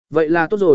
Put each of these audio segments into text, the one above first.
Vậy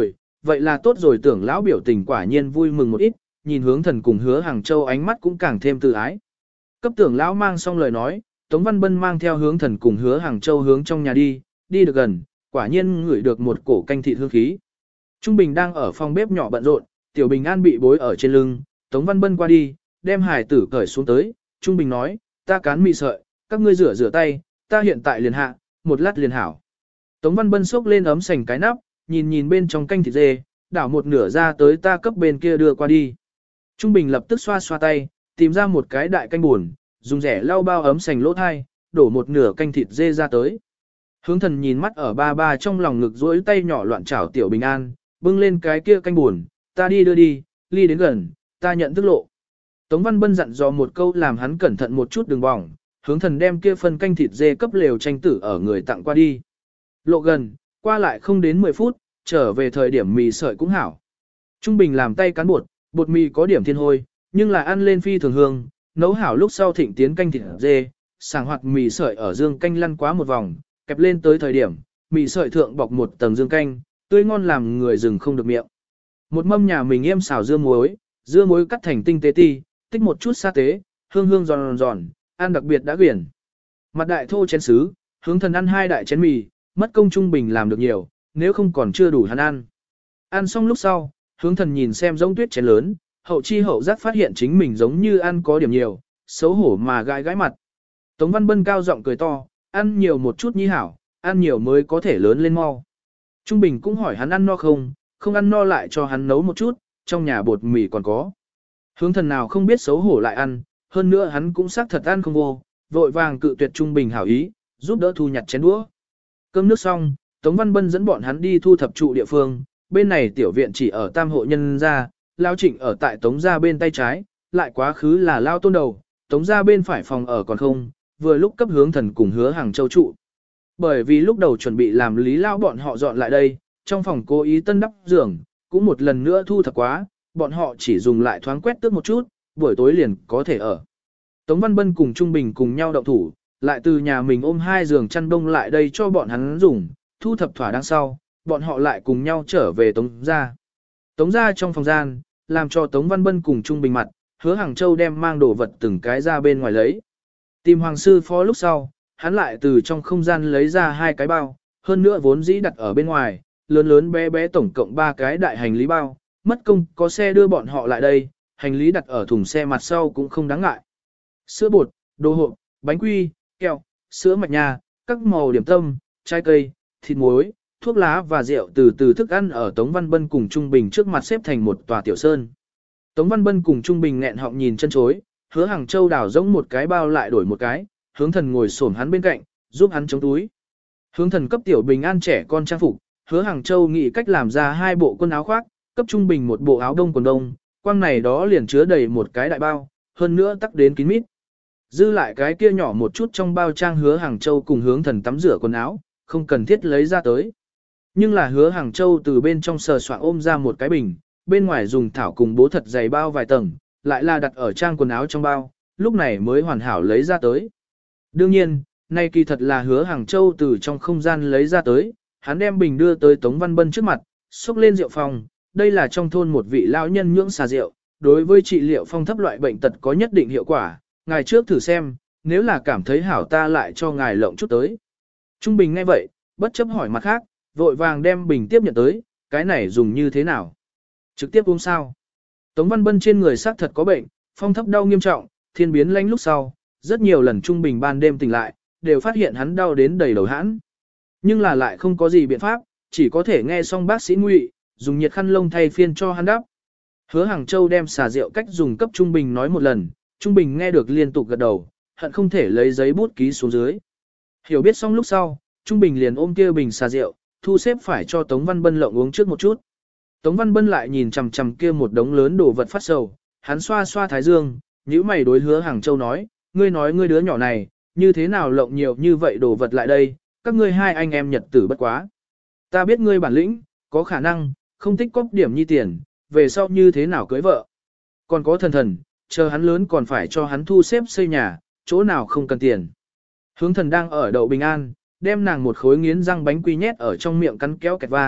là tốt rồi, tưởng lão biểu tình quả nhiên vui mừng một ít, nhìn hướng thần cùng hứa hàng châu ánh mắt cũng càng thêm tự ái. Cấp tưởng lão mang xong lời nói, Tống Văn Bân mang theo hướng thần cùng hứa hàng châu hướng trong nhà đi, đi được gần, quả nhiên ngửi được một cổ canh thịt hương khí. Trung Bình đang ở phòng bếp nhỏ bận rộn, Tiểu Bình An bị bối ở trên lưng, Tống Văn Bân qua đi, đem hải tử cởi xuống tới, Trung Bình nói, ta cán mì sợi, các ngươi rửa tay, ta hiện tại liền hạ, một lát liền hảo. Tống Văn Bân xốc lên ấm sành cái nắp, nhìn bên trong canh thịt dê, đảo một nửa ra tới ta cấp bên kia đưa qua đi. Trung Bình lập tức xoa xoa tay, tìm ra một cái đại canh buồn, dùng rẻ lau bao ấm sành lỗ thai, đổ một nửa canh thịt dê ra tới. Hướng thần nhìn mắt ở ba trong lòng ngực duỗi tay nhỏ loạn chảo Tiểu Bình An, bưng lên cái kia canh buồn, ta đi đưa đi, ly đến gần, ta nhận thức lộ. Tống Văn Bân dặn dò một câu làm hắn cẩn thận một chút đừng bỏng, hướng thần đem kia phân canh thịt dê cấp lều tranh tử ở người tặng qua đi. Lộ gần, qua lại không đến 10 phút, trở về thời điểm mì sợi cũng hảo. Trung Bình làm tay cán bột mì có điểm thiên hôi, nhưng là ăn lên phi thường hương, nấu hảo lúc sau thịnh tiến canh thịt dê, sàng hoặc mì sợi ở dương canh lăn quá một vòng, kẹp lên tới thời điểm, mì sợi thượng bọc một tầng dương canh, tươi ngon làm người dừng không được miệng. Một mâm nhà mình yêm xào dưa muối cắt thành tinh tế ti, tích một chút sa tế, hương giòn, ăn đặc biệt đã quyển. Mặt đại thô chén sứ, hướng thần ăn 2 đại chén mì, mất công Trung Bình làm được nhiều, nếu không còn chưa đủ hắn ăn. Ăn xong lúc sau, hướng thần nhìn xem giống tuyết chén lớn, hậu chi hậu giác phát hiện chính mình giống như ăn có điểm nhiều, xấu hổ mà gãi mặt. Tống Văn Bân cao giọng cười to, ăn nhiều một chút nhi hảo, ăn nhiều mới có thể lớn lên mau. Trung Bình cũng hỏi hắn ăn no không ăn no lại cho hắn nấu một chút, trong nhà bột mì còn có. Hướng thần nào không biết xấu hổ lại ăn, hơn nữa hắn cũng xác thật ăn không vô, vội vàng cự tuyệt Trung Bình hảo ý, giúp đỡ thu nhặt chén đũa. Cơm nước xong, Tống Văn Bân dẫn bọn hắn đi thu thập trụ địa phương, bên này tiểu viện chỉ ở tam hộ nhân gia, Lao Trịnh ở tại Tống gia bên tay trái, lại quá khứ là Lao Tôn đầu, Tống gia bên phải phòng ở còn không, vừa lúc cấp hướng thần cùng hứa hàng châu trụ. Bởi vì lúc đầu chuẩn bị làm lý lao bọn họ dọn lại đây, trong phòng cố ý tân đắp giường, cũng một lần nữa thu thập quá, bọn họ chỉ dùng lại thoáng quét tước một chút, buổi tối liền có thể ở. Tống Văn Bân cùng Trung Bình cùng nhau động thủ, lại từ nhà mình ôm 2 giường chăn đông lại đây cho bọn hắn dùng, thu thập thỏa đằng sau, bọn họ lại cùng nhau trở về Tống gia. Tống gia trong phòng gian, làm cho Tống Văn Bân cùng Trung Bình mặt, hứa Hàng Châu đem mang đồ vật từng cái ra bên ngoài lấy. Tìm hoàng sư phó lúc sau, hắn lại từ trong không gian lấy ra 2 cái bao, hơn nữa vốn dĩ đặt ở bên ngoài, lớn bé tổng cộng 3 cái đại hành lý bao, mất công có xe đưa bọn họ lại đây, hành lý đặt ở thùng xe mặt sau cũng không đáng ngại. Sữa bột, đồ hộp, bánh quy, kẹo, sữa mạch nha, các màu điểm tâm, trái cây, thịt muối, thuốc lá và rượu từ thức ăn ở Tống Văn Bân cùng Trung Bình trước mặt xếp thành một tòa tiểu sơn. Tống Văn Bân cùng Trung Bình nghẹn họng nhìn chân chối, hứa Hàng Châu đảo giống một cái bao lại đổi một cái, hướng thần ngồi xổm hắn bên cạnh, giúp hắn chống túi. Hướng thần cấp Tiểu Bình An trẻ con trang phục, hứa Hàng Châu nghĩ cách làm ra 2 bộ quần áo khoác, cấp Trung Bình một bộ áo đông quần đông, quang này đó liền chứa đầy một cái đại bao, hơn nữa tắc đến kín mít. Dư lại cái kia nhỏ một chút trong bao trang hứa Hàng Châu cùng hướng thần tắm rửa quần áo, không cần thiết lấy ra tới. Nhưng là hứa Hàng Châu từ bên trong sờ soạng ôm ra một cái bình, bên ngoài dùng thảo cùng bố thật dày bao vài tầng, lại là đặt ở trang quần áo trong bao, lúc này mới hoàn hảo lấy ra tới. Đương nhiên, nay kỳ thật là hứa Hàng Châu từ trong không gian lấy ra tới, hắn đem bình đưa tới Tống Văn Bân trước mặt, xúc lên rượu phòng, đây là trong thôn một vị lão nhân nhưỡng xà rượu, đối với trị liệu phong thấp loại bệnh tật có nhất định hiệu quả, ngài trước thử xem, nếu là cảm thấy hảo ta lại cho ngài lộng chút tới. Trung Bình nghe vậy, bất chấp hỏi mặt khác, vội vàng đem bình tiếp nhận tới, cái này dùng như thế nào? Trực tiếp uống sao? Tống Văn Bân trên người xác thật có bệnh, phong thấp đau nghiêm trọng, thiên biến lanh lúc sau, rất nhiều lần Trung Bình ban đêm tỉnh lại, đều phát hiện hắn đau đến đầy đầu hãn. Nhưng là lại không có gì biện pháp, chỉ có thể nghe xong bác sĩ Ngụy dùng nhiệt khăn lông thay phiên cho hắn đắp. Hứa Hàng Châu đem xà rượu cách dùng cấp Trung Bình nói một lần, Trung Bình nghe được liên tục gật đầu, hận không thể lấy giấy bút ký xuống dưới. Hiểu biết xong lúc sau, Trung Bình liền ôm kia bình xà rượu, thu xếp phải cho Tống Văn Bân lộng uống trước một chút. Tống Văn Bân lại nhìn chằm chằm kia một đống lớn đồ vật phát sầu, hắn xoa xoa thái dương, nhíu mày đối hứa Hàng Châu nói ngươi đứa nhỏ này, như thế nào lộng nhiều như vậy đồ vật lại đây, các ngươi 2 anh em nhật tử bất quá. Ta biết ngươi bản lĩnh, có khả năng, không tích cóp điểm nhi tiền, về sau như thế nào cưới vợ. Còn có thần, chờ hắn lớn còn phải cho hắn thu xếp xây nhà, chỗ nào không cần tiền. Hướng thần đang ở đậu bình an, đem nàng một khối nghiến răng bánh quy nhét ở trong miệng cắn kéo kẹt vang,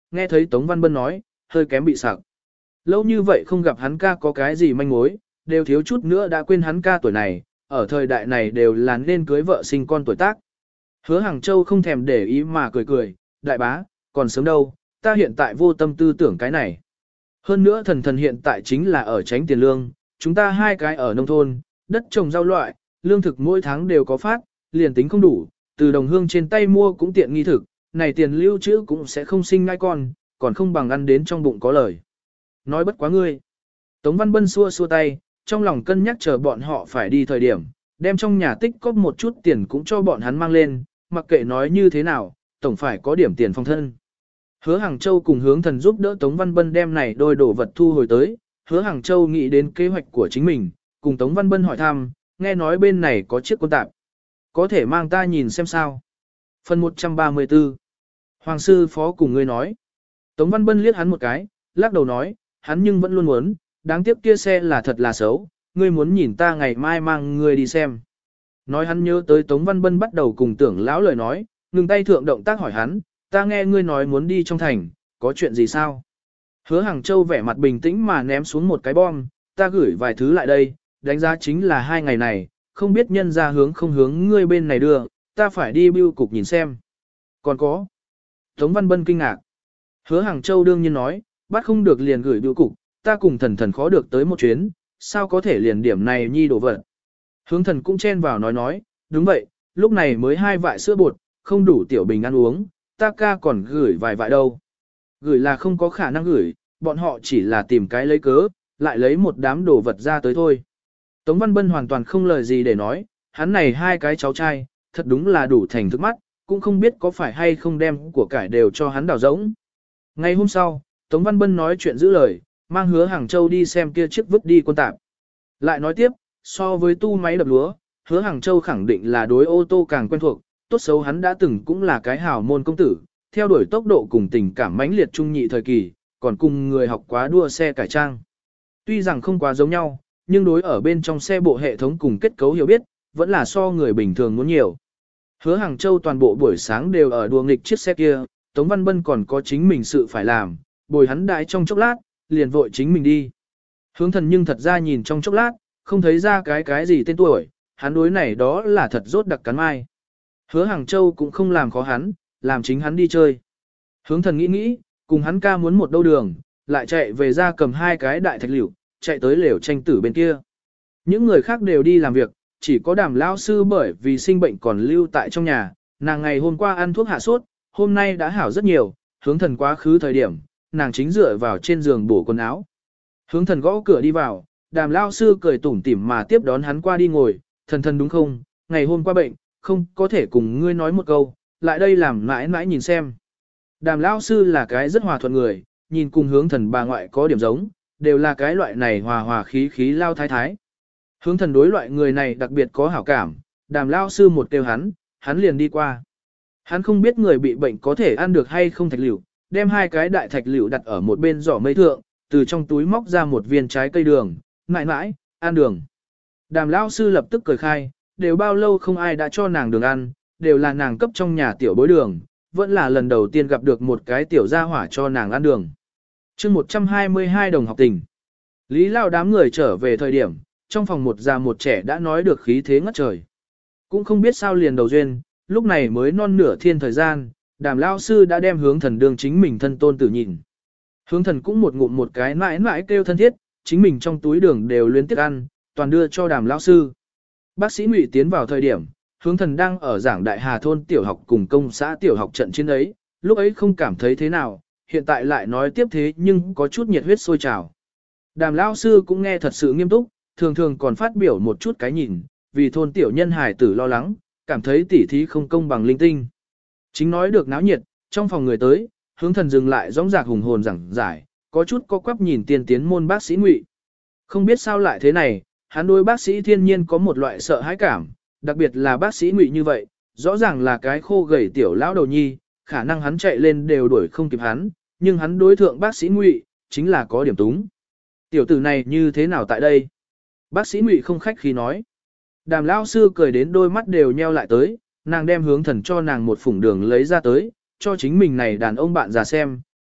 nghe thấy Tống Văn Bân nói, hơi kém bị sặc. Lâu như vậy không gặp hắn ca có cái gì manh mối, đều thiếu chút nữa đã quên hắn ca tuổi này, ở thời đại này đều là nên cưới vợ sinh con tuổi tác. Hứa Hàng Châu không thèm để ý mà cười cười, đại bá, còn sớm đâu, ta hiện tại vô tâm tư tưởng cái này. Hơn nữa thần hiện tại chính là ở tránh tiền lương, chúng ta hai cái ở nông thôn, đất trồng rau loại, lương thực mỗi tháng đều có phát, liền tính không đủ, từ đồng hương trên tay mua cũng tiện nghi thực, này tiền lưu trữ cũng sẽ không sinh ngai con, còn không bằng ăn đến trong bụng có lời. Nói bất quá ngươi. Tống Văn Bân xua xua tay, trong lòng cân nhắc chờ bọn họ phải đi thời điểm, đem trong nhà tích cóp một chút tiền cũng cho bọn hắn mang lên, mặc kệ nói như thế nào, tổng phải có điểm tiền phong thân. Hứa Hàng Châu cùng Hướng Thần giúp đỡ Tống Văn Bân đem này đôi đồ vật thu hồi tới, Hứa Hàng Châu nghĩ đến kế hoạch của chính mình, cùng Tống Văn Bân hỏi thăm, nghe nói bên này có chiếc quân tạp. Có thể mang ta nhìn xem sao. Phần 134 Hoàng sư phó cùng ngươi nói. Tống Văn Bân liếc hắn một cái, lắc đầu nói, hắn nhưng vẫn luôn muốn, đáng tiếc kia xe là thật là xấu, ngươi muốn nhìn ta ngày mai mang ngươi đi xem. Nói hắn nhớ tới Tống Văn Bân bắt đầu cùng tưởng lão lời nói, ngừng tay thượng động tác hỏi hắn, ta nghe ngươi nói muốn đi trong thành, có chuyện gì sao? Hứa Hàng Châu vẻ mặt bình tĩnh mà ném xuống một cái bom, ta gửi vài thứ lại đây, đánh giá chính là 2 ngày này, không biết nhân ra hướng không hướng ngươi bên này đưa, ta phải đi bưu cục nhìn xem. Còn có. Tống Văn Bân kinh ngạc. Hứa Hàng Châu đương nhiên nói, bắt không được liền gửi bưu cục, ta cùng thần khó được tới một chuyến, sao có thể liền điểm này nhi đổ vật. Hướng Thần cũng chen vào nói, đúng vậy, lúc này mới 2 vại sữa bột, không đủ tiểu bình ăn uống, ta ca còn gửi vài vại đâu. Gửi là không có khả năng gửi, bọn họ chỉ là tìm cái lấy cớ, lại lấy một đám đồ vật ra tới thôi. Tống Văn Bân hoàn toàn không lời gì để nói, hắn này 2 cái cháu trai, thật đúng là đủ thành thức mắt, cũng không biết có phải hay không đem của cải đều cho hắn đào rỗng. Ngày hôm sau, Tống Văn Bân nói chuyện giữ lời, mang Hứa Hàng Châu đi xem kia chiếc vứt đi quân tạp. Lại nói tiếp, so với tu máy đập lúa, Hứa Hàng Châu khẳng định là đối ô tô càng quen thuộc, tốt xấu hắn đã từng cũng là cái hào môn công tử, theo đuổi tốc độ cùng tình cảm mãnh liệt trung nhị thời kỳ, còn cùng người học quá đua xe cải trang. Tuy rằng không quá giống nhau, nhưng đối ở bên trong xe bộ hệ thống cùng kết cấu hiểu biết, vẫn là so người bình thường muốn nhiều. Hứa Hàng Châu toàn bộ buổi sáng đều ở đùa nghịch chiếc xe kia, Tống Văn Bân còn có chính mình sự phải làm, bồi hắn đãi trong chốc lát, liền vội chính mình đi. Hướng Thần nhưng thật ra nhìn trong chốc lát, không thấy ra cái gì tên tuổi, hắn đối này đó là thật rốt đặc cắn mai. Hứa Hàng Châu cũng không làm khó hắn, làm chính hắn đi chơi. Hướng Thần nghĩ, cùng hắn ca muốn một đâu đường, lại chạy về ra cầm 2 cái đại thạch liễu, chạy tới lều tranh tử bên kia. Những người khác đều đi làm việc, chỉ có Đàm lão sư bởi vì sinh bệnh còn lưu tại trong nhà, nàng ngày hôm qua ăn thuốc hạ sốt, hôm nay đã hảo rất nhiều, Hướng Thần quá khứ thời điểm, nàng chính dựa vào trên giường bổ quần áo. Hướng Thần gõ cửa đi vào, Đàm lão sư cười tủm tỉm mà tiếp đón hắn qua đi ngồi, thần đúng không, ngày hôm qua bệnh, không có thể cùng ngươi nói một câu, lại đây làm mãi mãi nhìn xem. Đàm lão sư là cái rất hòa thuận người, nhìn cùng Hướng Thần bà ngoại có điểm giống, đều là cái loại này hòa hòa khí khí lao thái thái. Hướng Thần đối loại người này đặc biệt có hảo cảm, Đàm lão sư một kêu hắn liền đi qua. Hắn không biết người bị bệnh có thể ăn được hay không thạch liễu, đem 2 cái đại thạch liễu đặt ở một bên giỏ mây thượng, từ trong túi móc ra một viên trái cây đường, mãi mãi, ăn đường. Đàm lão sư lập tức cười khai, đều bao lâu không ai đã cho nàng đường ăn, đều là nàng cấp trong nhà tiểu bối đường, vẫn là lần đầu tiên gặp được một cái tiểu gia hỏa cho nàng ăn đường. chương 122 đồng học tình. Lý Lao đám người trở về thời điểm, trong phòng một già một trẻ đã nói được khí thế ngất trời. Cũng không biết sao liền đầu duyên, lúc này mới non nửa thiên thời gian, Đàm Lao sư đã đem Hướng Thần đương chính mình thân tôn tử nhìn. Hướng Thần cũng một ngụm một cái mãi mãi kêu thân thiết, chính mình trong túi đường đều luyến tiếc ăn, toàn đưa cho Đàm Lao sư. Bác sĩ Ngụy tiến vào thời điểm, Hướng Thần đang ở giảng Đại Hà thôn tiểu học cùng công xã tiểu học trận chiến ấy, lúc ấy không cảm thấy thế nào, hiện tại lại nói tiếp thế nhưng có chút nhiệt huyết sôi trào. Đàm Lao sư cũng nghe thật sự nghiêm túc, thường thường còn phát biểu một chút cái nhìn, vì thôn tiểu nhân hài tử lo lắng, cảm thấy tỉ thí không công bằng linh tinh. Chính nói được náo nhiệt, trong phòng người tới, Hướng Thần dừng lại rõng rạc hùng hồn giảng giải, có chút co quắp nhìn tiên tiến môn bác sĩ Ngụy. Không biết sao lại thế này, hắn đối bác sĩ thiên nhiên có một loại sợ hãi cảm, đặc biệt là bác sĩ Ngụy như vậy, rõ ràng là cái khô gầy tiểu lão đầu nhi, khả năng hắn chạy lên đều đuổi không kịp hắn, nhưng hắn đối thượng bác sĩ Ngụy, chính là có điểm túng. Tiểu tử này như thế nào tại đây? Bác sĩ Ngụy không khách khí nói. Đàm lão sư cười đến đôi mắt đều nheo lại tới, nàng đem Hướng Thần cho nàng một phủng đường lấy ra tới, cho chính mình này đàn ông bạn già xem,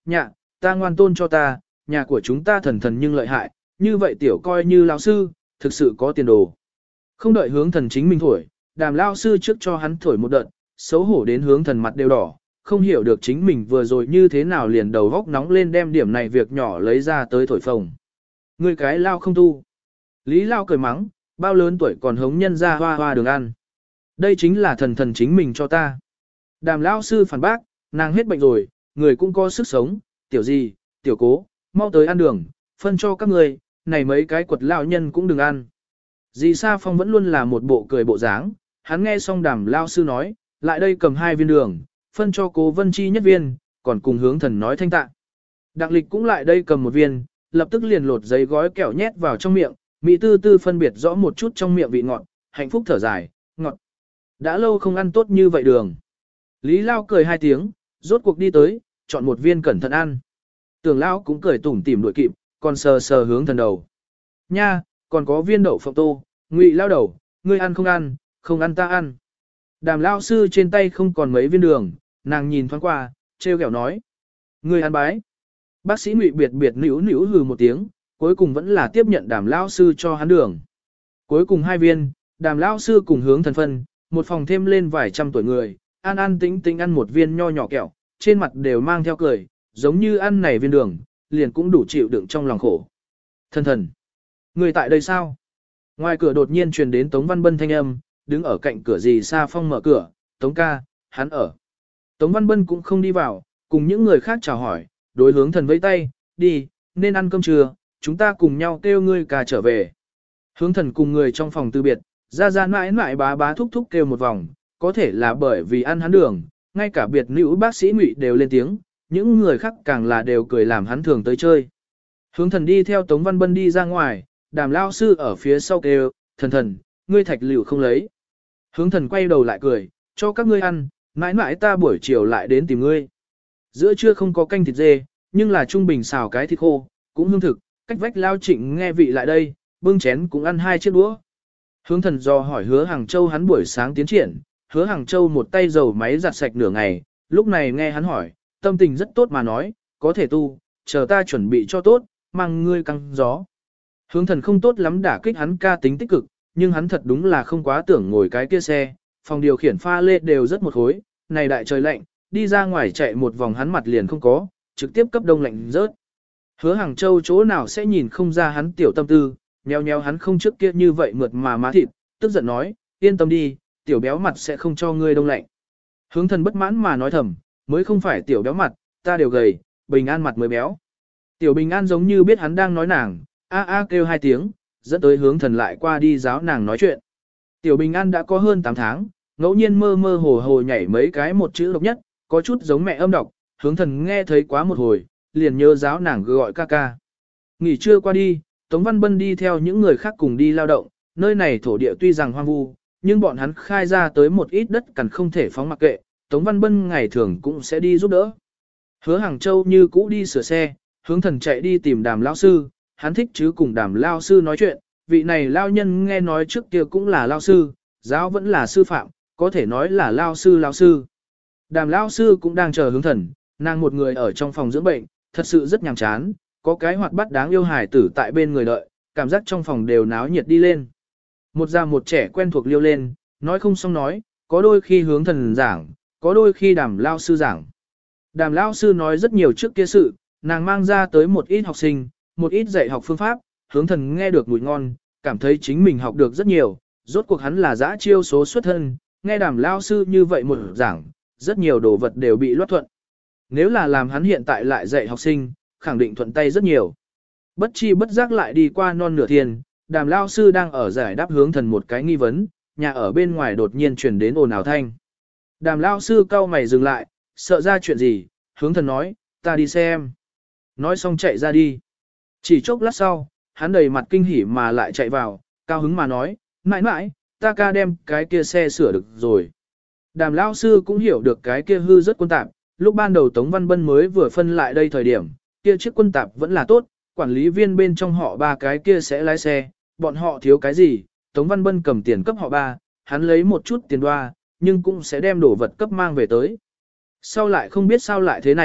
nhạ, ta ngoan tôn cho ta, nhà của chúng ta thần thần nhưng lợi hại, như vậy tiểu coi như lão sư, thực sự có tiền đồ. Không đợi hướng thần chính mình thổi, đàm lão sư trước cho hắn thổi một đợt, xấu hổ đến hướng thần mặt đều đỏ, không hiểu được chính mình vừa rồi như thế nào liền đầu góc nóng lên đem điểm này việc nhỏ lấy ra tới thổi phồng. Người cái lao không tu. Lý lao cười mắng, bao lớn tuổi còn hống nhân ra hoa hoa đường ăn. Đây chính là thần thần chính mình cho ta. Đàm lão sư phản bác, nàng hết bệnh rồi, người cũng có sức sống, tiểu gì, tiểu cố, mau tới ăn đường, phân cho các người, này mấy cái quật lão nhân cũng đừng ăn. Dì Sa Phong vẫn luôn là một bộ cười bộ dáng, hắn nghe xong đàm lão sư nói, lại đây cầm 2 viên đường, phân cho cố Vân Chi nhất viên, còn cùng hướng thần nói thanh tạ. Đặng lịch cũng lại đây cầm 1 viên, lập tức liền lột giấy gói kẹo nhét vào trong miệng, Mỹ tư tư phân biệt rõ một chút trong miệng vị ngọt, hạnh phúc thở dài, ngọt. Đã lâu không ăn tốt như vậy đường. Lý Lao cười 2 tiếng, rốt cuộc đi tới, chọn 1 viên cẩn thận ăn. Tưởng Lao cũng cười tủm tỉm đuổi kịp, còn sờ sờ hướng thần đầu. Nha, còn có viên đậu phộng tô, Ngụy Lao đầu, ngươi ăn không ăn ta ăn. Đàm Lao sư trên tay không còn mấy viên đường, nàng nhìn thoáng qua, trêu ghẹo nói. Ngươi ăn bái. Bác sĩ Ngụy biệt biệt nữu nữu hừ một tiếng, cuối cùng vẫn là tiếp nhận đàm Lao sư cho hắn đường. Cuối cùng 2 viên, đàm Lao sư cùng hướng thần phân, một phòng thêm lên vài trăm tuổi người, an tĩnh tĩnh ăn 1 viên nho nhỏ kẹo, trên mặt đều mang theo cười, giống như ăn này viên đường, liền cũng đủ chịu đựng trong lòng khổ. Thần thần, người tại đây sao? Ngoài cửa đột nhiên truyền đến Tống Văn Bân thanh âm, đứng ở cạnh cửa dì Sa Phong mở cửa, Tống ca, hắn ở. Tống Văn Bân cũng không đi vào, cùng những người khác chào hỏi, đối hướng thần vẫy tay, đi, nên ăn cơm trưa, chúng ta cùng nhau kêu ngươi ca trở về. Hướng thần cùng người trong phòng từ biệt, ra mãi mãi bá bá thúc thúc kêu một vòng, có thể là bởi vì ăn hắn đường, ngay cả biệt nữ bác sĩ Ngụy đều lên tiếng, những người khác càng là đều cười làm hắn thường tới chơi. Hướng thần đi theo Tống Văn Bân đi ra ngoài, đàm lao sư ở phía sau kêu, thần thần, ngươi thạch liệu không lấy. Hướng thần quay đầu lại cười, cho các ngươi ăn, mãi mãi ta buổi chiều lại đến tìm ngươi. Giữa trưa không có canh thịt dê, nhưng là trung bình xào cái thịt khô, cũng hương thực, cách vách lao trịnh nghe vị lại đây, bưng chén cũng ăn 2 chiếc đũa. Hướng thần do hỏi Hứa Hàng Châu hắn buổi sáng tiến triển, Hứa Hàng Châu một tay dầu máy giặt sạch nửa ngày, lúc này nghe hắn hỏi, tâm tình rất tốt mà nói, có thể tu, chờ ta chuẩn bị cho tốt, mang ngươi căng gió. Hướng thần không tốt lắm đả kích hắn ca tính tích cực, nhưng hắn thật đúng là không quá tưởng ngồi cái kia xe, phòng điều khiển pha lê đều rất một khối, này đại trời lạnh, đi ra ngoài chạy một vòng hắn mặt liền không có, trực tiếp cấp đông lạnh rớt. Hứa Hàng Châu chỗ nào sẽ nhìn không ra hắn tiểu tâm tư, nheo nheo hắn không trước kia như vậy mượt mà má thịt, tức giận nói, yên tâm đi, tiểu béo mặt sẽ không cho ngươi đông lạnh. Hướng thần bất mãn mà nói thầm, mới không phải tiểu béo mặt, ta đều gầy, bình an mặt mới béo. Tiểu bình an giống như biết hắn đang nói nàng, a kêu 2 tiếng, dẫn tới hướng thần lại qua đi giáo nàng nói chuyện. Tiểu bình an đã có hơn 8 tháng, ngẫu nhiên mơ mơ hồ hồ nhảy mấy cái một chữ độc nhất, có chút giống mẹ âm đọc, hướng thần nghe thấy quá một hồi, liền nhớ giáo nàng gọi ca ca. Nghỉ trưa qua đi, Tống Văn Bân đi theo những người khác cùng đi lao động, nơi này thổ địa tuy rằng hoang vu, nhưng bọn hắn khai ra tới một ít đất cằn không thể phóng mặc kệ, Tống Văn Bân ngày thường cũng sẽ đi giúp đỡ. Hứa Hàng Châu như cũ đi sửa xe, hướng thần chạy đi tìm đàm lao sư, hắn thích chứ cùng đàm lao sư nói chuyện, vị này lao nhân nghe nói trước kia cũng là lao sư, giáo vẫn là sư phạm, có thể nói là lao sư. Đàm lao sư cũng đang chờ hướng thần, nàng một người ở trong phòng dưỡng bệnh, thật sự rất nhàm chán, có cái hoạt bát đáng yêu hài tử tại bên người đợi, cảm giác trong phòng đều náo nhiệt đi lên. Một già một trẻ quen thuộc liêu lên, nói không xong nói, có đôi khi hướng thần giảng, có đôi khi đàm lao sư giảng. Đàm lao sư nói rất nhiều trước kia sự, nàng mang ra tới một ít học sinh, một ít dạy học phương pháp, hướng thần nghe được mùi ngon, cảm thấy chính mình học được rất nhiều, rốt cuộc hắn là dã chiêu số xuất thân, nghe đàm lao sư như vậy một giảng, rất nhiều đồ vật đều bị loát thuận. Nếu là làm hắn hiện tại lại dạy học sinh, khẳng định thuận tay rất nhiều. Bất chi bất giác lại đi qua non nửa thiên, đàm lao sư đang ở giải đáp hướng thần một cái nghi vấn, nhà ở bên ngoài đột nhiên truyền đến ồn ào thanh. Đàm lao sư cau mày dừng lại, sợ ra chuyện gì, hướng thần nói, ta đi xem. Nói xong chạy ra đi. Chỉ chốc lát sau, hắn đầy mặt kinh hỉ mà lại chạy vào, cao hứng mà nói, mãi mãi, ta ca đem cái kia xe sửa được rồi. Đàm lao sư cũng hiểu được cái kia hư rất quân tạp, lúc ban đầu Tống Văn Bân mới vừa phân lại đây thời điểm, kia chiếc quân tạp vẫn là tốt, quản lý viên bên trong họ 3 cái kia sẽ lái xe, bọn họ thiếu cái gì, Tống Văn Bân cầm tiền cấp họ 3, hắn lấy một chút tiền đoa, nhưng cũng sẽ đem đồ vật cấp mang về tới. Sau lại không biết sao lại thế này,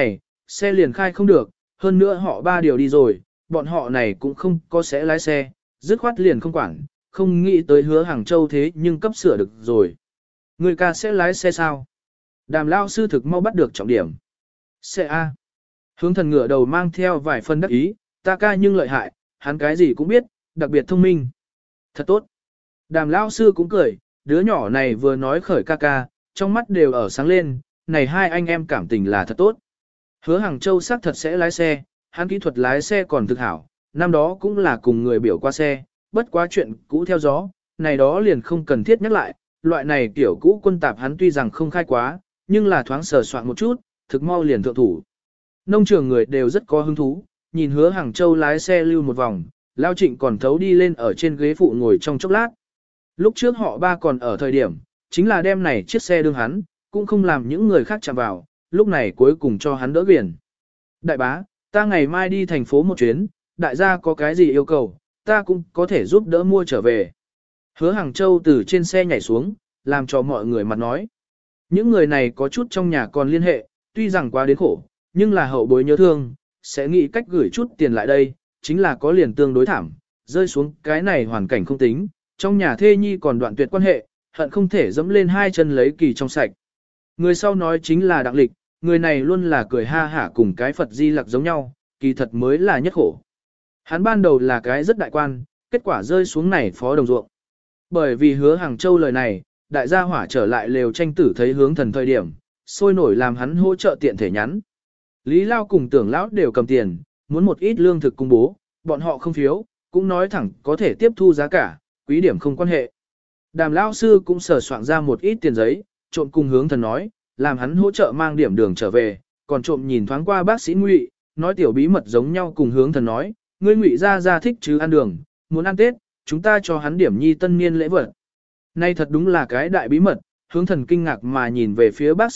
xe liền khai không được, hơn nữa họ ba điều đi rồi, bọn họ này cũng không có sẽ lái xe, dứt khoát liền không quản, không nghĩ tới hứa Hàng Châu thế nhưng cấp sửa được rồi. Người ca sẽ lái xe sao? Đàm lao sư thực mau bắt được trọng điểm. Xe A. Hướng thần ngựa đầu mang theo vài phân đắc ý, ta ca nhưng lợi hại, hắn cái gì cũng biết, đặc biệt thông minh. Thật tốt. Đàm lao sư cũng cười, đứa nhỏ này vừa nói khởi ca ca, trong mắt đều ở sáng lên, này hai anh em cảm tình là thật tốt. Hứa Hàng Châu xác thật sẽ lái xe, hắn kỹ thuật lái xe còn thực hảo, năm đó cũng là cùng người biểu qua xe, bất quá chuyện cũ theo gió, này đó liền không cần thiết nhắc lại, loại này tiểu cũ quân tạp hắn tuy rằng không khai quá, nhưng là thoáng sờ soạn một chút, thực mau liền thượng thủ. Nông trường người đều rất có hứng thú, nhìn Hứa Hàng Châu lái xe lưu một vòng, Lao Trịnh còn thấu đi lên ở trên ghế phụ ngồi trong chốc lát. Lúc trước họ ba còn ở thời điểm, chính là đem này chiếc xe đương hắn, cũng không làm những người khác chạm vào, lúc này cuối cùng cho hắn đỡ viền. Đại bá, ta ngày mai đi thành phố một chuyến, đại gia có cái gì yêu cầu, ta cũng có thể giúp đỡ mua trở về. Hứa Hàng Châu từ trên xe nhảy xuống, làm cho mọi người mặt nói. Những người này có chút trong nhà còn liên hệ, tuy rằng quá đến khổ, nhưng là hậu bối nhớ thương, sẽ nghĩ cách gửi chút tiền lại đây, chính là có liền tương đối thảm, rơi xuống cái này hoàn cảnh không tính, trong nhà thê nhi còn đoạn tuyệt quan hệ, hận không thể dẫm lên hai chân lấy kỳ trong sạch. Người sau nói chính là Đặng Lịch, người này luôn là cười ha hả cùng cái Phật Di Lặc giống nhau, kỳ thật mới là nhất khổ. Hắn ban đầu là cái rất đại quan, kết quả rơi xuống này phó đồng ruộng. Bởi vì Hứa Hàng Châu lời này, đại gia hỏa trở lại lều tranh tử thấy Hướng Thần thời điểm, sôi nổi làm hắn hỗ trợ tiện thể nhắn. Lý Lao cùng Tưởng lão đều cầm tiền, muốn một ít lương thực công bố, bọn họ không phiếu, cũng nói thẳng có thể tiếp thu giá cả, quý điểm không quan hệ. Đàm Lao sư cũng sờ soạn ra một ít tiền giấy, trộm cùng Hướng Thần nói, làm hắn hỗ trợ mang điểm đường trở về, còn trộm nhìn thoáng qua bác sĩ Ngụy, nói tiểu bí mật giống nhau cùng Hướng Thần nói, ngươi Ngụy ra thích chứ ăn đường, muốn ăn Tết, chúng ta cho hắn điểm nhi tân niên lễ vật. Nay thật đúng là cái đại bí mật, Hướng Thần kinh ngạc mà nhìn về phía bác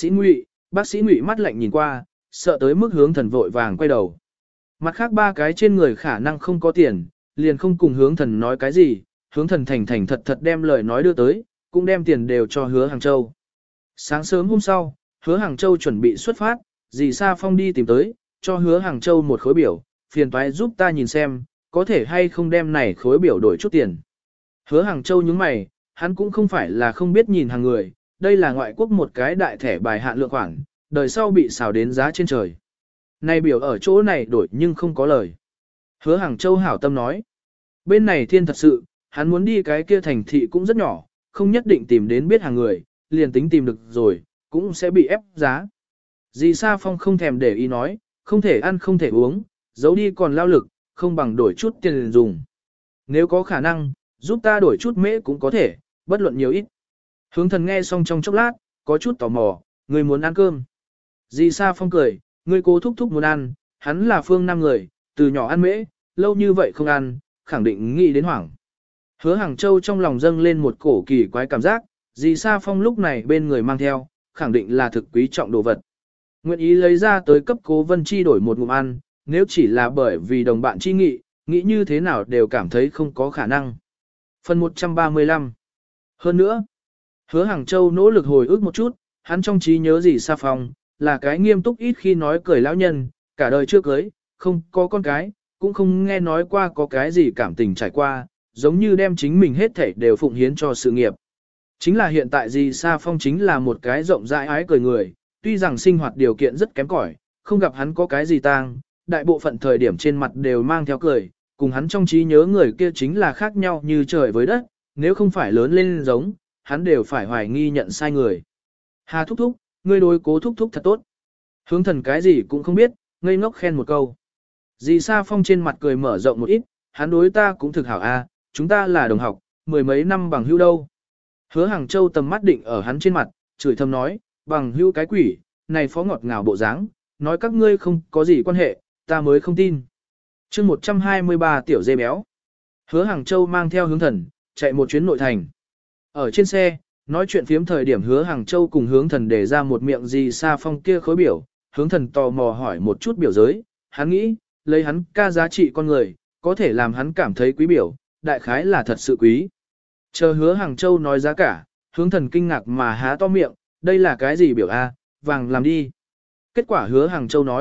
sĩ Ngụy mắt lạnh nhìn qua, sợ tới mức Hướng Thần vội vàng quay đầu. Mặt khác ba cái trên người khả năng không có tiền, liền không cùng Hướng Thần nói cái gì, Hướng Thần thành thành thật thật đem lời nói đưa tới, cũng đem tiền đều cho Hứa Hàng Châu. Sáng sớm hôm sau, Hứa Hàng Châu chuẩn bị xuất phát, dì Sa Phong đi tìm tới, cho Hứa Hàng Châu một khối biểu, phiền toái giúp ta nhìn xem, có thể hay không đem này khối biểu đổi chút tiền. Hứa Hàng Châu nhướng mày, hắn cũng không phải là không biết nhìn hàng người, đây là ngoại quốc một cái đại thẻ bài hạn lượng khoản, đời sau bị xào đến giá trên trời. Này biểu ở chỗ này đổi nhưng không có lời. Hứa Hàng Châu hảo tâm nói, bên này thiên thật sự, hắn muốn đi cái kia thành thị cũng rất nhỏ, không nhất định tìm đến biết hàng người, liền tính tìm được rồi, cũng sẽ bị ép giá. Dì Sa Phong không thèm để ý nói, không thể ăn không thể uống, giấu đi còn lao lực, không bằng đổi chút tiền dùng. Nếu có khả năng, giúp ta đổi chút mễ cũng có thể, bất luận nhiều ít. Hướng Thần nghe xong trong chốc lát, có chút tò mò, người muốn ăn cơm. Dì Sa Phong cười, người cố thúc thúc muốn ăn, hắn là phương Nam người, từ nhỏ ăn mễ, lâu như vậy không ăn, khẳng định nghĩ đến hoảng. Hứa Hàng Châu trong lòng dâng lên một cổ kỳ quái cảm giác, dì Sa Phong lúc này bên người mang theo, khẳng định là thực quý trọng đồ vật. Nguyện ý lấy ra tới cấp Cố Vân Chi đổi một ngụm ăn, nếu chỉ là bởi vì đồng bạn chi nghị, nghĩ như thế nào đều cảm thấy không có khả năng. Phần 135. Hơn nữa, Hứa Hàng Châu nỗ lực hồi ức một chút, hắn trong trí nhớ dì Sa Phong, là cái nghiêm túc ít khi nói cười lão nhân, cả đời chưa cưới, không có con cái, cũng không nghe nói qua có cái gì cảm tình trải qua, giống như đem chính mình hết thảy đều phụng hiến cho sự nghiệp. Chính là hiện tại dì Sa Phong chính là một cái rộng rãi ái cười người, tuy rằng sinh hoạt điều kiện rất kém cỏi, không gặp hắn có cái gì tang, đại bộ phận thời điểm trên mặt đều mang theo cười, cùng hắn trong trí nhớ người kia chính là khác nhau như trời với đất, nếu không phải lớn lên giống, hắn đều phải hoài nghi nhận sai người. Hà thúc thúc, ngươi đối Cố thúc thúc thật tốt. Hướng Thần cái gì cũng không biết, ngây ngốc khen một câu. Dì Sa Phong trên mặt cười mở rộng một ít, hắn đối ta cũng thực hảo a, chúng ta là đồng học, mười mấy năm bằng hữu đâu. Hứa Hàng Châu tầm mắt định ở hắn trên mặt, chửi thầm nói, bằng hữu cái quỷ, này phó ngọt ngào bộ dáng, nói các ngươi không có gì quan hệ, ta mới không tin. chương 123 tiểu dê béo. Hứa Hàng Châu mang theo Hướng Thần, chạy một chuyến nội thành. Ở trên xe, nói chuyện phiếm thời điểm Hứa Hàng Châu cùng Hướng Thần để ra một miệng dì Sa Phong kia khối biểu, Hướng Thần tò mò hỏi một chút biểu giới, hắn nghĩ, lấy hắn ca giá trị con người, có thể làm hắn cảm thấy quý biểu, đại khái là thật sự quý. Chờ Hứa Hàng Châu nói giá cả, Hướng Thần kinh ngạc mà há to miệng, đây là cái gì biểu a, vàng làm đi. Kết quả Hứa Hàng Châu nói,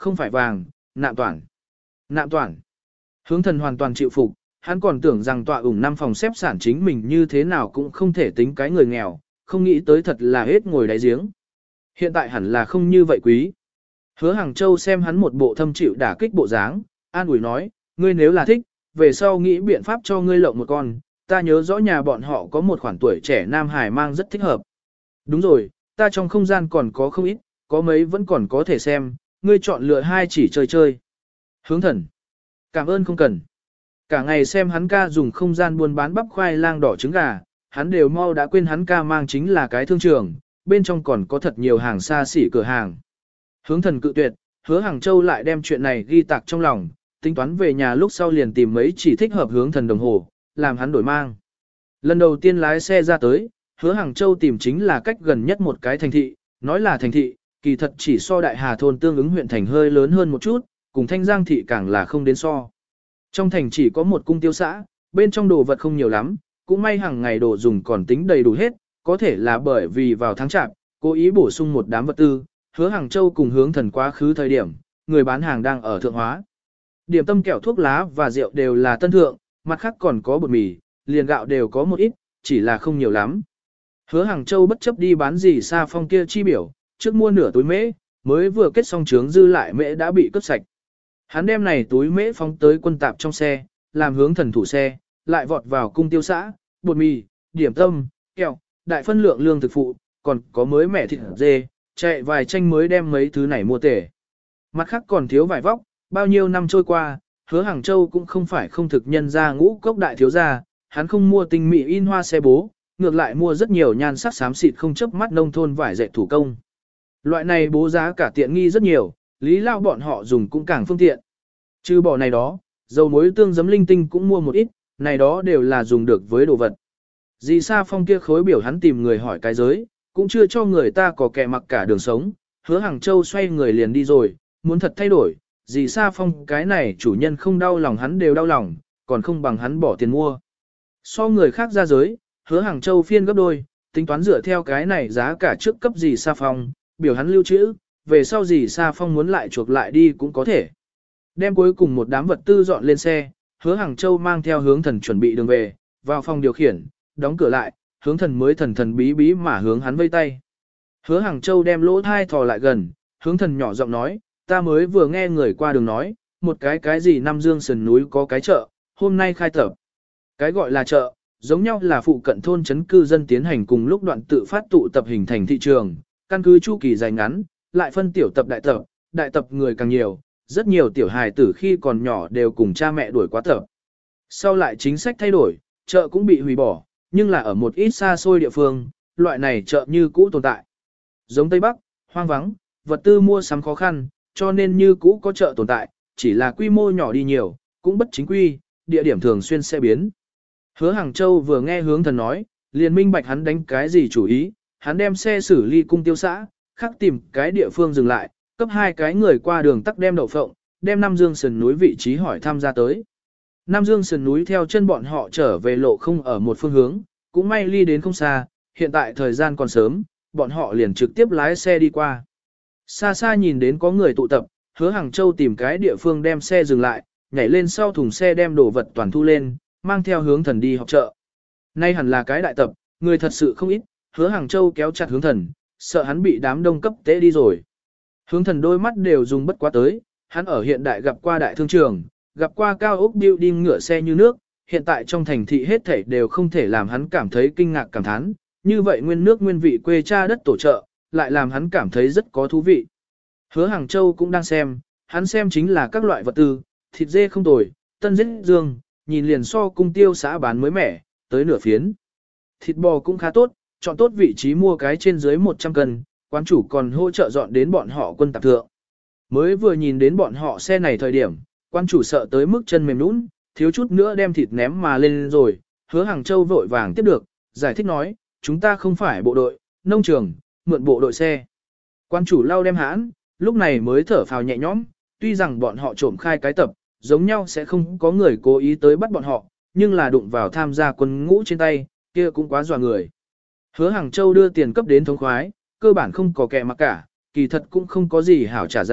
không phải vàng, nạm toàn. Nạm toàn. Hướng thần hoàn toàn chịu phục, hắn còn tưởng rằng tọa ủng 5 phòng xếp sản chính mình như thế nào cũng không thể tính cái người nghèo, không nghĩ tới thật là hết ngồi đáy giếng. Hiện tại hẳn là không như vậy quý. Hứa Hàng Châu xem hắn một bộ thâm chịu đả kích bộ dáng, an ủi nói, ngươi nếu là thích, về sau nghĩ biện pháp cho ngươi lộng một con, ta nhớ rõ nhà bọn họ có một khoản tuổi trẻ nam hải mang rất thích hợp. Đúng rồi, ta trong không gian còn có không ít, có mấy vẫn còn có thể xem, ngươi chọn lựa 2 chỉ chơi chơi. Hướng thần. Cảm ơn không cần. Cả ngày xem hắn ca dùng không gian buôn bán bắp khoai lang đỏ trứng gà, hắn đều mau đã quên hắn ca mang chính là cái thương trường, bên trong còn có thật nhiều hàng xa xỉ cửa hàng. Hướng thần cự tuyệt, Hứa Hàng Châu lại đem chuyện này ghi tạc trong lòng, tính toán về nhà lúc sau liền tìm mấy chỉ thích hợp hướng thần đồng hồ, làm hắn đổi mang. Lần đầu tiên lái xe ra tới, Hứa Hàng Châu tìm chính là cách gần nhất một cái thành thị, nói là thành thị, kỳ thật chỉ so Đại Hà thôn tương ứng huyện thành hơi lớn hơn một chút, cùng Thanh Giang thị càng là không đến so. Trong thành chỉ có một cung tiêu xã, bên trong đồ vật không nhiều lắm, cũng may hàng ngày đồ dùng còn tính đầy đủ hết, có thể là bởi vì vào tháng chạp, cố ý bổ sung một đám vật tư, Hứa Hàng Châu cùng hướng thần quá khứ thời điểm, người bán hàng đang ở thượng hóa. Điểm tâm kẹo thuốc lá và rượu đều là tân thượng, mặt khác còn có bột mì, liền gạo đều có một ít, chỉ là không nhiều lắm. Hứa Hàng Châu bất chấp đi bán gì xa phong kia chi biểu, trước mua nửa túi mễ, mới vừa kết xong trướng dư lại mễ đã bị cướp sạch. Hắn đem này túi mễ phóng tới quân tạp trong xe, làm hướng thần thủ xe, lại vọt vào cung tiêu xã, bột mì, điểm tâm, kẹo, đại phân lượng lương thực phụ, còn có mới mẻ thịt dê, chạy vài tranh mới đem mấy thứ này mua tể. Mặt khác còn thiếu vài vóc, bao nhiêu năm trôi qua, Hứa Hàng Châu cũng không phải không thực nhân ra ngũ cốc đại thiếu gia, hắn không mua tinh mỹ in hoa xe bố, ngược lại mua rất nhiều nhan sắc xám xịt không chớp mắt nông thôn vải dệt thủ công. Loại này bố giá cả tiện nghi rất nhiều, lý lao bọn họ dùng cũng càng phương tiện. Trừ bỏ này đó, dầu muối tương giấm linh tinh cũng mua một ít, này đó đều là dùng được với đồ vật. Dì Sa Phong kia khối biểu hắn tìm người hỏi cái giới, cũng chưa cho người ta có kẻ mặc cả đường sống, Hứa Hàng Châu xoay người liền đi rồi, muốn thật thay đổi, dì Sa Phong cái này chủ nhân không đau lòng hắn đều đau lòng, còn không bằng hắn bỏ tiền mua. So người khác ra giới, Hứa Hàng Châu phiên gấp đôi, tính toán dựa theo cái này giá cả trước cấp dì Sa Phong, biểu hắn lưu trữ, về sau dì Sa Phong muốn lại chuộc lại đi cũng có thể. Đem cuối cùng một đám vật tư dọn lên xe, Hứa Hàng Châu mang theo hướng thần chuẩn bị đường về, vào phòng điều khiển, đóng cửa lại, hướng thần mới thần thần bí bí mà hướng hắn vây tay. Hứa Hàng Châu đem lỗ thai thò lại gần, hướng thần nhỏ giọng nói, ta mới vừa nghe người qua đường nói, một cái gì Nam Dương sườn núi có cái chợ, hôm nay khai tập. Cái gọi là chợ, giống nhau là phụ cận thôn trấn cư dân tiến hành cùng lúc đoạn tự phát tụ tập hình thành thị trường, căn cứ chu kỳ dài ngắn, lại phân tiểu tập, đại tập người càng nhiều, rất nhiều tiểu hài tử khi còn nhỏ đều cùng cha mẹ đuổi quá tập. Sau lại chính sách thay đổi, chợ cũng bị hủy bỏ, nhưng là ở một ít xa xôi địa phương, loại này chợ như cũ tồn tại. Giống Tây Bắc, hoang vắng, vật tư mua sắm khó khăn, cho nên như cũ có chợ tồn tại, chỉ là quy mô nhỏ đi nhiều, cũng bất chính quy, địa điểm thường xuyên sẽ biến. Hứa Hàng Châu vừa nghe hướng thần nói, liền minh bạch hắn đánh cái gì chủ ý, hắn đem xe xử ly cung tiêu xã, khắc tìm cái địa phương dừng lại, cấp 2 cái người qua đường tắc đem đậu phộng, đem Nam Dương sườn núi vị trí hỏi tham gia tới. Nam Dương sườn núi theo chân bọn họ trở về lộ không ở một phương hướng, cũng may ly đến không xa, hiện tại thời gian còn sớm, bọn họ liền trực tiếp lái xe đi qua. Xa xa nhìn đến có người tụ tập, Hứa Hàng Châu tìm cái địa phương đem xe dừng lại, nhảy lên sau thùng xe đem đồ vật toàn thu lên, mang theo hướng thần đi học chợ. Nay hẳn là cái đại tập, người thật sự không ít, Hứa Hàng Châu kéo chặt hướng thần, sợ hắn bị đám đông cấp tế đi rồi. Hướng thần đôi mắt đều dùng bất quá tới, hắn ở hiện đại gặp qua đại thương trường, gặp qua cao ốc building ngựa xe như nước, hiện tại trong thành thị hết thảy đều không thể làm hắn cảm thấy kinh ngạc cảm thán, như vậy nguyên nước nguyên vị quê cha đất tổ chợ, lại làm hắn cảm thấy rất có thú vị. Hứa Hàng Châu cũng đang xem, hắn xem chính là các loại vật tư, thịt dê không tồi, tân giết dương, nhìn liền so cung tiêu xã bán mới mẻ, tới nửa phiến. Thịt bò cũng khá tốt, chọn tốt vị trí mua cái trên dưới 100 cân, quán chủ còn hỗ trợ dọn đến bọn họ quân tạp thượng. Mới vừa nhìn đến bọn họ xe này thời điểm, quan chủ sợ tới mức chân mềm nũng, thiếu chút nữa đem thịt ném mà lên rồi, Hứa Hàng Châu vội vàng tiếp được, giải thích nói, chúng ta không phải bộ đội, nông trường, mượn bộ đội xe. Quan chủ lau đem hãn, lúc này mới thở phào nhẹ nhõm, tuy rằng bọn họ trộm khai cái tập, giống nhau sẽ không có người cố ý tới bắt bọn họ, nhưng là đụng vào tham gia quân ngũ trên tay, kia cũng quá dọa người. Hứa Hàng Châu đưa tiền cấp đến thống khoái, cơ bản không có kẻ mặc cả, kỳ thật cũng không có gì hảo trả giá,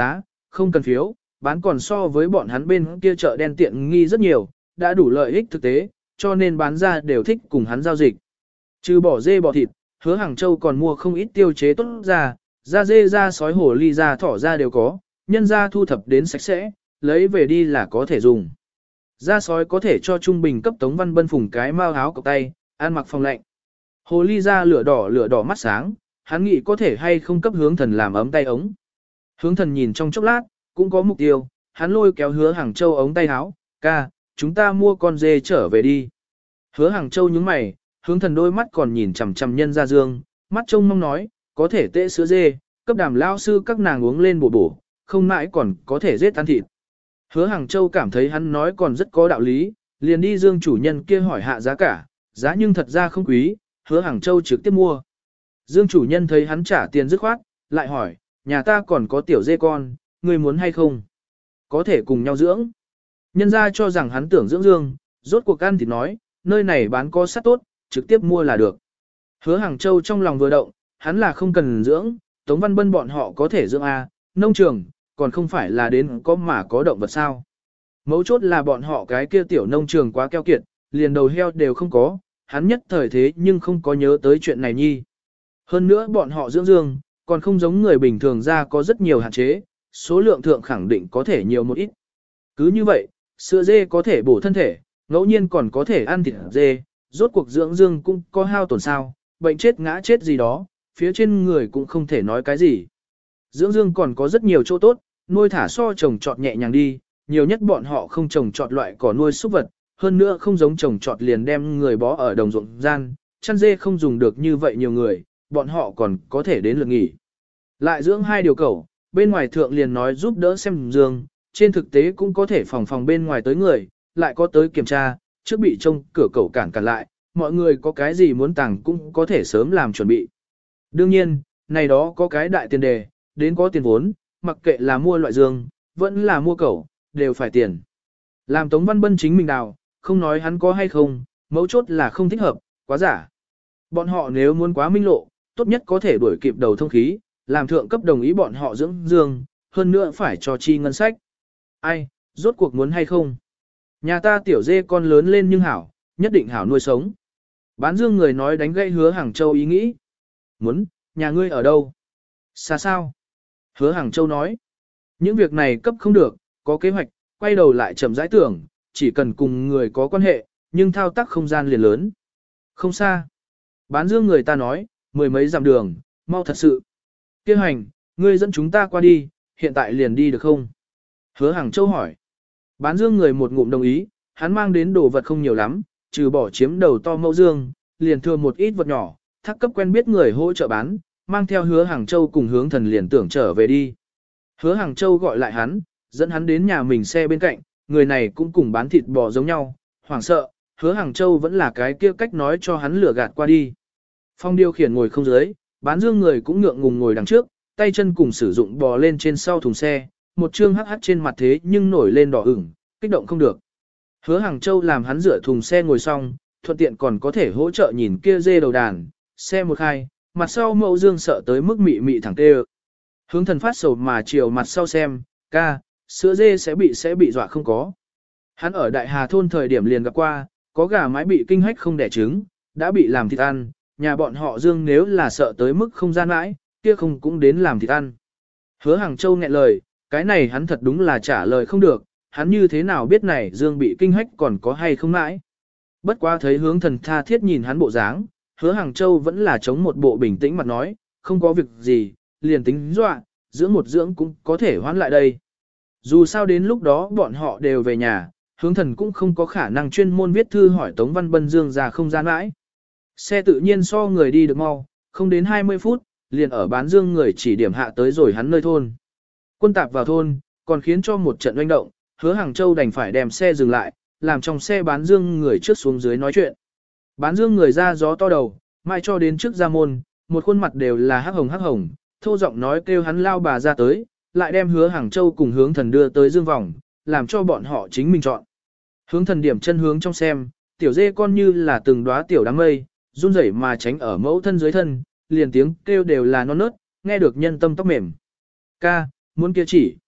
không cần phiếu, bán còn so với bọn hắn bên kia chợ đen tiện nghi rất nhiều, đã đủ lợi ích thực tế, cho nên bán ra đều thích cùng hắn giao dịch. Trừ bỏ dê bò thịt, Hứa Hàng Châu còn mua không ít tiêu chế tốt da dê da sói hổ ly da thỏ da đều có, nhân da thu thập đến sạch sẽ, lấy về đi là có thể dùng. Da sói có thể cho trung bình cấp Tống Văn Bân phùng cái mao áo cộc tay, ăn mặc phòng lạnh. Hồ ly da lửa đỏ mắt sáng, hắn nghĩ có thể hay không cấp Hướng Thần làm ấm tay ống. Hướng Thần nhìn trong chốc lát, cũng có mục tiêu, hắn lôi kéo Hứa Hàng Châu ống tay áo, ca, chúng ta mua con dê trở về đi. Hứa Hàng Châu nhướng mày, Hướng Thần đôi mắt còn nhìn chằm chằm nhân ra dương, mắt trông mong nói, có thể tễ sữa dê, cấp Đàm lao sư các nàng uống lên bổ, không mãi còn có thể giết ăn thịt. Hứa Hàng Châu cảm thấy hắn nói còn rất có đạo lý, liền đi dương chủ nhân kia hỏi hạ giá cả, giá nhưng thật ra không quý, Hứa Hàng Châu trực tiếp mua. Dương chủ nhân thấy hắn trả tiền dứt khoát, lại hỏi, nhà ta còn có tiểu dê con, ngươi muốn hay không? Có thể cùng nhau dưỡng. Nhân ra cho rằng hắn tưởng dưỡng dương, rốt cuộc ăn thì nói, nơi này bán có sắt tốt, trực tiếp mua là được. Hứa Hàng Châu trong lòng vừa động, hắn là không cần dưỡng, Tống Văn Bân bọn họ có thể dưỡng A, nông trường, còn không phải là đến có mà có động vật sao. Mấu chốt là bọn họ cái kia tiểu nông trường quá keo kiệt, liền đầu heo đều không có, hắn nhất thời thế nhưng không có nhớ tới chuyện này nhi. Hơn nữa bọn họ dưỡng dương, còn không giống người bình thường ra có rất nhiều hạn chế, số lượng thượng khẳng định có thể nhiều một ít. Cứ như vậy, sữa dê có thể bổ thân thể, ngẫu nhiên còn có thể ăn thịt dê, rốt cuộc dưỡng dương cũng có hao tổn sao, bệnh chết ngã chết gì đó, phía trên người cũng không thể nói cái gì. Dưỡng dương còn có rất nhiều chỗ tốt, nuôi thả so trồng trọt nhẹ nhàng đi, nhiều nhất bọn họ không trồng trọt loại cỏ nuôi súc vật, hơn nữa không giống trồng trọt liền đem người bó ở đồng ruộng gian, chăn dê không dùng được như vậy nhiều người, bọn họ còn có thể đến lượt nghỉ. Lại dưỡng 2 điều cẩu, bên ngoài thượng liền nói giúp đỡ xem dương, trên thực tế cũng có thể phòng bên ngoài tới người, lại có tới kiểm tra, trước bị trông cửa cẩu cản lại, mọi người có cái gì muốn tàng cũng có thể sớm làm chuẩn bị. Đương nhiên, này đó có cái đại tiền đề, đến có tiền vốn, mặc kệ là mua loại dương, vẫn là mua cẩu, đều phải tiền. Làm Tống Văn Bân chính mình đào, không nói hắn có hay không, mấu chốt là không thích hợp, quá giả. Bọn họ nếu muốn quá minh lộ, tốt nhất có thể đuổi kịp đầu thông khí, làm thượng cấp đồng ý bọn họ dưỡng dương, hơn nữa phải cho chi ngân sách. Ai, rốt cuộc muốn hay không? Nhà ta tiểu dê con lớn lên nhưng hảo, nhất định hảo nuôi sống. Bán dương người nói đánh gãy Hứa Hàng Châu ý nghĩ. Muốn, nhà ngươi ở đâu? Xa sao? Hứa Hàng Châu nói. Những việc này cấp không được, có kế hoạch, quay đầu lại chậm rãi tưởng, chỉ cần cùng người có quan hệ, nhưng thao tác không gian liền lớn. Không xa. Bán dương người ta nói, 10 mấy dặm đường, mau thật sự. Kêu hành, ngươi dẫn chúng ta qua đi, hiện tại liền đi được không? Hứa Hàng Châu hỏi. Bán dương người một ngụm đồng ý, hắn mang đến đồ vật không nhiều lắm, trừ bỏ chiếm đầu to mẫu dương, liền thừa một ít vật nhỏ, thác cấp quen biết người hỗ trợ bán, mang theo Hứa Hàng Châu cùng Hướng Thần liền tưởng trở về đi. Hứa Hàng Châu gọi lại hắn, dẫn hắn đến nhà mình xe bên cạnh, người này cũng cùng bán thịt bò giống nhau, hoảng sợ, Hứa Hàng Châu vẫn là cái kia cách nói cho hắn lừa gạt qua đi. Phong điều khiển ngồi không dưới, bán dương người cũng ngượng ngùng ngồi đằng trước, tay chân cùng sử dụng bò lên trên sau thùng xe, một trương hắc hắc trên mặt thế nhưng nổi lên đỏ ửng, kích động không được. Hứa Hàng Châu làm hắn rửa thùng xe ngồi xong, thuận tiện còn có thể hỗ trợ nhìn kia dê đầu đàn, xe một khai, mặt sau mẫu dương sợ tới mức mị mị thẳng tê. Hướng Thần phát sầu mà chiều mặt sau xem, ca, sữa dê sẽ bị dọa không có. Hắn ở Đại Hà thôn thời điểm liền gặp qua, có gà mái bị kinh hách không đẻ trứng, đã bị làm thịt ăn, nhà bọn họ dương nếu là sợ tới mức không gian mãi, kia không cũng đến làm thịt ăn. Hứa Hàng Châu nghẹn lời, cái này hắn thật đúng là trả lời không được, hắn như thế nào biết này dương bị kinh hách còn có hay không mãi. Bất quá thấy Hướng Thần tha thiết nhìn hắn bộ dáng, Hứa Hàng Châu vẫn là chống một bộ bình tĩnh mặt nói, không có việc gì, liền tính dọa, dưỡng một dưỡng cũng có thể hoán lại đây. Dù sao đến lúc đó bọn họ đều về nhà, Hướng Thần cũng không có khả năng chuyên môn viết thư hỏi Tống Văn Bân dương ra không gian mãi. Xe tự nhiên so người đi được mau, không đến 20 phút, liền ở bán dương người chỉ điểm hạ tới rồi hắn nơi thôn. Quân tạp vào thôn, còn khiến cho một trận oanh động, Hứa Hàng Châu đành phải đem xe dừng lại, làm trong xe bán dương người trước xuống dưới nói chuyện. Bán dương người ra gió to đầu, mai cho đến trước ra môn, một khuôn mặt đều là hắc hồng, thô giọng nói kêu hắn lao bà ra tới, lại đem Hứa Hàng Châu cùng Hướng Thần đưa tới dương vòng, làm cho bọn họ chính mình chọn. Hướng Thần điểm chân hướng trong xem, tiểu dê con như là từng đóa tiểu đám mây, run rẩy mà tránh ở mẫu thân dưới thân, liền tiếng kêu đều là non nớt, nghe được nhân tâm tóc mềm. Ca, muốn kia chỉ.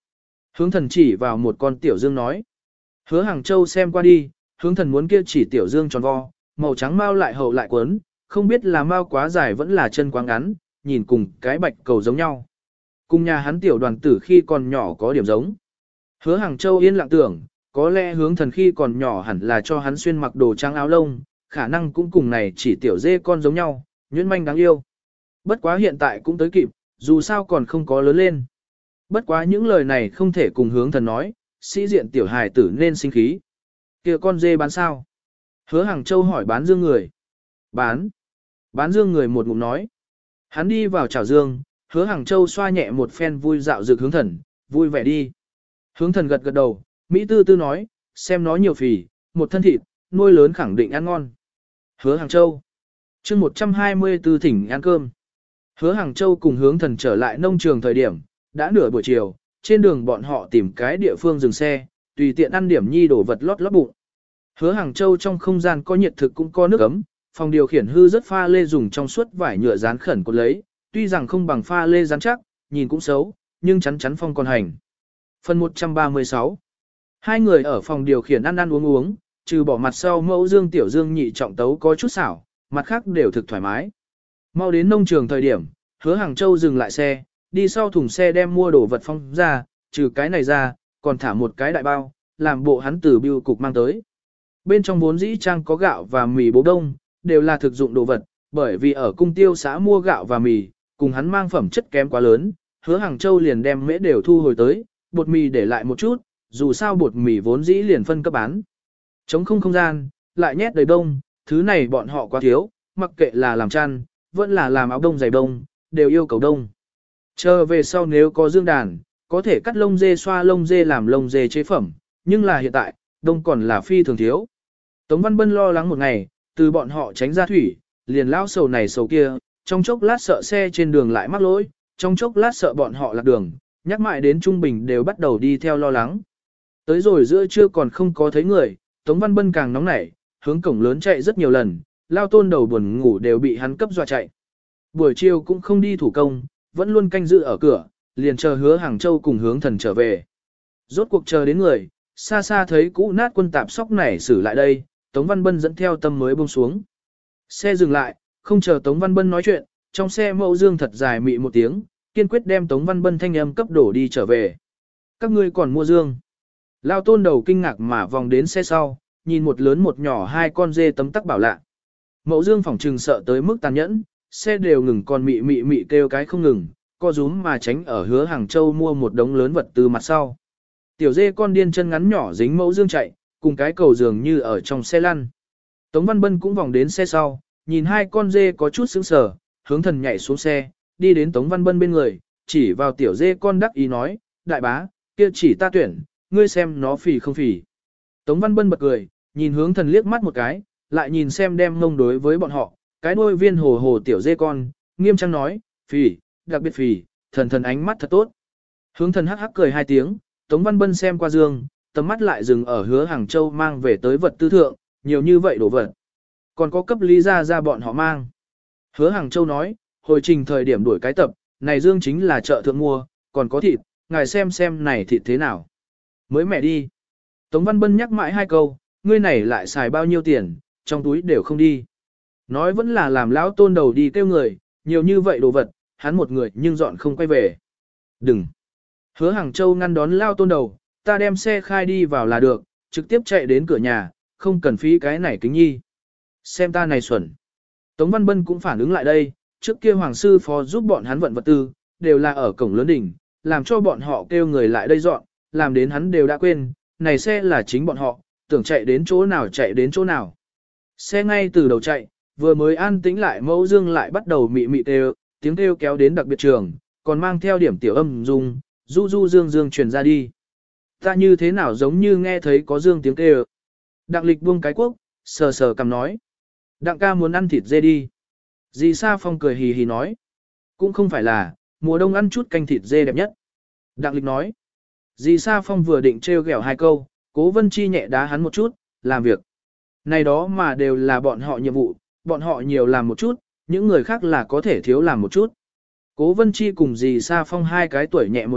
Hướng thần chỉ vào một con tiểu dương nói. Hứa Hàng Châu xem qua đi, hướng thần muốn kia chỉ tiểu dương tròn vo, màu trắng mao lại hậu lại quấn, không biết là mao quá dài vẫn là chân quá ngắn, nhìn cùng cái bạch cầu giống nhau. Cùng nhà hắn tiểu đoàn tử khi còn nhỏ có điểm giống. Hứa Hàng Châu yên lặng tưởng, có lẽ hướng thần khi còn nhỏ hẳn là cho hắn xuyên mặc đồ trắng áo lông, khả năng cũng cùng này chỉ tiểu dê con giống nhau, nhuyễn manh đáng yêu. Bất quá hiện tại cũng tới kịp, dù sao còn không có lớn lên. Bất quá những lời này không thể cùng hướng thần nói, sĩ diện tiểu hài tử nên sinh khí. Kia con dê bán sao? Hứa Hàng Châu hỏi bán dương người. Bán. Bán dương người một ngụm nói. Hắn đi vào chảo dương, Hứa Hàng Châu xoa nhẹ một phen vui dạo dược hướng thần, vui vẻ đi. Hướng thần gật gật đầu, Mỹ tư tư nói, xem nó nhiều phì, một thân thịt, nuôi lớn khẳng định ăn ngon. Hứa Hàng Châu. chương 124 thỉnh ăn cơm. Hứa Hàng Châu cùng hướng thần trở lại nông trường thời điểm, đã nửa buổi chiều, trên đường bọn họ tìm cái địa phương dừng xe, tùy tiện ăn điểm nhi đổ vật lót lót bụng. Hứa Hàng Châu trong không gian có nhiệt thực cũng có nước ấm, phòng điều khiển hư rất pha lê dùng trong suốt vải nhựa dán khẩn cột lấy, tuy rằng không bằng pha lê dán chắc, nhìn cũng xấu, nhưng chắn chắn phong còn hành. Phần 136. Hai người ở phòng điều khiển ăn ăn uống uống, trừ bỏ mặt sau mẫu dương tiểu dương nhị trọng tấu có chút xảo, mặt khác đều thực thoải mái. Mau đến nông trường thời điểm, Hứa Hàng Châu dừng lại xe, đi sau thùng xe đem mua đồ vật phong ra, trừ cái này ra, còn thả một cái đại bao, làm bộ hắn từ bưu cục mang tới. Bên trong vốn dĩ trang có gạo và mì bố đông, đều là thực dụng đồ vật, bởi vì ở cung tiêu xã mua gạo và mì, cùng hắn mang phẩm chất kém quá lớn, Hứa Hàng Châu liền đem mễ đều thu hồi tới, bột mì để lại một chút, dù sao bột mì vốn dĩ liền phân cấp bán. Chống không gian, lại nhét đầy đông, thứ này bọn họ quá thiếu, mặc kệ là làm chăn, vẫn là làm áo đông giày đông, đều yêu cầu đông. Chờ về sau nếu có dương đàn, có thể cắt lông dê xoa lông dê làm lông dê chế phẩm, nhưng là hiện tại, đông còn là phi thường thiếu. Tống Văn Bân lo lắng một ngày, từ bọn họ tránh ra thủy, liền lao sầu này sầu kia, trong chốc lát sợ xe trên đường lại mắc lỗi, trong chốc lát sợ bọn họ lạc đường, nhắc mãi đến trung bình đều bắt đầu đi theo lo lắng. Tới rồi giữa trưa còn không có thấy người, Tống Văn Bân càng nóng nảy, hướng cổng lớn chạy rất nhiều lần, lao tôn đầu buồn ngủ đều bị hắn cấp dọa chạy. Buổi chiều cũng không đi thủ công, vẫn luôn canh giữ ở cửa, liền chờ Hứa Hàng Châu cùng hướng thần trở về. Rốt cuộc chờ đến người, xa xa thấy cũ nát quân tạp sóc nảy xử lại đây, Tống Văn Bân dẫn theo tâm mới buông xuống. Xe dừng lại, không chờ Tống Văn Bân nói chuyện, trong xe mẫu dương thật dài mị một tiếng, kiên quyết đem Tống Văn Bân thanh âm cấp đổ đi trở về. Các ngươi còn mua dương. Lao tôn đầu kinh ngạc mà vòng đến xe sau, nhìn một lớn một nhỏ hai con dê tấm tắc bảo lạ. Mẫu dương phỏng trừng sợ tới mức tàn nhẫn, xe đều ngừng còn mị mị mị kêu cái không ngừng, co rúm mà tránh ở Hứa Hàng Châu mua một đống lớn vật từ mặt sau. Tiểu dê con điên chân ngắn nhỏ dính mẫu dương chạy, cùng cái cầu dường như ở trong xe lăn. Tống Văn Bân cũng vòng đến xe sau, nhìn hai con dê có chút sững sờ, hướng thần nhảy xuống xe, đi đến Tống Văn Bân bên người, chỉ vào tiểu dê con đắc ý nói, đại bá, kia chỉ ta tuyển, ngươi xem nó phì không phì. Tống Văn Bân bật cười, nhìn hướng thần liếc mắt một cái, lại nhìn xem đem mông đối với bọn họ, cái đuôi viên hồ hồ tiểu dê con, nghiêm trang nói, phì, đặc biệt phì, thần thần ánh mắt thật tốt. Hướng thần hắc hắc cười hai tiếng, Tống Văn Bân xem qua dương, tầm mắt lại dừng ở Hứa Hàng Châu mang về tới vật tư thượng, nhiều như vậy đồ vật. Còn có cấp lý ra bọn họ mang. Hứa Hàng Châu nói, hồi trình thời điểm đuổi cái tập, này dương chính là chợ thượng mua, còn có thịt, ngài xem này thịt thế nào. Mới mẹ đi. Tống Văn Bân nhắc mãi hai câu, ngươi này lại xài bao nhiêu tiền, trong túi đều không đi. Nói vẫn là làm lão tôn đầu đi kêu người, nhiều như vậy đồ vật, hắn một người nhưng dọn không quay về. Đừng. Hứa Hàng Châu ngăn đón lao tôn đầu, ta đem xe khai đi vào là được, trực tiếp chạy đến cửa nhà, không cần phí cái này kính nhi. Xem ta này xuẩn. Tống Văn Bân cũng phản ứng lại đây, trước kia Hoàng sư phó giúp bọn hắn vận vật tư, đều là ở cổng lớn đỉnh, làm cho bọn họ kêu người lại đây dọn, làm đến hắn đều đã quên, này xe là chính bọn họ, tưởng chạy đến chỗ nào chạy đến chỗ nào. Xe ngay từ đầu chạy, vừa mới an tĩnh lại mẫu dương lại bắt đầu mị mị kêu, tiếng kêu kéo đến đặc biệt trường, còn mang theo điểm tiểu âm dung, du du dương dương truyền ra đi. Ta như thế nào giống như nghe thấy có dương tiếng kêu. Đặng Lịch buông cái quốc, sờ sờ cầm nói. Đặng ca muốn ăn thịt dê đi. Dì Sa Phong cười hì hì nói. Cũng không phải là, mùa đông ăn chút canh thịt dê đẹp nhất. Đặng Lịch nói. Dì Sa Phong vừa định trêu ghẹo hai câu, Cố Vân Chi nhẹ đá hắn một chút, làm việc. Này đó mà đều là bọn họ nhiệm vụ, bọn họ nhiều làm một chút, những người khác là có thể thiếu làm một chút. Cố Vân Chi cùng dì Sa Phong hai cái tuổi nhẹ một ít,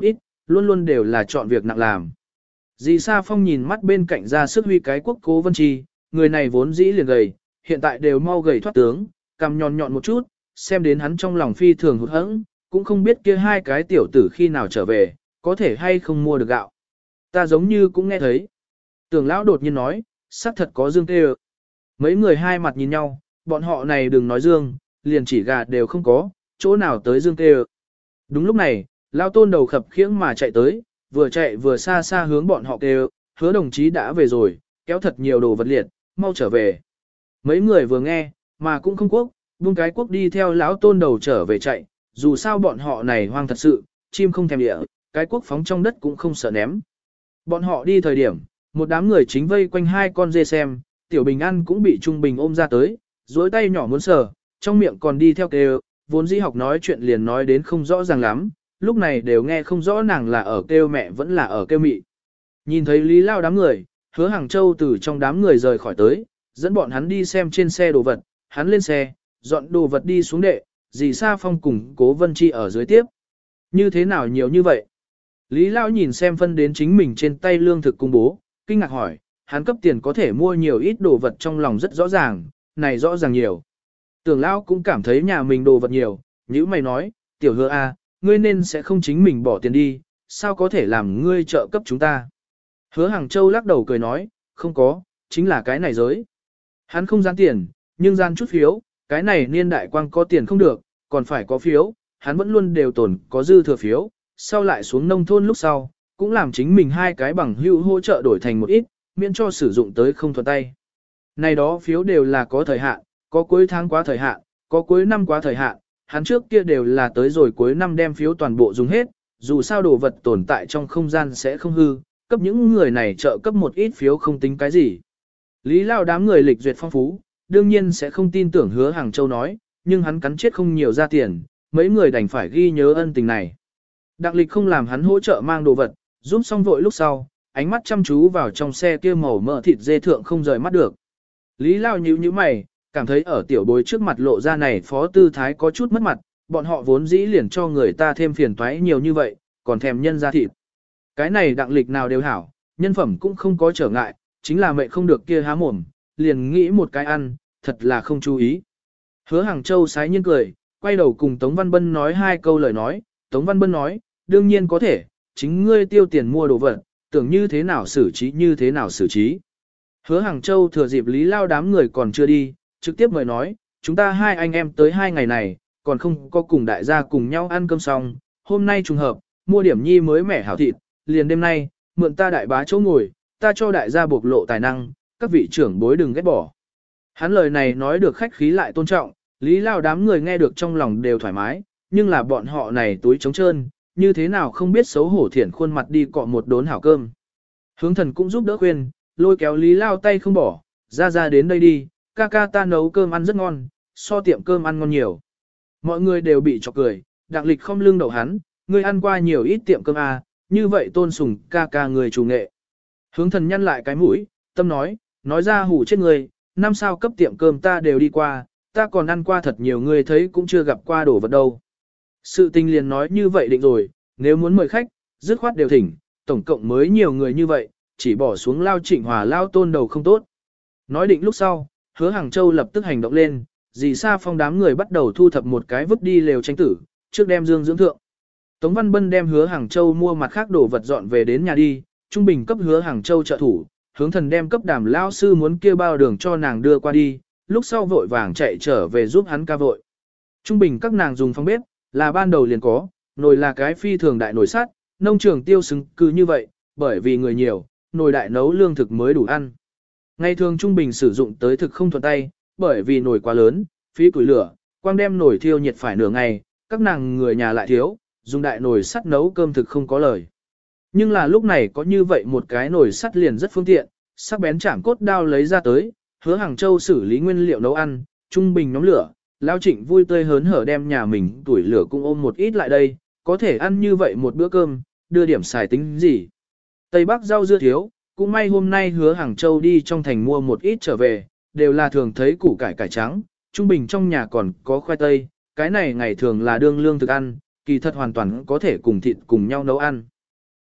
luôn luôn đều là chọn việc nặng làm. Dì Sa Phong nhìn mắt bên cạnh ra sức huy cái quốc Cố Vân Chi, người này vốn dĩ liền gầy, hiện tại đều mau gầy thoát tướng, cằm nhọn nhọn một chút, xem đến hắn trong lòng phi thường hụt hẫng, cũng không biết kia hai cái tiểu tử khi nào trở về, có thể hay không mua được gạo. Ta giống như cũng nghe thấy. Tưởng lão đột nhiên nói, xác thật có dương kêu. Mấy người hai mặt nhìn nhau, bọn họ này đừng nói dương, liền chỉ gà đều không có, chỗ nào tới dương kêu. Đúng lúc này, lão tôn đầu khập khiễng mà chạy tới, vừa chạy vừa xa xa hướng bọn họ kêu, Hứa đồng chí đã về rồi, kéo thật nhiều đồ vật liệt, mau trở về. Mấy người vừa nghe, mà cũng không quốc, buông cái quốc đi theo lão tôn đầu trở về chạy, dù sao bọn họ này hoang thật sự, chim không thèm địa, cái quốc phóng trong đất cũng không sợ ném. Bọn họ đi thời điểm, một đám người chính vây quanh hai con dê xem, tiểu bình an cũng bị trung bình ôm ra tới, duỗi tay nhỏ muốn sờ, trong miệng còn đi theo kêu, vốn dĩ học nói chuyện liền nói đến không rõ ràng lắm, lúc này đều nghe không rõ nàng là ở kêu mẹ vẫn là ở kêu mị. Nhìn thấy Lý Lao đám người, Hứa Hàng Châu từ trong đám người rời khỏi tới, dẫn bọn hắn đi xem trên xe đồ vật, hắn lên xe, dọn đồ vật đi xuống đệ, dì Sa Phong cùng Cố Vân Chi ở dưới tiếp. Như thế nào nhiều như vậy? Lý Lao nhìn xem phân đến chính mình trên tay lương thực cung bố, kinh ngạc hỏi, hắn cấp tiền có thể mua nhiều ít đồ vật trong lòng rất rõ ràng, này rõ ràng nhiều. Tưởng Lao cũng cảm thấy nhà mình đồ vật nhiều, như mày nói, tiểu Hứa a, ngươi nên sẽ không chính mình bỏ tiền đi, sao có thể làm ngươi trợ cấp chúng ta. Hứa Hàng Châu lắc đầu cười nói, không có, chính là cái này giới. Hắn không gian tiền, nhưng gian chút phiếu, cái này niên đại quang có tiền không được, còn phải có phiếu, hắn vẫn luôn đều tồn có dư thừa phiếu, sau lại xuống nông thôn lúc sau, cũng làm chính mình hai cái bằng hữu hỗ trợ đổi thành một ít, miễn cho sử dụng tới không thuận tay. Này đó phiếu đều là có thời hạn, có cuối tháng quá thời hạn, có cuối năm quá thời hạn, hắn trước kia đều là tới rồi cuối năm đem phiếu toàn bộ dùng hết, dù sao đồ vật tồn tại trong không gian sẽ không hư, cấp những người này trợ cấp một ít phiếu không tính cái gì. Lý Lao đám người lịch duyệt phong phú, đương nhiên sẽ không tin tưởng Hứa Hàng Châu nói, nhưng hắn cắn chết không nhiều ra tiền, mấy người đành phải ghi nhớ ân tình này. Đặng lịch không làm hắn hỗ trợ mang đồ vật, giúp xong vội lúc sau, ánh mắt chăm chú vào trong xe kia màu mỡ thịt dê thượng không rời mắt được. Lý Lao nhíu nhíu mày, cảm thấy ở tiểu bối trước mặt lộ ra này phó tư thái có chút mất mặt, bọn họ vốn dĩ liền cho người ta thêm phiền toái nhiều như vậy, còn thèm nhân ra thịt. Cái này đặng lịch nào đều hảo, nhân phẩm cũng không có trở ngại, chính là mẹ không được kia há mồm, liền nghĩ một cái ăn, thật là không chú ý. Hứa Hàng Châu sái nhiên cười, quay đầu cùng Tống Văn Bân nói hai câu lời nói, Tống Văn Bân nói, đương nhiên có thể, chính ngươi tiêu tiền mua đồ vật, tưởng như thế nào xử trí như thế nào xử trí. Hứa Hàng Châu thừa dịp Lý Lao đám người còn chưa đi, trực tiếp mời nói, chúng ta hai anh em tới 2 ngày này, còn không có cùng đại gia cùng nhau ăn cơm xong, hôm nay trùng hợp, mua điểm nhi mới mẻ hảo thịt, liền đêm nay, mượn ta đại bá chỗ ngồi, ta cho đại gia bộc lộ tài năng, các vị trưởng bối đừng ghét bỏ. Hắn lời này nói được khách khí lại tôn trọng, Lý Lao đám người nghe được trong lòng đều thoải mái, nhưng là bọn họ này túi trống trơn, như thế nào không biết xấu hổ thiển khuôn mặt đi cọ một đốn hảo cơm. Hướng Thần cũng giúp đỡ khuyên, lôi kéo Lý Lao tay không bỏ, ra đến đây đi, ca ca ta nấu cơm ăn rất ngon, so tiệm cơm ăn ngon nhiều. Mọi người đều bị chọc cười, Đặng Lịch không lưng đầu hắn, ngươi ăn qua nhiều ít tiệm cơm à, như vậy tôn sùng ca ca người chủ nghệ. Hướng Thần nhăn lại cái mũi, tâm nói ra hủ chết người, năm sao cấp tiệm cơm ta đều đi qua, ta còn ăn qua thật nhiều người thấy cũng chưa gặp qua đồ vật đâu. Sự tình liền nói như vậy định rồi, nếu muốn mời khách, dứt khoát đều thỉnh, tổng cộng mới nhiều người như vậy, chỉ bỏ xuống Lao Trịnh Hòa Lao tôn đầu không tốt. Nói định lúc sau, Hứa Hàng Châu lập tức hành động lên, dì Sa Phong đám người bắt đầu thu thập một cái vứt đi lều tranh tử, trước đem dương dưỡng thượng. Tống Văn Bân đem Hứa Hàng Châu mua mặt khác đồ vật dọn về đến nhà đi, trung bình cấp Hứa Hàng Châu trợ thủ, Hướng Thần đem cấp Đàm lão sư muốn kia bao đường cho nàng đưa qua đi, lúc sau vội vàng chạy trở về giúp hắn ca vội. Trung bình các nàng dùng phòng bếp, là ban đầu liền có, nồi là cái phi thường đại nồi sắt, nông trường tiêu xứng cứ như vậy, bởi vì người nhiều, nồi đại nấu lương thực mới đủ ăn. Ngày thường trung bình sử dụng tới thực không thuận tay, bởi vì nồi quá lớn, phí củi lửa, quang đem nồi thiêu nhiệt phải nửa ngày, các nàng người nhà lại thiếu, dùng đại nồi sắt nấu cơm thực không có lời. Nhưng là lúc này có như vậy một cái nồi sắt liền rất phương tiện, sắc bén chạm cốt đao lấy ra tới, Hứa Hàng Châu xử lý nguyên liệu nấu ăn, trung bình nhóm lửa, Lao Trịnh vui tươi hớn hở đem nhà mình tuổi lửa cũng ôm một ít lại đây, có thể ăn như vậy một bữa cơm, đưa điểm xài tính gì. Tây Bắc rau dưa thiếu, cũng may hôm nay Hứa Hàng Châu đi trong thành mua một ít trở về, đều là thường thấy củ cải cải trắng, trung bình trong nhà còn có khoai tây, cái này ngày thường là đương lương thực ăn, kỳ thật hoàn toàn có thể cùng thịt cùng nhau nấu ăn.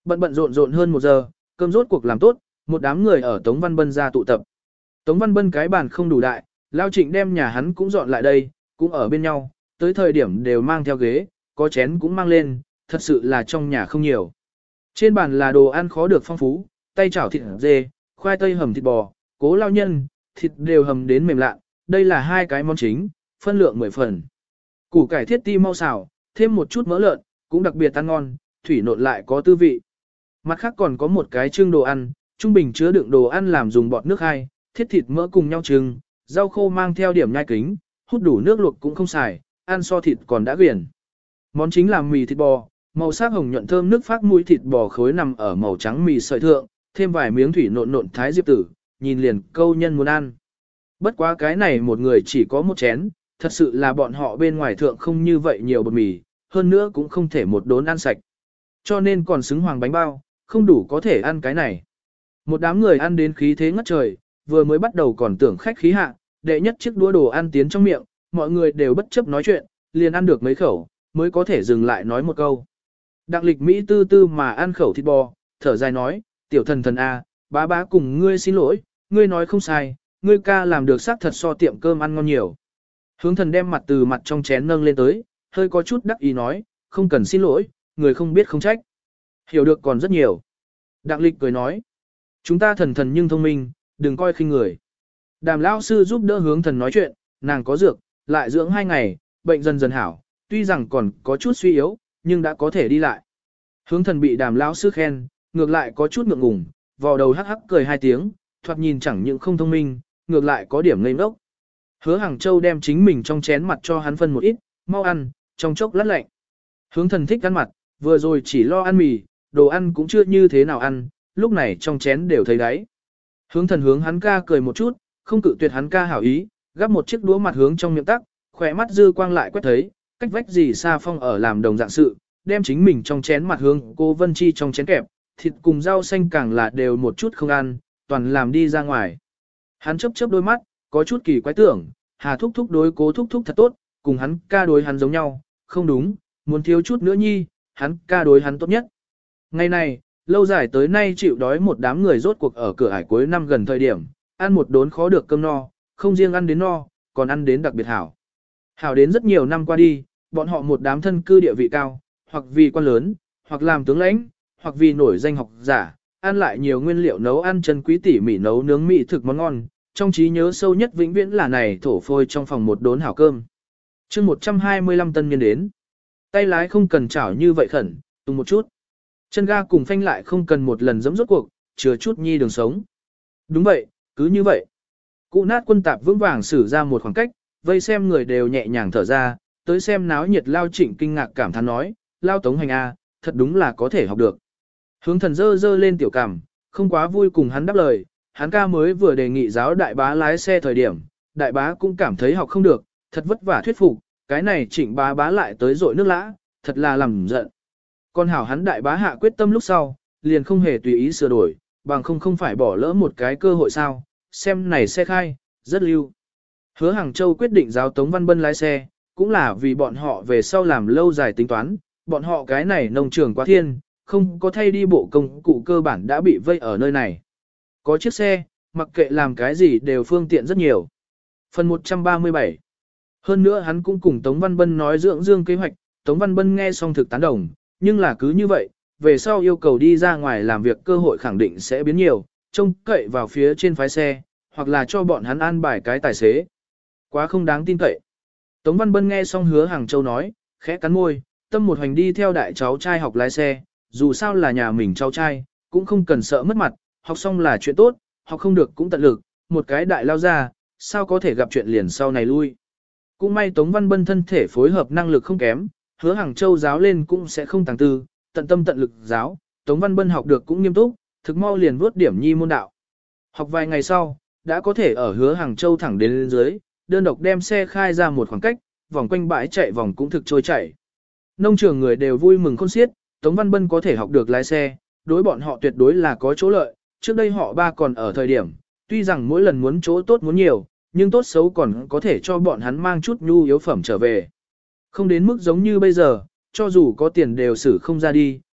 Bận bận rộn rộn hơn 1 giờ, cơm rốt cuộc làm tốt, một đám người ở Tống Văn Bân ra tụ tập. Tống Văn Bân cái bàn không đủ đại, Lao Trịnh đem nhà hắn cũng dọn lại đây, cũng ở bên nhau, tới thời điểm đều mang theo ghế, có chén cũng mang lên, thật sự là trong nhà không nhiều. Trên bàn là đồ ăn khó được phong phú, tay chảo thịt dê, khoai tây hầm thịt bò, cố lao nhân, thịt đều hầm đến mềm lạ, đây là 2 cái món chính, phân lượng 10 phần. Củ cải thiết ti mau xào, thêm một chút mỡ lợn, cũng đặc biệt ăn ngon, thủy nộn lại có tư vị. Mặt khác còn có một cái trưng đồ ăn, trung bình chứa đựng đồ ăn làm dùng bọt nước 2, thiết thịt mỡ cùng nhau trưng, rau khô mang theo điểm nhai kính, hút đủ nước luộc cũng không xài, ăn so thịt còn đã quyển. Món chính là mì thịt bò, màu sắc hồng nhuận thơm nước phát mũi thịt bò khối nằm ở màu trắng mì sợi thượng, thêm vài miếng thủy nộn nộn thái diệp tử, nhìn liền câu nhân muốn ăn. Bất quá cái này một người chỉ có một chén, thật sự là bọn họ bên ngoài thượng không như vậy nhiều bột mì, hơn nữa cũng không thể một đốn ăn sạch. Cho nên còn xứng hoàng bánh bao, không đủ có thể ăn cái này. Một đám người ăn đến khí thế ngất trời, vừa mới bắt đầu còn tưởng khách khí hạ, đệ nhất chiếc đũa đồ ăn tiến trong miệng, mọi người đều bất chấp nói chuyện, liền ăn được mấy khẩu, mới có thể dừng lại nói một câu. Đặng Lịch Mỹ tư tư mà ăn khẩu thịt bò, thở dài nói, tiểu thần thần a, bá bá cùng ngươi xin lỗi, ngươi nói không sai, ngươi ca làm được xác thật so tiệm cơm ăn ngon nhiều. Hướng thần đem mặt từ mặt trong chén nâng lên tới, hơi có chút đắc ý nói, không cần xin lỗi, người không biết không trách. Hiểu được còn rất nhiều. Đặng Lịch cười nói, chúng ta thần thần nhưng thông minh, đừng coi khinh người. Đàm lão sư giúp đỡ hướng thần nói chuyện, nàng có dược, lại dưỡng 2 ngày, bệnh dần dần hảo, tuy rằng còn có chút suy yếu, nhưng đã có thể đi lại. Hướng thần bị đàm lão sư khen, ngược lại có chút ngượng ngùng, vò đầu hắc hắc cười 2 tiếng, thoạt nhìn chẳng những không thông minh, ngược lại có điểm ngây ngốc. Hứa Hàng Châu đem chính mình trong chén mặt cho hắn phân một ít, mau ăn, trong chốc lát lạnh. Hướng thần thích ăn mặt, vừa rồi chỉ lo ăn mì, đồ ăn cũng chưa như thế nào ăn, lúc này trong chén đều thấy đáy. Hướng thần hướng hắn ca cười một chút, không cự tuyệt hắn ca hảo ý, gắp một chiếc đũa mặt hướng trong miệng tắc, khỏe mắt dư quang lại quét thấy, cách vách gì xa phong ở làm đồng dạng sự, đem chính mình trong chén mặt hướng cô Vân Chi trong chén kẹp, thịt cùng rau xanh càng là đều một chút không ăn, toàn làm đi ra ngoài. Hắn chớp chớp đôi mắt, có chút kỳ quái tưởng, Hà thúc thúc đối cố thúc thúc thật tốt, cùng hắn ca đối hắn giống nhau, không đúng, muốn thiếu chút nữa nhi, hắn ca đối hắn tốt nhất. Ngày này, lâu dài tới nay chịu đói một đám người rốt cuộc ở cửa ải cuối năm gần thời điểm, ăn một đốn khó được cơm no, không riêng ăn đến no, còn ăn đến đặc biệt hảo. Hảo đến rất nhiều năm qua đi, bọn họ một đám thân cư địa vị cao, hoặc vì quan lớn, hoặc làm tướng lãnh, hoặc vì nổi danh học giả, ăn lại nhiều nguyên liệu nấu ăn chân quý tỉ mỉ nấu nướng mỹ thực món ngon, trong trí nhớ sâu nhất vĩnh viễn là này thổ phôi trong phòng một đốn hảo cơm. Chương 125 tân niên đến. Tay lái không cần chảo như vậy khẩn, tung một chút. Chân ga cùng phanh lại không cần một lần giẫm rốt cuộc, chừa chút nhi đường sống. Đúng vậy, cứ như vậy. Cụ nát quân tạp vững vàng xử ra một khoảng cách, vây xem người đều nhẹ nhàng thở ra, tới xem náo nhiệt Lao Trịnh kinh ngạc cảm thán nói, Lao Tống Hành A, thật đúng là có thể học được. Hướng thần dơ dơ lên tiểu cảm, không quá vui cùng hắn đáp lời, hắn ca mới vừa đề nghị giáo đại bá lái xe thời điểm, đại bá cũng cảm thấy học không được, thật vất vả thuyết phục, cái này Trịnh bá bá lại tới dội nước lã, thật là làm giận. Còn hảo hắn đại bá hạ quyết tâm lúc sau, liền không hề tùy ý sửa đổi, bằng không phải bỏ lỡ một cái cơ hội sao, xem này xe khai, rất lưu. Hứa Hàng Châu quyết định giáo Tống Văn Bân lái xe, cũng là vì bọn họ về sau làm lâu dài tính toán, bọn họ cái này nông trường quá thiên, không có thay đi bộ công cụ cơ bản đã bị vây ở nơi này. Có chiếc xe, mặc kệ làm cái gì đều phương tiện rất nhiều. Phần 137. Hơn nữa hắn cũng cùng Tống Văn Bân nói dưỡng dương kế hoạch, Tống Văn Bân nghe xong thực tán đồng, nhưng là cứ như vậy, về sau yêu cầu đi ra ngoài làm việc cơ hội khẳng định sẽ biến nhiều, trông cậy vào phía trên phái xe, hoặc là cho bọn hắn an bài cái tài xế. Quá không đáng tin cậy. Tống Văn Bân nghe xong Hứa Hàng Châu nói, khẽ cắn môi, tâm một hành đi theo đại cháu trai học lái xe, dù sao là nhà mình cháu trai, cũng không cần sợ mất mặt, học xong là chuyện tốt, học không được cũng tận lực, một cái đại lao ra, sao có thể gặp chuyện liền sau này lui. Cũng may Tống Văn Bân thân thể phối hợp năng lực không kém, Hứa Hàng Châu giáo lên cũng sẽ không tàng tư, tận tâm tận lực giáo, Tống Văn Bân học được cũng nghiêm túc, thực mau liền vuốt điểm nhi môn đạo. Học vài ngày sau, đã có thể ở Hứa Hàng Châu thẳng đến lên dưới, đơn độc đem xe khai ra một khoảng cách, vòng quanh bãi chạy vòng cũng thực trôi chảy. Nông trường người đều vui mừng khôn xiết, Tống Văn Bân có thể học được lái xe, đối bọn họ tuyệt đối là có chỗ lợi, trước đây họ ba còn ở thời điểm, tuy rằng mỗi lần muốn chỗ tốt muốn nhiều, nhưng tốt xấu còn có thể cho bọn hắn mang chút nhu yếu phẩm trở về. Không đến mức giống như bây giờ, cho dù có tiền đều xử không ra đi,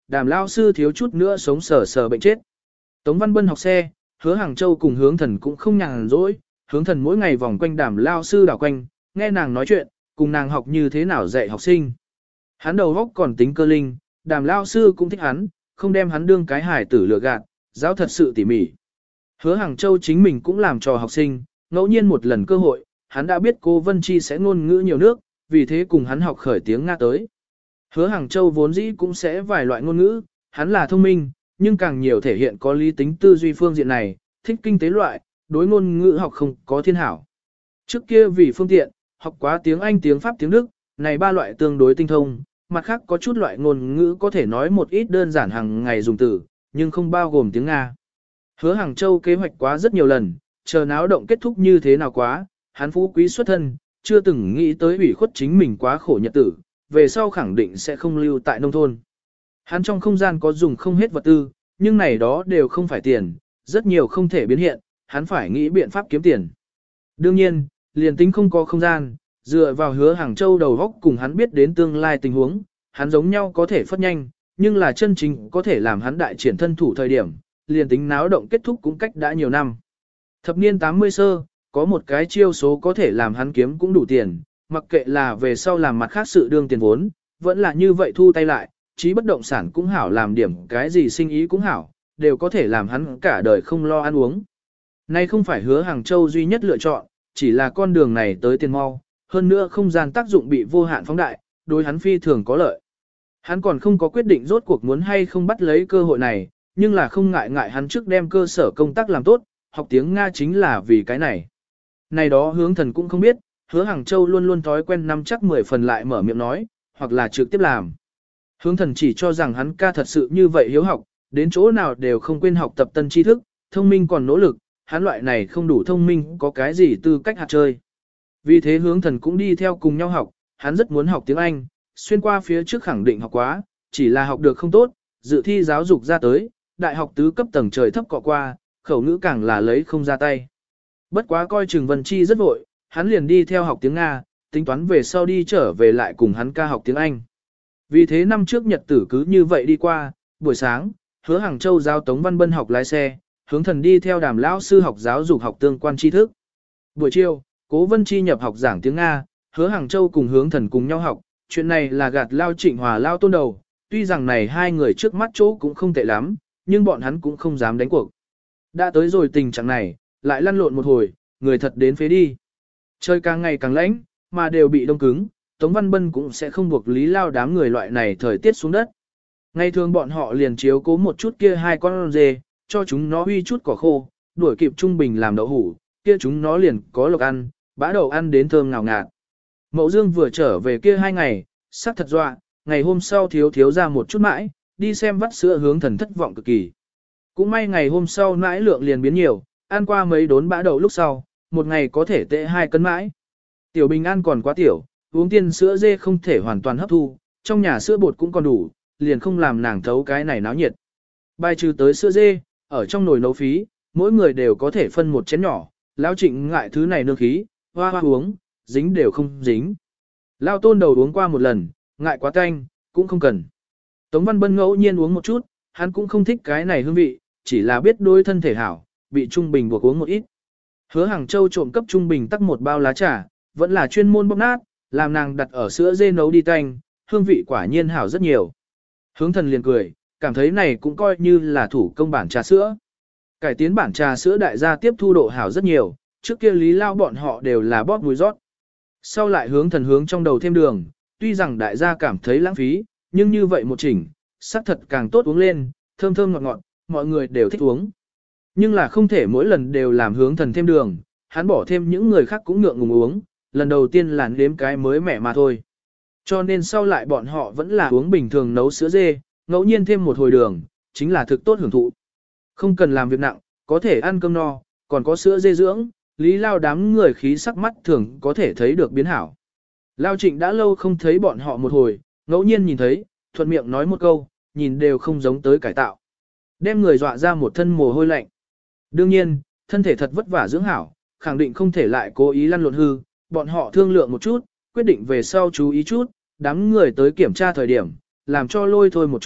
Đàm lao sư thiếu chút nữa sống sờ sờ bệnh chết. Tống Văn Bân học xe, Hứa Hàng Châu cùng Hướng Thần cũng không nhàn rỗi, Hướng Thần mỗi ngày vòng quanh Đàm lao sư đảo quanh, nghe nàng nói chuyện, cùng nàng học như thế nào dạy học sinh. Hắn đầu óc còn tính cơ linh, Đàm lao sư cũng thích hắn, không đem hắn đương cái hài tử lừa gạt, giáo thật sự tỉ mỉ. Hứa Hàng Châu chính mình cũng làm trò học sinh, ngẫu nhiên một lần cơ hội, hắn đã biết cô Vân Chi sẽ ngôn ngữ nhiều nước, vì thế cùng hắn học khởi tiếng Nga tới. Hứa Hàng Châu vốn dĩ cũng sẽ vài loại ngôn ngữ, hắn là thông minh, nhưng càng nhiều thể hiện có lý tính tư duy phương diện này, thích kinh tế loại, đối ngôn ngữ học không có thiên hảo. Trước kia vì phương tiện, học quá tiếng Anh, tiếng Pháp, tiếng Đức, này ba loại tương đối tinh thông, mặt khác có chút loại ngôn ngữ có thể nói một ít đơn giản hàng ngày dùng từ, nhưng không bao gồm tiếng Nga. Hứa Hàng Châu kế hoạch quá rất nhiều lần, chờ náo động kết thúc như thế nào quá, hắn phú quý xuất thân, chưa từng nghĩ tới ủy khuất chính mình quá khổ nhật tử, về sau khẳng định sẽ không lưu tại nông thôn. Hắn trong không gian có dùng không hết vật tư, nhưng này đó đều không phải tiền, rất nhiều không thể biến hiện, hắn phải nghĩ biện pháp kiếm tiền. Đương nhiên, liền tính không có không gian, dựa vào Hứa Hàng Châu đầu góc cùng hắn biết đến tương lai tình huống, hắn giống nhau có thể phất nhanh, nhưng là chân chính có thể làm hắn đại triển thân thủ thời điểm, liền tính náo động kết thúc cũng cách đã nhiều năm. Thập niên 80 sơ, có một cái chiêu số có thể làm hắn kiếm cũng đủ tiền, mặc kệ là về sau làm mặt khác sự đương tiền vốn, vẫn là như vậy thu tay lại, chí bất động sản cũng hảo, làm điểm cái gì sinh ý cũng hảo, đều có thể làm hắn cả đời không lo ăn uống. Nay không phải Hứa Hàng Châu duy nhất lựa chọn, chỉ là con đường này tới tiền mau, hơn nữa không gian tác dụng bị vô hạn phóng đại, đối hắn phi thường có lợi. Hắn còn không có quyết định rốt cuộc muốn hay không bắt lấy cơ hội này, nhưng là không ngại hắn trước đem cơ sở công tác làm tốt, học tiếng Nga chính là vì cái này. Này đó Hướng Thần cũng không biết, Hứa Hàng Châu luôn luôn thói quen nắm chắc 10 phần lại mở miệng nói, hoặc là trực tiếp làm. Hướng Thần chỉ cho rằng hắn ca thật sự như vậy hiếu học, đến chỗ nào đều không quên học tập tân tri thức, thông minh còn nỗ lực, hắn loại này không đủ thông minh có cái gì tư cách hạt chơi. Vì thế Hướng Thần cũng đi theo cùng nhau học, hắn rất muốn học tiếng Anh, xuyên qua phía trước khẳng định học quá, chỉ là học được không tốt, dự thi giáo dục ra tới, đại học tứ cấp tầng trời thấp cọ qua, khẩu ngữ càng là lấy không ra tay. Bất quá coi Trừng Vân Chi rất vội, hắn liền đi theo học tiếng Nga, tính toán về sau đi trở về lại cùng hắn ca học tiếng Anh. Vì thế năm trước nhật tử cứ như vậy đi qua, buổi sáng, Hứa Hàng Châu giao Tống Văn Bân học lái xe, Hướng Thần đi theo Đàm lão sư học giáo dục học tương quan tri thức. Buổi chiều, Cố Vân Chi nhập học giảng tiếng Nga, Hứa Hàng Châu cùng Hướng Thần cùng nhau học, chuyện này là gạt Lao Trịnh Hòa Lao Tôn đầu, tuy rằng này hai người trước mắt chỗ cũng không tệ lắm, nhưng bọn hắn cũng không dám đánh cuộc. Đã tới rồi tình trạng này, lại lăn lộn một hồi, người thật đến phế đi. Trời càng ngày càng lạnh, mà đều bị đông cứng, Tống Văn Bân cũng sẽ không buộc Lý Lao đám người loại này thời tiết xuống đất. Ngày thường bọn họ liền chiếu cố một chút kia hai con dê, cho chúng nó huy chút cỏ khô, đuổi kịp trung bình làm đậu hủ, kia chúng nó liền có lộc ăn, bã đậu ăn đến thơm ngào ngạt. Mậu Dương vừa trở về kia 2 ngày, sắc thật dọa, ngày hôm sau thiếu ra một chút mãi, đi xem vắt sữa Hướng Thần thất vọng cực kỳ. Cũng may ngày hôm sau mãi lượng liền biến nhiều, ăn qua mấy đốn bã đậu lúc sau, một ngày có thể tệ 2 cân mãi. Tiểu Bình An còn quá tiểu, uống tiên sữa dê không thể hoàn toàn hấp thu, trong nhà sữa bột cũng còn đủ, liền không làm nàng thấu cái này náo nhiệt. Bài trừ tới sữa dê, ở trong nồi nấu phí, mỗi người đều có thể phân một chén nhỏ, Lão Trịnh ngại thứ này nương khí, hoa hoa uống, dính đều không dính. Lao Tôn đầu uống qua một lần, ngại quá tanh, cũng không cần. Tống Văn Bân ngẫu nhiên uống một chút, hắn cũng không thích cái này hương vị, chỉ là biết đôi thân thể hảo, bị Trung Bình buộc uống một ít. Hứa Hàng Châu trộm cấp Trung Bình tắc một bao lá trà, vẫn là chuyên môn bóc nát, làm nàng đặt ở sữa dê nấu đi tanh, hương vị quả nhiên hảo rất nhiều. Hướng Thần liền cười, cảm thấy này cũng coi như là thủ công bản trà sữa. Cải tiến bản trà sữa đại gia tiếp thu độ hảo rất nhiều, trước kia Lý Lao bọn họ đều là bóp mùi rót. Sau lại Hướng Thần hướng trong đầu thêm đường, tuy rằng đại gia cảm thấy lãng phí, nhưng như vậy một chỉnh, sắc thật càng tốt uống lên, thơm thơm ngọt ngọt, mọi người đều thích uống. Nhưng là không thể mỗi lần đều làm Hướng Thần thêm đường, hắn bỏ thêm những người khác cũng ngượng ngùng uống, lần đầu tiên là nếm cái mới mẻ mà thôi. Cho nên sau lại bọn họ vẫn là uống bình thường nấu sữa dê, ngẫu nhiên thêm một hồi đường, chính là thực tốt hưởng thụ. Không cần làm việc nặng, có thể ăn cơm no, còn có sữa dê dưỡng, Lý Lao đám người khí sắc mắt thường có thể thấy được biến hảo. Lao Trịnh đã lâu không thấy bọn họ một hồi, ngẫu nhiên nhìn thấy, thuận miệng nói một câu, nhìn đều không giống tới cải tạo. Đem người dọa ra một thân mồ hôi lạnh. Đương nhiên, thân thể thật vất vả dưỡng hảo, khẳng định không thể lại cố ý lăn lộn hư, bọn họ thương lượng một chút, quyết định về sau chú ý chút, đám người tới kiểm tra thời điểm, làm cho lôi thôi một chút,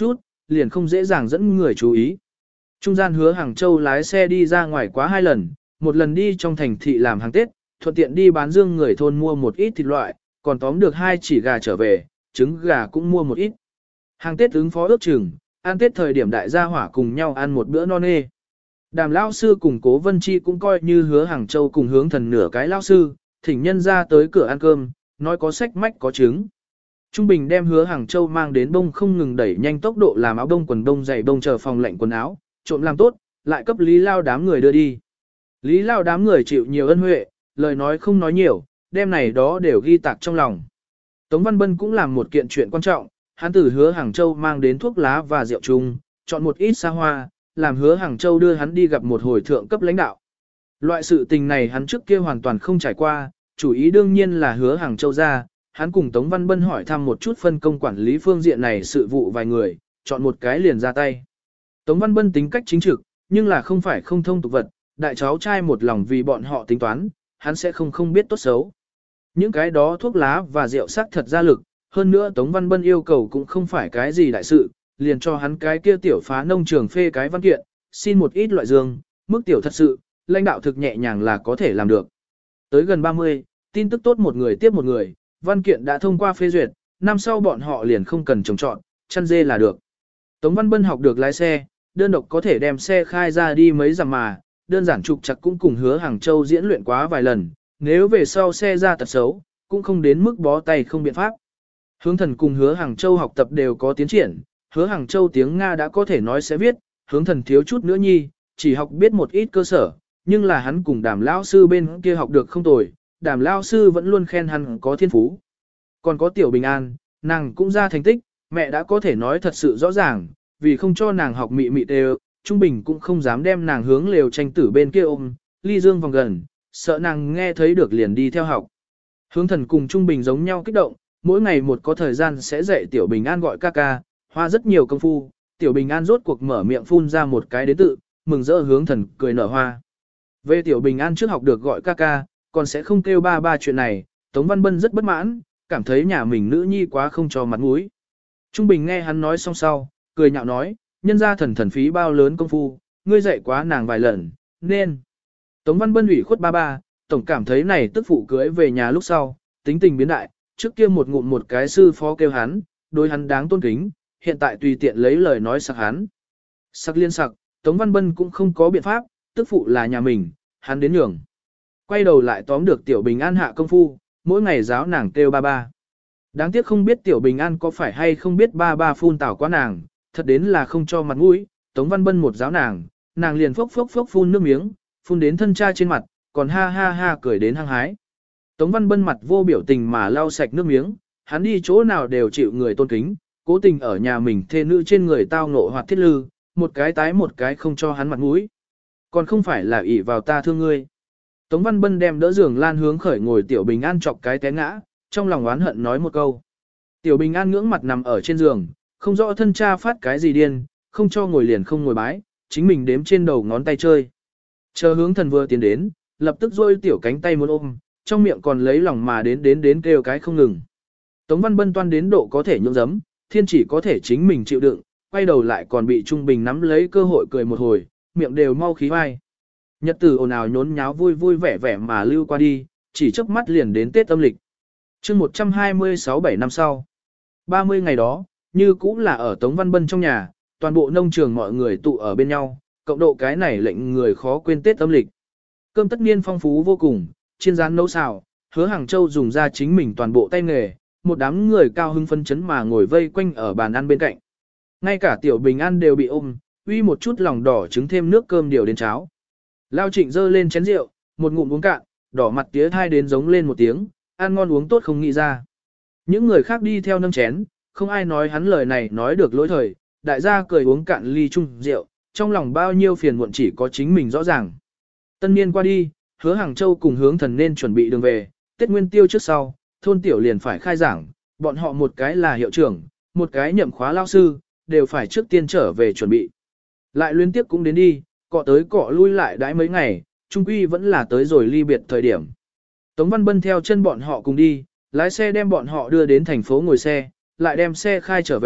liền không dễ dàng dẫn người chú ý. Trung gian Hứa Hàng Châu lái xe đi ra ngoài quá 2 lần, một lần đi trong thành thị làm hàng Tết, thuận tiện đi bán dương người thôn mua một ít thịt loại, còn tóm được 2 chỉ gà trở về, trứng gà cũng mua một ít. Hàng Tết ứng phó ước chừng, ăn Tết thời điểm đại gia hỏa cùng nhau ăn một bữa no nê. Đàm lão sư cùng Cố Vân Chi cũng coi như Hứa Hàng Châu cùng Hướng Thần nửa cái lão sư, thỉnh nhân ra tới cửa ăn cơm, nói có sách mách có trứng. Trung Bình đem Hứa Hàng Châu mang đến bông không ngừng đẩy nhanh tốc độ làm áo đông quần đông giày đông chờ phòng lạnh quần áo, trộm làm tốt, lại cấp Lý Lao đám người đưa đi. Lý Lao đám người chịu nhiều ân huệ, lời nói không nói nhiều, đem này đó đều ghi tạc trong lòng. Tống Văn Bân cũng làm một kiện chuyện quan trọng, hắn từ Hứa Hàng Châu mang đến thuốc lá và rượu chung, chọn một ít xa hoa, làm Hứa Hàng Châu đưa hắn đi gặp một hồi thượng cấp lãnh đạo. Loại sự tình này hắn trước kia hoàn toàn không trải qua, chủ ý đương nhiên là Hứa Hàng Châu ra, hắn cùng Tống Văn Bân hỏi thăm một chút phân công quản lý phương diện này sự vụ vài người, chọn một cái liền ra tay. Tống Văn Bân tính cách chính trực, nhưng là không phải không thông tục vật, đại cháu trai một lòng vì bọn họ tính toán, hắn sẽ không biết tốt xấu. Những cái đó thuốc lá và rượu sắc thật ra lực, hơn nữa Tống Văn Bân yêu cầu cũng không phải cái gì đại sự, liền cho hắn cái kia tiểu phá nông trường phê cái văn kiện, xin một ít loại dương, mức tiểu thật sự, lãnh đạo thực nhẹ nhàng là có thể làm được. Tới gần 30, tin tức tốt một người tiếp một người, văn kiện đã thông qua phê duyệt, năm sau bọn họ liền không cần trồng trọt, chăn dê là được. Tống Văn Bân học được lái xe, đơn độc có thể đem xe khai ra đi mấy dặm mà, đơn giản trục chặt cũng cùng Hứa Hàng Châu diễn luyện quá vài lần, nếu về sau xe ra tật xấu, cũng không đến mức bó tay không biện pháp. Hướng Thần cùng Hứa Hàng Châu học tập đều có tiến triển, Hứa Hàng Châu tiếng Nga đã có thể nói sẽ viết, Hướng Thần thiếu chút nữa nhi, chỉ học biết một ít cơ sở, nhưng là hắn cùng Đàm lão sư bên kia học được không tồi, Đàm lão sư vẫn luôn khen hắn có thiên phú. Còn có Tiểu Bình An, nàng cũng ra thành tích, mẹ đã có thể nói thật sự rõ ràng, vì không cho nàng học mị mị đều, Trung Bình cũng không dám đem nàng hướng lều tranh tử bên kia ôm, ly dương vòng gần, sợ nàng nghe thấy được liền đi theo học. Hướng Thần cùng Trung Bình giống nhau kích động, mỗi ngày một có thời gian sẽ dạy Tiểu Bình An gọi ca ca, hoa rất nhiều công phu, Tiểu Bình An rốt cuộc mở miệng phun ra một cái đến tự, mừng rỡ Hướng Thần cười nở hoa. Về Tiểu Bình An trước học được gọi ca ca, còn sẽ không kêu ba ba chuyện này, Tống Văn Bân rất bất mãn, cảm thấy nhà mình nữ nhi quá không cho mặt mũi. Trung Bình nghe hắn nói xong sau, cười nhạo nói, nhân ra thần phí bao lớn công phu, ngươi dạy quá nàng vài lần, nên. Tống Văn Bân ủy khuất ba ba, tổng cảm thấy này tức phụ cưới về nhà lúc sau, tính tình biến đại, trước kia một ngụm một cái sư phó kêu hắn, đối hắn đáng tôn kính, hiện tại tùy tiện lấy lời nói sặc hắn. Sặc liên sặc, Tống Văn Bân cũng không có biện pháp, tức phụ là nhà mình, hắn đến nhường. Quay đầu lại tóm được Tiểu Bình An hạ công phu, mỗi ngày giáo nàng kêu ba ba. Đáng tiếc không biết Tiểu Bình An có phải hay không biết ba ba phun tảo quá nàng, thật đến là không cho mặt mũi, Tống Văn Bân một giáo nàng, nàng liền phốc phốc phốc phun nước miếng, phun đến thân cha trên mặt, còn ha ha ha cười đến hăng hái. Tống Văn Bân mặt vô biểu tình mà lau sạch nước miếng, hắn đi chỗ nào đều chịu người tôn kính, cố tình ở nhà mình thê nữ trên người tao ngộ hoạt thiết lư, một cái tái một cái không cho hắn mặt mũi. Còn không phải là ỷ vào ta thương ngươi. Tống Văn Bân đem đỡ giường lan hướng khởi ngồi Tiểu Bình An chọc cái té ngã, trong lòng oán hận nói một câu. Tiểu Bình An ngưỡng mặt nằm ở trên giường, không rõ thân cha phát cái gì điên, không cho ngồi liền không ngồi bái, chính mình đếm trên đầu ngón tay chơi. Chờ Hướng Thần vừa tiến đến, lập tức rôi tiểu cánh tay muốn ôm, trong miệng còn lấy lòng mà đến kêu cái không ngừng. Tống Văn Bân toan đến độ có thể nhượng giấm, thiên chỉ có thể chính mình chịu đựng, quay đầu lại còn bị Trung Bình nắm lấy cơ hội cười một hồi, miệng đều mau khí vai. Nhật tử ồn ào nhốn nháo vui vui vẻ vẻ mà lưu qua đi, chỉ chớp mắt liền đến Tết âm lịch. Chương 126 7 năm sau. 30 ngày đó, như cũng là ở Tống Văn Bân trong nhà, toàn bộ nông trường mọi người tụ ở bên nhau, cộng độ cái này lệnh người khó quên Tết âm lịch. Cơm tất niên phong phú vô cùng, chiên rán nấu xào, Hứa Hàng Châu dùng ra chính mình toàn bộ tay nghề, một đám người cao hưng phấn chấn mà ngồi vây quanh ở bàn ăn bên cạnh. Ngay cả Tiểu Bình An đều bị ôm, uy một chút lòng đỏ trứng thêm nước cơm điều đến cháo. Lao Trịnh dơ lên chén rượu, một ngụm uống cạn, đỏ mặt tía thai đến giống lên một tiếng, ăn ngon uống tốt không nghĩ ra. Những người khác đi theo nâng chén, không ai nói hắn lời này nói được lỗi thời, đại gia cười uống cạn ly chung rượu, trong lòng bao nhiêu phiền muộn chỉ có chính mình rõ ràng. Tân niên qua đi, Hứa Hàng Châu cùng Hướng Thần nên chuẩn bị đường về, Tết Nguyên Tiêu trước sau, thôn tiểu liền phải khai giảng, bọn họ một cái là hiệu trưởng, một cái nhậm khóa lao sư, đều phải trước tiên trở về chuẩn bị. Lại liên tiếp cũng đến đi, cọ tới cọ lui lại đãi mấy ngày, trung quy vẫn là tới rồi ly biệt thời điểm. Tống Văn Bân theo chân bọn họ cùng đi, lái xe đem bọn họ đưa đến thành phố ngồi xe, lại đem xe khai trở về,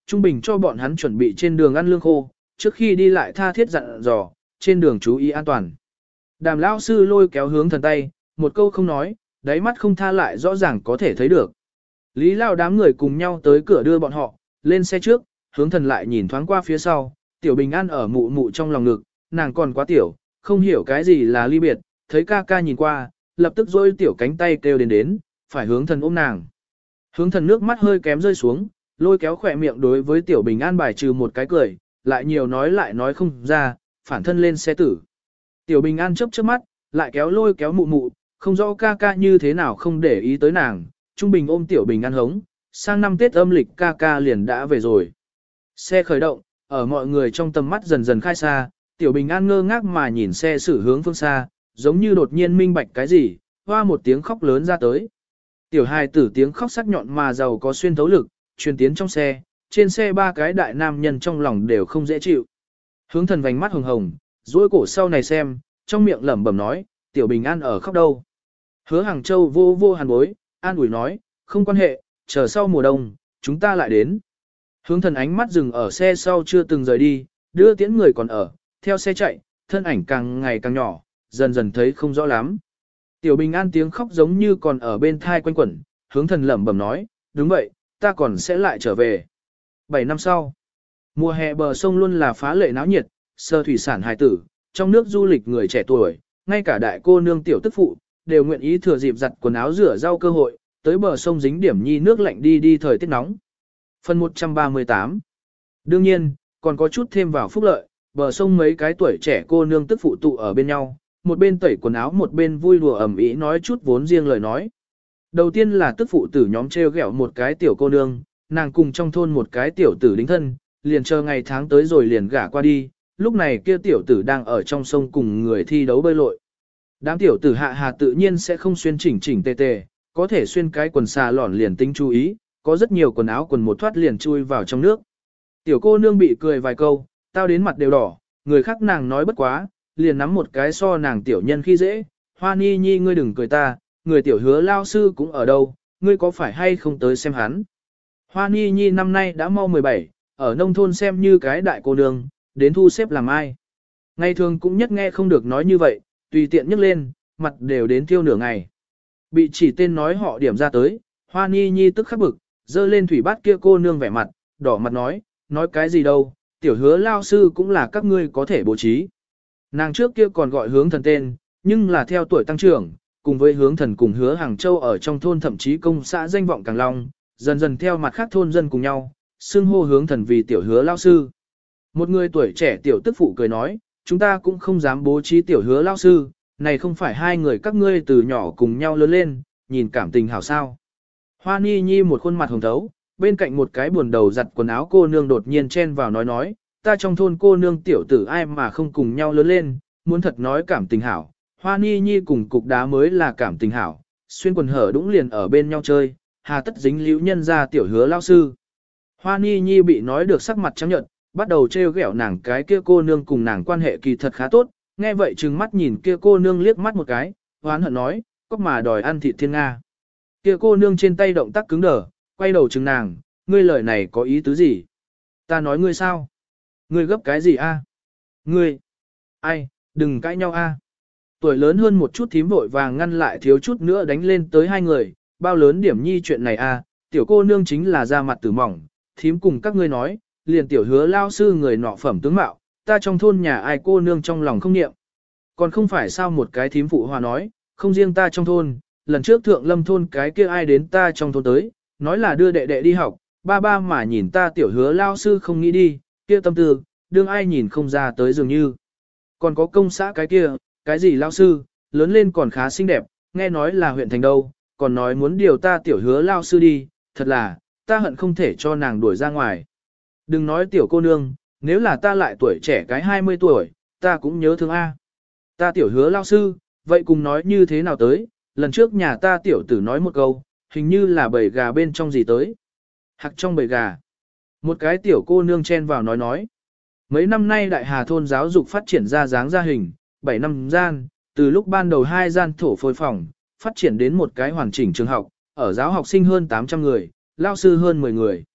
trung bình cho bọn hắn chuẩn bị trên đường ăn lương khô, trước khi đi lại tha thiết dặn dò, trên đường chú ý an toàn. Đàm lão sư lôi kéo hướng thần tay, một câu không nói, đáy mắt không tha lại rõ ràng có thể thấy được. Lý Lao đám người cùng nhau tới cửa đưa bọn họ, lên xe trước, hướng thần lại nhìn thoáng qua phía sau, Tiểu Bình An ở mụ mụ trong lòng ngực, nàng còn quá tiểu, không hiểu cái gì là ly biệt, thấy ca ca nhìn qua, lập tức dôi tiểu cánh tay kêu đến, phải hướng thần ôm nàng. Hướng thần nước mắt hơi kém rơi xuống, lôi kéo khỏe miệng đối với Tiểu Bình An bài trừ một cái cười, lại nhiều nói lại nói không ra, phản thân lên xe tử. Tiểu Bình An chớp chớp mắt, lại kéo lôi kéo mụ mụ, không rõ ca ca như thế nào không để ý tới nàng, trung bình ôm Tiểu Bình An hống, sang năm Tết âm lịch ca ca liền đã về rồi. Xe khởi động, ở mọi người trong tầm mắt dần dần khai xa, Tiểu Bình An ngơ ngác mà nhìn xe xử hướng phương xa, giống như đột nhiên minh bạch cái gì, hoa một tiếng khóc lớn ra tới. Tiểu hài tử tiếng khóc sắc nhọn mà giàu có xuyên thấu lực, truyền tiến trong xe, trên xe ba cái đại nam nhân trong lòng đều không dễ chịu. Hướng thần vành mắt hồng hồng, duỗi cổ sau này xem, trong miệng lẩm bẩm nói, Tiểu Bình An ở khóc đâu. Hứa Hàng Châu vô vô hàn bối, an ủi nói, không quan hệ, chờ sau mùa đông, chúng ta lại đến. Hướng thần ánh mắt dừng ở xe sau chưa từng rời đi, đưa tiễn người còn ở, theo xe chạy, thân ảnh càng ngày càng nhỏ, dần dần thấy không rõ lắm. Tiểu Bình An tiếng khóc giống như còn ở bên thai quanh quẩn, hướng thần lẩm bẩm nói, đúng vậy, ta còn sẽ lại trở về. 7 năm sau, mùa hè bờ sông luôn là phá lệ náo nhiệt, sơ thủy sản hài tử, trong nước du lịch người trẻ tuổi, ngay cả đại cô nương tiểu tức phụ, đều nguyện ý thừa dịp giặt quần áo rửa rau cơ hội, tới bờ sông dính điểm nhi nước lạnh đi thời tiết nóng. Phần 138. Đương nhiên, còn có chút thêm vào phúc lợi, bờ sông mấy cái tuổi trẻ cô nương tức phụ tụ ở bên nhau, một bên tẩy quần áo một bên vui đùa ẩm ý nói chút vốn riêng lời nói. Đầu tiên là tức phụ tử nhóm treo ghẹo một cái tiểu cô nương, nàng cùng trong thôn một cái tiểu tử đính thân, liền chờ ngày tháng tới rồi liền gả qua đi, lúc này kia tiểu tử đang ở trong sông cùng người thi đấu bơi lội. Đám tiểu tử hạ hà tự nhiên sẽ không xuyên chỉnh chỉnh tề tề, có thể xuyên cái quần xà lỏn liền tinh chú ý, có rất nhiều quần áo quần một thoát liền chui vào trong nước. Tiểu cô nương bị cười vài câu, tao đến mặt đều đỏ, người khác nàng nói bất quá, liền nắm một cái so nàng tiểu nhân khi dễ, Hoa Ni Nhi ngươi đừng cười ta, người tiểu Hứa lao sư cũng ở đâu, ngươi có phải hay không tới xem hắn. Hoa Ni Nhi năm nay đã mau 17, ở nông thôn xem như cái đại cô nương, đến thu xếp làm ai. Ngày thường cũng nhất nghe không được nói như vậy, tùy tiện nhấc lên, mặt đều đến tiêu nửa ngày. Bị chỉ tên nói họ điểm ra tới, Hoa Ni Nhi tức khắc bực, dơ lên thủy bát kia cô nương vẻ mặt, đỏ mặt nói cái gì đâu, tiểu Hứa lao sư cũng là các ngươi có thể bố trí. Nàng trước kia còn gọi hướng thần tên, nhưng là theo tuổi tăng trưởng, cùng với hướng thần cùng Hứa Hàng Châu ở trong thôn thậm chí công xã danh vọng càng long, dần dần theo mặt khác thôn dân cùng nhau, xưng hô hướng thần vì tiểu Hứa lao sư. Một người tuổi trẻ tiểu tức phụ cười nói, chúng ta cũng không dám bố trí tiểu Hứa lao sư, này không phải hai người các ngươi từ nhỏ cùng nhau lớn lên, nhìn cảm tình hảo sao. Hoa Ni Nhi một khuôn mặt hồng thấu, bên cạnh một cái buồn đầu giặt quần áo cô nương đột nhiên chen vào nói, ta trong thôn cô nương tiểu tử ai mà không cùng nhau lớn lên, muốn thật nói cảm tình hảo. Hoa Ni Nhi cùng cục đá mới là cảm tình hảo, xuyên quần hở đũng liền ở bên nhau chơi, hà tất dính liễu nhân ra tiểu Hứa lao sư. Hoa Ni Nhi bị nói được sắc mặt trắng nhợt, bắt đầu trêu ghẹo nàng cái kia cô nương cùng nàng quan hệ kỳ thật khá tốt, nghe vậy trừng mắt nhìn kia cô nương liếc mắt một cái, hoán hận nói, cóc mà đòi ăn thịt thiên Nga. Kia cô nương trên tay động tác cứng đờ, quay đầu chừng nàng, ngươi lời này có ý tứ gì? Ta nói ngươi sao? Ngươi gấp cái gì a? Ngươi? Ai, đừng cãi nhau a. Tuổi lớn hơn một chút thím vội vàng ngăn lại thiếu chút nữa đánh lên tới hai người, bao lớn điểm nhi chuyện này a, tiểu cô nương chính là da mặt tử mỏng, thím cùng các ngươi nói, liền tiểu Hứa lao sư người nọ phẩm tướng mạo, ta trong thôn nhà ai cô nương trong lòng không niệm. Còn không phải sao một cái thím phụ hòa nói, không riêng ta trong thôn, lần trước thượng lâm thôn cái kia ai đến ta trong thôn tới, nói là đưa đệ đệ đi học, ba ba mà nhìn ta tiểu Hứa lao sư không nghĩ đi, kia tâm tư, đương ai nhìn không ra tới dường như. Còn có công xã cái kia, cái gì lao sư, lớn lên còn khá xinh đẹp, nghe nói là huyện thành đâu, còn nói muốn điều ta tiểu Hứa lao sư đi, thật là, ta hận không thể cho nàng đuổi ra ngoài. Đừng nói tiểu cô nương, nếu là ta lại tuổi trẻ cái 20 tuổi, ta cũng nhớ thương A. Ta tiểu Hứa lao sư, vậy cùng nói như thế nào tới, lần trước nhà ta tiểu tử nói một câu, hình như là bầy gà bên trong gì tới. Hạc trong bầy gà. Một cái tiểu cô nương chen vào nói. Mấy năm nay Đại Hà thôn giáo dục phát triển ra dáng ra hình, 7 năm gian, từ lúc ban đầu 2 gian thổ phôi phòng, phát triển đến một cái hoàn chỉnh trường học, ở giáo học sinh hơn 800 người, lao sư hơn 10 người.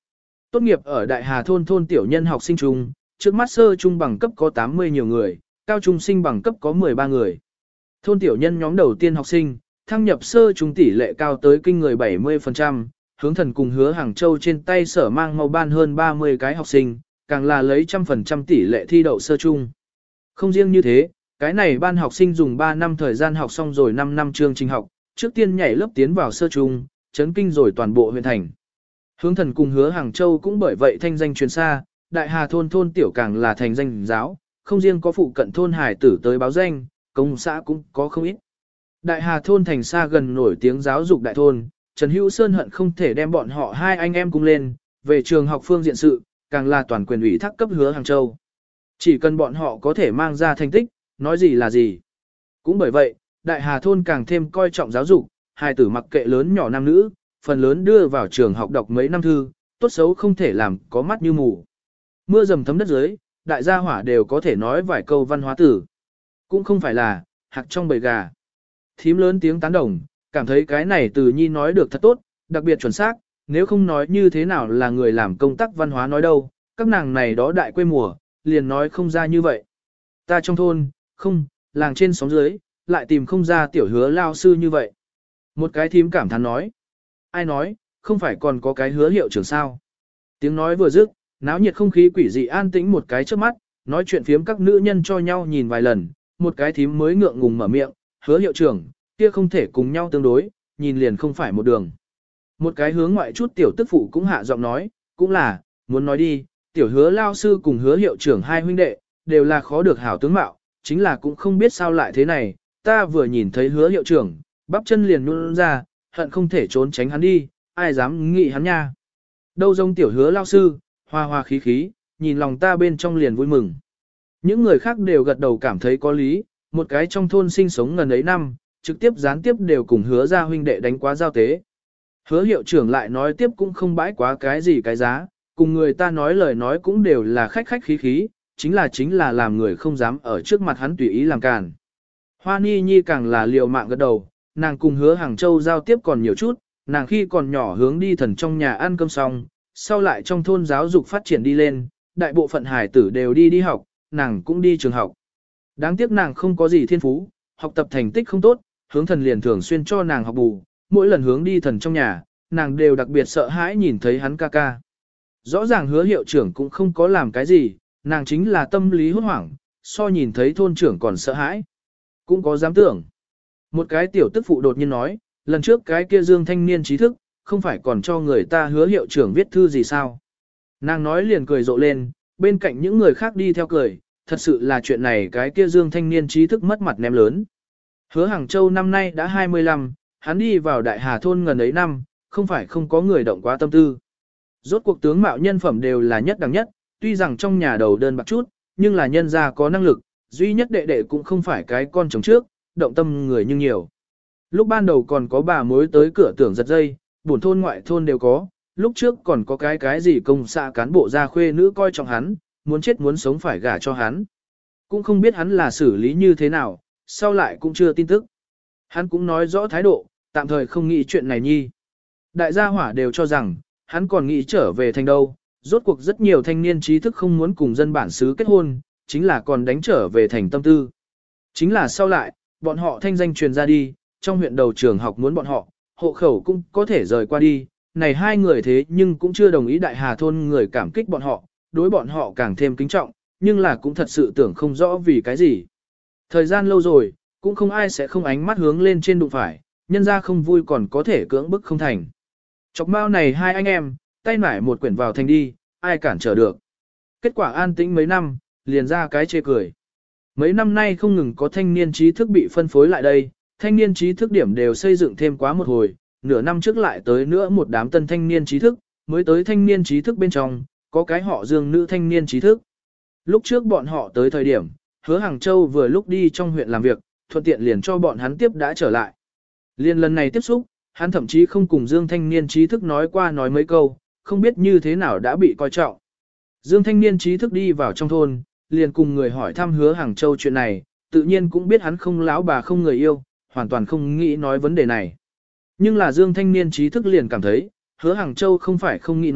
Tốt nghiệp ở Đại Hà thôn thôn tiểu nhân học sinh trung, trước mắt sơ trung bằng cấp có 80 nhiều người, cao trung sinh bằng cấp có 13 người. Thôn tiểu nhân nhóm đầu tiên học sinh, thăng nhập sơ trung tỷ lệ cao tới kinh người 70%, hướng thần cùng hứa Hàng Châu trên tay sở mang màu ban hơn 30 cái học sinh, càng là lấy 100% tỷ lệ thi đậu sơ trung. Không riêng như thế, cái này ban học sinh dùng 3 năm thời gian học xong rồi 5 năm chương trình học, trước tiên nhảy lớp tiến vào sơ trung, chấn kinh rồi toàn bộ huyện thành. Hướng thần cùng hứa Hàng Châu cũng bởi vậy thanh danh truyền xa, Đại Hà thôn thôn tiểu càng là thành danh giáo, không riêng có phụ cận thôn hải tử tới báo danh, công xã cũng có không ít. Đại Hà thôn thành xa gần nổi tiếng giáo dục đại thôn, Trần Hữu Sơn hận không thể đem bọn họ hai anh em cùng lên, về trường học phương diện sự, càng là toàn quyền ủy thác cấp hứa Hàng Châu. Chỉ cần bọn họ có thể mang ra thành tích, nói gì là gì. Cũng bởi vậy, Đại Hà thôn càng thêm coi trọng giáo dục, hài tử mặc kệ lớn nhỏ nam nữ, phần lớn đưa vào trường học đọc mấy năm thư, tốt xấu không thể làm có mắt như mù. Mưa dầm thấm đất dưới, đại gia hỏa đều có thể nói vài câu văn hóa tử. Cũng không phải là, hạc trong bầy gà. Thím lớn tiếng tán đồng, cảm thấy cái này từ nhi nói được thật tốt, đặc biệt chuẩn xác, nếu không nói như thế nào là người làm công tác văn hóa nói đâu, các nàng này đó đại quê mùa, liền nói không ra như vậy. Ta trong thôn, không, làng trên sóng dưới, lại tìm không ra tiểu hứa lao sư như vậy. Một cái thím cảm thán nói. Ai nói, không phải còn có cái hứa hiệu trưởng sao. Tiếng nói vừa dứt, náo nhiệt không khí quỷ dị an tĩnh một cái trước mắt, nói chuyện phiếm các nữ nhân cho nhau nhìn vài lần, một cái thím mới ngượng ngùng mở miệng, hứa hiệu trưởng, kia không thể cùng nhau tương đối, nhìn liền không phải một đường. Một cái hướng ngoại chút tiểu tức phụ cũng hạ giọng nói, cũng là, muốn nói đi, tiểu hứa lao sư cùng hứa hiệu trưởng hai huynh đệ, đều là khó được hảo tướng mạo, chính là cũng không biết sao lại thế này, ta vừa nhìn thấy hứa hiệu trưởng, bắp chân liền nhún ra, hận không thể trốn tránh hắn đi, ai dám nghị hắn nha. Đâu giống tiểu hứa lao sư, hoa hoa khí khí, nhìn lòng ta bên trong liền vui mừng. Những người khác đều gật đầu cảm thấy có lý, một cái trong thôn sinh sống ngần ấy năm, trực tiếp gián tiếp đều cùng hứa ra huynh đệ đánh quá giao tế. Hứa hiệu trưởng lại nói tiếp cũng không bãi quá cái gì cái giá, cùng người ta nói lời nói cũng đều là khách khách khí khí, chính là làm người không dám ở trước mặt hắn tùy ý làm càn. Hoa Ni Nhi càng là liều mạng gật đầu, nàng cùng hứa Hàng Châu giao tiếp còn nhiều chút, nàng khi còn nhỏ hướng đi thần trong nhà ăn cơm xong, sau lại trong thôn giáo dục phát triển đi lên, đại bộ phận hải tử đều đi học, nàng cũng đi trường học. Đáng tiếc nàng không có gì thiên phú, học tập thành tích không tốt, hướng thần liền thường xuyên cho nàng học bù, mỗi lần hướng đi thần trong nhà, nàng đều đặc biệt sợ hãi nhìn thấy hắn ca ca. Rõ ràng hứa hiệu trưởng cũng không có làm cái gì, nàng chính là tâm lý hốt hoảng, so nhìn thấy thôn trưởng còn sợ hãi. Cũng có dám tưởng. Một cái tiểu tức phụ đột nhiên nói, lần trước cái kia Dương thanh niên trí thức, không phải còn cho người ta hứa hiệu trưởng viết thư gì sao. Nàng nói liền cười rộ lên, bên cạnh những người khác đi theo cười, thật sự là chuyện này cái kia Dương thanh niên trí thức mất mặt ném lớn. Hứa Hàng Châu năm nay đã 25, hắn đi vào Đại Hà thôn ngần ấy năm, không phải không có người động quá tâm tư. Rốt cuộc tướng mạo nhân phẩm đều là nhất đẳng nhất, tuy rằng trong nhà đầu đơn bạc chút, nhưng là nhân gia có năng lực, duy nhất đệ đệ cũng không phải cái con chồng trước, động tâm người nhưng nhiều. Lúc ban đầu còn có bà mối tới cửa tưởng giật dây, buồn thôn ngoại thôn đều có, lúc trước còn có cái gì công xã cán bộ gia khuê nữ coi trọng hắn, muốn chết muốn sống phải gả cho hắn. Cũng không biết hắn là xử lý như thế nào, sau lại cũng chưa tin tức. Hắn cũng nói rõ thái độ, tạm thời không nghĩ chuyện này nhi. Đại gia hỏa đều cho rằng, hắn còn nghĩ trở về thành đâu, rốt cuộc rất nhiều thanh niên trí thức không muốn cùng dân bản xứ kết hôn, chính là còn đánh trở về thành tâm tư. Chính là sau lại, bọn họ thanh danh truyền ra đi, trong huyện đầu trường học muốn bọn họ, hộ khẩu cũng có thể rời qua đi, này hai người thế nhưng cũng chưa đồng ý Đại Hà thôn người cảm kích bọn họ, đối bọn họ càng thêm kính trọng, nhưng là cũng thật sự tưởng không rõ vì cái gì. Thời gian lâu rồi, cũng không ai sẽ không ánh mắt hướng lên trên đụng phải, nhân ra không vui còn có thể cưỡng bức không thành. Chọc mau này hai anh em, tay nải một quyển vào thành đi, ai cản trở được. Kết quả an tĩnh mấy năm, liền ra cái chê cười. Mấy năm nay không ngừng có thanh niên trí thức bị phân phối lại đây, thanh niên trí thức điểm đều xây dựng thêm quá một hồi, nửa năm trước lại tới nữa một đám tân thanh niên trí thức, mới tới thanh niên trí thức bên trong, có cái họ Dương nữ thanh niên trí thức. Lúc trước bọn họ tới thời điểm, hứa Hàng Châu vừa lúc đi trong huyện làm việc, thuận tiện liền cho bọn hắn tiếp đã trở lại. Liên lần này tiếp xúc, hắn thậm chí không cùng Dương thanh niên trí thức nói qua nói mấy câu, không biết như thế nào đã bị coi trọng. Dương thanh niên trí thức đi vào trong thôn, liền cùng người hỏi thăm hứa Hàng Châu chuyện này, tự nhiên cũng biết hắn không láo bà không người yêu, hoàn toàn không nghĩ nói vấn đề này. Nhưng là Dương thanh niên trí thức liền cảm thấy, hứa Hàng Châu không phải không nghĩ nói,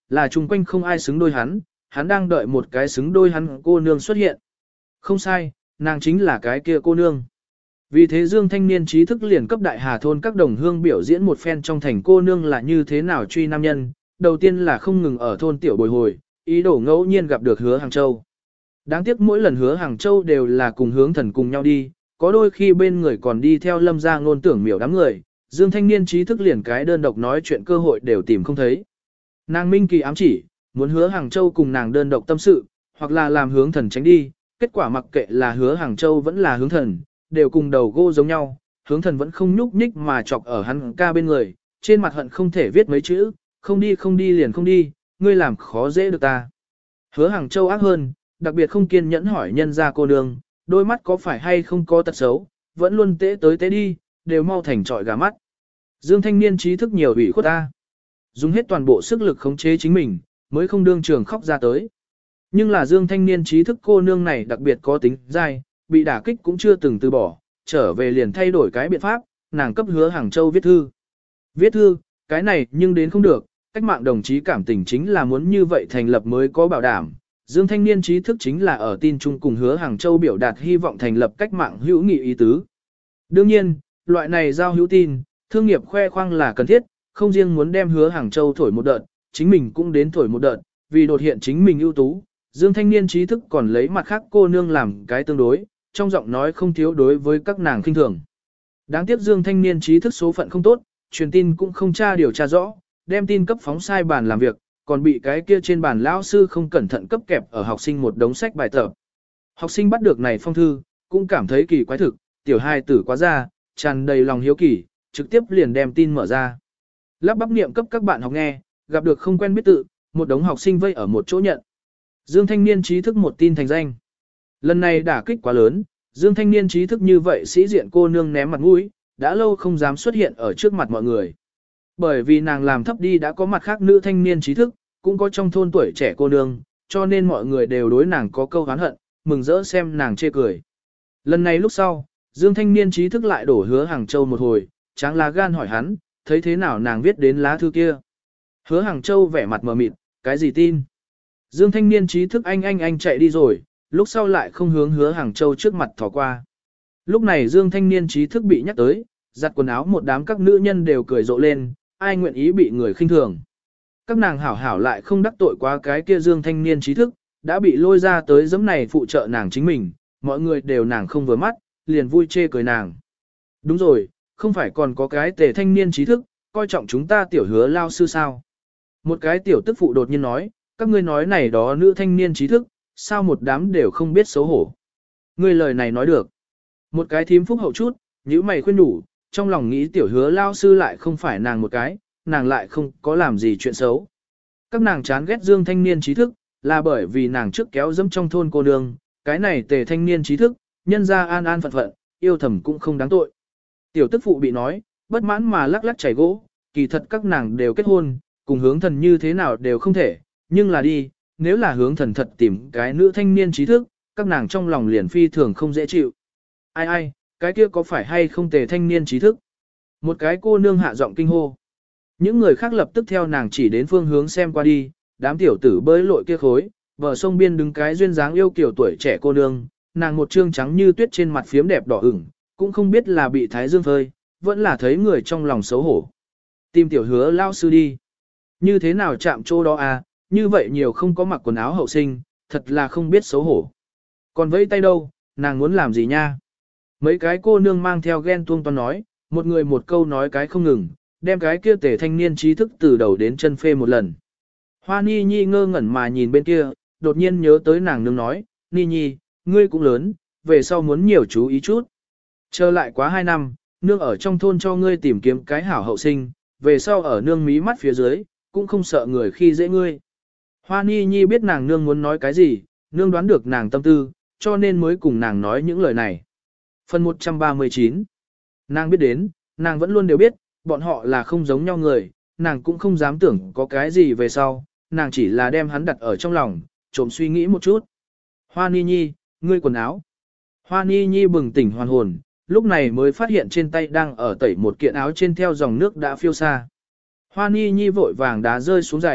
là chung quanh không ai xứng đôi hắn đang đợi một cái xứng đôi hắn cô nương xuất hiện. Không sai, nàng chính là cái kia cô nương. Vì thế Dương thanh niên trí thức liền cấp Đại Hà thôn các đồng hương biểu diễn một phen trong thành cô nương là như thế nào truy nam nhân, đầu tiên là không ngừng ở thôn tiểu bồi hồi, ý đồ ngẫu nhiên gặp được Hứa Hàng Châu. Đáng tiếc mỗi lần Hứa Hàng Châu đều là cùng Hướng Thần cùng nhau đi, có đôi khi bên người còn đi theo Lâm gia ngôn tưởng miểu đám người, Dương thanh niên trí thức liền cái đơn độc nói chuyện cơ hội đều tìm không thấy. Nàng Minh Kỳ ám chỉ, muốn Hứa Hàng Châu cùng nàng đơn độc tâm sự, hoặc là làm Hướng Thần tránh đi, kết quả mặc kệ là Hứa Hàng Châu vẫn là Hướng Thần, đều cùng đầu gô giống nhau, Hướng Thần vẫn không nhúc nhích mà chọc ở hắn ca bên người, trên mặt hận không thể viết mấy chữ, không đi liền không đi, ngươi làm khó dễ được ta. Hứa Hàng Châu ác hơn, đặc biệt không kiên nhẫn hỏi nhân gia cô nương, đôi mắt có phải hay không có tật xấu, vẫn luôn tế tới tế đi, đều mau thành trọi gà mắt. Dương thanh niên trí thức nhiều ủy khuất ta. Dùng hết toàn bộ sức lực khống chế chính mình, mới không đương trường khóc ra tới. Nhưng là Dương thanh niên trí thức cô nương này đặc biệt có tính dai, bị đả kích cũng chưa từng từ bỏ, trở về liền thay đổi cái biện pháp, nàng cấp Hứa Hàng Châu viết thư. Viết thư, cái này nhưng đến không được, cách mạng đồng chí cảm tình chính là muốn như vậy thành lập mới có bảo đảm. Dương thanh niên trí thức chính là ở tin chung cùng Hứa Hàng Châu biểu đạt hy vọng thành lập cách mạng hữu nghị ý tứ. Đương nhiên, loại này giao hữu tin, thương nghiệp khoe khoang là cần thiết, không riêng muốn đem Hứa Hàng Châu thổi một đợt, chính mình cũng đến thổi một đợt, vì đột hiện chính mình ưu tú. Dương thanh niên trí thức còn lấy mặt khác cô nương làm cái tương đối, trong giọng nói không thiếu đối với các nàng khinh thường. Đáng tiếc Dương thanh niên trí thức số phận không tốt, truyền tin cũng không tra điều tra rõ, đem tin cấp phóng sai bàn làm việc, còn bị cái kia trên bàn lão sư không cẩn thận cấp kẹp ở học sinh một đống sách bài tập. Học sinh bắt được này phong thư, cũng cảm thấy kỳ quái thực, tiểu hai tử quá ra, tràn đầy lòng hiếu kỳ, trực tiếp liền đem tin mở ra. Lắp bắp niệm cấp các bạn học nghe, gặp được không quen biết tự, một đống học sinh vây ở một chỗ nhận. Dương thanh niên trí thức một tin thành danh. Lần này đả kích quá lớn, Dương thanh niên trí thức như vậy sĩ diện cô nương ném mặt mũi, đã lâu không dám xuất hiện ở trước mặt mọi người. Bởi vì nàng làm thấp đi đã có mặt khác nữ thanh niên trí thức, cũng có trong thôn tuổi trẻ cô nương, cho nên mọi người đều đối nàng có câu oán hận, mừng rỡ xem nàng chê cười. Lần này lúc sau, Dương thanh niên trí thức lại đổ Hứa Hàng Châu một hồi, tráng lá gan hỏi hắn, thấy thế nào nàng viết đến lá thư kia. Hứa Hàng Châu vẻ mặt mờ mịt, cái gì tin? Dương thanh niên trí thức anh chạy đi rồi, lúc sau lại không hướng Hứa Hàng Châu trước mặt thỏ qua. Lúc này Dương thanh niên trí thức bị nhắc tới, giặt quần áo một đám các nữ nhân đều cười rộ lên, ai nguyện ý bị người khinh thường. Các nàng hảo hảo lại không đắc tội quá cái kia Dương thanh niên trí thức, đã bị lôi ra tới giấm này phụ trợ nàng chính mình, mọi người đều nàng không vừa mắt, liền vui chê cười nàng. Đúng rồi, không phải còn có cái Tề thanh niên trí thức, coi trọng chúng ta tiểu Hứa lao sư sao. Một cái tiểu tức phụ đột nhiên nói, các ngươi nói này đó nữ thanh niên trí thức, sao một đám đều không biết xấu hổ. Ngươi lời này nói được. Một cái thím phúc hậu chút, nhíu mày khuyên đủ, trong lòng nghĩ tiểu Hứa lao sư lại không phải nàng một cái, nàng lại không có làm gì chuyện xấu. Các nàng chán ghét Dương thanh niên trí thức, là bởi vì nàng trước kéo dẫm trong thôn cô nương, cái này Tề thanh niên trí thức, nhân ra an an phận phận, yêu thầm cũng không đáng tội. Tiểu tức phụ bị nói, bất mãn mà lắc lắc chảy gỗ, kỳ thật các nàng đều kết hôn, cùng Hướng Thần như thế nào đều không thể, nhưng là đi, nếu là Hướng Thần thật tìm cái nữ thanh niên trí thức, các nàng trong lòng liền phi thường không dễ chịu. Ai, cái kia có phải hay không Tề thanh niên trí thức? Một cái cô nương hạ giọng kinh hô. Những người khác lập tức theo nàng chỉ đến phương hướng xem qua đi, đám tiểu tử bơi lội kia khối, bờ sông biên đứng cái duyên dáng yêu kiểu tuổi trẻ cô nương, nàng một trương trắng như tuyết trên mặt phiếm đẹp đỏ ửng, cũng không biết là bị thái dương phơi, vẫn là thấy người trong lòng xấu hổ. Tìm tiểu Hứa lao sư đi. Như thế nào chạm chỗ đó à, như vậy nhiều không có mặc quần áo hậu sinh, thật là không biết xấu hổ. Còn vẫy tay đâu, nàng muốn làm gì nha? Mấy cái cô nương mang theo ghen tuông toan nói, một người một câu nói cái không ngừng, đem cái kia Tề thanh niên trí thức từ đầu đến chân phê một lần. Hoa Ni Nhi ngơ ngẩn mà nhìn bên kia, đột nhiên nhớ tới nàng nương nói, Ni Nhi, ngươi cũng lớn, về sau muốn nhiều chú ý chút. Chờ lại quá 2 năm, nương ở trong thôn cho ngươi tìm kiếm cái hảo hậu sinh, về sau ở nương mí mắt phía dưới, cũng không sợ người khi dễ ngươi. Hoa Ni Nhi biết nàng nương muốn nói cái gì, nương đoán được nàng tâm tư, cho nên mới cùng nàng nói những lời này. Phần 139. Nàng biết đến, nàng vẫn luôn đều biết, bọn họ là không giống nhau người, nàng cũng không dám tưởng có cái gì về sau, nàng chỉ là đem hắn đặt ở trong lòng, trộm suy nghĩ một chút. Hoa Ni Nhi, ngươi quần áo. Hoa Ni Nhi bừng tỉnh hoàn hồn, lúc này mới phát hiện trên tay đang ở tẩy một kiện áo trên theo dòng nước đã phiêu xa. Hoa Ni Nhi vội vàng đá rơi xuống giày,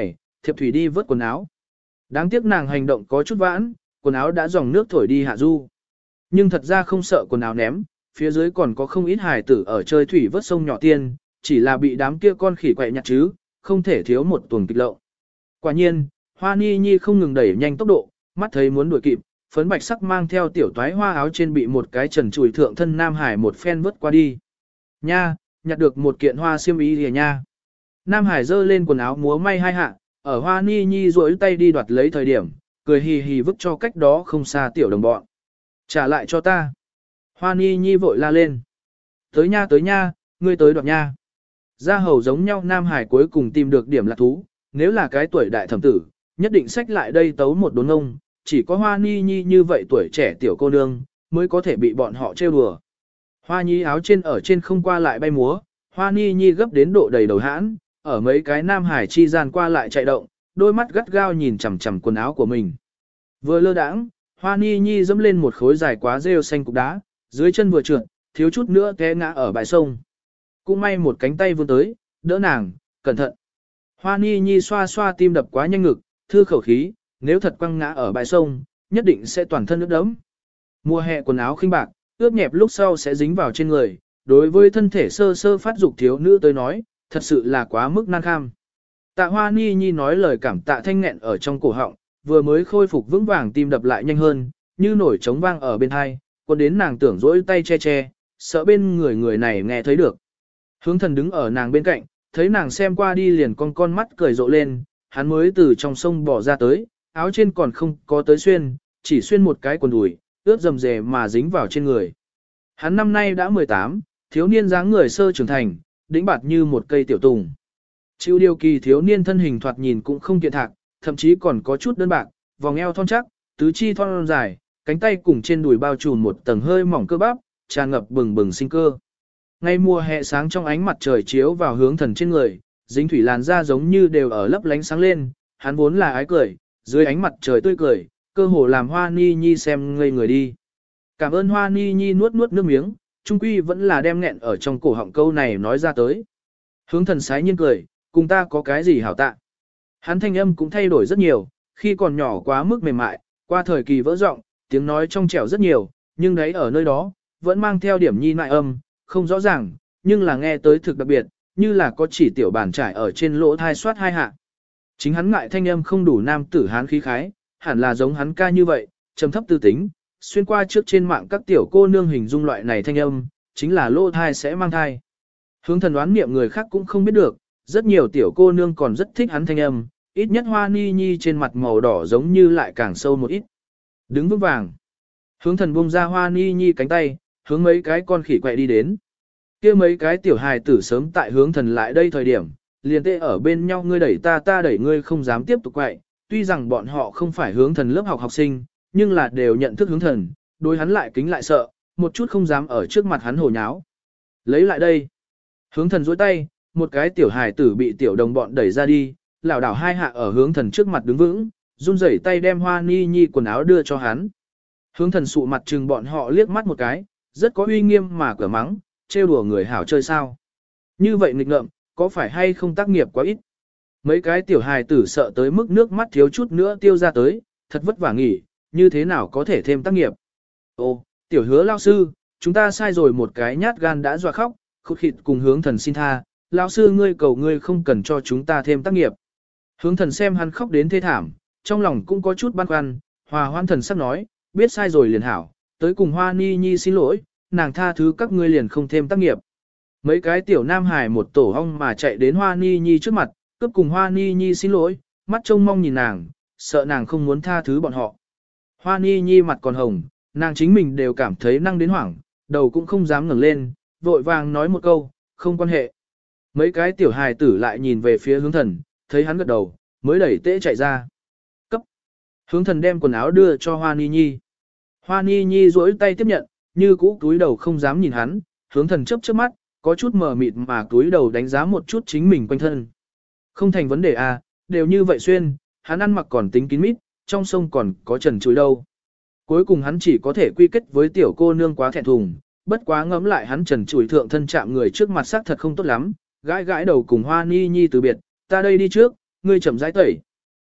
thiệp thủy đi vớt quần áo. Đáng tiếc nàng hành động có chút vãn, quần áo đã dòng nước thổi đi hạ du. Nhưng thật ra không sợ quần áo ném, phía dưới còn có không ít hài tử ở chơi thủy vớt sông nhỏ tiên, chỉ là bị đám kia con khỉ quậy nhặt chứ, không thể thiếu một tuần kịch lậu. Quả nhiên, Hoa Ni Nhi không ngừng đẩy nhanh tốc độ, mắt thấy muốn đuổi kịp, phấn bạch sắc mang theo tiểu toái hoa áo trên bị một cái trần chùi thượng thân Nam Hải một phen vớt qua đi. Nha, nhặt được một kiện hoa xiêm y kìa nha. Nam Hải giơ lên quần áo múa may hai hạ, ở Hoa Ni Nhi duỗi tay đi đoạt lấy thời điểm, cười hì hì vứt cho cách đó không xa tiểu đồng bọn. Trả lại cho ta. Hoa Ni Nhi vội la lên. Tới nha, ngươi tới đoạt nha. Gia hầu giống nhau Nam Hải cuối cùng tìm được điểm lạc thú, nếu là cái tuổi đại thẩm tử, nhất định xách lại đây tấu một đốn ông, chỉ có Hoa Ni Nhi như vậy tuổi trẻ tiểu cô nương, mới có thể bị bọn họ trêu đùa. Hoa Nhi áo trên ở trên không qua lại bay múa, Hoa Ni Nhi gấp đến độ đầy đầu hãn, ở mấy cái Nam Hải chi gian qua lại chạy động, đôi mắt gắt gao nhìn chằm chằm quần áo của mình. Vừa lơ đãng, Hoa Ni Nhi dẫm lên một khối dài quá rêu xanh cục đá, dưới chân vừa trượt, thiếu chút nữa té ngã ở bãi sông. Cũng may một cánh tay vươn tới, đỡ nàng, cẩn thận. Hoa Ni Nhi xoa xoa tim đập quá nhanh ngực, thư khẩu khí, nếu thật quăng ngã ở bãi sông, nhất định sẽ toàn thân ướt đẫm. Mùa hè quần áo khinh bạc, ướt nhẹp lúc sau sẽ dính vào trên người, đối với thân thể sơ sơ phát dục thiếu nữ tới nói, thật sự là quá mức nan kham. Tạ Hoa Ni Nhi nói lời cảm tạ thanh nghẹn ở trong cổ họng, vừa mới khôi phục vững vàng tim đập lại nhanh hơn, như nổi trống vang ở bên hai, còn đến nàng tưởng dỗi tay che che, sợ bên người này nghe thấy được. Hướng Thần đứng ở nàng bên cạnh, thấy nàng xem qua đi liền con mắt cười rộ lên, hắn mới từ trong sông bỏ ra tới, áo trên còn không có tới xuyên, chỉ xuyên một cái quần đùi, ướt rầm rề mà dính vào trên người. Hắn năm nay đã 18, thiếu niên dáng người sơ trưởng thành, đĩnh bạt như một cây tiểu tùng. Chịu điều kỳ thiếu niên thân hình thoạt nhìn cũng không kiện thạc, thậm chí còn có chút đơn bạc, vòng eo thon chắc, tứ chi thon dài, cánh tay cùng trên đùi bao trùm một tầng hơi mỏng cơ bắp, tràn ngập bừng bừng sinh cơ. Ngay mùa hè sáng trong ánh mặt trời chiếu vào Hướng Thần trên người, dính thủy làn da giống như đều ở lấp lánh sáng lên, hắn vốn là ái cười, dưới ánh mặt trời tươi cười, cơ hồ làm Hoa Ni Nhi xem ngây người đi. Cảm ơn Hoa Ni Nhi nuốt nước miếng, trung quy vẫn là đem nghẹn ở trong cổ họng câu này nói ra tới. Hướng Thần sái nhiên cười, cùng ta có cái gì hảo tạ. Hắn thanh âm cũng thay đổi rất nhiều, khi còn nhỏ quá mức mềm mại, qua thời kỳ vỡ giọng, tiếng nói trong trẻo rất nhiều, nhưng đấy ở nơi đó, vẫn mang theo điểm nhi nại âm, không rõ ràng, nhưng là nghe tới thực đặc biệt, như là có chỉ tiểu bàn trải ở trên lỗ thai soát hai hạ. Chính hắn ngại thanh âm không đủ nam tử hán khí khái, hẳn là giống hắn ca như vậy, trầm thấp tư tính, xuyên qua trước trên mạng các tiểu cô nương hình dung loại này thanh âm, chính là lỗ thai sẽ mang thai. Hướng Thần đoán niệm người khác cũng không biết được, rất nhiều tiểu cô nương còn rất thích hắn thanh âm, ít nhất Hoa Ni Nhi trên mặt màu đỏ giống như lại càng sâu một ít. Đứng vững vàng. Hướng Thần buông ra Hoa Ni Nhi cánh tay, hướng mấy cái con khỉ quậy đi đến. Kia mấy cái tiểu hài tử sớm tại Hướng Thần lại đây thời điểm, liền tê ở bên nhau, ngươi đẩy ta đẩy ngươi, không dám tiếp tục quậy. Tuy rằng bọn họ không phải Hướng Thần lớp học sinh, nhưng là đều nhận thức Hướng Thần, đối hắn lại kính lại sợ, một chút không dám ở trước mặt hắn hồ nháo. Lấy lại đây. Hướng Thần duỗi tay, một cái tiểu hài tử bị tiểu đồng bọn đẩy ra đi, lảo đảo hai hạ ở Hướng Thần trước mặt đứng vững, run rẩy tay đem Hoa Ni Nhi quần áo đưa cho hắn. Hướng Thần sụ mặt trừng bọn họ liếc mắt một cái, rất có uy nghiêm mà cửa mắng, trêu đùa người hảo chơi sao. Như vậy nghịch ngợm, có phải hay không tác nghiệp quá ít. Mấy cái tiểu hài tử sợ tới mức nước mắt thiếu chút nữa tiêu ra tới, thật vất vả nghỉ, như thế nào có thể thêm tác nghiệp. Ô, tiểu Hứa lao sư, chúng ta sai rồi, một cái nhát gan đã dọa khóc, khụt khịt cùng Hướng Thần xin tha, lão sư ngươi cầu ngươi không cần cho chúng ta thêm tác nghiệp. Hướng Thần xem hắn khóc đến thê thảm, trong lòng cũng có chút băn khoăn, hòa hoan thần sắc nói, biết sai rồi liền hảo, tới cùng Hoa Ni Nhi xin lỗi, nàng tha thứ các ngươi liền không thêm tác nghiệp. Mấy cái tiểu nam hải một tổ hong mà chạy đến Hoa Ni Nhi trước mặt, cướp cùng Hoa Ni Nhi xin lỗi, mắt trông mong nhìn nàng, sợ nàng không muốn tha thứ bọn họ. Hoa Ni Nhi mặt còn hồng, nàng chính mình đều cảm thấy năng đến hoảng, đầu cũng không dám ngẩng lên, vội vàng nói một câu, không quan hệ. Mấy cái tiểu hài tử lại nhìn về phía Hướng Thần, thấy hắn gật đầu, mới đẩy tễ chạy ra. Cấp. Hướng Thần đem quần áo đưa cho Hoa Ni Nhi. Hoa Ni Nhi duỗi tay tiếp nhận, như cũ túi đầu không dám nhìn hắn, Hướng Thần chớp chớp mắt, có chút mờ mịt mà túi đầu đánh giá một chút chính mình quanh thân. Không thành vấn đề à, đều như vậy xuyên, hắn ăn mặc còn tính kín mít, trong sông còn có trần chuối đâu. Cuối cùng hắn chỉ có thể quy kết với tiểu cô nương quá thẹn thùng, bất quá ngẫm lại hắn trần chuối thượng thân chạm người trước mặt sắc thật không tốt lắm, gãi gãi đầu cùng Hoa Ni Nhi từ biệt, ta đây đi trước, ngươi chậm rãi tẩy.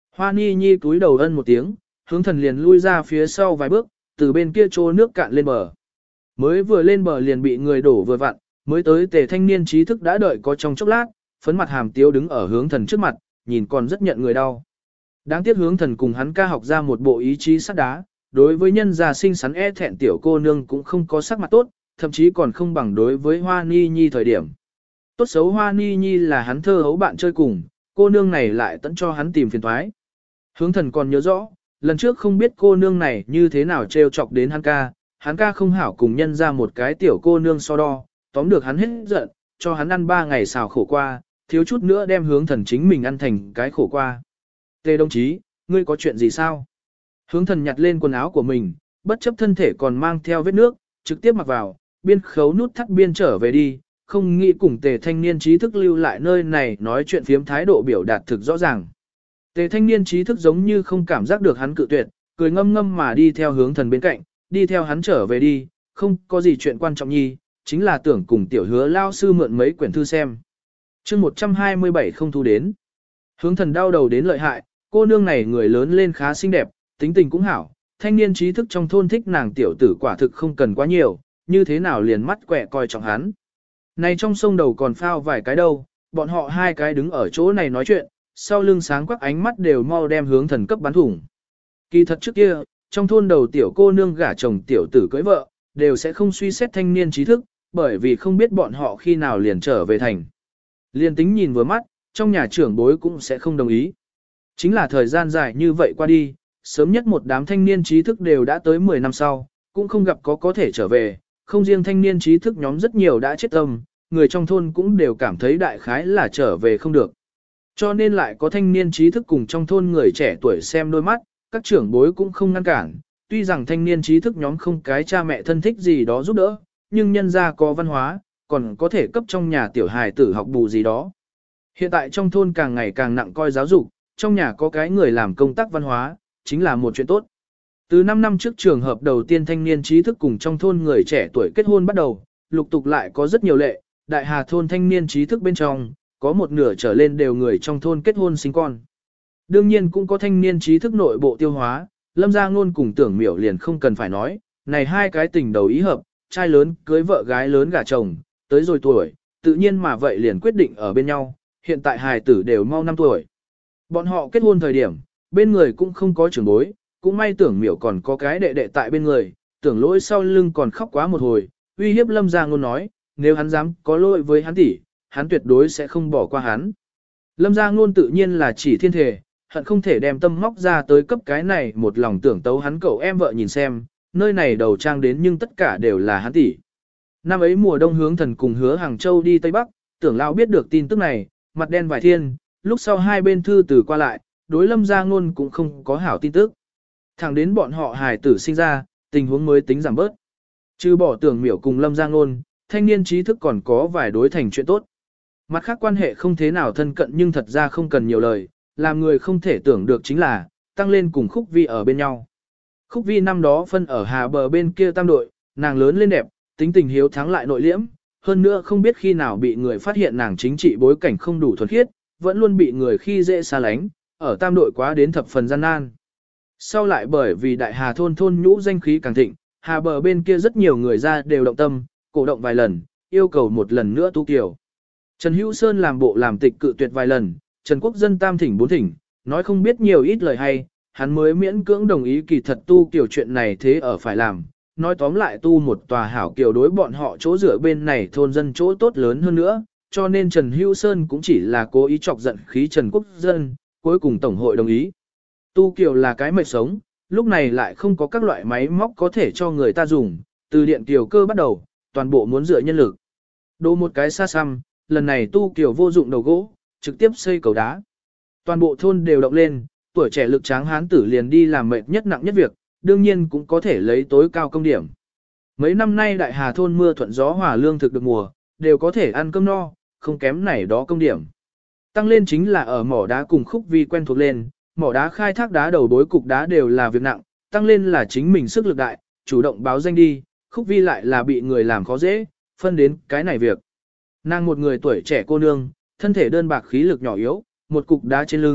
Hoa Ni Nhi cúi đầu ân một tiếng, hướng thần liền lui ra phía sau vài bước, từ bên kia trô nước cạn lên bờ. Mới vừa lên bờ liền bị người đổ vừa vặn, mới tới Tề thanh niên trí thức đã đợi có trong chốc lát, phấn mặt hàm tiếu đứng ở hướng thần trước mặt, nhìn còn rất nhận người đau. Đáng tiếc hướng thần cùng hắn ca học ra một bộ ý chí sắt đá, đối với nhân gia xinh xắn e thẹn tiểu cô nương cũng không có sắc mặt tốt, thậm chí còn không bằng đối với Hoa Ni Nhi thời điểm. Tốt xấu Hoa Ni Nhi là hắn thơ hấu bạn chơi cùng, cô nương này lại tận cho hắn tìm phiền toái. Hướng thần còn nhớ rõ, lần trước không biết cô nương này như thế nào trêu chọc đến hắn ca không hảo cùng nhân ra một cái tiểu cô nương so đo, tóm được hắn hết giận, cho hắn ăn 3 ngày xào khổ qua, thiếu chút nữa đem hướng thần chính mình ăn thành cái khổ qua. Tề đồng chí, ngươi có chuyện gì sao? Hướng thần nhặt lên quần áo của mình, bất chấp thân thể còn mang theo vết nước, trực tiếp mặc vào, biên khấu nút thắt biên trở về đi, không nghĩ cùng Tề thanh niên trí thức lưu lại nơi này nói chuyện phiếm thái độ biểu đạt thực rõ ràng. Tề thanh niên trí thức giống như không cảm giác được hắn cự tuyệt, cười ngâm ngâm mà đi theo hướng thần bên cạnh, đi theo hắn trở về đi, không có gì chuyện quan trọng nhi, chính là tưởng cùng tiểu hứa lao sư mượn mấy quyển thư xem. chương 127 không thu đến. Hướng thần đau đầu đến lợi hại, cô nương này người lớn lên khá xinh đẹp, tính tình cũng hảo, thanh niên trí thức trong thôn thích nàng tiểu tử quả thực không cần quá nhiều, như thế nào liền mắt quẹ coi trọng hắn. Này trong sông đầu còn phao vài cái đâu, bọn họ hai cái đứng ở chỗ này nói chuyện, sau lưng sáng quắc ánh mắt đều mau đem hướng thần cấp bắn thủng. Kỳ thật trước kia, trong thôn đầu tiểu cô nương gả chồng tiểu tử cưới vợ, đều sẽ không suy xét thanh niên trí thức, bởi vì không biết bọn họ khi nào liền trở về thành. Liên tính nhìn vừa mắt, trong nhà trưởng bối cũng sẽ không đồng ý. Chính là thời gian dài như vậy qua đi, sớm nhất một đám thanh niên trí thức đều đã tới 10 năm sau, cũng không gặp có thể trở về, không riêng thanh niên trí thức nhóm rất nhiều đã chết tâm, người trong thôn cũng đều cảm thấy đại khái là trở về không được. Cho nên lại có thanh niên trí thức cùng trong thôn người trẻ tuổi xem đôi mắt, các trưởng bối cũng không ngăn cản, tuy rằng thanh niên trí thức nhóm không cái cha mẹ thân thích gì đó giúp đỡ, nhưng nhân gia có văn hóa, còn có thể cấp trong nhà tiểu hài tử học bù gì đó. Hiện tại trong thôn càng ngày càng nặng coi giáo dục, trong nhà có cái người làm công tác văn hóa, chính là một chuyện tốt. Từ 5 năm trước trường hợp đầu tiên thanh niên trí thức cùng trong thôn người trẻ tuổi kết hôn bắt đầu, lục tục lại có rất nhiều lệ, đại hà thôn thanh niên trí thức bên trong, có một nửa trở lên đều người trong thôn kết hôn sinh con. Đương nhiên cũng có thanh niên trí thức nội bộ tiêu hóa, Lâm Gia Ngôn cùng Tưởng Miểu liền không cần phải nói, này hai cái tình đầu ý hợp, trai lớn cưới vợ gái lớn gả chồng, tới rồi tuổi, tự nhiên mà vậy liền quyết định ở bên nhau, hiện tại hài tử đều mau 5 tuổi. Bọn họ kết hôn thời điểm, bên người cũng không có trưởng bối, cũng may Tưởng Miểu còn có cái đệ đệ tại bên người, Tưởng Lỗi sau lưng còn khóc quá một hồi, uy hiếp Lâm Gia Ngôn nói, nếu hắn dám có lỗi với hắn tỷ, hắn tuyệt đối sẽ không bỏ qua hắn. Lâm Gia Ngôn tự nhiên là chỉ thiên thể, hận không thể đem tâm móc ra tới cấp cái này một lòng tưởng tấu hắn cậu em vợ nhìn xem, nơi này đầu trang đến nhưng tất cả đều là hắn tỷ. Năm ấy mùa đông hướng thần cùng hứa Hàng Châu đi Tây Bắc, Tưởng lão biết được tin tức này, mặt đen vài thiên, lúc sau hai bên thư từ qua lại, đối Lâm Gia Ngôn cũng không có hảo tin tức. Thẳng đến bọn họ hài tử sinh ra, tình huống mới tính giảm bớt. Trừ bỏ Tưởng Miểu cùng Lâm Gia Ngôn, thanh niên trí thức còn có vài đối thành chuyện tốt. Mặt khác quan hệ không thế nào thân cận nhưng thật ra không cần nhiều lời, làm người không thể tưởng được chính là, tăng lên cùng Khúc Vi ở bên nhau. Khúc Vi năm đó phân ở Hà Bờ bên kia tam đội, nàng lớn lên đẹp, tính tình hiếu thắng lại nội liễm, hơn nữa không biết khi nào bị người phát hiện nàng chính trị bối cảnh không đủ thuần khiết, vẫn luôn bị người khi dễ xa lánh, ở tam đội quá đến thập phần gian nan. Sau lại bởi vì đại hà thôn nhũ danh khí càng thịnh, Hà Bờ bên kia rất nhiều người ra đều động tâm, cổ động vài lần, yêu cầu một lần nữa tu kiểu. Trần Hữu Sơn làm bộ làm tịch cự tuyệt vài lần, Trần Quốc Dân tam thỉnh bốn thỉnh, nói không biết nhiều ít lời hay, hắn mới miễn cưỡng đồng ý kỳ thật tu kiểu chuyện này thế ở phải làm. Nói tóm lại tu một tòa hảo kiểu đối bọn họ chỗ rửa bên này thôn dân chỗ tốt lớn hơn nữa, cho nên Trần Hữu Sơn cũng chỉ là cố ý chọc giận khí Trần Quốc Dân, cuối cùng Tổng hội đồng ý. Tu kiểu là cái mệt sống, lúc này lại không có các loại máy móc có thể cho người ta dùng, từ điện kiều cơ bắt đầu, toàn bộ muốn dựa nhân lực. Đổ một cái xa xăm, lần này tu kiểu vô dụng đầu gỗ, trực tiếp xây cầu đá. Toàn bộ thôn đều động lên, tuổi trẻ lực tráng hán tử liền đi làm mệt nhất nặng nhất việc, đương nhiên cũng có thể lấy tối cao công điểm. Mấy năm nay đại hà thôn mưa thuận gió hòa lương thực được mùa, đều có thể ăn cơm no, không kém này đó công điểm. Tăng lên chính là ở mỏ đá cùng Khúc Vi quen thuộc lên, mỏ đá khai thác đá đầu đối cục đá đều là việc nặng, tăng lên là chính mình sức lực đại, chủ động báo danh đi, Khúc Vi lại là bị người làm khó dễ, phân đến cái này việc. Nàng một người tuổi trẻ cô nương, thân thể đơn bạc khí lực nhỏ yếu, một cục đá trên lưng,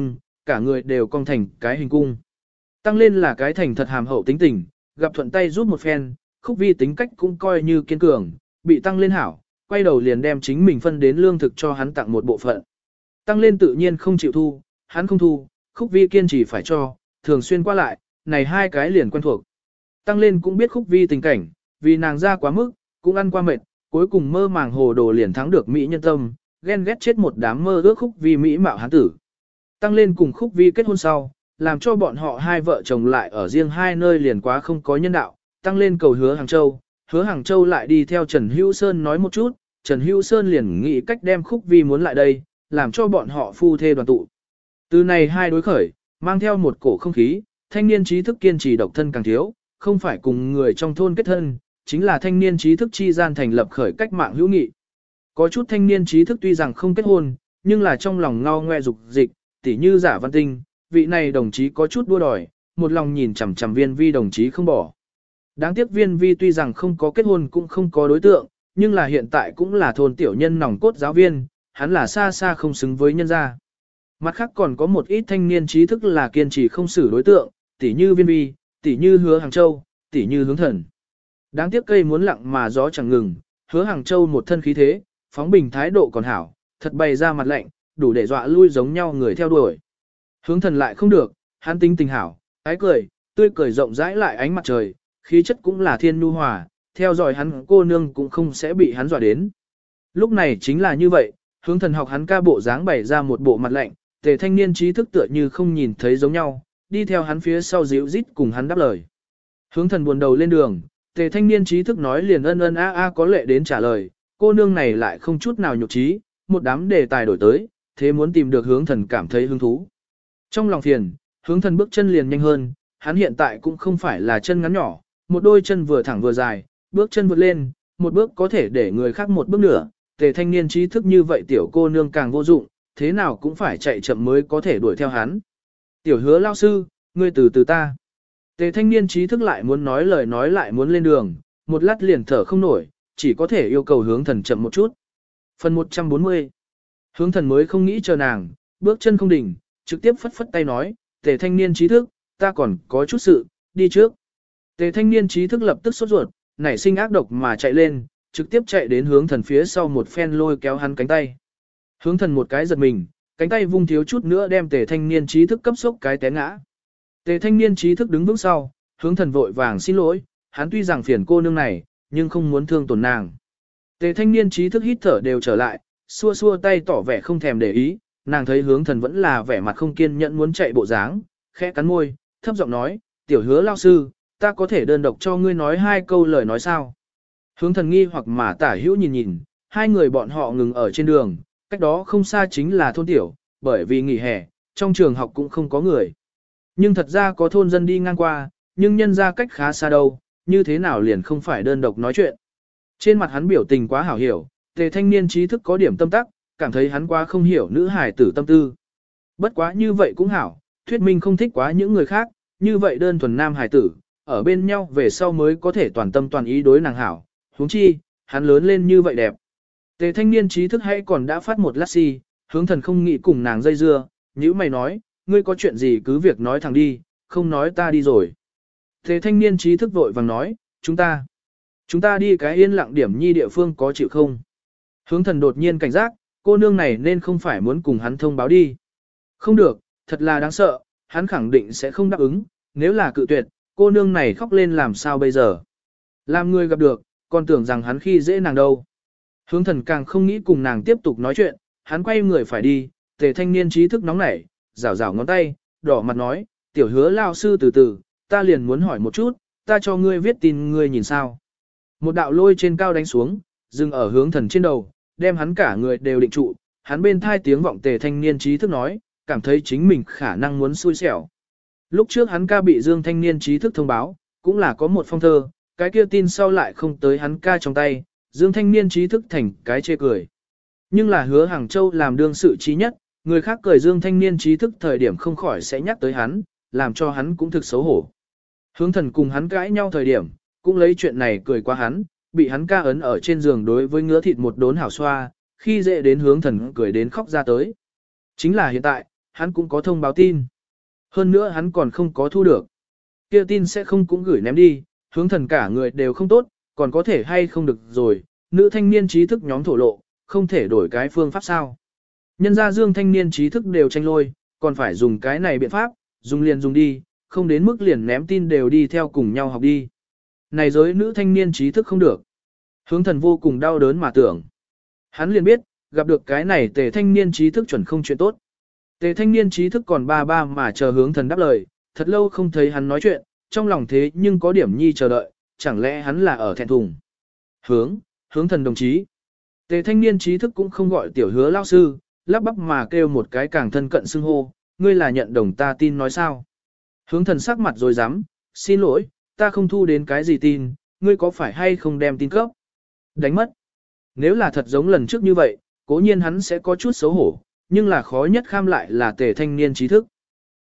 cả người đều cong thành cái hình cung. Tăng lên là cái thành thật hàm hậu tính tình, gặp thuận tay giúp một phen, Khúc Vi tính cách cũng coi như kiên cường, bị tăng lên hảo, quay đầu liền đem chính mình phân đến lương thực cho hắn tặng một bộ phận. Tăng lên tự nhiên không chịu thu, hắn không thu, Khúc Vi kiên trì phải cho, thường xuyên qua lại, này hai cái liền quen thuộc. Tăng lên cũng biết Khúc Vi tình cảnh, vì nàng ra quá mức, cũng ăn qua mệt, cuối cùng mơ màng hồ đồ liền thắng được Mỹ nhân tâm, ghen ghét chết một đám mơ ước Khúc Vi Mỹ mạo hán tử. Tăng lên cùng Khúc Vi kết hôn sau, làm cho bọn họ hai vợ chồng lại ở riêng hai nơi liền quá không có nhân đạo, Tăng lên cầu Hứa Hàng Châu lại đi theo Trần Hữu Sơn nói một chút, Trần Hữu Sơn liền nghĩ cách đem Khúc Vi muốn lại đây, làm cho bọn họ phu thê đoàn tụ. Từ này hai đối khởi, mang theo một cổ không khí, thanh niên trí thức kiên trì độc thân càng thiếu, không phải cùng người trong thôn kết thân, chính là thanh niên trí thức chi gian thành lập khởi cách mạng hữu nghị. Có chút thanh niên trí thức tuy rằng không kết hôn, nhưng là trong lòng ngao ngoe dục dịch, tỉ như Giả Văn Tinh, vị này đồng chí có chút đua đòi, một lòng nhìn chằm chằm Viên Vi đồng chí không bỏ. Đáng tiếc Viên Vi tuy rằng không có kết hôn cũng không có đối tượng, nhưng là hiện tại cũng là thôn tiểu nhân nòng cốt giáo viên, hắn là xa xa không xứng với nhân gia. Mặt khác còn có một ít thanh niên trí thức là kiên trì không xử đối tượng, tỉ như Viên Vi, tỉ như Hứa Hàng Châu, tỉ như Hướng Thần. Đáng tiếc cây muốn lặng mà gió chẳng ngừng, Hứa Hàng Châu một thân khí thế, phóng bình thái độ còn hảo, thật bày ra mặt lạnh, đủ để dọa lui giống nhau người theo đuổi. Hướng Thần lại không được, hắn tính tình hảo, ái cười, tươi cười rộng rãi lại ánh mặt trời, khí chất cũng là thiên nhu hòa, theo dõi hắn cô nương cũng không sẽ bị hắn dọa đến. Lúc này chính là như vậy, Hướng Thần học hắn ca bộ dáng bày ra một bộ mặt lạnh, Tề thanh niên trí thức tựa như không nhìn thấy giống nhau, đi theo hắn phía sau dịu rít cùng hắn đáp lời. Hướng Thần buồn đầu lên đường, Tề thanh niên trí thức nói liền ân ân a a có lệ đến trả lời, cô nương này lại không chút nào nhục trí, một đám đề tài đổi tới, thế muốn tìm được Hướng Thần cảm thấy hứng thú. Trong lòng phiền, Hướng Thần bước chân liền nhanh hơn, hắn hiện tại cũng không phải là chân ngắn nhỏ, một đôi chân vừa thẳng vừa dài, bước chân vượt lên, một bước có thể để người khác một bước nữa, Tề thanh niên trí thức như vậy tiểu cô nương càng vô dụng, thế nào cũng phải chạy chậm mới có thể đuổi theo hắn. Tiểu Hứa lao sư, ngươi từ từ ta. Tề thanh niên trí thức lại muốn nói lời nói lại muốn lên đường, một lát liền thở không nổi, chỉ có thể yêu cầu Hướng Thần chậm một chút. Phần 140. Hướng Thần mới không nghĩ chờ nàng, bước chân không đỉnh, trực tiếp phất phất tay nói, Tề thanh niên trí thức, ta còn có chút sự, đi trước. Tề thanh niên trí thức lập tức sốt ruột, nảy sinh ác độc mà chạy lên, trực tiếp chạy đến Hướng Thần phía sau một phen lôi kéo hắn cánh tay. Hướng Thần một cái giật mình, cánh tay vung thiếu chút nữa đem Tề thanh niên trí thức cấp sốc cái té ngã. Tề thanh niên trí thức đứng vững sau, Hướng Thần vội vàng xin lỗi, hắn tuy rằng phiền cô nương này, nhưng không muốn thương tổn nàng. Tề thanh niên trí thức hít thở đều trở lại, xua xua tay tỏ vẻ không thèm để ý, nàng thấy Hướng Thần vẫn là vẻ mặt không kiên nhẫn muốn chạy bộ dáng, khẽ cắn môi, thấp giọng nói, tiểu Hứa lao sư, ta có thể đơn độc cho ngươi nói hai câu lời nói sao. Hướng Thần nghi hoặc mà tả hữu nhìn nhìn, hai người bọn họ ngừng ở trên đường, cách đó không xa chính là thôn tiểu, bởi vì nghỉ hè, trong trường học cũng không có người. Nhưng thật ra có thôn dân đi ngang qua, nhưng nhân ra cách khá xa đâu, như thế nào liền không phải đơn độc nói chuyện. Trên mặt hắn biểu tình quá hảo hiểu, Tề thanh niên trí thức có điểm tâm tắc, cảm thấy hắn quá không hiểu nữ hài tử tâm tư. Bất quá như vậy cũng hảo, thuyết minh không thích quá những người khác, như vậy đơn thuần nam hài tử, ở bên nhau về sau mới có thể toàn tâm toàn ý đối nàng hảo, huống chi, hắn lớn lên như vậy đẹp. Tề thanh niên trí thức hay còn đã phát một lát xi, Hướng Thần không nghĩ cùng nàng dây dưa, nhữ mày nói, ngươi có chuyện gì cứ việc nói thẳng đi, không nói ta đi rồi. Tề thanh niên trí thức vội vàng nói, chúng ta đi cái yên lặng điểm nhi địa phương có chịu không? Hướng Thần đột nhiên cảnh giác, cô nương này nên không phải muốn cùng hắn thông báo đi. Không được, thật là đáng sợ, hắn khẳng định sẽ không đáp ứng, nếu là cự tuyệt, cô nương này khóc lên làm sao bây giờ? Làm người gặp được, còn tưởng rằng hắn khi dễ nàng đâu. Hướng Thần càng không nghĩ cùng nàng tiếp tục nói chuyện, hắn quay người phải đi, Tề thanh niên trí thức nóng nảy, rảo rảo ngón tay, đỏ mặt nói, tiểu Hứa lao sư từ từ, ta liền muốn hỏi một chút, ta cho ngươi viết tin ngươi nhìn sao. Một đạo lôi trên cao đánh xuống, dừng ở Hướng Thần trên đầu, đem hắn cả người đều định trụ, hắn bên thai tiếng vọng Tề thanh niên trí thức nói, cảm thấy chính mình khả năng muốn xui xẻo. Lúc trước hắn ca bị Dương thanh niên trí thức thông báo, cũng là có một phong thơ, cái kia tin sau lại không tới hắn ca trong tay, Dương thanh niên trí thức thành cái chê cười. Nhưng là Hứa Hàng Châu làm đương sự trí nhất, người khác cười Dương thanh niên trí thức thời điểm không khỏi sẽ nhắc tới hắn, làm cho hắn cũng thực xấu hổ. Hướng Thần cùng hắn cãi nhau thời điểm, cũng lấy chuyện này cười qua hắn, bị hắn ca ấn ở trên giường đối với ngứa thịt một đốn hảo xoa, khi dễ đến Hướng Thần cười đến khóc ra tới. Chính là hiện tại, hắn cũng có thông báo tin. Hơn nữa hắn còn không có thu được. Kia tin sẽ không cũng gửi ném đi, hướng thần cả người đều không tốt, còn có thể hay không được rồi, nữ thanh niên trí thức nhóm thổ lộ, không thể đổi cái phương pháp sao. Nhân gia dương thanh niên trí thức đều tranh lôi, còn phải dùng cái này biện pháp, dùng liền dùng đi, không đến mức liền ném tin đều đi theo cùng nhau học đi. Này giới nữ thanh niên trí thức không được. Hướng thần vô cùng đau đớn mà tưởng. Hắn liền biết, gặp được cái này tề thanh niên trí thức chuẩn không chuyện tốt. Tề thanh niên trí thức còn ba ba mà chờ hướng thần đáp lời, thật lâu không thấy hắn nói chuyện, trong lòng thế nhưng có điểm nhi chờ đợi, chẳng lẽ hắn là ở thẹn thùng. Hướng thần đồng chí. Tề thanh niên trí thức cũng không gọi tiểu hứa lao sư, lắp bắp mà kêu một cái càng thân cận xưng hô, ngươi là nhận đồng ta tin nói sao. Hướng thần sắc mặt rồi dám, xin lỗi, ta không thu đến cái gì tin, ngươi có phải hay không đem tin cấp? Đánh mất. Nếu là thật giống lần trước như vậy, cố nhiên hắn sẽ có chút xấu hổ, nhưng là khó nhất kham lại là tề thanh niên trí thức.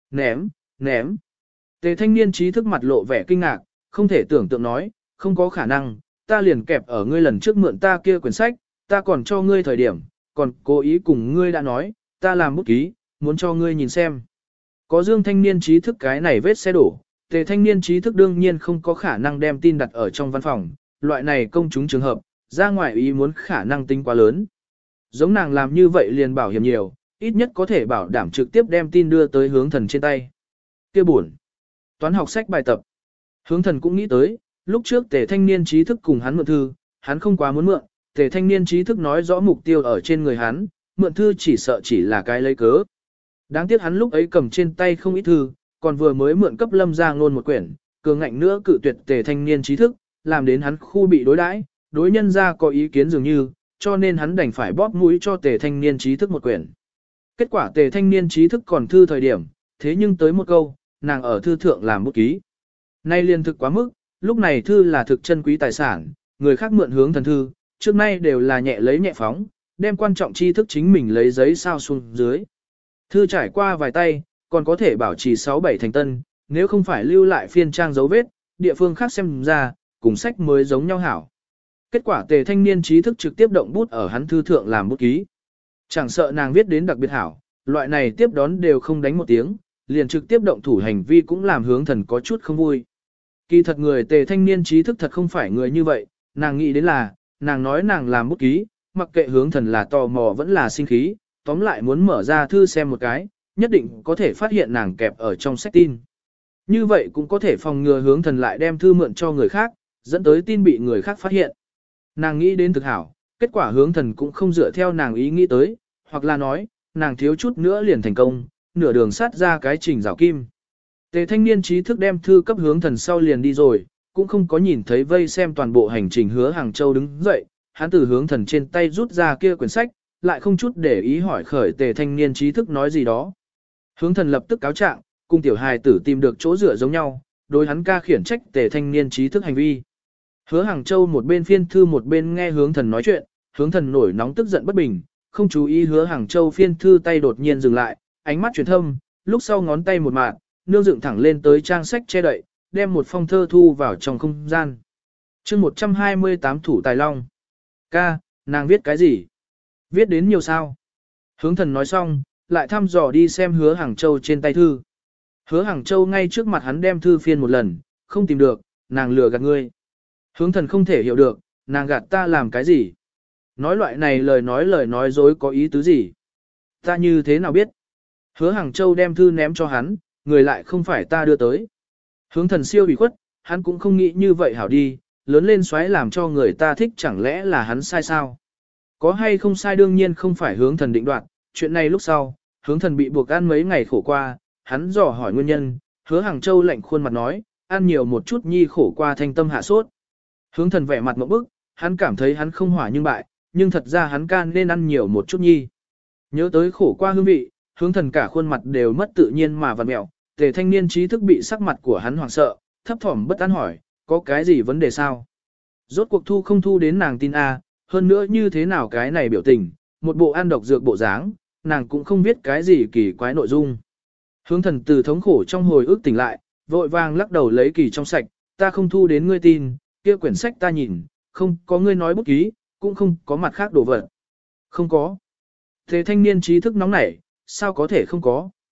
Ném. Tề thanh niên trí thức mặt lộ vẻ kinh ngạc, không thể tưởng tượng nói, không có khả năng, ta liền kẹp ở ngươi lần trước mượn ta kia quyển sách, ta còn cho ngươi thời điểm, còn cố ý cùng ngươi đã nói, ta làm bút ký, muốn cho ngươi nhìn xem. Có dương thanh niên trí thức cái này vết xe đổ, tề thanh niên trí thức đương nhiên không có khả năng đem tin đặt ở trong văn phòng, loại này công chúng trường hợp, ra ngoài ý muốn khả năng tính quá lớn. Giống nàng làm như vậy liền bảo hiểm nhiều, ít nhất có thể bảo đảm trực tiếp đem tin đưa tới hướng thần trên tay. Kia buồn. Toán học sách bài tập. Hướng thần cũng nghĩ tới, lúc trước tề thanh niên trí thức cùng hắn mượn thư, hắn không quá muốn mượn, tề thanh niên trí thức nói rõ mục tiêu ở trên người hắn, mượn thư chỉ sợ chỉ là cái lấy cớ. Đáng tiếc hắn lúc ấy cầm trên tay không ít thư, còn vừa mới mượn cấp Lâm Gia Ngôn một quyển, cường ngạnh nữa cự tuyệt tề thanh niên trí thức, làm đến hắn khu bị đối đãi, đối nhân ra có ý kiến dường như, cho nên hắn đành phải bóp mũi cho tề thanh niên trí thức một quyển. Kết quả tề thanh niên trí thức còn thư thời điểm, thế nhưng tới một câu, nàng ở thư thượng làm bút ký. Nay liên thực quá mức, lúc này thư là thực chân quý tài sản, người khác mượn hướng thần thư, trước nay đều là nhẹ lấy nhẹ phóng, đem quan trọng tri thức chính mình lấy giấy sao xuống dưới. Thư trải qua vài tay, còn có thể bảo trì 6-7 thành tân, nếu không phải lưu lại phiên trang dấu vết, địa phương khác xem ra, cùng sách mới giống nhau hảo. Kết quả tề thanh niên trí thức trực tiếp động bút ở hắn thư thượng làm bút ký. Chẳng sợ nàng viết đến đặc biệt hảo, loại này tiếp đón đều không đánh một tiếng, liền trực tiếp động thủ hành vi cũng làm hướng thần có chút không vui. Kỳ thật người tề thanh niên trí thức thật không phải người như vậy, nàng nghĩ đến là, nàng nói nàng làm bút ký, mặc kệ hướng thần là tò mò vẫn là sinh khí, tóm lại muốn mở ra thư xem một cái, nhất định có thể phát hiện nàng kẹp ở trong sách tin. Như vậy cũng có thể phòng ngừa hướng thần lại đem thư mượn cho người khác, dẫn tới tin bị người khác phát hiện. Nàng nghĩ đến thực hảo, kết quả hướng thần cũng không dựa theo nàng ý nghĩ tới, hoặc là nói, nàng thiếu chút nữa liền thành công, nửa đường sát ra cái trình rào kim. Tề thanh niên trí thức đem thư cấp hướng thần sau liền đi rồi, cũng không có nhìn thấy vây xem toàn bộ hành trình Hứa Hàng Châu đứng dậy, hắn từ hướng thần trên tay rút ra kia quyển sách, lại không chút để ý hỏi khởi tề thanh niên trí thức nói gì đó. Hướng thần lập tức cáo trạng, cùng tiểu hài tử tìm được chỗ dựa giống nhau, đối hắn ca khiển trách tề thanh niên trí thức hành vi. Hứa Hàng Châu một bên phiên thư một bên nghe hướng thần nói chuyện, hướng thần nổi nóng tức giận bất bình, không chú ý Hứa Hàng Châu phiên thư tay đột nhiên dừng lại, ánh mắt chuyển thâm, lúc sau ngón tay một mạt, nương dựng thẳng lên tới trang sách che đậy, đem một phong thơ thu vào trong không gian. Chương 128 Thủ Tài Long. Ca, nàng viết cái gì? Viết đến nhiều sao? Hướng thần nói xong, lại thăm dò đi xem Hứa Hàng Châu trên tay thư. Hứa Hàng Châu ngay trước mặt hắn đem thư phiên một lần, không tìm được, nàng lừa gạt ngươi. Hướng thần không thể hiểu được, nàng gạt ta làm cái gì? Nói loại này lời nói dối có ý tứ gì? Ta như thế nào biết? Hứa Hàng Châu đem thư ném cho hắn, người lại không phải ta đưa tới. Hướng thần siêu bị khuất, hắn cũng không nghĩ như vậy hảo đi, lớn lên xoáy làm cho người ta thích chẳng lẽ là hắn sai sao? Có hay không sai đương nhiên không phải hướng thần định đoạt, chuyện này lúc sau, hướng thần bị buộc ăn mấy ngày khổ qua, hắn dò hỏi nguyên nhân, Hứa Hàng Châu lạnh khuôn mặt nói, ăn nhiều một chút nhi khổ qua thanh tâm hạ sốt. Hướng thần vẻ mặt ngộp bức, hắn cảm thấy hắn không hỏa nhưng bại, nhưng thật ra hắn can nên ăn nhiều một chút nhi. Nhớ tới khổ qua hương vị, hướng thần cả khuôn mặt đều mất tự nhiên mà vặn mẹo, tề thanh niên trí thức bị sắc mặt của hắn hoảng sợ, thấp thỏm bất an hỏi, có cái gì vấn đề sao? Rốt cuộc thu không thu đến nàng tin A, hơn nữa như thế nào cái này biểu tình, một bộ ăn độc dược bộ dáng, nàng cũng không biết cái gì kỳ quái nội dung. Hướng thần từ thống khổ trong hồi ức tỉnh lại, vội vàng lắc đầu lấy kỳ trong sạch, ta không thu đến ngươi tin, kia quyển sách ta nhìn, không có ngươi nói bút ký, cũng không có mặt khác đồ vật. Không có. Thế thanh niên trí thức nóng nảy, sao có thể không có?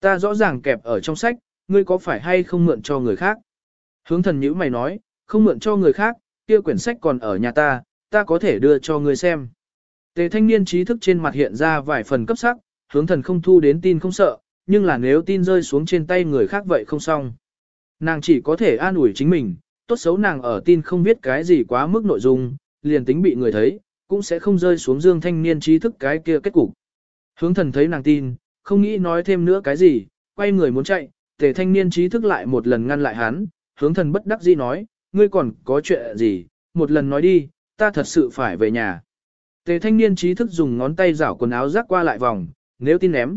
Ta rõ ràng kẹp ở trong sách, ngươi có phải hay không mượn cho người khác? Hướng thần nhữ mày nói, không mượn cho người khác, kia quyển sách còn ở nhà ta có thể đưa cho ngươi xem. Tề thanh niên trí thức trên mặt hiện ra vài phần cấp sắc, hướng thần không thu đến tin không sợ, nhưng là nếu tin rơi xuống trên tay người khác vậy không xong. Nàng chỉ có thể an ủi chính mình, tốt xấu nàng ở tin không biết cái gì quá mức nội dung, liền tính bị người thấy, cũng sẽ không rơi xuống dương thanh niên trí thức cái kia kết cục. Hướng thần thấy nàng tin, không nghĩ nói thêm nữa cái gì, quay người muốn chạy, tề thanh niên trí thức lại một lần ngăn lại hắn, hướng thần bất đắc dĩ nói, ngươi còn có chuyện gì, một lần nói đi, ta thật sự phải về nhà. Tề thanh niên trí thức dùng ngón tay rảo quần áo rác qua lại vòng, nếu tin ném,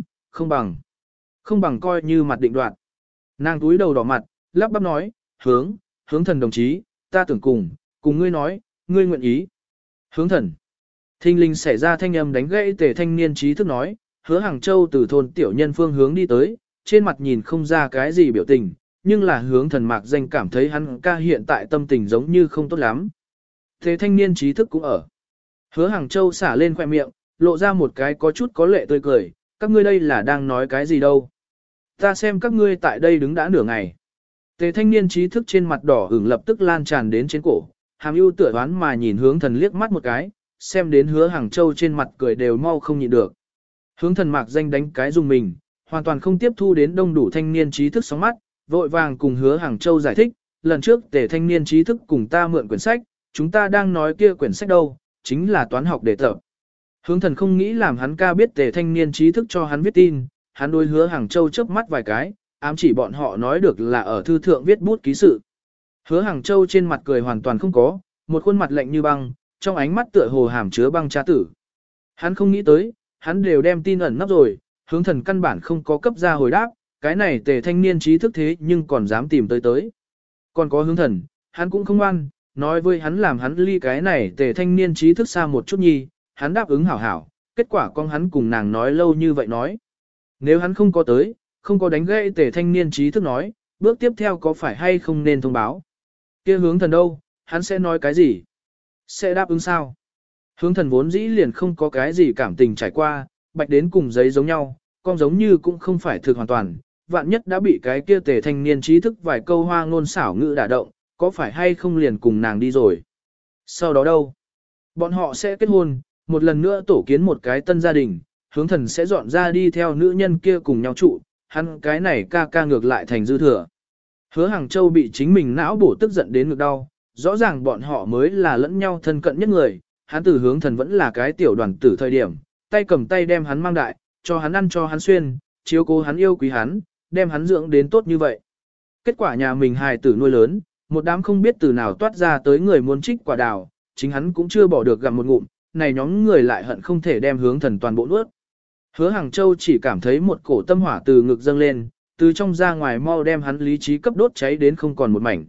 không bằng coi như mặt định đoạt. Nàng túi đầu đỏ mặt, lắp bắp nói, hướng thần đồng chí, ta tưởng cùng ngươi nói, ngươi nguyện ý. Hướng thần. Thinh linh xảy ra thanh âm đánh gãy tề thanh niên trí thức nói, Hứa Hàng Châu từ thôn tiểu nhân phương hướng đi tới, trên mặt nhìn không ra cái gì biểu tình, nhưng là hướng thần mạc danh cảm thấy hắn ca hiện tại tâm tình giống như không tốt lắm. Tề thanh niên trí thức cũng ở. Hứa Hàng Châu xả lên khoẻ miệng, lộ ra một cái có chút có lệ tươi cười, các ngươi đây là đang nói cái gì đâu. Ta xem các ngươi tại đây đứng đã nửa ngày. Tề thanh niên trí thức trên mặt đỏ ửng lập tức lan tràn đến trên cổ, hàm ưu tựa đoán mà nhìn hướng thần liếc mắt một cái, xem đến Hứa Hàng Châu trên mặt cười đều mau không nhịn được. Hướng thần mạc danh đánh cái dùng mình, hoàn toàn không tiếp thu đến đông đủ thanh niên trí thức sóng mắt, vội vàng cùng Hứa Hàng Châu giải thích, lần trước tề thanh niên trí thức cùng ta mượn quyển sách, chúng ta đang nói kia quyển sách đâu, chính là toán học đề tập. Hướng thần không nghĩ làm hắn ca biết tề thanh niên trí thức cho hắn viết tin, hắn đối Hứa Hàng Châu chớp mắt vài cái, ám chỉ bọn họ nói được là ở thư thượng viết bút ký sự. Hứa Hàng Châu trên mặt cười hoàn toàn không có, một khuôn mặt lạnh như băng, trong ánh mắt tựa hồ hàm chứa băng tra tử. Hắn không nghĩ tới, hắn đều đem tin ẩn nấp rồi, hướng thần căn bản không có cấp ra hồi đáp, cái này tề thanh niên trí thức thế nhưng còn dám tìm tới. Còn có hướng thần, hắn cũng không ngoan, nói với hắn làm hắn ly cái này tề thanh niên trí thức xa một chút nhi, hắn đáp ứng hảo hảo, kết quả con hắn cùng nàng nói lâu như vậy nói. Nếu hắn không có tới, không có đánh gãy tề thanh niên trí thức nói, bước tiếp theo có phải hay không nên thông báo. Kia hướng thần đâu, hắn sẽ nói cái gì? Sẽ đáp ứng sao? Hướng thần vốn dĩ liền không có cái gì cảm tình trải qua, bạch đến cùng giấy giống nhau, con giống như cũng không phải thực hoàn toàn, vạn nhất đã bị cái kia tề thanh niên trí thức vài câu hoa ngôn xảo ngữ đả động, có phải hay không liền cùng nàng đi rồi. Sau đó đâu? Bọn họ sẽ kết hôn, một lần nữa tổ kiến một cái tân gia đình, hướng thần sẽ dọn ra đi theo nữ nhân kia cùng nhau trụ, hắn cái này ca ngược lại thành dư thừa. Hứa Hàng Châu bị chính mình não bổ tức giận đến ngực đau, rõ ràng bọn họ mới là lẫn nhau thân cận nhất người, hắn từ hướng thần vẫn là cái tiểu đoàn tử thời điểm, tay cầm tay đem hắn mang đại, cho hắn ăn cho hắn xuyên, chiếu cố hắn yêu quý hắn, đem hắn dưỡng đến tốt như vậy. Kết quả nhà mình hài tử nuôi lớn, một đám không biết từ nào toát ra tới người muốn trích quả đào, chính hắn cũng chưa bỏ được gặm một ngụm, này nhóm người lại hận không thể đem hướng thần toàn bộ nuốt. Hứa Hàng Châu chỉ cảm thấy một cổ tâm hỏa từ ngực dâng lên, từ trong ra ngoài mau đem hắn lý trí cấp đốt cháy đến không còn một mảnh.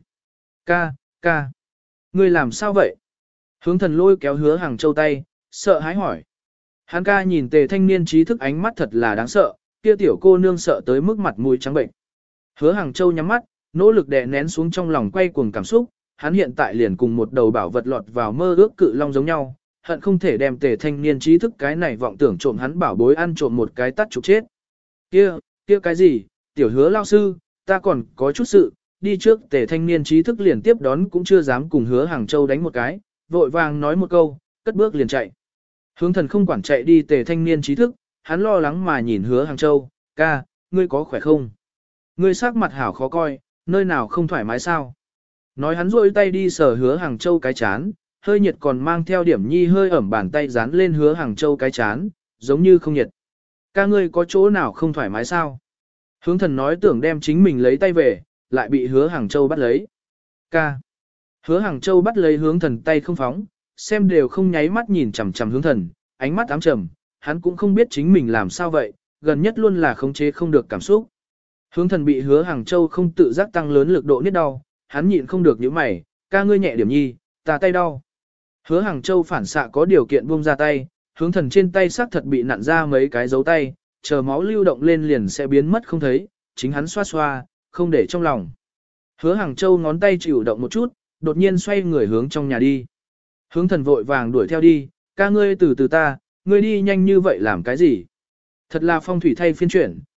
Ca, ngươi làm sao vậy? Hướng thần lôi kéo Hứa Hàng Châu tay, sợ hãi hỏi. Hắn ca nhìn tề thanh niên trí thức ánh mắt thật là đáng sợ, kia tiểu cô nương sợ tới mức mặt mũi trắng bệnh. Hứa Hàng Châu nhắm mắt, nỗ lực đè nén xuống trong lòng quay cuồng cảm xúc, hắn hiện tại liền cùng một đầu bảo vật lọt vào mơ ước cự long giống nhau, hận không thể đem tề thanh niên trí thức cái này vọng tưởng trộm hắn bảo bối ăn trộm một cái tắt trục chết. Kia cái gì, tiểu Hứa lao sư, ta còn có chút sự, đi trước tề thanh niên trí thức liền tiếp đón cũng chưa dám cùng Hứa Hàng Châu đánh một cái, vội vàng nói một câu, cất bước liền chạy. Hướng thần không quản chạy đi tề thanh niên trí thức, hắn lo lắng mà nhìn Hứa Hàng Châu, ca, ngươi có khỏe không? Ngươi sắc mặt hảo khó coi, nơi nào không thoải mái sao? Nói hắn rôi tay đi sờ Hứa Hàng Châu cái chán, hơi nhiệt còn mang theo điểm nhi hơi ẩm bàn tay dán lên Hứa Hàng Châu cái chán, giống như không nhiệt. Ca ngươi có chỗ nào không thoải mái sao? Hướng thần nói tưởng đem chính mình lấy tay về, lại bị Hứa Hàng Châu bắt lấy. Ca. Hứa Hàng Châu bắt lấy hướng thần tay không phóng, xem đều không nháy mắt nhìn chằm chằm hướng thần, ánh mắt ám trầm, hắn cũng không biết chính mình làm sao vậy, gần nhất luôn là khống chế không được cảm xúc. Hướng thần bị Hứa Hàng Châu không tự giác tăng lớn lực độ niết đau, hắn nhịn không được nhíu mày, ca ngươi nhẹ điểm nhi, ta tay đau. Hứa Hàng Châu phản xạ có điều kiện buông ra tay, hướng thần trên tay xác thật bị nặn ra mấy cái dấu tay, chờ máu lưu động lên liền sẽ biến mất không thấy, chính hắn xoa xoa, không để trong lòng. Hứa Hàng Châu ngón tay chịu động một chút, đột nhiên xoay người hướng trong nhà đi. Hướng thần vội vàng đuổi theo đi, ca ngươi từ từ ta, ngươi đi nhanh như vậy làm cái gì? Thật là phong thủy thay phiên chuyển,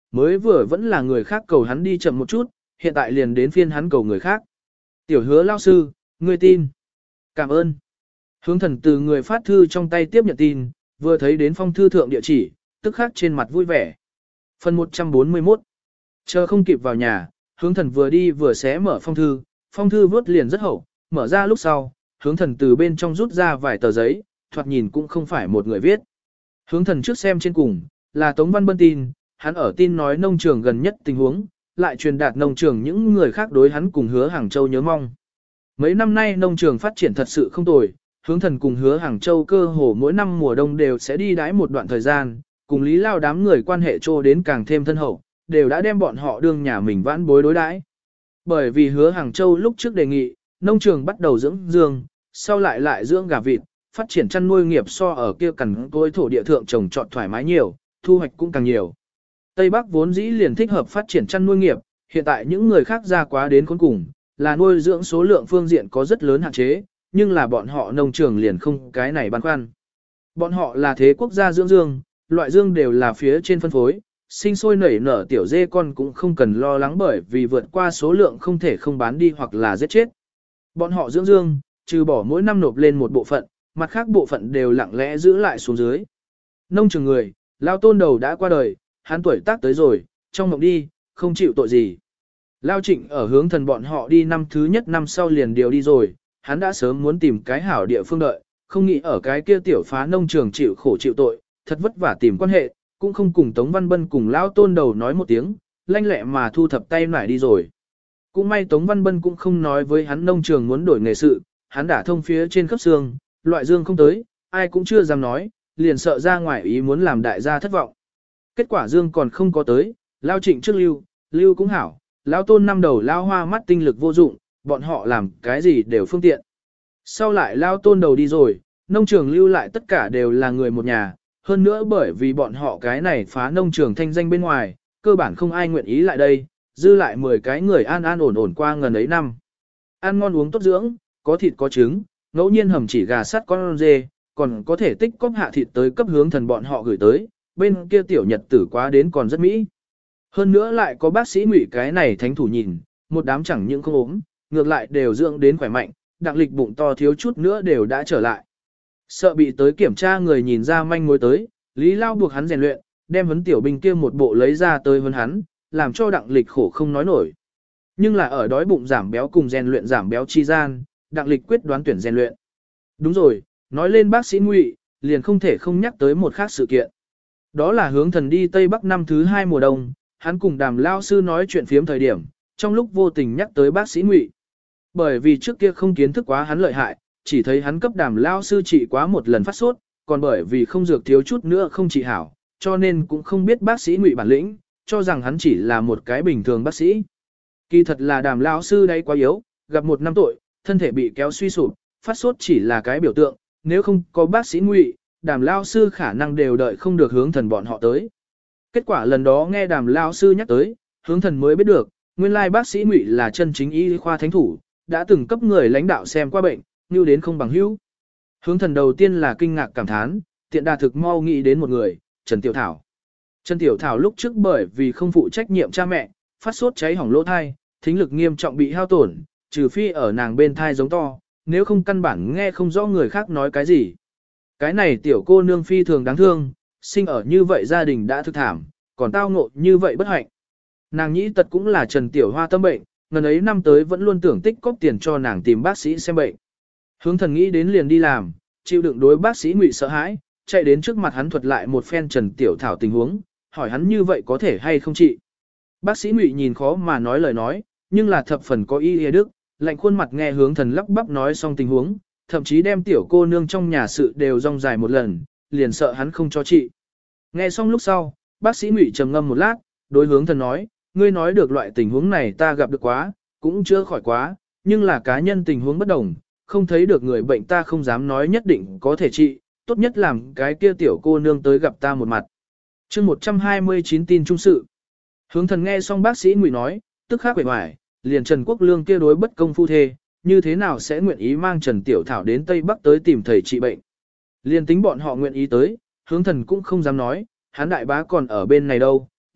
mới vừa vẫn là người khác cầu hắn đi chậm một chút, hiện tại liền đến phiên hắn cầu người khác. Tiểu Hứa lao sư, ngươi tin. Cảm ơn. Hướng Thần từ người phát thư trong tay tiếp nhận tin, vừa thấy đến phong thư thượng địa chỉ, tức khắc trên mặt vui vẻ. Phần 141. Chờ không kịp vào nhà, Hướng Thần vừa đi vừa xé mở phong thư vớt liền rất hậu, mở ra lúc sau, Hướng Thần từ bên trong rút ra vài tờ giấy, thoạt nhìn cũng không phải một người viết. Hướng Thần trước xem trên cùng, là Tống Văn Bân tin, hắn ở tin nói nông trường gần nhất tình huống, lại truyền đạt nông trường những người khác đối hắn cùng Hứa Hàng Châu nhớ mong. Mấy năm nay nông trường phát triển thật sự không tồi, Hướng Thần cùng Hứa Hàng Châu cơ hồ mỗi năm mùa đông đều sẽ đi đái một đoạn thời gian, cùng Lý Lao đám người quan hệ trô đến càng thêm thân hậu, đều đã đem bọn họ đương nhà mình vãn bối đối đãi. Bởi vì Hứa Hàng Châu lúc trước đề nghị, nông trường bắt đầu dưỡng dương, sau lại dưỡng gà vịt, phát triển chăn nuôi nghiệp so ở kia cằn cỗi thổ địa thượng trồng trọt thoải mái nhiều, thu hoạch cũng càng nhiều. Tây Bắc vốn dĩ liền thích hợp phát triển chăn nuôi nghiệp, hiện tại những người khác ra quá đến cuối cùng, là nuôi dưỡng số lượng phương diện có rất lớn hạn chế, nhưng là bọn họ nông trường liền không cái này băn khoăn. Bọn họ là thế quốc gia dưỡng dương, loại dương đều là phía trên phân phối, sinh sôi nảy nở tiểu dê con cũng không cần lo lắng bởi vì vượt qua số lượng không thể không bán đi hoặc là giết chết. Bọn họ dưỡng dương, trừ bỏ mỗi năm nộp lên một bộ phận, mặt khác bộ phận đều lặng lẽ giữ lại xuống dưới. Nông trường người, Lao Tôn đầu đã qua đời, hắn tuổi tác tới rồi, trong mộng đi, không chịu tội gì. Lao Trịnh ở Hướng Thần bọn họ đi năm thứ nhất năm sau liền điều đi rồi, hắn đã sớm muốn tìm cái hảo địa phương đợi, không nghĩ ở cái kia tiểu phá nông trường chịu khổ chịu tội, thật vất vả tìm quan hệ, cũng không cùng Tống Văn Bân cùng Lao Tôn đầu nói một tiếng, lanh lẹ mà thu thập tay nải đi rồi. Cũng may Tống Văn Bân cũng không nói với hắn nông trường muốn đổi nghề sự, hắn đã thông phía trên khớp xương, loại dương không tới, ai cũng chưa dám nói, liền sợ ra ngoài ý muốn làm đại gia thất vọng. Kết quả dương còn không có tới, Lao Trịnh trước lưu cũng hảo, Lao Tôn năm đầu Lao Hoa mắt tinh lực vô dụng, bọn họ làm cái gì đều phương tiện. Sau lại Lao Tôn đầu đi rồi, nông trường lưu lại tất cả đều là người một nhà, hơn nữa bởi vì bọn họ cái này phá nông trường thanh danh bên ngoài, cơ bản không ai nguyện ý lại đây, dư lại 10 cái người an an ổn ổn qua ngần ấy năm. Ăn ngon uống tốt dưỡng, có thịt có trứng, ngẫu nhiên hầm chỉ gà sắt con dê, còn có thể tích cóp hạ thịt tới cấp Hướng Thần bọn họ gửi tới, bên kia tiểu nhật tử quá đến còn rất mỹ. Hơn nữa lại có bác sĩ Ngụy cái này thánh thủ nhìn, một đám chẳng những không ốm, ngược lại đều dưỡng đến khỏe mạnh, đặng lịch bụng to thiếu chút nữa đều đã trở lại. Sợ bị tới kiểm tra người nhìn ra manh mối tới, Lý Lao buộc hắn rèn luyện, đem huấn tiểu binh kia một bộ lấy ra tới huấn hắn, làm cho đặng lịch khổ không nói nổi. Nhưng là ở đói bụng giảm béo cùng rèn luyện giảm béo chi gian, đặng lịch quyết đoán tuyển rèn luyện. Đúng rồi, nói lên bác sĩ Ngụy, liền không thể không nhắc tới một khác sự kiện. Đó là Hướng Thần đi Tây Bắc năm thứ 2 mùa đông, hắn cùng Đàm lao sư nói chuyện phiếm thời điểm, trong lúc vô tình nhắc tới bác sĩ Ngụy. Bởi vì trước kia không kiến thức quá hắn lợi hại, chỉ thấy hắn cấp Đàm lao sư trị quá một lần phát sốt, còn bởi vì không dược thiếu chút nữa không trị hảo, cho nên cũng không biết bác sĩ Ngụy bản lĩnh, cho rằng hắn chỉ là một cái bình thường bác sĩ. Kỳ thật là Đàm lao sư đấy quá yếu, gặp một năm tội, thân thể bị kéo suy sụp, phát sốt chỉ là cái biểu tượng, nếu không có bác sĩ Ngụy, Đàm lao sư khả năng đều đợi không được Hướng Thần bọn họ tới. Kết quả lần đó nghe Đàm lao sư nhắc tới, Hướng Thần mới biết được, nguyên lai bác sĩ Ngụy là chân chính y khoa thánh thủ, đã từng cấp người lãnh đạo xem qua bệnh, như đến không bằng hữu. Hướng Thần đầu tiên là kinh ngạc cảm thán, tiện đà thực mau nghĩ đến một người, Trần Tiểu Thảo. Trần Tiểu Thảo lúc trước bởi vì không phụ trách nhiệm cha mẹ, phát sốt cháy hỏng lỗ thai, thính lực nghiêm trọng bị hao tổn, trừ phi ở nàng bên thai giống to, nếu không căn bản nghe không rõ người khác nói cái gì. Cái này tiểu cô nương phi thường đáng thương, sinh ở như vậy gia đình đã thực thảm, còn tao ngộ như vậy bất hạnh. Nàng nhĩ tật cũng là Trần Tiểu Hoa tâm bệnh, ngần ấy năm tới vẫn luôn tưởng tích cóp tiền cho nàng tìm bác sĩ xem bệnh. Hướng Thần nghĩ đến liền đi làm, chịu đựng đối bác sĩ Ngụy sợ hãi, chạy đến trước mặt hắn thuật lại một phen Trần Tiểu Thảo tình huống, hỏi hắn như vậy có thể hay không trị. Bác sĩ Ngụy nhìn khó mà nói lời nói, nhưng là thập phần có ý nghĩa đức, lạnh khuôn mặt nghe Hướng Thần lắp bắp nói xong tình huống, thậm chí đem tiểu cô nương trong nhà sự đều rong dài một lần, liền sợ hắn không cho trị. Nghe xong lúc sau, bác sĩ Ngụy trầm ngâm một lát, đối Hướng Thần nói, ngươi nói được loại tình huống này ta gặp được quá, cũng chưa khỏi quá, nhưng là cá nhân tình huống bất đồng, không thấy được người bệnh ta không dám nói nhất định có thể trị, tốt nhất làm cái kia tiểu cô nương tới gặp ta một mặt. Chương 129 tin trung sự. Hướng Thần nghe xong bác sĩ Ngụy nói, tức khắc quệ hoài, liền Trần Quốc Lương kia đối bất công phu thê, như thế nào sẽ nguyện ý mang Trần Tiểu Thảo đến Tây Bắc tới tìm thầy trị bệnh. Liền tính bọn họ nguyện ý tới, Hướng Thần cũng không dám nói, hắn đại bá còn ở bên này đâu,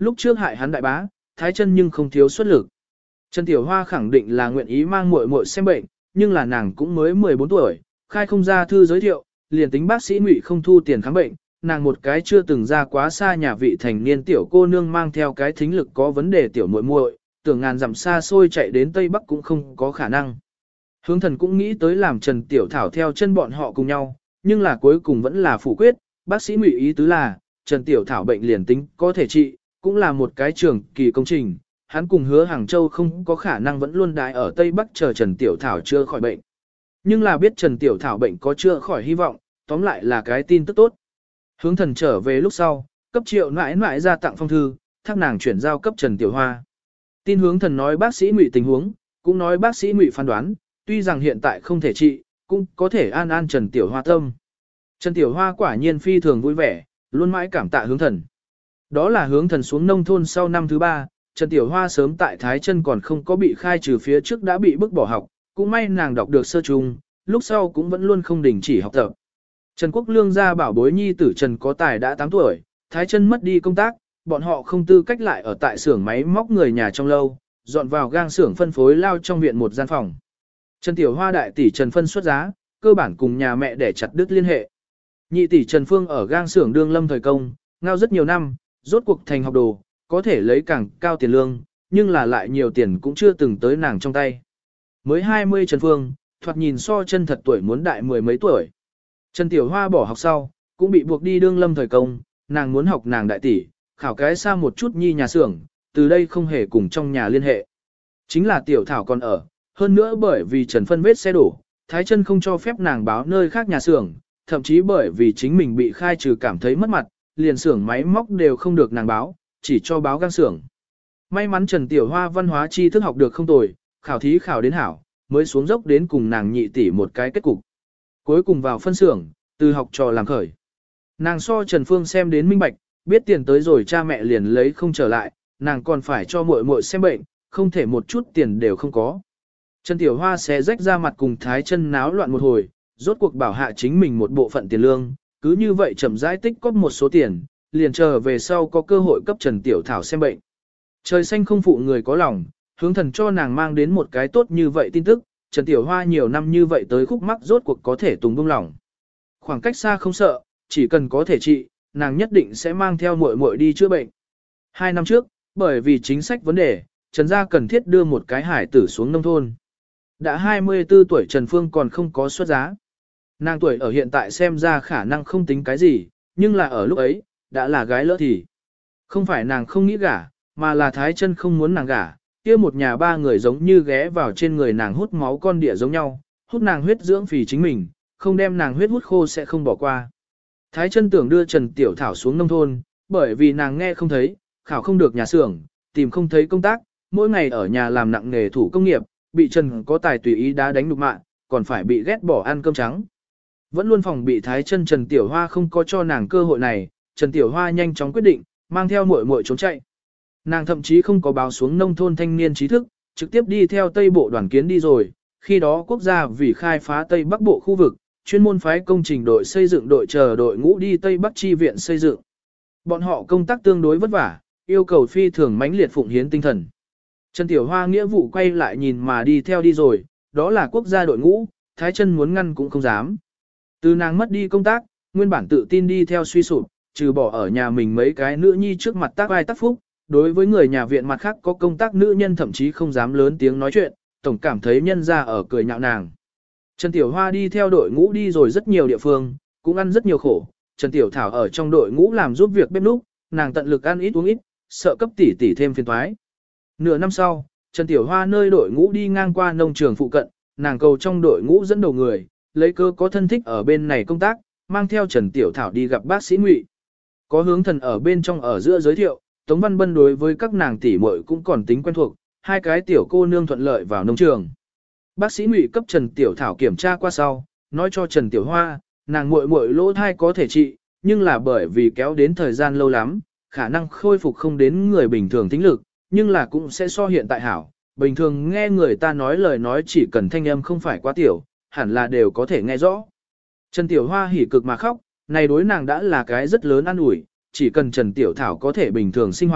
lúc trước hại hắn đại bá, Thái Chân nhưng không thiếu xuất lực. Trần Tiểu Hoa khẳng định là nguyện ý mang muội muội xem bệnh, nhưng là nàng cũng mới 14 tuổi, khai không ra thư giới thiệu, liền tính bác sĩ Ngụy không thu tiền khám bệnh, nàng một cái chưa từng ra quá xa nhà vị thành niên tiểu cô nương mang theo cái thính lực có vấn đề tiểu muội muội, tưởng ngàn dặm xa xôi chạy đến Tây Bắc cũng không có khả năng. Hướng Thần cũng nghĩ tới làm Trần Tiểu Thảo theo chân bọn họ cùng nhau, nhưng là cuối cùng vẫn là phủ quyết, bác sĩ Ngụy ý tứ là, Trần Tiểu Thảo bệnh liền tính có thể trị, cũng là một cái trường kỳ công trình, hắn cùng Hứa Hàng Châu không có khả năng vẫn luôn đái ở Tây Bắc chờ Trần Tiểu Thảo chưa khỏi bệnh. Nhưng là biết Trần Tiểu Thảo bệnh có chữa khỏi hy vọng, tóm lại là cái tin tức tốt. Hướng Thần trở về lúc sau, cấp Triệu nãi nãi ra tặng phong thư, thác nàng chuyển giao cấp Trần Tiểu Hoa. Tin Hướng Thần nói bác sĩ Ngụy tình huống, cũng nói bác sĩ Ngụy phán đoán, tuy rằng hiện tại không thể trị, cũng có thể an an Trần Tiểu Hoa tâm. Trần Tiểu Hoa quả nhiên phi thường vui vẻ, luôn mãi cảm tạ Hướng Thần. Đó là Hướng Thần xuống nông thôn sau năm thứ 3, Trần Tiểu Hoa sớm tại Thái Chân còn không có bị khai trừ phía trước đã bị bức bỏ học, cũng may nàng đọc được sơ trung, lúc sau cũng vẫn luôn không đình chỉ học tập. Trần Quốc Lương gia bảo bối nhi tử Trần Có Tài đã 8 tuổi, Thái Chân mất đi công tác, bọn họ không tư cách lại ở tại xưởng máy móc người nhà trong lâu, dọn vào gang xưởng phân phối lao trong viện một gian phòng. Trần Tiểu Hoa đại tỷ Trần Phân xuất giá, cơ bản cùng nhà mẹ để chặt đứt liên hệ. Nhị tỷ Trần Phương ở gang xưởng đương lâm thời công, ngao rất nhiều năm, rốt cuộc thành học đồ, có thể lấy càng cao tiền lương, nhưng là lại nhiều tiền cũng chưa từng tới nàng trong tay. Mới 20 Trần Phương, thoạt nhìn so chân thật tuổi muốn đại mười mấy tuổi. Trần Tiểu Hoa bỏ học sau, cũng bị buộc đi đương lâm thời công, nàng muốn học nàng đại tỷ, khảo cái xa một chút nhi nhà xưởng, từ đây không hề cùng trong nhà liên hệ. Chính là Tiểu Thảo còn ở, hơn nữa bởi vì Trần Phân vết xe đổ, Thái Chân không cho phép nàng báo nơi khác nhà xưởng, thậm chí bởi vì chính mình bị khai trừ cảm thấy mất mặt, liền xưởng máy móc đều không được nàng báo, chỉ cho báo gang xưởng. May mắn Trần Tiểu Hoa văn hóa tri thức học được không tồi, khảo thí khảo đến hảo, mới xuống dốc đến cùng nàng nhị tỷ một cái kết cục. Cuối cùng vào phân xưởng, từ học trò làm khởi. Nàng so Trần Phương xem đến minh bạch, biết tiền tới rồi cha mẹ liền lấy không trở lại, nàng còn phải cho muội muội xem bệnh, không thể một chút tiền đều không có. Trần Tiểu Hoa xé rách ra mặt cùng Thái Chân náo loạn một hồi, rốt cuộc bảo hạ chính mình một bộ phận tiền lương, cứ như vậy chậm rãi tích cóp một số tiền, liền chờ về sau có cơ hội cấp Trần Tiểu Thảo xem bệnh. Trời xanh không phụ người có lòng, Hướng Thần cho nàng mang đến một cái tốt như vậy tin tức, Trần Tiểu Hoa nhiều năm như vậy tới khúc mắc rốt cuộc có thể tùng bông lòng. Khoảng cách xa không sợ, chỉ cần có thể trị, nàng nhất định sẽ mang theo muội muội đi chữa bệnh. 2 năm trước, bởi vì chính sách vấn đề, Trần gia cần thiết đưa một cái hải tử xuống nông thôn. Đã 24 tuổi Trần Phương còn không có xuất giá. Nàng tuổi ở hiện tại xem ra khả năng không tính cái gì, nhưng là ở lúc ấy, đã là gái lỡ thì. Không phải nàng không nghĩ gả, mà là Thái Chân không muốn nàng gả, kia một nhà 3 người giống như ghé vào trên người nàng hút máu con đỉa giống nhau, hút nàng huyết dưỡng phì chính mình, không đem nàng huyết hút khô sẽ không bỏ qua. Thái Chân tưởng đưa Trần Tiểu Thảo xuống nông thôn, bởi vì nàng nghe không thấy, khảo không được nhà xưởng, tìm không thấy công tác, mỗi ngày ở nhà làm nặng nghề thủ công nghiệp, bị Trần Có Tài tùy ý đá đánh nhục mạ, còn phải bị ghét bỏ ăn cơm trắng. Vẫn luôn phòng bị Thái Chân Trần Tiểu Hoa không có cho nàng cơ hội này, Trần Tiểu Hoa nhanh chóng quyết định, mang theo muội muội trốn chạy. Nàng thậm chí không có báo xuống nông thôn thanh niên trí thức, trực tiếp đi theo Tây Bộ đoàn kiến đi rồi, khi đó quốc gia vì khai phá Tây Bắc Bộ khu vực, chuyên môn phái công trình đội xây dựng đội chờ đội ngũ đi Tây Bắc chi viện xây dựng. Bọn họ công tác tương đối vất vả, yêu cầu phi thường mãnh liệt phụng hiến tinh thần. Trần Tiểu Hoa nghĩa vụ quay lại nhìn mà đi theo đi rồi, đó là quốc gia đội ngũ, Thái Chân muốn ngăn cũng không dám. Từ nàng mất đi công tác, nguyên bản tự tin đi theo suy sụp, trừ bỏ ở nhà mình mấy cái nữ nhi trước mặt tác vai tác phúc, đối với người nhà viện mặt khác có công tác nữ nhân thậm chí không dám lớn tiếng nói chuyện, tổng cảm thấy nhân ra ở cười nhạo nàng. Trần Tiểu Hoa đi theo đội ngũ đi rồi rất nhiều địa phương, cũng ăn rất nhiều khổ, Trần Tiểu Thảo ở trong đội ngũ làm giúp việc bếp núc, nàng tận lực ăn ít uống ít, sợ cấp tỷ tỷ thêm phiền toái. Nửa năm sau, Trần Tiểu Hoa nơi đội ngũ đi ngang qua nông trường phụ cận, nàng cầu trong đội ngũ dẫn đầu người, lấy cơ có thân thích ở bên này công tác, mang theo Trần Tiểu Thảo đi gặp bác sĩ Ngụy. Có Hướng Thần ở bên trong ở giữa giới thiệu, Tống Văn Bân đối với các nàng tỷ muội cũng còn tính quen thuộc, hai cái tiểu cô nương thuận lợi vào nông trường. Bác sĩ Ngụy cấp Trần Tiểu Thảo kiểm tra qua sau, nói cho Trần Tiểu Hoa, nàng muội muội lỗ thai có thể trị, nhưng là bởi vì kéo đến thời gian lâu lắm, khả năng khôi phục không đến người bình thường tính lực, nhưng là cũng sẽ so hiện tại hảo. Bình thường nghe người ta nói lời nói chỉ cần thanh âm không phải quá tiểu, hẳn là đều có thể nghe rõ. Trần Tiểu Hoa hỉ cực mà khóc, này đối nàng đã là cái rất lớn an ủi, chỉ cần Trần Tiểu Thảo có thể bình thường sinh hoạt,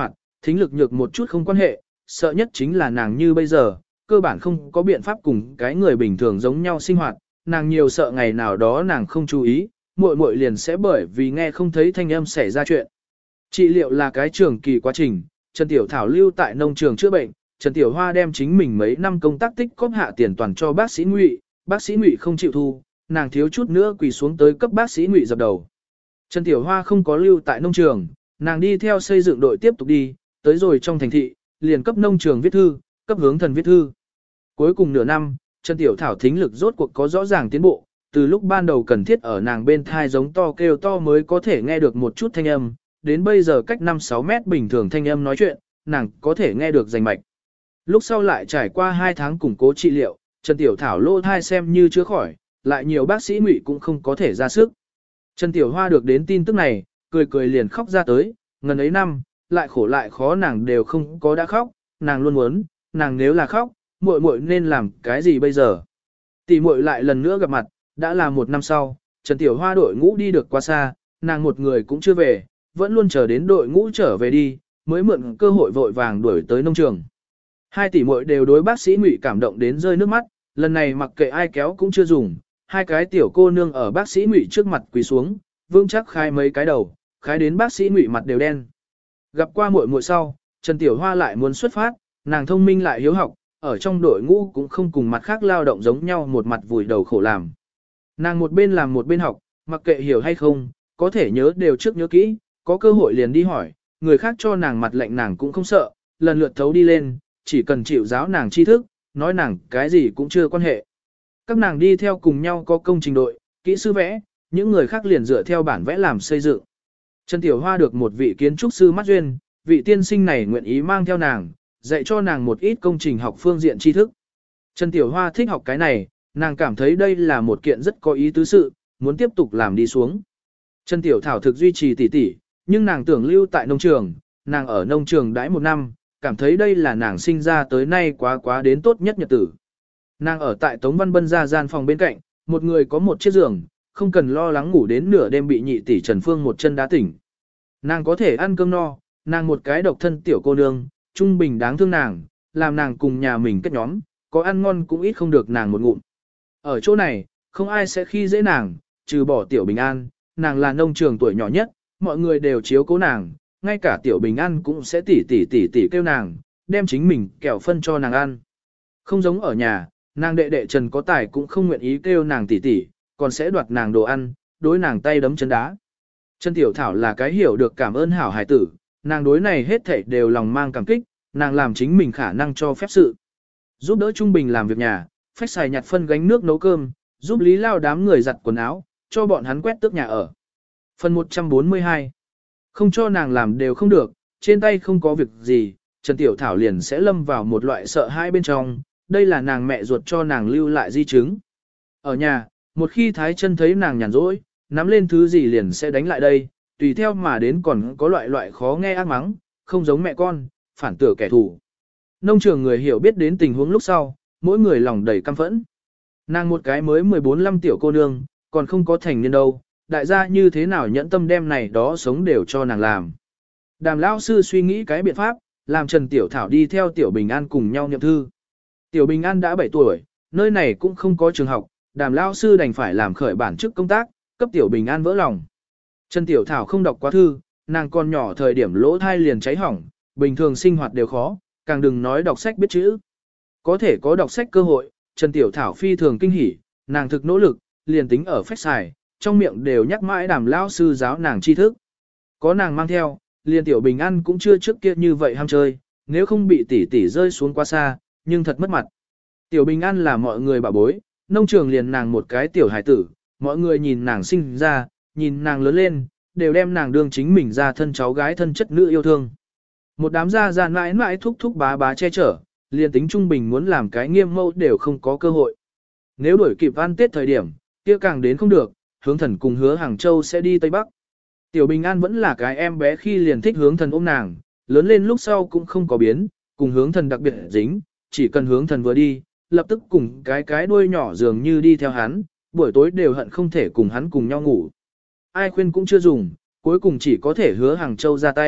thính lực nhược một chút không quan hệ, sợ nhất chính là nàng như bây giờ, cơ bản không có biện pháp cùng cái người bình thường giống nhau sinh hoạt, nàng nhiều sợ ngày nào đó nàng không chú ý, muội muội liền sẽ bởi vì nghe không thấy thanh âm xảy ra chuyện. Trị liệu là cái trường kỳ quá trình, Trần Tiểu Thảo lưu tại nông trường chữa bệnh, Trần Tiểu Hoa đem chính mình mấy năm công tác tích cóp hạ tiền toàn cho bác sĩ Ngụy, bác sĩ Ngụy không chịu thu, nàng thiếu chút nữa quỳ xuống tới cấp bác sĩ Ngụy dập đầu. Trần Tiểu Hoa không có lưu tại nông trường, nàng đi theo xây dựng đội tiếp tục đi, tới rồi trong thành thị, liền cấp nông trường viết thư, cấp hướng thần viết thư. Cuối cùng nửa năm, Trần Tiểu Thảo thính lực rốt cuộc có rõ ràng tiến bộ, từ lúc ban đầu cần thiết ở nàng bên thai giống to kêu to mới có thể nghe được một chút thanh âm, đến bây giờ cách 5-6 mét bình thường thanh âm nói chuyện, nàng có thể nghe được rành mạch. Lúc sau lại trải qua 2 tháng củng cố trị liệu, Trần Tiểu Thảo lô thai xem như chữa khỏi, lại nhiều bác sĩ Ngụy cũng không có thể ra sức. Trần Tiểu Hoa được đến tin tức này, cười cười liền khóc ra tới, ngần ấy năm, lại khổ lại khó nàng đều không có đã khóc, nàng luôn muốn, nàng nếu là khóc, muội muội nên làm cái gì bây giờ. Tỷ muội lại lần nữa gặp mặt, đã là 1 năm sau, Trần Tiểu Hoa đội ngũ đi được quá xa, nàng một người cũng chưa về, vẫn luôn chờ đến đội ngũ trở về đi, mới mượn cơ hội vội vàng đuổi tới nông trường. Hai tỷ muội đều đối bác sĩ Ngụy cảm động đến rơi nước mắt, lần này mặc kệ ai kéo cũng chưa dùng, hai cái tiểu cô nương ở bác sĩ Ngụy trước mặt quỳ xuống, vững chắc khai mấy cái đầu, khai đến bác sĩ Ngụy mặt đều đen. Gặp qua muội muội sau, Trần Tiểu Hoa lại muốn xuất phát, nàng thông minh lại hiếu học, ở trong đội ngũ cũng không cùng mặt khác lao động giống nhau một mặt vùi đầu khổ làm. Nàng một bên làm một bên học, mặc kệ hiểu hay không, có thể nhớ đều trước nhớ kỹ, có cơ hội liền đi hỏi, người khác cho nàng mặt lệnh nàng cũng không sợ, lần lượt thấu đi lên, chỉ cần chịu giáo nàng tri thức, nói nàng cái gì cũng chưa quan hệ. Các nàng đi theo cùng nhau có công trình đội, kỹ sư vẽ, những người khác liền dựa theo bản vẽ làm xây dựng. Trần Tiểu Hoa được một vị kiến trúc sư mắt duyên, vị tiên sinh này nguyện ý mang theo nàng, dạy cho nàng một ít công trình học phương diện tri thức. Trần Tiểu Hoa thích học cái này, nàng cảm thấy đây là một kiện rất có ý tứ sự, muốn tiếp tục làm đi xuống. Trần Tiểu Thảo thực duy trì tỉ tỉ, nhưng nàng tưởng lưu tại nông trường, nàng ở nông trường đãi 1 năm, cảm thấy đây là nàng sinh ra tới nay quá đến tốt nhất nhật tử. Nàng ở tại Tống Văn Bân ra gian phòng bên cạnh, một người có một chiếc giường, không cần lo lắng ngủ đến nửa đêm bị nhị tỷ Trần Phương một chân đá tỉnh. Nàng có thể ăn cơm no, nàng một cái độc thân tiểu cô nương, trung bình đáng thương nàng, làm nàng cùng nhà mình kết nhóm, có ăn ngon cũng ít không được nàng một ngụm. Ở chỗ này, không ai sẽ khi dễ nàng, trừ bỏ tiểu Bình An, nàng là nông trường tuổi nhỏ nhất, mọi người đều chiếu cố nàng, ngay cả tiểu Bình An cũng sẽ tỉ kêu nàng, đem chính mình kẹo phân cho nàng ăn. Không giống ở nhà, nàng đệ đệ Trần có tài cũng không nguyện ý kêu nàng tỉ, còn sẽ đoạt nàng đồ ăn, đối nàng tay đấm chân đá. Trần Tiểu Thảo là cái hiểu được cảm ơn hảo hài tử, nàng đối này hết thảy đều lòng mang cảm kích, nàng làm chính mình khả năng cho phép sự. Giúp đỡ Trung Bình làm việc nhà, phách xài nhặt phân gánh nước nấu cơm, giúp Lý Lao đám người giặt quần áo, cho bọn hắn quét tước nhà ở. Phần 142. Không cho nàng làm đều không được, trên tay không có việc gì, Trần Tiểu Thảo liền sẽ lâm vào một loại sợ hãi bên trong, đây là nàng mẹ ruột cho nàng lưu lại di chứng. Ở nhà, một khi Thái Chân thấy nàng nhàn rỗi, nắm lên thứ gì liền sẽ đánh lại đây, tùy theo mà đến còn có loại khó nghe ác mắng, không giống mẹ con, phản tựa kẻ thù. Nông trường người hiểu biết đến tình huống lúc sau, mỗi người lòng đầy căm phẫn. Nàng một cái mới 14-15 tiểu cô nương, còn không có thành niên đâu, đại gia như thế nào nhẫn tâm đem này đó sống đều cho nàng làm. Đàm lão sư suy nghĩ cái biện pháp, làm Trần Tiểu Thảo đi theo Tiểu Bình An cùng nhau niệm thư. Tiểu Bình An đã 7 tuổi, nơi này cũng không có trường học, Đàm lão sư đành phải làm khởi bản chức công tác, cấp Tiểu Bình An vỡ lòng. Trần Tiểu Thảo không đọc quá thư, nàng còn nhỏ thời điểm lỗ thai liền cháy hỏng, bình thường sinh hoạt đều khó, càng đừng nói đọc sách biết chữ. Có thể có đọc sách cơ hội, Trần Tiểu Thảo phi thường kinh hỉ, nàng thực nỗ lực, liền tính ở phách xài, trong miệng đều nhắc mãi Đàm lão sư giáo nàng tri thức. Có nàng mang theo, liền Tiểu Bình An cũng chưa trước kia như vậy ham chơi, nếu không bị tỷ rơi xuống quá xa, nhưng thật mất mặt. Tiểu Bình An là mọi người bảo bối, nông trường liền nàng một cái tiểu hải tử, mọi người nhìn nàng sinh ra, nhìn nàng lớn lên, đều đem nàng đương chính mình ra thân cháu gái thân chất nữ yêu thương. Một đám gia mãi mãi thúc bá che chở, liền tính trung bình muốn làm cái nghiêm mẫu đều không có cơ hội. Nếu đuổi kịp ăn Tết thời điểm, kia càng đến không được, Hướng Thần cùng Hứa Hàng Châu sẽ đi Tây Bắc. Tiểu Bình An vẫn là cái em bé khi liền thích Hướng Thần ôm nàng, lớn lên lúc sau cũng không có biến, cùng Hướng Thần đặc biệt dính, chỉ cần Hướng Thần vừa đi, lập tức cùng cái đuôi nhỏ dường như đi theo hắn, buổi tối đều hận không thể cùng hắn cùng nhau ngủ. Ai khuyên cũng chưa dùng, cuối cùng chỉ có thể Hứa Hàng Châu ra tay,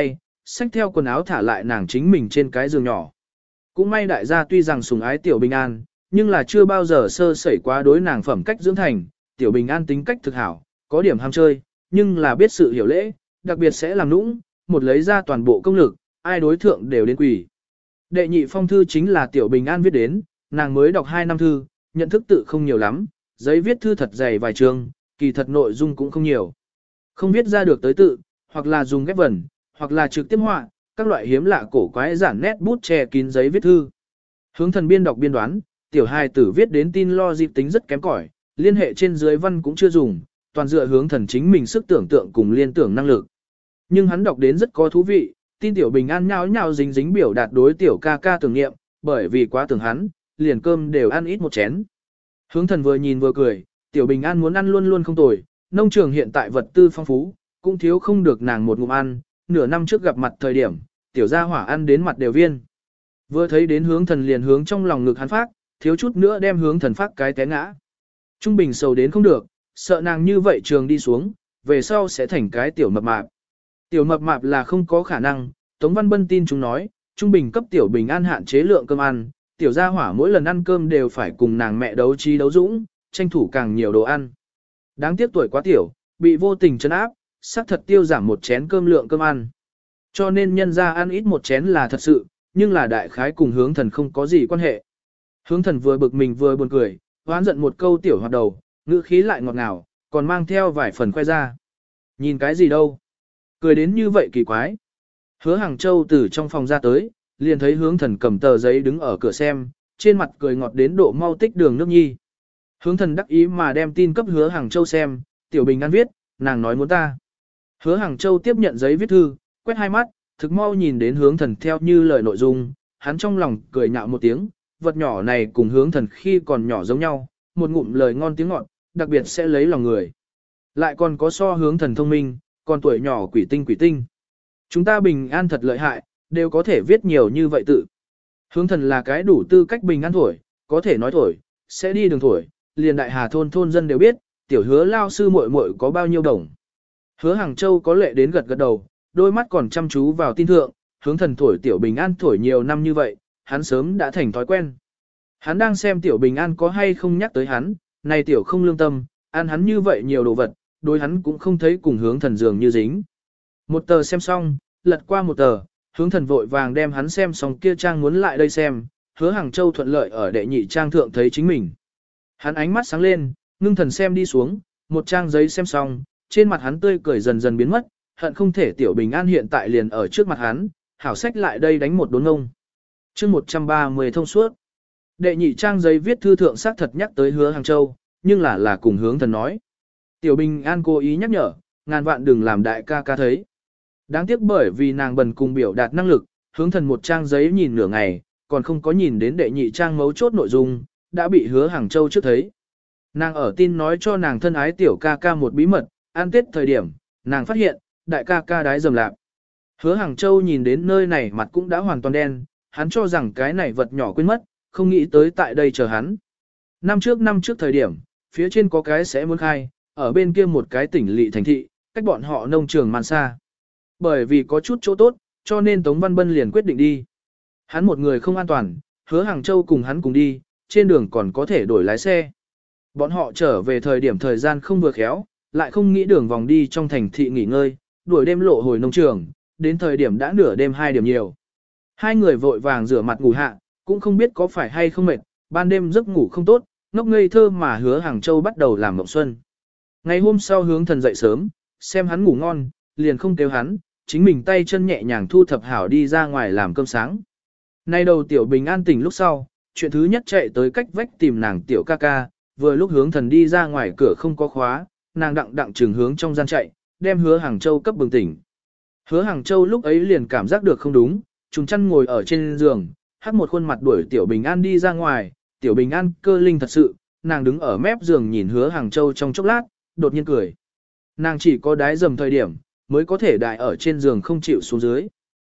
xách theo quần áo thả lại nàng chính mình trên cái giường nhỏ. Cũng may đại gia tuy rằng sủng ái Tiểu Bình An, nhưng là chưa bao giờ sơ sẩy quá đối nàng phẩm cách dưỡng thành, Tiểu Bình An tính cách thực hảo, có điểm ham chơi, nhưng là biết sự hiểu lễ, đặc biệt sẽ làm nũng, một lấy ra toàn bộ công lực, ai đối thượng đều đến quỷ. Đệ nhị phong thư chính là Tiểu Bình An viết đến, nàng mới đọc 2 năm thư, nhận thức tự không nhiều lắm, giấy viết thư thật dày vài chương, kỳ thật nội dung cũng không nhiều. Không viết ra được tới tự, hoặc là dùng ghép vần, hoặc là trực tiếp họa, các loại hiếm lạ cổ quái giản nét bút che kín giấy viết thư. Hướng thần biên đọc biên đoán, tiểu hài tử viết đến tin lo dịp tính rất kém cỏi, liên hệ trên dưới văn cũng chưa dùng, toàn dựa hướng thần chính mình sức tưởng tượng cùng liên tưởng năng lực. Nhưng hắn đọc đến rất có thú vị, tin Tiểu Bình An nhao nhao dính dính biểu đạt đối tiểu ca ca tưởng niệm, bởi vì quá tưởng hắn, liền cơm đều ăn ít một chén. Hướng thần vừa nhìn vừa cười, Tiểu Bình An muốn ăn luôn luôn không tồi, nông trường hiện tại vật tư phong phú, cũng thiếu không được nàng một ngụm ăn, nửa năm trước gặp mặt thời điểm, tiểu gia hỏa ăn đến mặt đều viên. Vừa thấy đến hướng thần liền hướng trong lòng ngực hắn phát, thiếu chút nữa đem hướng thần phát cái té ngã. Trung bình sầu đến không được, sợ nàng như vậy trường đi xuống, về sau sẽ thành cái tiểu mập mạp. Tiểu mập mạp là không có khả năng, Tống Văn Bân tin chúng nói, Trung bình cấp Tiểu Bình An hạn chế lượng cơm ăn, tiểu gia hỏa mỗi lần ăn cơm đều phải cùng nàng mẹ đấu trí đấu dũng, tranh thủ càng nhiều đồ ăn. Đáng tiếc tuổi quá tiểu, bị vô tình trấn áp, xác thật tiêu giảm một chén cơm lượng cơm ăn. Cho nên nhân ra ăn ít một chén là thật sự, nhưng là đại khái cùng hướng thần không có gì quan hệ. Hướng thần vừa bực mình vừa buồn cười, hoán giận một câu tiểu hoạt đầu, ngữ khí lại ngọt ngào, còn mang theo vài phần khoe ra. Nhìn cái gì đâu? Cười đến như vậy kỳ quái. Hứa Hàng Châu từ trong phòng ra tới, liền thấy hướng thần cầm tờ giấy đứng ở cửa xem, trên mặt cười ngọt đến độ mau tích đường nước nhi. Hướng thần đắc ý mà đem tin cấp Hứa Hàng Châu xem, Tiểu Bình An viết, nàng nói muốn ta. Hứa Hàng Châu tiếp nhận giấy viết thư, quét hai mắt, thực mau nhìn đến hướng thần theo như lời nội dung, hắn trong lòng cười nhạo một tiếng, vật nhỏ này cùng hướng thần khi còn nhỏ giống nhau, một ngụm lời ngon tiếng ngọt, đặc biệt sẽ lấy lòng người. Lại còn có so hướng thần thông minh, còn tuổi nhỏ quỷ tinh. Chúng ta Bình An thật lợi hại, đều có thể viết nhiều như vậy tự. Hướng thần là cái đủ tư cách Bình An thổi, có thể nói thổi, sẽ đi đường thổi, liền đại hà thôn dân đều biết, tiểu Hứa lao sư muội muội có bao nhiêu đồng. Hứa Hàng Châu có lệ đến gật gật đầu, đôi mắt còn chăm chú vào tin thượng, hướng thần thổi Tiểu Bình An thổi nhiều năm như vậy, hắn sớm đã thành thói quen. Hắn đang xem Tiểu Bình An có hay không nhắc tới hắn, này Tiểu không lương tâm, ăn hắn như vậy nhiều đồ vật, đối hắn cũng không thấy cùng hướng thần dường như dính. Một tờ xem xong, lật qua một tờ, hướng thần vội vàng đem hắn xem xong kia trang muốn lại đây xem, Hứa Hàng Châu thuận lợi ở đệ nhị trang thượng thấy chính mình. Hắn ánh mắt sáng lên, ngưng thần xem đi xuống, một trang giấy xem xong, trên mặt hắn tươi cười dần dần biến mất, hận không thể Tiểu Bình An hiện tại liền ở trước mặt hắn, hảo sách lại đây đánh một đốn ngông. Chương 130 thông suốt. Đệ nhị trang giấy viết thư thượng xác thật nhắc tới Hứa Hàng Châu, nhưng là cùng hướng thần nói. Tiểu Bình An cố ý nhắc nhở, ngàn vạn đừng làm đại ca ca thấy. Đáng tiếc bởi vì nàng bần cùng biểu đạt năng lực, hướng thần một trang giấy nhìn nửa ngày, còn không có nhìn đến đệ nhị trang mấu chốt nội dung, đã bị Hứa Hàng Châu trước thấy. Nàng ở tin nói cho nàng thân ái tiểu ca ca một bí mật, ăn tết thời điểm, nàng phát hiện, đại ca ca đái dầm lạp. Hứa Hàng Châu nhìn đến nơi này mặt cũng đã hoàn toàn đen, hắn cho rằng cái này vật nhỏ quên mất, không nghĩ tới tại đây chờ hắn. Năm trước thời điểm, phía trên có cái sẽ muốn khai, ở bên kia một cái tỉnh lỵ thành thị, cách bọn họ nông trường man xa. Bởi vì có chút chỗ tốt, cho nên Tống Văn Bân liền quyết định đi. Hắn một người không an toàn, Hứa Hàng Châu cùng hắn cùng đi, trên đường còn có thể đổi lái xe. Bọn họ trở về thời điểm thời gian không vừa khéo, lại không nghĩ đường vòng đi trong thành thị nghỉ ngơi, đuổi đêm lộ hồi nông trường, đến thời điểm đã nửa đêm 2 điểm nhiều. Hai người vội vàng rửa mặt ngủ hạ, cũng không biết có phải hay không mệt, ban đêm giấc ngủ không tốt, ngốc ngây thơ mà Hứa Hàng Châu bắt đầu làm mộng xuân. Ngày hôm sau hướng thần dậy sớm, xem hắn ngủ ngon, liền không kêu hắn, chính mình tay chân nhẹ nhàng thu thập hảo đi ra ngoài làm cơm sáng. Nay đầu Tiểu Bình An tỉnh lúc sau, chuyện thứ nhất chạy tới cách vách tìm nàng tiểu ca ca, vừa lúc hướng thần đi ra ngoài cửa không có khóa, nàng đặng trường hướng trong gian chạy, đem Hứa Hàng Châu cấp bừng tỉnh. Hứa Hàng Châu lúc ấy liền cảm giác được không đúng, trùng chăn ngồi ở trên giường, hắt một khuôn mặt đuổi Tiểu Bình An đi ra ngoài, Tiểu Bình An cơ linh thật sự, nàng đứng ở mép giường nhìn Hứa Hàng Châu trong chốc lát, đột nhiên cười. Nàng chỉ có đái dầm thời điểm, mới có thể đại ở trên giường không chịu xuống dưới.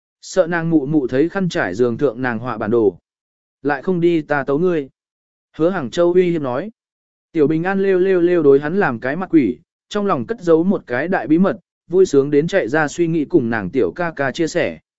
Sợ nàng mụ mụ thấy khăn trải giường thượng nàng họa bản đồ. Lại không đi ta tấu ngươi. Hứa Hàng Châu uy hiếp nói. Tiểu Bình An lêu đối hắn làm cái mặt quỷ, trong lòng cất giấu một cái đại bí mật, vui sướng đến chạy ra suy nghĩ cùng nàng tiểu ca ca chia sẻ.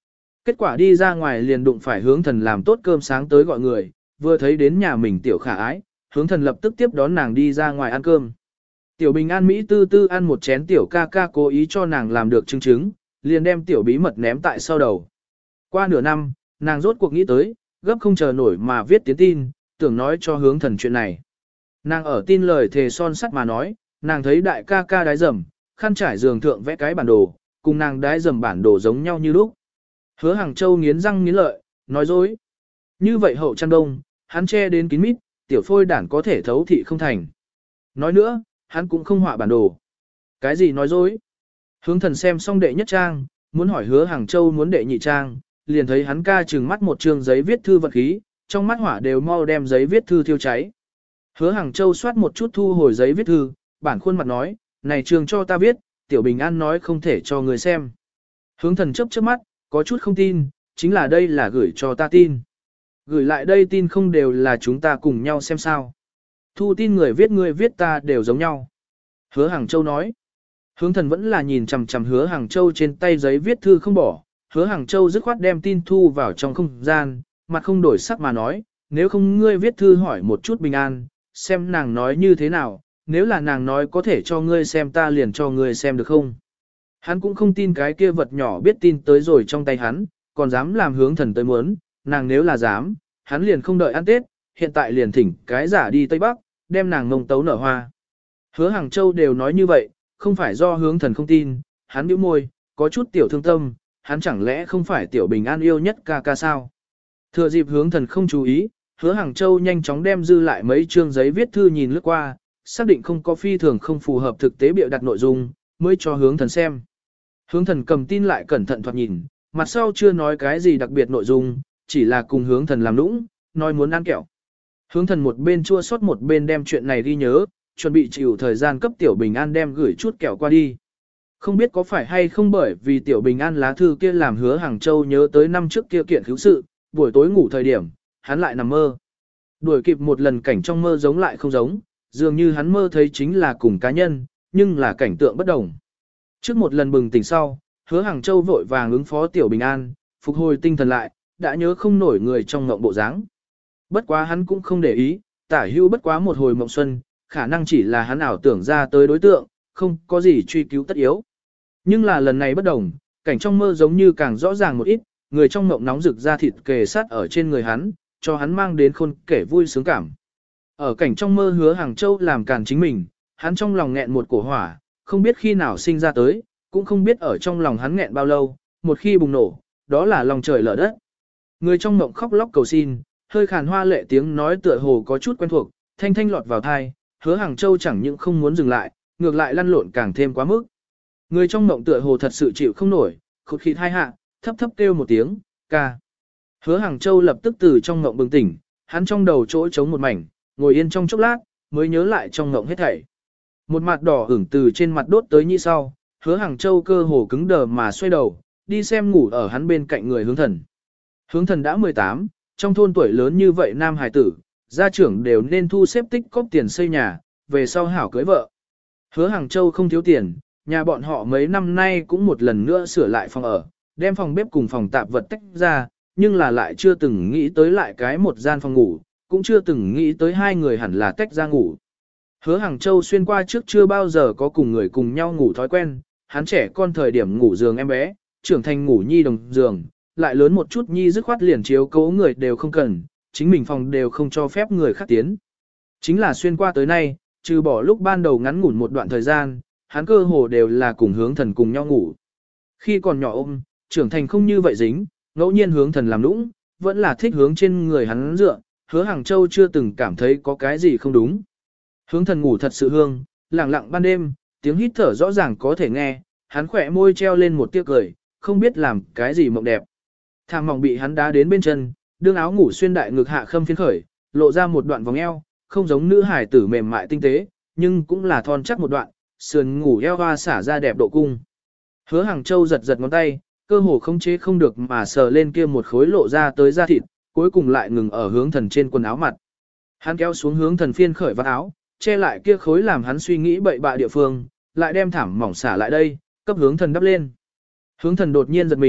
Kết quả đi ra ngoài liền đụng phải hướng thần làm tốt cơm sáng tới gọi người, vừa thấy đến nhà mình tiểu khả ái, hướng thần lập tức tiếp đón nàng đi ra ngoài ăn cơm. Tiểu Bình An Mỹ tư tư ăn một chén tiểu ca ca cố ý cho nàng làm được chứng chứng, liền đem tiểu bí mật ném tại sau đầu. Qua nửa năm, nàng rốt cuộc nghĩ tới, gấp không chờ nổi mà viết tiến tin, tưởng nói cho hướng thần chuyện này. Nàng ở tin lời thề son sắt mà nói, nàng thấy đại ca ca đái dầm, khăn trải giường thượng vẽ cái bản đồ, cùng nàng đái dầm bản đồ giống nhau như lúc. Hứa Hàng Châu nghiến răng nghiến lợi, nói dối. Như vậy hậu chăn đông, hắn che đến kín mít, tiểu phôi đản có thể thấu thị không thành. Nói nữa, hắn cũng không họa bản đồ. Cái gì nói dối? Hướng thần xem xong đệ nhất trang, muốn hỏi Hứa Hàng Châu muốn đệ nhị trang, liền thấy hắn ca trừng mắt một trường giấy viết thư vật khí, trong mắt hỏa đều mau đem giấy viết thư thiêu cháy. Hứa Hàng Châu soát một chút thu hồi giấy viết thư, bản khuôn mặt nói, này trường cho ta viết, Tiểu Bình An nói không thể cho người xem. Hướng thần chớp chớp mắt, có chút không tin, chính là đây là gửi cho ta tin. Gửi lại đây tin không đều là chúng ta cùng nhau xem sao. Thu tin người viết ta đều giống nhau. Hứa Hàng Châu nói. Hướng thần vẫn là nhìn chằm chằm Hứa Hàng Châu trên tay giấy viết thư không bỏ. Hứa Hàng Châu dứt khoát đem tin thu vào trong không gian, mặt không đổi sắc mà nói, nếu không ngươi viết thư hỏi một chút Bình An, xem nàng nói như thế nào, nếu là nàng nói có thể cho ngươi xem ta liền cho ngươi xem được không. Hắn cũng không tin cái kia vật nhỏ biết tin tới rồi trong tay hắn, còn dám làm hướng thần tới muốn, nàng nếu là dám, hắn liền không đợi ăn Tết, hiện tại liền thỉnh cái giả đi Tây Bắc, đem nàng mông tấu nở hoa. Hứa Hàng Châu đều nói như vậy, không phải do hướng thần không tin, hắn bĩu môi, có chút tiểu thương tâm, hắn chẳng lẽ không phải Tiểu Bình An yêu nhất ca ca sao. Thừa dịp hướng thần không chú ý, Hứa Hàng Châu nhanh chóng đem dư lại mấy chương giấy viết thư nhìn lướt qua, xác định không có phi thường không phù hợp thực tế bịa đặt nội dung, mới cho hướng thần xem. Hướng thần cầm tin lại cẩn thận thoạt nhìn, mặt sau chưa nói cái gì đặc biệt nội dung, chỉ là cùng hướng thần làm nũng, nói muốn ăn kẹo. Hướng thần một bên chua xót một bên đem chuyện này ghi nhớ, chuẩn bị chịu thời gian cấp Tiểu Bình An đem gửi chút kẹo qua đi. Không biết có phải hay không bởi vì Tiểu Bình An lá thư kia làm Hứa Hàng Châu nhớ tới năm trước kia kiện cứu sự, buổi tối ngủ thời điểm, hắn lại nằm mơ. Đuổi kịp một lần cảnh trong mơ giống lại không giống, dường như hắn mơ thấy chính là cùng cá nhân, nhưng là cảnh tượng bất đồng. Trước một lần bừng tỉnh sau, Hứa Hàng Châu vội vàng ứng phó Tiểu Bình An, phục hồi tinh thần lại, đã nhớ không nổi người trong ngộng bộ dáng. Bất quá hắn cũng không để ý, tả hưu bất quá một hồi mộng xuân, khả năng chỉ là hắn ảo tưởng ra tới đối tượng, không có gì truy cứu tất yếu. Nhưng là lần này bất đồng, cảnh trong mơ giống như càng rõ ràng một ít, người trong mộng nóng rực ra thịt kề sát ở trên người hắn, cho hắn mang đến khôn kể vui sướng cảm. Ở cảnh trong mơ Hứa Hàng Châu làm càn chính mình, hắn trong lòng nghẹn một cổ hỏa, không biết khi nào sinh ra tới, cũng không biết ở trong lòng hắn nghẹn bao lâu, một khi bùng nổ, đó là lòng trời lở đất. Người trong mộng khóc lóc cầu xin, hơi khàn hoa lệ tiếng nói tựa hồ có chút quen thuộc, thanh thanh lọt vào tai, Hứa Hàng Châu chẳng những không muốn dừng lại, ngược lại lăn lộn càng thêm quá mức. Người trong mộng tựa hồ thật sự chịu không nổi, khụt khịt hai hạ, thấp thấp kêu một tiếng, ca. Hứa Hàng Châu lập tức từ trong mộng bừng tỉnh, hắn trong đầu chỗ trống một mảnh, ngồi yên trong chốc lát, mới nhớ lại trong mộng hết thảy. Một mặt đỏ ửng từ trên mặt đốt tới như sau, Hứa Hàng Châu cơ hồ cứng đờ mà xoay đầu, đi xem ngủ ở hắn bên cạnh người hướng thần. Hướng thần đã 18, trong thôn tuổi lớn như vậy nam hài tử, gia trưởng đều nên thu xếp tích cóp tiền xây nhà, về sau hảo cưới vợ. Hứa Hàng Châu không thiếu tiền, nhà bọn họ mấy năm nay cũng một lần nữa sửa lại phòng ở, đem phòng bếp cùng phòng tạp vật tách ra, nhưng là lại chưa từng nghĩ tới lại cái một gian phòng ngủ, cũng chưa từng nghĩ tới hai người hẳn là tách ra ngủ. Hứa Hàng Châu xuyên qua trước chưa bao giờ có cùng người cùng nhau ngủ thói quen, hắn trẻ con thời điểm ngủ giường em bé, trưởng thành ngủ nhi đồng giường, lại lớn một chút nhi dứt khoát liền chiếu cố người đều không cần, chính mình phòng đều không cho phép người khác tiến. Chính là xuyên qua tới nay, trừ bỏ lúc ban đầu ngắn ngủn một đoạn thời gian, hắn cơ hồ đều là cùng hướng thần cùng nhau ngủ. Khi còn nhỏ ôm, trưởng thành không như vậy dính, ngẫu nhiên hướng thần làm nũng, vẫn là thích hướng trên người hắn dựa, Hứa Hàng Châu chưa từng cảm thấy có cái gì không đúng. Hướng thần ngủ thật sự hương, lặng lặng ban đêm, tiếng hít thở rõ ràng có thể nghe, hắn khỏe môi treo lên một tia cười, không biết làm cái gì mộng đẹp. Thang mỏng bị hắn đá đến bên chân, đương áo ngủ xuyên đại ngực hạ khâm phiến khởi, lộ ra một đoạn vòng eo, không giống nữ hải tử mềm mại tinh tế, nhưng cũng là thon chắc một đoạn, sườn ngủ eo hoa xả ra đẹp độ cung. Hứa Hàng Châu giật giật ngón tay, cơ hồ không chế không được mà sờ lên kia một khối lộ ra tới da thịt, cuối cùng lại ngừng ở hướng thần trên quần áo mặt. Hắn kéo xuống hướng thần phiên khởi vạt áo, che lại kia khối làm hắn suy nghĩ bậy bạ địa phương, lại đem thảm mỏng xả lại đây, cấp hướng thần đắp lên. Hướng thần đột nhiên giật mình,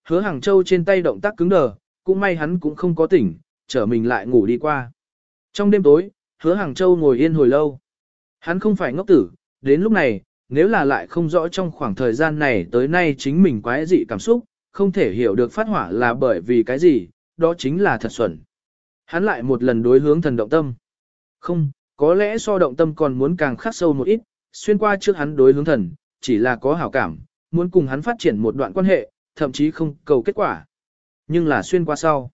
Hứa Hàng Châu trên tay động tác cứng đờ, cũng may hắn cũng không có tỉnh, trở mình lại ngủ đi qua. Trong đêm tối, Hứa Hàng Châu ngồi yên hồi lâu. Hắn không phải ngốc tử, đến lúc này, nếu là lại không rõ trong khoảng thời gian này tới nay chính mình quái dị cảm xúc, không thể hiểu được phát hỏa là bởi vì cái gì, đó chính là thật xuẩn. Hắn lại một lần đối hướng thần động tâm. Không, có lẽ so động tâm còn muốn càng khắc sâu một ít, xuyên qua trước hắn đối hướng thần, chỉ là có hảo cảm, muốn cùng hắn phát triển một đoạn quan hệ, thậm chí không cầu kết quả. Nhưng là xuyên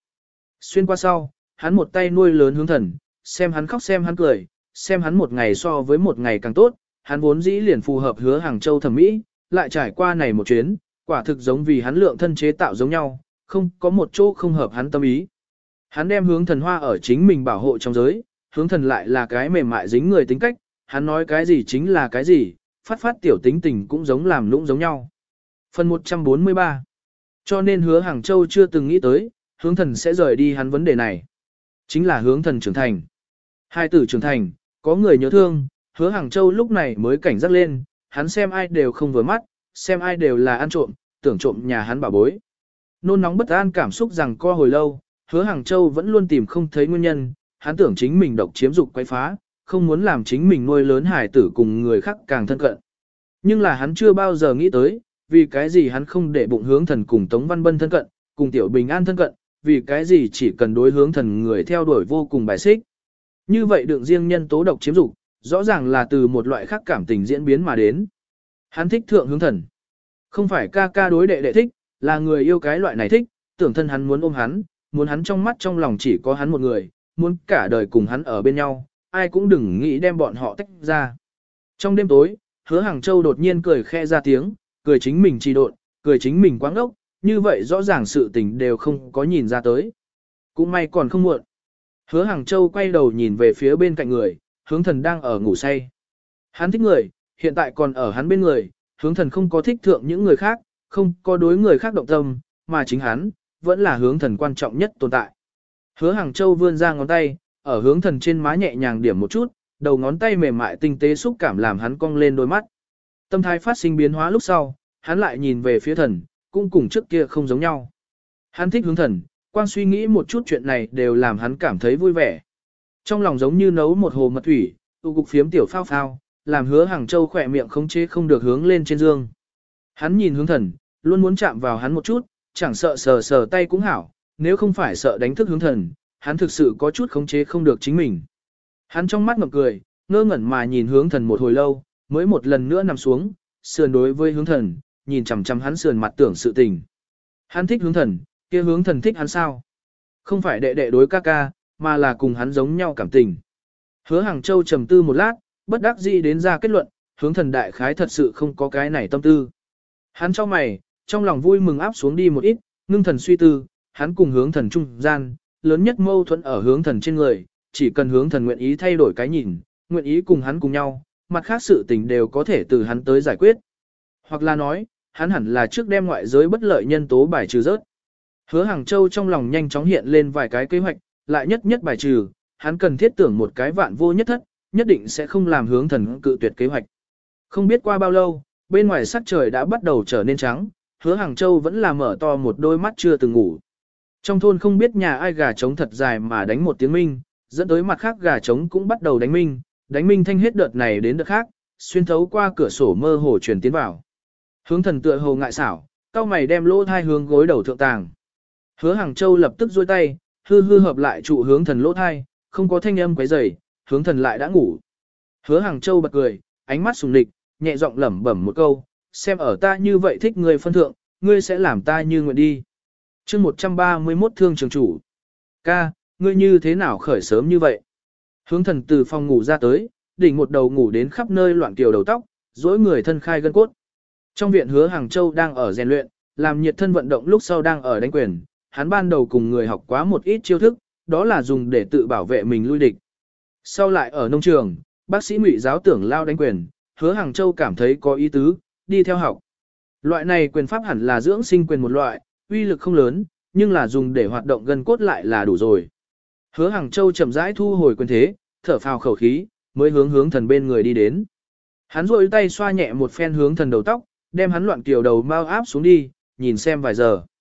qua sau, hắn một tay nuôi lớn hướng thần, xem hắn khóc xem hắn cười, xem hắn một ngày so với một ngày càng tốt, hắn vốn dĩ liền phù hợp Hứa Hàng Châu thẩm mỹ, lại trải qua này một chuyến, quả thực giống vì hắn lượng thân chế tạo giống nhau, không có một chỗ không hợp hắn tâm ý. Hắn đem hướng thần hoa ở chính mình bảo hộ trong giới, hướng thần lại là cái mềm mại dính người tính cách, hắn nói cái gì chính là cái gì, phát tiểu tính tình cũng giống làm lũng giống nhau. Phần 143. Cho nên Hứa Hàng Châu chưa từng nghĩ tới, hướng thần sẽ rời đi hắn vấn đề này. Chính là hướng thần trưởng thành. Hai tử trưởng thành, có người nhớ thương, Hứa Hàng Châu lúc này mới cảnh giác lên, hắn xem ai đều không vừa mắt, xem ai đều là ăn trộm, tưởng trộm nhà hắn bảo bối. Nôn nóng bất an cảm xúc rằng co hồi lâu, Hứa Hàng Châu vẫn luôn tìm không thấy nguyên nhân, hắn tưởng chính mình độc chiếm dục quấy phá, không muốn làm chính mình nuôi lớn hải tử cùng người khác càng thân cận. Nhưng là hắn chưa bao giờ nghĩ tới, vì cái gì hắn không để bụng hướng thần cùng Tống Văn Bân thân cận, cùng Tiểu Bình An thân cận, vì cái gì chỉ cần đối hướng thần người theo đuổi vô cùng bài xích. Như vậy đựng riêng nhân tố độc chiếm dục, rõ ràng là từ một loại khác cảm tình diễn biến mà đến. Hắn thích thượng hướng thần. Không phải ca ca đối đệ đệ thích, là người yêu cái loại này thích, tưởng thân hắn muốn ôm hắn, muốn hắn trong mắt trong lòng chỉ có hắn một người, muốn cả đời cùng hắn ở bên nhau, ai cũng đừng nghĩ đem bọn họ tách ra. Trong đêm tối, Hứa Hàng Châu đột nhiên cười khẽ ra tiếng, cười chính mình trì độn, cười chính mình quáng ốc, như vậy rõ ràng sự tình đều không có nhìn ra tới. Cũng may còn không muộn. Hứa Hàng Châu quay đầu nhìn về phía bên cạnh người, hướng thần đang ở ngủ say. Hắn thích người, hiện tại còn ở hắn bên người, hướng thần không có thích thượng những người khác, không có đối người khác động tâm, mà chính hắn, vẫn là hướng thần quan trọng nhất tồn tại. Hứa Hàng Châu vươn ra ngón tay, ở hướng thần trên má nhẹ nhàng điểm một chút, đầu ngón tay mềm mại tinh tế xúc cảm làm hắn cong lên đôi mắt. Tâm thái phát sinh biến hóa lúc sau, hắn lại nhìn về phía thần, cũng cùng trước kia không giống nhau. Hắn thích hướng thần, quang suy nghĩ một chút chuyện này đều làm hắn cảm thấy vui vẻ. Trong lòng giống như nấu một hồ mật thủy, tụ cục phiếm tiểu phao phao, làm Hứa Hàng Châu khỏe miệng khống chế không được hướng lên trên giường. Hắn nhìn hướng thần, luôn muốn chạm vào hắn một chút, chẳng sợ sờ sờ tay cũng hảo, nếu không phải sợ đánh thức hướng thần, hắn thực sự có chút khống chế không được chính mình. Hắn trong mắt ngậm cười, ngơ ngẩn mà nhìn hướng thần một hồi lâu, mới một lần nữa nằm xuống, sườn đối với hướng thần, nhìn chằm chằm hắn sườn mặt tưởng sự tình. Hắn thích hướng thần, kia hướng thần thích hắn sao? Không phải đệ đệ đối ca ca, mà là cùng hắn giống nhau cảm tình. Hứa Hàng Châu trầm tư một lát, bất đắc dĩ đến ra kết luận, hướng thần đại khái thật sự không có cái này tâm tư. Hắn cho mày, trong lòng vui mừng áp xuống đi một ít, ngưng thần suy tư, hắn cùng hướng thần trung gian, lớn nhất mâu thuẫn ở hướng thần trên người, chỉ cần hướng thần nguyện ý thay đổi cái nhìn, nguyện ý cùng hắn cùng nhau, mặt khác sự tình đều có thể từ hắn tới giải quyết. Hoặc là nói, hắn hẳn là trước đem ngoại giới bất lợi nhân tố bài trừ rớt. Hứa Hàng Châu trong lòng nhanh chóng hiện lên vài cái kế hoạch, lại nhất bài trừ, hắn cần thiết tưởng một cái vạn vô nhất thất, nhất định sẽ không làm hướng thần cự tuyệt kế hoạch. Không biết qua bao lâu, bên ngoài sắc trời đã bắt đầu trở nên trắng, Hứa Hàng Châu vẫn là mở to một đôi mắt chưa từng ngủ. Trong thôn không biết nhà ai gà trống thật dài mà đánh một tiếng minh, dẫn tới mặt khác gà trống cũng bắt đầu đánh minh thanh hết đợt này đến đợt khác, xuyên thấu qua cửa sổ mơ hồ truyền tiến vào. Hướng thần tựa hồ ngại xảo, cao mày đem lỗ thai hướng gối đầu thượng tàng. Hứa Hàng Châu lập tức duỗi tay, hư hợp lại trụ hướng thần lỗ thai, không có thanh âm quấy rầy, hướng thần lại đã ngủ. Hứa Hàng Châu bật cười, ánh mắt sùng lịch, nhẹ giọng lẩm bẩm một câu, xem ở ta như vậy thích ngươi phân thượng, ngươi sẽ làm ta như nguyện đi. Chương 131 thương trường chủ. Ca, ngươi như thế nào khởi sớm như vậy? Hướng thần từ phòng ngủ ra tới, đỉnh một đầu ngủ đến khắp nơi loạn kiều đầu tóc, dối người thân khai gân cốt. Trong viện Hứa Hàng Châu đang ở rèn luyện, làm nhiệt thân vận động lúc sau đang ở đánh quyền. Hắn ban đầu cùng người học quá một ít chiêu thức, đó là dùng để tự bảo vệ mình lui địch. Sau lại ở nông trường, bác sĩ Ngụy giáo tưởng lao đánh quyền, Hứa Hàng Châu cảm thấy có ý tứ, đi theo học. Loại này quyền pháp hẳn là dưỡng sinh quyền một loại, uy lực không lớn, nhưng là dùng để hoạt động gân cốt lại là đủ rồi. Hứa Hàng Châu chậm rãi thu hồi quyền thế, thở phào khẩu khí, mới hướng thần bên người đi đến. Hắn rôi tay xoa nhẹ một phen hướng thần đầu tóc, đem hắn loạn kiểu đầu mau áp xuống đi, nhìn xem vài giờ.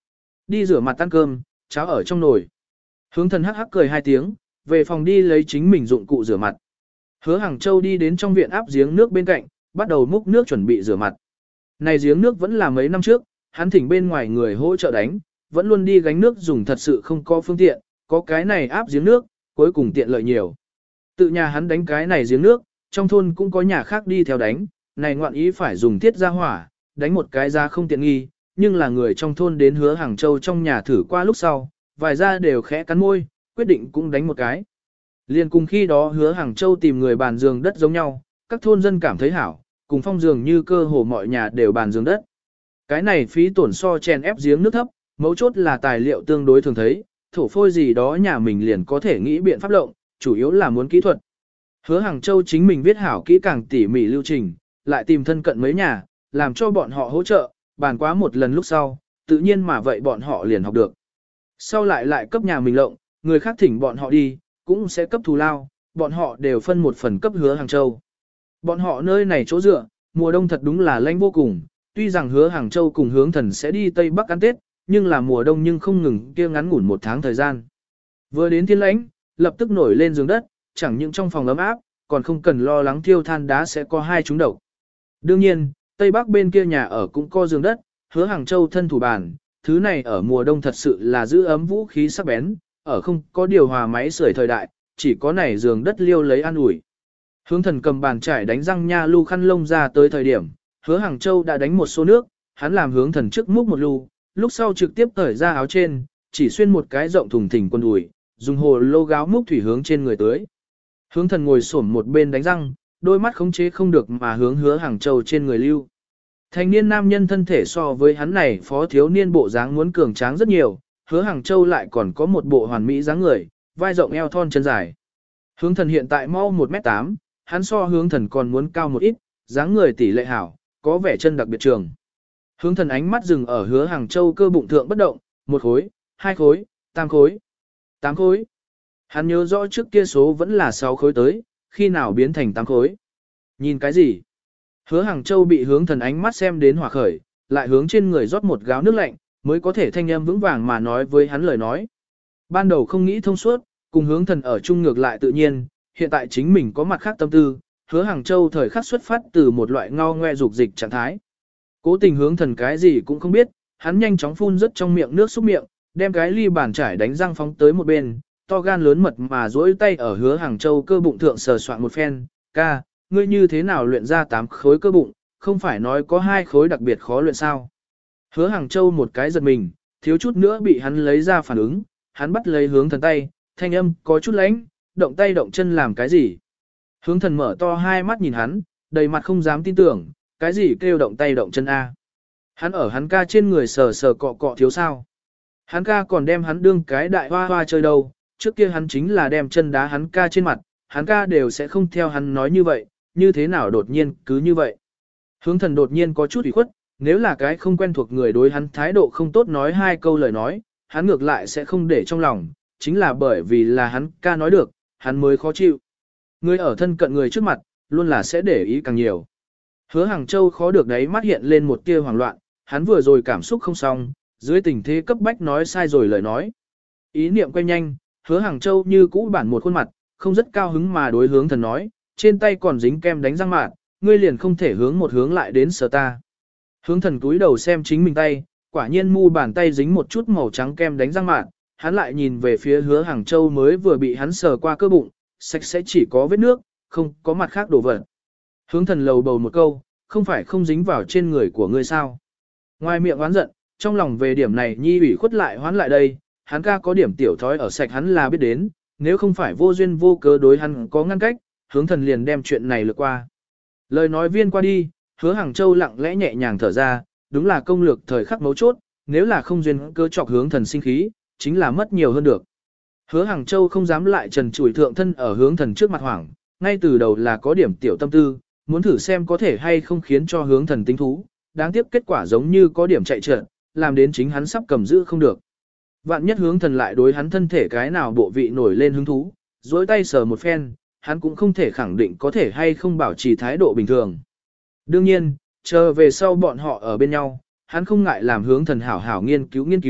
đi rửa mặt ăn cơm, cháo ở trong nồi. Hướng thần hắc hắc cười hai tiếng, về phòng đi lấy chính mình dụng cụ rửa mặt. Hứa Hàng Châu đi đến trong viện áp giếng nước bên cạnh, bắt đầu múc nước chuẩn bị rửa mặt. Này giếng nước vẫn là mấy năm trước, hắn thỉnh bên ngoài người hỗ trợ đánh, vẫn luôn đi gánh nước dùng thật sự không có phương tiện, có cái này áp giếng nước, cuối cùng tiện lợi nhiều. Tự nhà hắn đánh cái này giếng nước, trong thôn cũng có nhà khác đi theo đánh, này ngoạn ý phải dùng thiết ra hỏa, đánh một cái ra không tiện nghi, nhưng là người trong thôn đến Hứa Hàng Châu trong nhà thử qua lúc sau, vài gia đều khẽ cắn môi, quyết định cũng đánh một cái. Liên cùng khi đó Hứa Hàng Châu tìm người bàn giường đất giống nhau, các thôn dân cảm thấy hảo, cùng phong giường như cơ hồ mọi nhà đều bàn giường đất. Cái này phí tổn so chèn ép giếng nước thấp, mấu chốt là tài liệu tương đối thường thấy, thổ phôi gì đó nhà mình liền có thể nghĩ biện pháp lộng, chủ yếu là muốn kỹ thuật. Hứa Hàng Châu chính mình viết hảo kỹ càng tỉ mỉ lưu trình, lại tìm thân cận mấy nhà, làm cho bọn họ hỗ trợ, bàn quá một lần lúc sau, tự nhiên mà vậy bọn họ liền học được. Sau lại cấp nhà mình lộng, người khác thỉnh bọn họ đi, cũng sẽ cấp thù lao, bọn họ đều phân một phần cấp Hứa Hàng Châu. Bọn họ nơi này chỗ dựa, mùa đông thật đúng là lạnh vô cùng, tuy rằng Hứa Hàng Châu cùng Hướng Thần sẽ đi Tây Bắc ăn Tết, nhưng là mùa đông nhưng không ngừng kia ngắn ngủn một tháng thời gian. Vừa đến thiên lãnh, lập tức nổi lên giường đất, chẳng những trong phòng ấm áp, còn không cần lo lắng thiêu than đá sẽ có hai chúng độc. Đương nhiên, Tây Bắc bên kia nhà ở cũng có giường đất, Hứa Hàng Châu thân thủ bàn, thứ này ở mùa đông thật sự là giữ ấm vũ khí sắc bén, ở không có điều hòa máy sưởi thời đại, chỉ có này giường đất liêu lấy an ủi. Hướng Thần cầm bàn chải đánh răng nha lu khăn lông ra tới thời điểm, Hứa Hàng Châu đã đánh một số nước, hắn làm Hướng Thần trước múc một lu, lúc sau trực tiếp cởi ra áo trên, chỉ xuyên một cái rộng thùng thình quần đùi, dùng hồ lô gáo múc thủy hướng trên người tới. Hướng Thần ngồi xổm một bên đánh răng, đôi mắt khống chế không được mà hướng Hứa Hàng Châu trên người lưu. Thành niên nam nhân thân thể so với hắn này phó thiếu niên bộ dáng muốn cường tráng rất nhiều, Hứa Hàng Châu lại còn có một bộ hoàn mỹ dáng người, vai rộng eo thon chân dài. Hướng Thần hiện tại mau 1m8, hắn so Hướng Thần còn muốn cao một ít, dáng người tỷ lệ hảo, có vẻ chân đặc biệt trường. Hướng Thần ánh mắt dừng ở Hứa Hàng Châu cơ bụng thượng bất động, 1 khối, 2 khối, 8 khối, 8 khối. Hắn nhớ rõ trước kia số vẫn là 6 khối tới, khi nào biến thành 8 khối. Nhìn cái gì? Hứa Hàng Châu bị Hướng Thần ánh mắt xem đến hỏa khởi, lại hướng trên người rót một gáo nước lạnh, mới có thể thanh âm vững vàng mà nói với hắn lời nói. Ban đầu không nghĩ thông suốt, cùng Hướng Thần ở chung ngược lại tự nhiên, hiện tại chính mình có mặt khác tâm tư, Hứa Hàng Châu thời khắc xuất phát từ một loại ngao ngoe dục dịch trạng thái. Cố tình Hướng Thần cái gì cũng không biết, hắn nhanh chóng phun rất trong miệng nước xúc miệng, đem cái ly bàn chải đánh răng phóng tới một bên, to gan lớn mật mà duỗi tay ở Hứa Hàng Châu cơ bụng thượng sờ soạn một phen, ca, ngươi như thế nào luyện ra 8 khối cơ bụng, không phải nói có 2 khối đặc biệt khó luyện sao. Hứa Hàng Châu một cái giật mình, thiếu chút nữa bị hắn lấy ra phản ứng, hắn bắt lấy Hướng Thần tay, thanh âm có chút lãnh, động tay động chân làm cái gì. Hướng Thần mở to hai mắt nhìn hắn, đầy mặt không dám tin tưởng, cái gì kêu động tay động chân a? Hắn ở hắn ca trên người sờ sờ cọ cọ thiếu sao. Hắn ca còn đem hắn đương cái đại hoa hoa chơi đâu, trước kia hắn chính là đem chân đá hắn ca trên mặt, hắn ca đều sẽ không theo hắn nói như vậy, như thế nào đột nhiên cứ như vậy. Hướng Thần đột nhiên có chút ủy khuất, nếu là cái không quen thuộc người đối hắn thái độ không tốt nói 2 câu lời nói, hắn ngược lại sẽ không để trong lòng, chính là bởi vì là hắn ca nói được, hắn mới khó chịu. Người ở thân cận người trước mặt, luôn là sẽ để ý càng nhiều. Hứa Hàng Châu khó được đấy mắt hiện lên một tia hoảng loạn, hắn vừa rồi cảm xúc không xong, dưới tình thế cấp bách nói sai rồi lời nói. Ý niệm quay nhanh, Hứa Hàng Châu như cũ bản một khuôn mặt, không rất cao hứng mà đối Hướng Thần nói, trên tay còn dính kem đánh răng mạn, ngươi liền không thể hướng một hướng lại đến sờ ta. Hướng Thần cúi đầu xem chính mình tay, quả nhiên mu bàn tay dính một chút màu trắng kem đánh răng mạn, hắn lại nhìn về phía Hứa Hàng Châu mới vừa bị hắn sờ qua cơ bụng, sạch sẽ chỉ có vết nước, không có mặt khác đồ vật. Hướng Thần lầu bầu một câu, không phải không dính vào trên người của ngươi sao. Ngoài miệng oán giận, trong lòng về điểm này nhi ủy khuất lại hoán lại đây, hắn ca có điểm tiểu thói ở sạch hắn là biết đến, nếu không phải vô duyên vô cớ đối hắn có ngăn cách, Hướng Thần liền đem chuyện này lược qua. Lời nói viên qua đi, Hứa Hàng Châu lặng lẽ nhẹ nhàng thở ra, đúng là công lược thời khắc mấu chốt, nếu là không duyên cơ chọc Hướng Thần sinh khí, chính là mất nhiều hơn được. Hứa Hàng Châu không dám lại trần trụi thượng thân ở Hướng Thần trước mặt hoảng, ngay từ đầu là có điểm tiểu tâm tư, muốn thử xem có thể hay không khiến cho Hướng Thần tính thú, đáng tiếc kết quả giống như có điểm chạy trợn, làm đến chính hắn sắp cầm giữ không được. Vạn nhất Hướng Thần lại đối hắn thân thể cái nào bộ vị nổi lên hứng thú, dối tay sờ một phen, hắn cũng không thể khẳng định có thể hay không bảo trì thái độ bình thường. Đương nhiên, chờ về sau bọn họ ở bên nhau, hắn không ngại làm Hướng Thần hảo hảo nghiên cứu,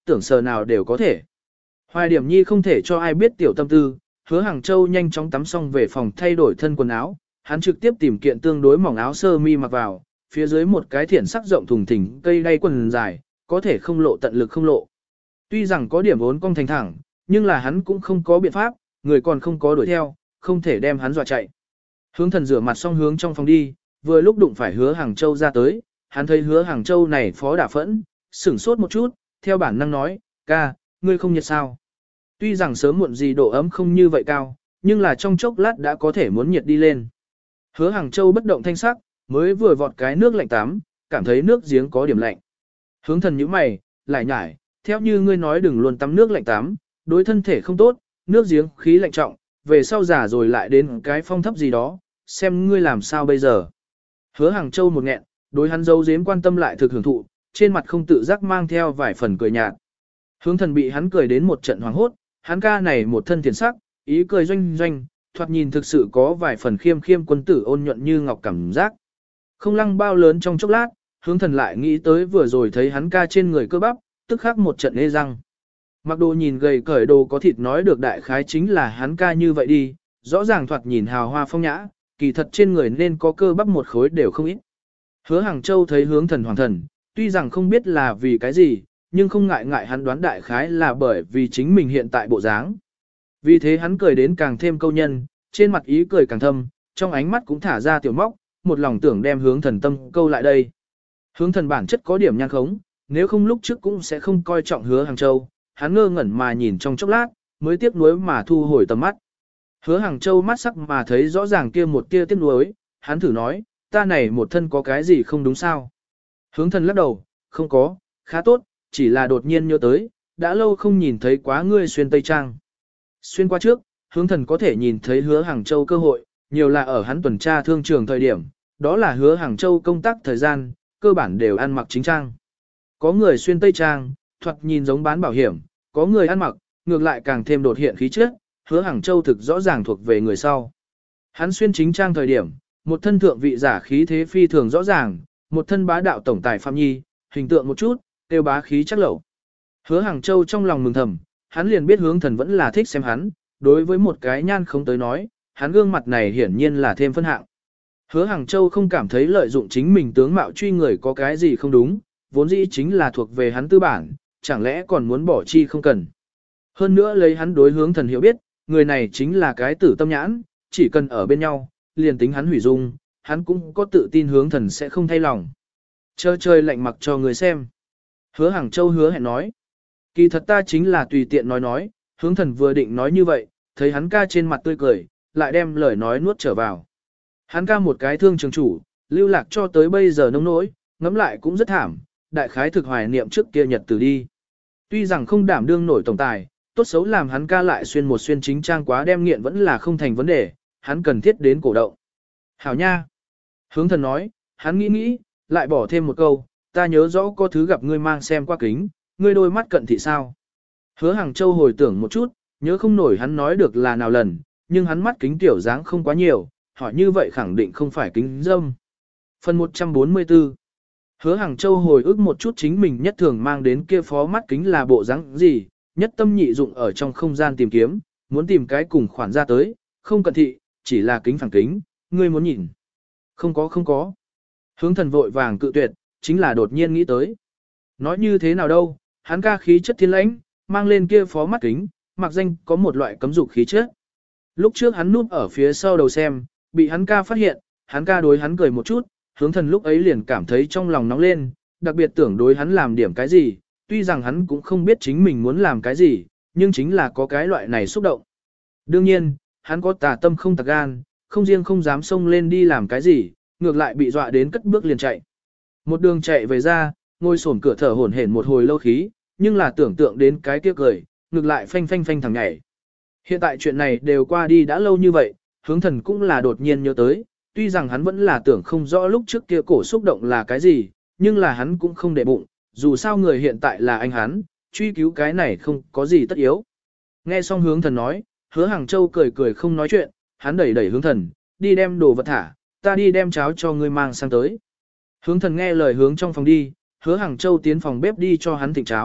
tưởng sờ nào đều có thể. Hoài Điểm Nhi không thể cho ai biết tiểu tâm tư, Hứa Hàng Châu nhanh chóng tắm xong về phòng thay đổi thân quần áo, hắn trực tiếp tìm kiện tương đối mỏng áo sơ mi mặc vào, phía dưới một cái thiển sắc rộng thùng thình cây đay quần dài, có thể không lộ tận lực không lộ. Tuy rằng có điểm vốn cong thành thẳng, nhưng là hắn cũng không có biện pháp, người còn không có đuổi theo, không thể đem hắn dọa chạy. Hướng Thần rửa mặt xong hướng trong phòng đi, vừa lúc đụng phải Hứa Hàng Châu ra tới, hắn thấy Hứa Hàng Châu này phó đả phẫn, sửng sốt một chút, theo bản năng nói, ca, ngươi không nhiệt sao. Tuy rằng sớm muộn gì độ ấm không như vậy cao, nhưng là trong chốc lát đã có thể muốn nhiệt đi lên. Hứa Hàng Châu bất động thanh sắc, mới vừa vọt cái nước lạnh tắm, cảm thấy nước giếng có điểm lạnh. Hướng Thần nhíu mày, lại nhải, theo như ngươi nói đừng luôn tắm nước lạnh tắm, đối thân thể không tốt, nước giếng khí lạnh trọng, về sau giả rồi lại đến cái phong thấp gì đó, xem ngươi làm sao bây giờ. Hứa Hàng Châu một nghẹn, đối hắn dâu dếm quan tâm lại thực hưởng thụ, trên mặt không tự giác mang theo vài phần cười nhạt. Hướng Thần bị hắn cười đến một trận hoảng hốt, hắn ca này một thân thiện sắc, ý cười doanh doanh, thoạt nhìn thực sự có vài phần khiêm khiêm quân tử ôn nhuận như ngọc cảm giác. Không lăng bao lớn trong chốc lát, Hướng Thần lại nghĩ tới vừa rồi thấy hắn ca trên người cơ bắp, tức khắc một trận ê răng. Mặc đồ nhìn gầy cởi đồ có thịt nói được đại khái chính là hắn ca như vậy đi, rõ ràng thoạt nhìn hào hoa phong nhã, kỳ thật trên người nên có cơ bắp một khối đều không ít. Hứa Hàng Châu thấy Hướng Thần hoàng thần, tuy rằng không biết là vì cái gì, nhưng không ngại ngại hắn đoán đại khái là bởi vì chính mình hiện tại bộ dáng. Vì thế hắn cười đến càng thêm câu nhân, trên mặt ý cười càng thâm, trong ánh mắt cũng thả ra tiểu móc, một lòng tưởng đem Hướng Thần tâm câu lại đây. Hướng Thần bản chất có điểm nhan khống, nếu không lúc trước cũng sẽ không coi trọng Hứa Hàng Châu, hắn ngơ ngẩn mà nhìn trong chốc lát, mới tiếc nuối mà thu hồi tầm mắt. Hứa Hàng Châu mắt sắc mà thấy rõ ràng kia một tia tiếc nuối, hắn thử nói, ta này một thân có cái gì không đúng sao? Hướng Thần lắc đầu, không có, khá tốt, chỉ là đột nhiên nhớ tới, đã lâu không nhìn thấy quá ngươi xuyên tây trang. Xuyên qua trước, Hướng Thần có thể nhìn thấy Hứa Hàng Châu cơ hội, nhiều là ở hắn tuần tra thương trường thời điểm, đó là Hứa Hàng Châu công tác thời gian, cơ bản đều ăn mặc chính trang. Có người xuyên tây trang, thoạt nhìn giống bán bảo hiểm, có người ăn mặc, ngược lại càng thêm đột hiện khí chất, Hứa Hàng Châu thực rõ ràng thuộc về người sau. Hắn xuyên chính trang thời điểm, một thân thượng vị giả khí thế phi thường rõ ràng, một thân bá đạo tổng tài Phạm Nhi, hình tượng một chút, tiêu bá khí chắc lẩu. Hứa Hàng Châu trong lòng mừng thầm, hắn liền biết Hướng Thần vẫn là thích xem hắn, đối với một cái nhan không tới nói, hắn gương mặt này hiển nhiên là thêm phân hạng. Hứa Hàng Châu không cảm thấy lợi dụng chính mình tướng mạo truy người có cái gì không đúng, vốn dĩ chính là thuộc về hắn tư bản, chẳng lẽ còn muốn bỏ chi không cần. Hơn nữa lấy hắn đối Hướng Thần hiểu biết, người này chính là cái tử tâm nhãn, chỉ cần ở bên nhau, liền tính hắn hủy dung, hắn cũng có tự tin Hướng Thần sẽ không thay lòng. Chơi chơi lạnh mặc cho người xem. Hứa Hàng Châu hứa hẹn nói. Kỳ thật ta chính là tùy tiện nói, Hướng Thần vừa định nói như vậy, thấy hắn ca trên mặt tươi cười, lại đem lời nói nuốt trở vào. Hắn ca một cái thương trường chủ, lưu lạc cho tới bây giờ nông nỗi, ngẫm lại cũng rất thảm, đại khái thực hoài niệm trước kia nhật từ đi. Tuy rằng không đảm đương nổi tổng tài, tốt xấu làm hắn ca lại xuyên một xuyên chính trang quá đem nghiện vẫn là không thành vấn đề, hắn cần thiết đến cổ động. Hảo nha! Hướng Thần nói, hắn nghĩ, lại bỏ thêm một câu, ta nhớ rõ có thứ gặp ngươi mang xem qua kính, ngươi đôi mắt cận thị sao. Hứa Hàng Châu hồi tưởng một chút, nhớ không nổi hắn nói được là nào lần, nhưng hắn mắt kính tiểu dáng không quá nhiều, hỏi như vậy khẳng định không phải kính dâm. Phần 144 Hứa Hàng Châu hồi ức một chút chính mình nhất thường mang đến kia phó mắt kính là bộ dáng gì, nhất tâm nhị dụng ở trong không gian tìm kiếm, muốn tìm cái cùng khoản ra tới, không cận thị, chỉ là kính phản kính, ngươi muốn nhìn. Không có. Hướng Thần vội vàng cự tuyệt, chính là đột nhiên nghĩ tới. Nói như thế nào đâu, hắn ca khí chất thiên lãnh, mang lên kia phó mắt kính, mặc danh có một loại cấm dục khí chất. Lúc trước hắn núp ở phía sau đầu xem, bị hắn ca phát hiện, hắn ca đối hắn cười một chút, Hướng Thần lúc ấy liền cảm thấy trong lòng nóng lên, đặc biệt tưởng đối hắn làm điểm cái gì, tuy rằng hắn cũng không biết chính mình muốn làm cái gì, nhưng chính là có cái loại này xúc động. Đương nhiên, hắn có tà tâm không tà gan, không riêng không dám xông lên đi làm cái gì, ngược lại bị dọa đến cất bước liền chạy. Một đường chạy về ra, ngồi xổm cửa thở hổn hển một hồi lâu khí, nhưng là tưởng tượng đến cái kia cười, ngược lại phanh phanh phanh thằng nhảy. Hiện tại chuyện này đều qua đi đã lâu như vậy, Hướng Thần cũng là đột nhiên nhớ tới, tuy rằng hắn vẫn là tưởng không rõ lúc trước kia cổ xúc động là cái gì, nhưng là hắn cũng không để bụng, dù sao người hiện tại là anh hắn, truy cứu cái này không có gì tất yếu. Nghe xong Hướng Thần nói, Hứa Hàng Châu cười cười không nói chuyện, hắn đẩy Hướng Thần, đi đem đồ vật thả, ta đi đem cháo cho ngươi mang sang tới. Hướng Thần nghe lời hướng trong phòng đi, Hứa Hàng Châu tiến phòng bếp đi cho hắn thịnh cháo,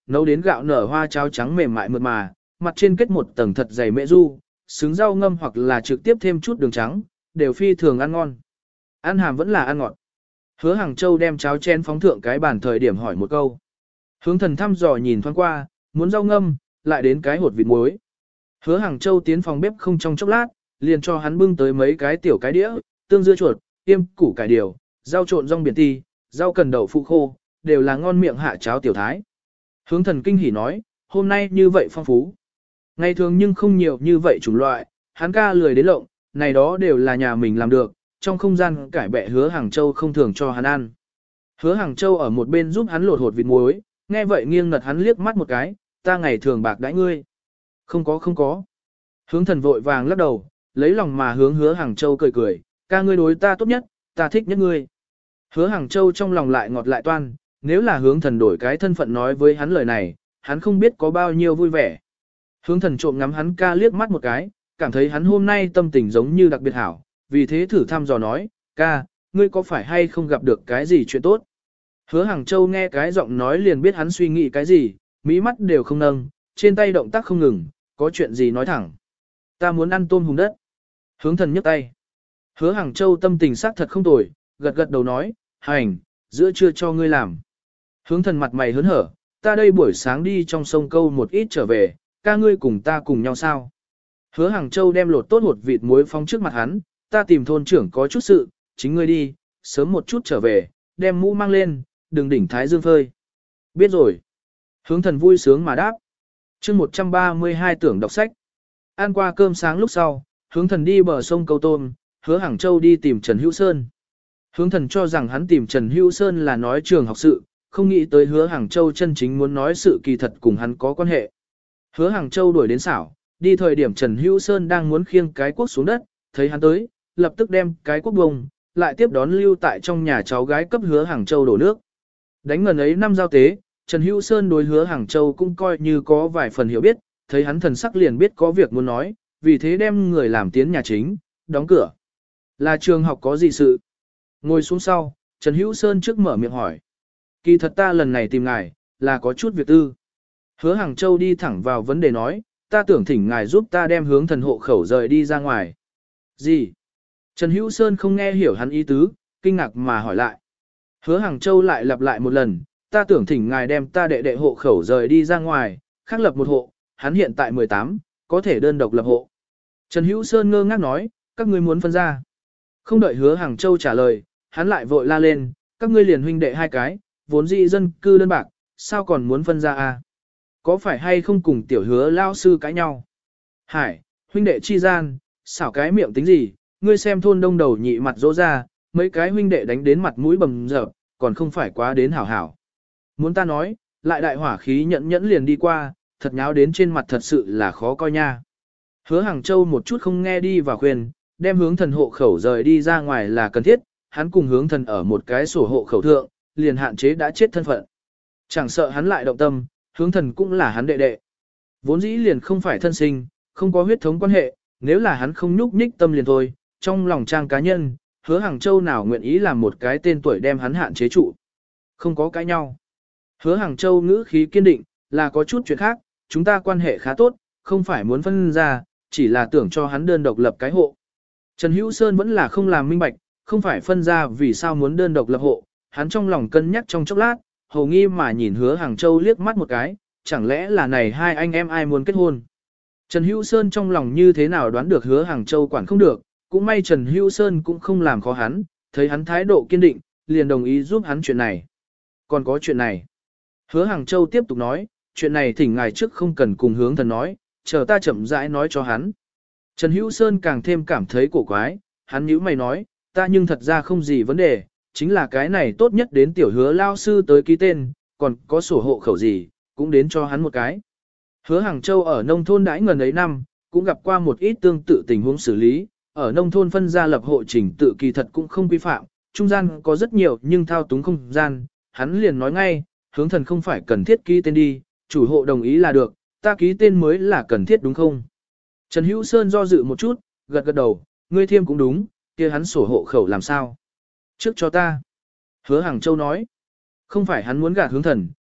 nấu đến gạo nở hoa cháo trắng mềm mại mượt mà, mặt trên kết một tầng thật dày mễ du, xứng rau ngâm hoặc là trực tiếp thêm chút đường trắng, đều phi thường ăn ngon. Ăn hàm vẫn là ăn ngọt. Hứa Hàng Châu đem cháo chén phóng thượng cái bàn thời điểm hỏi một câu. Hướng Thần thăm dò nhìn thoáng qua, muốn rau ngâm, lại đến cái hột vịt muối. Hứa Hàng Châu tiến phòng bếp không trong chốc lát, liền cho hắn bưng tới mấy cái tiểu cái đĩa, tương dưa chuột, tiêm củ cải điều, rau trộn rong biển ti, rau cần đậu phụ khô, đều là ngon miệng hạ cháo tiểu thái. Hướng Thần kinh hỉ nói, hôm nay như vậy phong phú. Ngày thường nhưng không nhiều như vậy chủng loại, hắn ca lười đến lộng, này đó đều là nhà mình làm được, trong không gian cải bẹ Hứa Hàng Châu không thường cho hắn ăn. Hứa Hàng Châu ở một bên giúp hắn lột hột vịt muối, nghe vậy nghiêng ngật hắn liếc mắt một cái, ta ngày thường bạc đãi ngươi. Không có. Hướng Thần vội vàng lắc đầu, lấy lòng mà hướng Hứa Hàng Châu cười cười, ca ngươi đối ta tốt nhất, ta thích nhất ngươi. Hứa Hàng Châu trong lòng lại ngọt lại toan, nếu là Hướng Thần đổi cái thân phận nói với hắn lời này, hắn không biết có bao nhiêu vui vẻ. Hướng Thần trộm ngắm hắn ca liếc mắt một cái, cảm thấy hắn hôm nay tâm tình giống như đặc biệt hảo, vì thế thử thăm dò nói, ca, ngươi có phải hay không gặp được cái gì chuyện tốt? Hứa Hàng Châu nghe cái giọng nói liền biết hắn suy nghĩ cái gì, mí mắt đều không nâng, trên tay động tác không ngừng, có chuyện gì nói thẳng. Ta muốn ăn tôm hùm đất. Hướng Thần nhấc tay. Hứa Hàng Châu tâm tình xác thật không tồi, gật gật đầu nói, hành, giữa trưa cho ngươi làm. Hướng Thần mặt mày hớn hở, ta đây buổi sáng đi trong sông câu một ít trở về, ca ngươi cùng ta cùng nhau sao? Hứa Hàng Châu đem lột tốt hột vịt muối phong trước mặt hắn, ta tìm thôn trưởng có chút sự, chính ngươi đi, sớm một chút trở về, đem mũ mang lên, đừng đỉnh thái dương phơi. Biết rồi. Hướng Thần vui sướng mà đáp. Chương 132 tưởng đọc sách. Ăn qua cơm sáng lúc sau, Hướng Thần đi bờ sông câu tôm, Hứa Hàng Châu đi tìm Trần Hữu Sơn. Hướng Thần cho rằng hắn tìm Trần Hữu Sơn là nói trường học sự, không nghĩ tới Hứa Hàng Châu chân chính muốn nói sự kỳ thật cùng hắn có quan hệ. Hứa Hàng Châu đuổi đến xảo, đi thời điểm Trần Hữu Sơn đang muốn khiêng cái cuốc xuống đất, thấy hắn tới, lập tức đem cái cuốc bông, lại tiếp đón lưu tại trong nhà cháu gái cấp Hứa Hàng Châu đổ nước. Đánh ngần ấy năm giao tế, Trần Hữu Sơn đối Hứa Hàng Châu cũng coi như có vài phần hiểu biết, thấy hắn thần sắc liền biết có việc muốn nói, vì thế đem người làm tiến nhà chính, đóng cửa. Là trường học có gì sự? Ngồi xuống sau, Trần Hữu Sơn trước mở miệng hỏi. Kỳ thật ta lần này tìm ngài, là có chút việc tư. Hứa Hàng Châu đi thẳng vào vấn đề nói, ta tưởng thỉnh ngài giúp ta đem Hướng Thần hộ khẩu rời đi ra ngoài. Gì? Trần Hữu Sơn không nghe hiểu hắn ý tứ, kinh ngạc mà hỏi lại. Hứa Hàng Châu lại lặp lại một lần, ta tưởng thỉnh ngài đem ta đệ đệ hộ khẩu rời đi ra ngoài, khác lập một hộ, hắn hiện tại 18, có thể đơn độc lập hộ. Trần Hữu Sơn ngơ ngác nói, các ngươi muốn phân ra. Không đợi Hứa Hàng Châu trả lời, hắn lại vội la lên, các ngươi liền huynh đệ hai cái, vốn dĩ dân cư đơn bạc, sao còn muốn phân ra à? Có phải hay không cùng tiểu Hứa lao sư cãi nhau? Hải, huynh đệ chi gian, xảo cái miệng tính gì, ngươi xem thôn đông đầu nhị mặt dỗ ra, mấy cái huynh đệ đánh đến mặt mũi bầm dập, còn không phải quá đến hảo hảo. Muốn ta nói, lại đại hỏa khí nhẫn nhẫn liền đi qua, thật nháo đến trên mặt thật sự là khó coi nha. Hứa Hàng Châu một chút không nghe đi và khuyên, đem Hướng Thần hộ khẩu rời đi ra ngoài là cần thiết, hắn cùng Hướng Thần ở một cái sổ hộ khẩu thượng, liền hạn chế đã chết thân phận. Chẳng sợ hắn lại động tâm, Hướng Thần cũng là hắn đệ đệ. Vốn dĩ liền không phải thân sinh, không có huyết thống quan hệ, nếu là hắn không nhúc nhích tâm liền thôi, trong lòng trang cá nhân, Hứa Hàng Châu nào nguyện ý làm một cái tên tuổi đem hắn hạn chế trụ. Không có cãi nhau. Hứa Hàng Châu ngữ khí kiên định, là có chút chuyện khác, chúng ta quan hệ khá tốt, không phải muốn phân ra, chỉ là tưởng cho hắn đơn độc lập cái hộ. Trần Hữu Sơn vẫn là không làm minh bạch, không phải phân ra vì sao muốn đơn độc lập hộ, hắn trong lòng cân nhắc trong chốc lát, hầu nghi mà nhìn Hứa Hàng Châu liếc mắt một cái, chẳng lẽ là này hai anh em ai muốn kết hôn. Trần Hữu Sơn trong lòng như thế nào đoán được Hứa Hàng Châu quản không được, cũng may Trần Hữu Sơn cũng không làm khó hắn, thấy hắn thái độ kiên định, liền đồng ý giúp hắn chuyện này. Còn có chuyện này. Hứa Hàng Châu tiếp tục nói, chuyện này thỉnh ngài trước không cần cùng Hướng Thần nói, chờ ta chậm rãi nói cho hắn. Trần Hữu Sơn càng thêm cảm thấy cổ quái, hắn nhíu mày nói, ta nhưng thật ra không gì vấn đề, chính là cái này tốt nhất đến tiểu Hứa lao sư tới ký tên, còn có sổ hộ khẩu gì, cũng đến cho hắn một cái. Hứa Hàng Châu ở nông thôn đãi ngần ấy năm, cũng gặp qua một ít tương tự tình huống xử lý, ở nông thôn phân ra lập hộ trình tự kỳ thật cũng không quy phạm, trung gian có rất nhiều nhưng thao túng không gian, hắn liền nói ngay, Hướng Thần không phải cần thiết ký tên đi, chủ hộ đồng ý là được, ta ký tên mới là cần thiết đúng không? Trần Hữu Sơn do dự một chút, gật gật đầu, ngươi thiêm cũng đúng, kia hắn sổ hộ khẩu làm sao? Trước cho ta. Hứa Hàng Châu nói, không phải hắn muốn gạt Hướng Thần,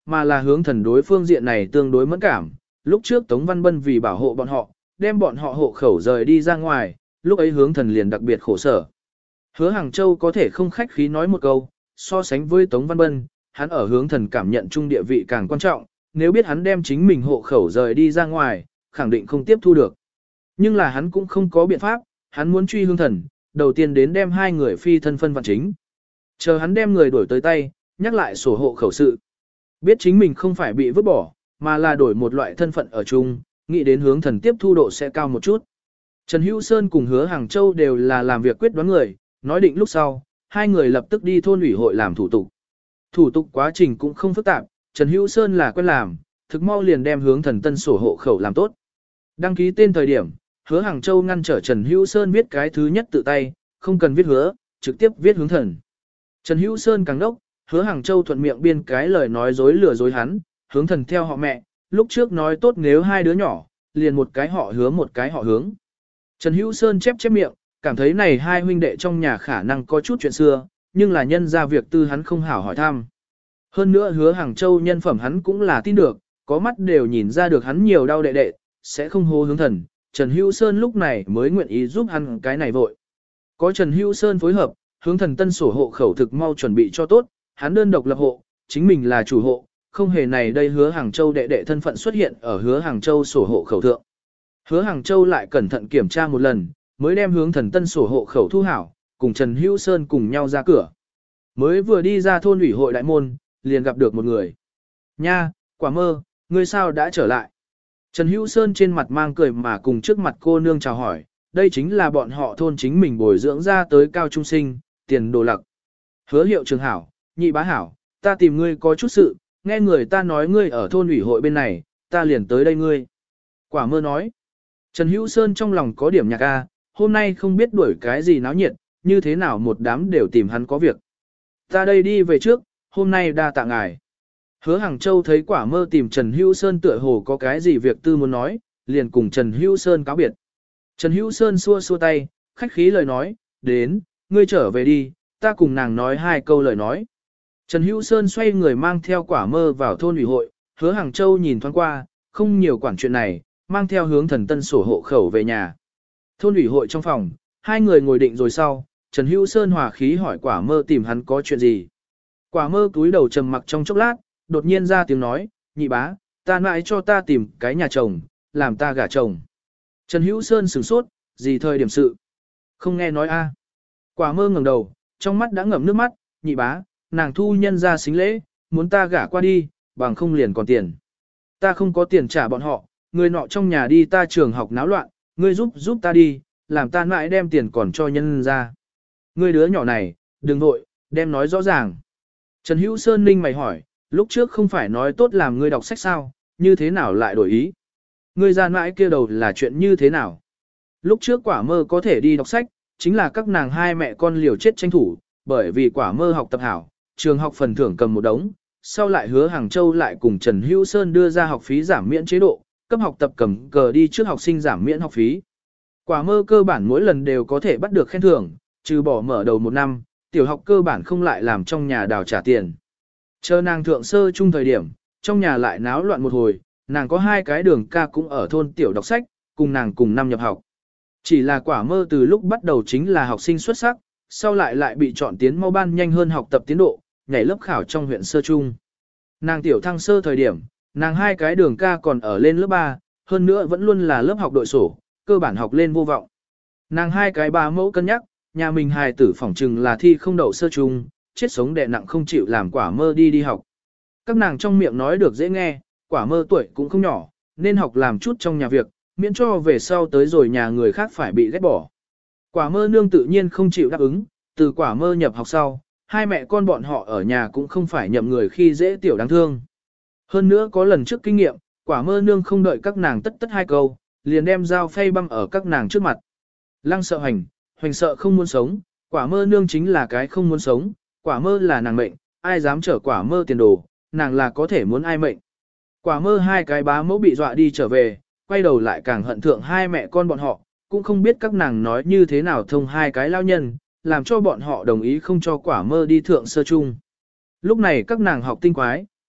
mà là hướng thần đối phương diện này tương đối mẫn cảm. Lúc trước Tống Văn Bân vì bảo hộ bọn họ, đem bọn họ hộ khẩu rời đi ra ngoài, lúc ấy hướng thần liền đặc biệt khổ sở. Hứa Hàng Châu có thể không khách khí nói một câu, so sánh với Tống Văn Bân, hắn ở hướng thần cảm nhận chung địa vị càng quan trọng, nếu biết hắn đem chính mình hộ khẩu rời đi ra ngoài, khẳng định không tiếp thu được. Nhưng là hắn cũng không có biện pháp, hắn muốn truy hướng thần, đầu tiên đến đem hai người phi thân phân vạn chính. Chờ hắn đem người đổi tới tay, nhắc lại sổ hộ khẩu sự. Biết chính mình không phải bị vứt bỏ, mà là đổi một loại thân phận ở chung, nghĩ đến hướng thần tiếp thu độ sẽ cao một chút. Trần Hữu Sơn cùng Hứa Hàng Châu đều là làm việc quyết đoán người, nói định lúc sau, hai người lập tức đi thôn ủy hội làm thủ tục. Thủ tục quá trình cũng không phức tạp, Trần Hữu Sơn là quen làm, thực mau liền đem hướng thần tân sổ hộ khẩu làm tốt. Đăng ký tên thời điểm, Hứa Hàng Châu ngăn trở Trần Hữu Sơn viết cái thứ nhất tự tay, không cần viết hứa, trực tiếp viết hướng thần. Trần Hữu Sơn càng đốc, Hứa Hàng Châu thuận miệng biên cái lời nói dối lừa dối hắn, hướng thần theo họ mẹ, lúc trước nói tốt nếu hai đứa nhỏ, liền một cái họ Hứa một cái họ Hướng. Trần Hữu Sơn chép miệng, cảm thấy này hai huynh đệ trong nhà khả năng có chút chuyện xưa, nhưng là nhân ra việc tư hắn không hảo hỏi thăm. Hơn nữa Hứa Hàng Châu nhân phẩm hắn cũng là tin được, có mắt đều nhìn ra được hắn nhiều đau đệ đệ, sẽ không hô hướng thần. Trần Hữu Sơn lúc này mới nguyện ý giúp hắn cái này vội. Có Trần Hữu Sơn phối hợp, hướng thần tân sổ hộ khẩu thực mau chuẩn bị cho tốt, hắn đơn độc lập hộ, chính mình là chủ hộ, không hề này đây Hứa Hàng Châu đệ đệ thân phận xuất hiện ở Hứa Hàng Châu sổ hộ khẩu thượng. Hứa Hàng Châu lại cẩn thận kiểm tra một lần, mới đem hướng thần tân sổ hộ khẩu thu hảo, cùng Trần Hữu Sơn cùng nhau ra cửa. Mới vừa đi ra thôn ủy hội đại môn, liền gặp được một người. Nha, Quả Mơ, ngươi sao đã trở lại? Trần Hữu Sơn trên mặt mang cười mà cùng trước mặt cô nương chào hỏi, đây chính là bọn họ thôn chính mình bồi dưỡng ra tới cao trung sinh, Tiền Đồ Lặc. Hứa hiệu trường hảo, nhị bá hảo, ta tìm ngươi có chút sự, nghe người ta nói ngươi ở thôn ủy hội bên này, ta liền tới đây ngươi. Quả Mơ nói. Trần Hữu Sơn trong lòng có điểm nhạc a, hôm nay không biết đuổi cái gì náo nhiệt, như thế nào một đám đều tìm hắn có việc. Ta đây đi về trước, hôm nay đa tạ ngài. Hứa Hàng Châu thấy Quả Mơ tìm Trần Hữu Sơn tựa hồ có cái gì việc tư muốn nói, liền cùng Trần Hữu Sơn cáo biệt. Trần Hữu Sơn xua xua tay, khách khí lời nói, đến, ngươi trở về đi, ta cùng nàng nói hai câu lời nói. Trần Hữu Sơn xoay người mang theo Quả Mơ vào thôn ủy hội, Hứa Hàng Châu nhìn thoáng qua, không nhiều quản chuyện này, mang theo hướng thần tân sổ hộ khẩu về nhà. Thôn ủy hội trong phòng, hai người ngồi định rồi sau, Trần Hữu Sơn hòa khí hỏi Quả Mơ tìm hắn có chuyện gì. Quả Mơ cúi đầu trầm mặc trong chốc lát, đột nhiên ra tiếng nói, nhị bá, ta nãi cho ta tìm cái nhà chồng, làm ta gả chồng. Trần Hữu Sơn sửng sốt, gì thời điểm sự? Không nghe nói a. Quả Mơ ngẩng đầu, trong mắt đã ngậm nước mắt, nhị bá, nàng thu nhân ra xính lễ, muốn ta gả qua đi, bằng không liền còn tiền. Ta không có tiền trả bọn họ, người nọ trong nhà đi ta trường học náo loạn, ngươi giúp ta đi, làm ta mãi đem tiền còn cho nhân ra. Ngươi đứa nhỏ này, đừng vội, đem nói rõ ràng. Trần Hữu Sơn ninh mày hỏi, lúc trước không phải nói tốt làm ngươi đọc sách sao, như thế nào lại đổi ý? Ngươi ra mãi kia đầu là chuyện như thế nào? Lúc trước Quả Mơ có thể đi đọc sách, chính là các nàng hai mẹ con liều chết tranh thủ, bởi vì Quả Mơ học tập hảo, trường học phần thưởng cầm một đống, sau lại Hứa Hàng Châu lại cùng Trần Hữu Sơn đưa ra học phí giảm miễn chế độ, cấp học tập cầm cờ đi trước học sinh giảm miễn học phí. Quả Mơ cơ bản mỗi lần đều có thể bắt được khen thưởng, trừ bỏ mở đầu một năm, tiểu học cơ bản không lại làm trong nhà đào trả tiền. Chờ nàng thượng sơ chung thời điểm, trong nhà lại náo loạn một hồi, nàng có hai cái đường ca cũng ở thôn tiểu đọc sách, cùng nàng cùng năm nhập học. Chỉ là Quả Mơ từ lúc bắt đầu chính là học sinh xuất sắc, sau lại bị chọn tiến mau ban nhanh hơn học tập tiến độ, nhảy lớp khảo trong huyện sơ trung. Nàng tiểu thăng sơ thời điểm, nàng hai cái đường ca còn ở lên lớp 3, hơn nữa vẫn luôn là lớp học đội sổ, cơ bản học lên vô vọng. Nàng hai cái ba mẫu cân nhắc, nhà mình hài tử phỏng chừng là thi không đậu sơ trung, chết sống đè nặng không chịu làm Quả Mơ đi học. Các nàng trong miệng nói được dễ nghe, Quả Mơ tuổi cũng không nhỏ, nên học làm chút trong nhà việc, miễn cho về sau tới rồi nhà người khác phải bị ghét bỏ. Quả Mơ nương tự nhiên không chịu đáp ứng, từ Quả Mơ nhập học sau, hai mẹ con bọn họ ở nhà cũng không phải nhậm người khi dễ tiểu đáng thương. Hơn nữa có lần trước kinh nghiệm, Quả Mơ nương không đợi các nàng tất hai câu, liền đem dao phay băm ở các nàng trước mặt. Lăng sợ hoành sợ không muốn sống, Quả Mơ nương chính là cái không muốn sống, Quả Mơ là nàng mệnh, ai dám trở Quả Mơ tiền đồ, nàng là có thể muốn ai mệnh. Quả Mơ hai cái bá mẫu bị dọa đi trở về, quay đầu lại càng hận thượng hai mẹ con bọn họ, cũng không biết các nàng nói như thế nào thông hai cái lao nhân, làm cho bọn họ đồng ý không cho Quả Mơ đi thượng sơ chung. Lúc này các nàng học tinh quái,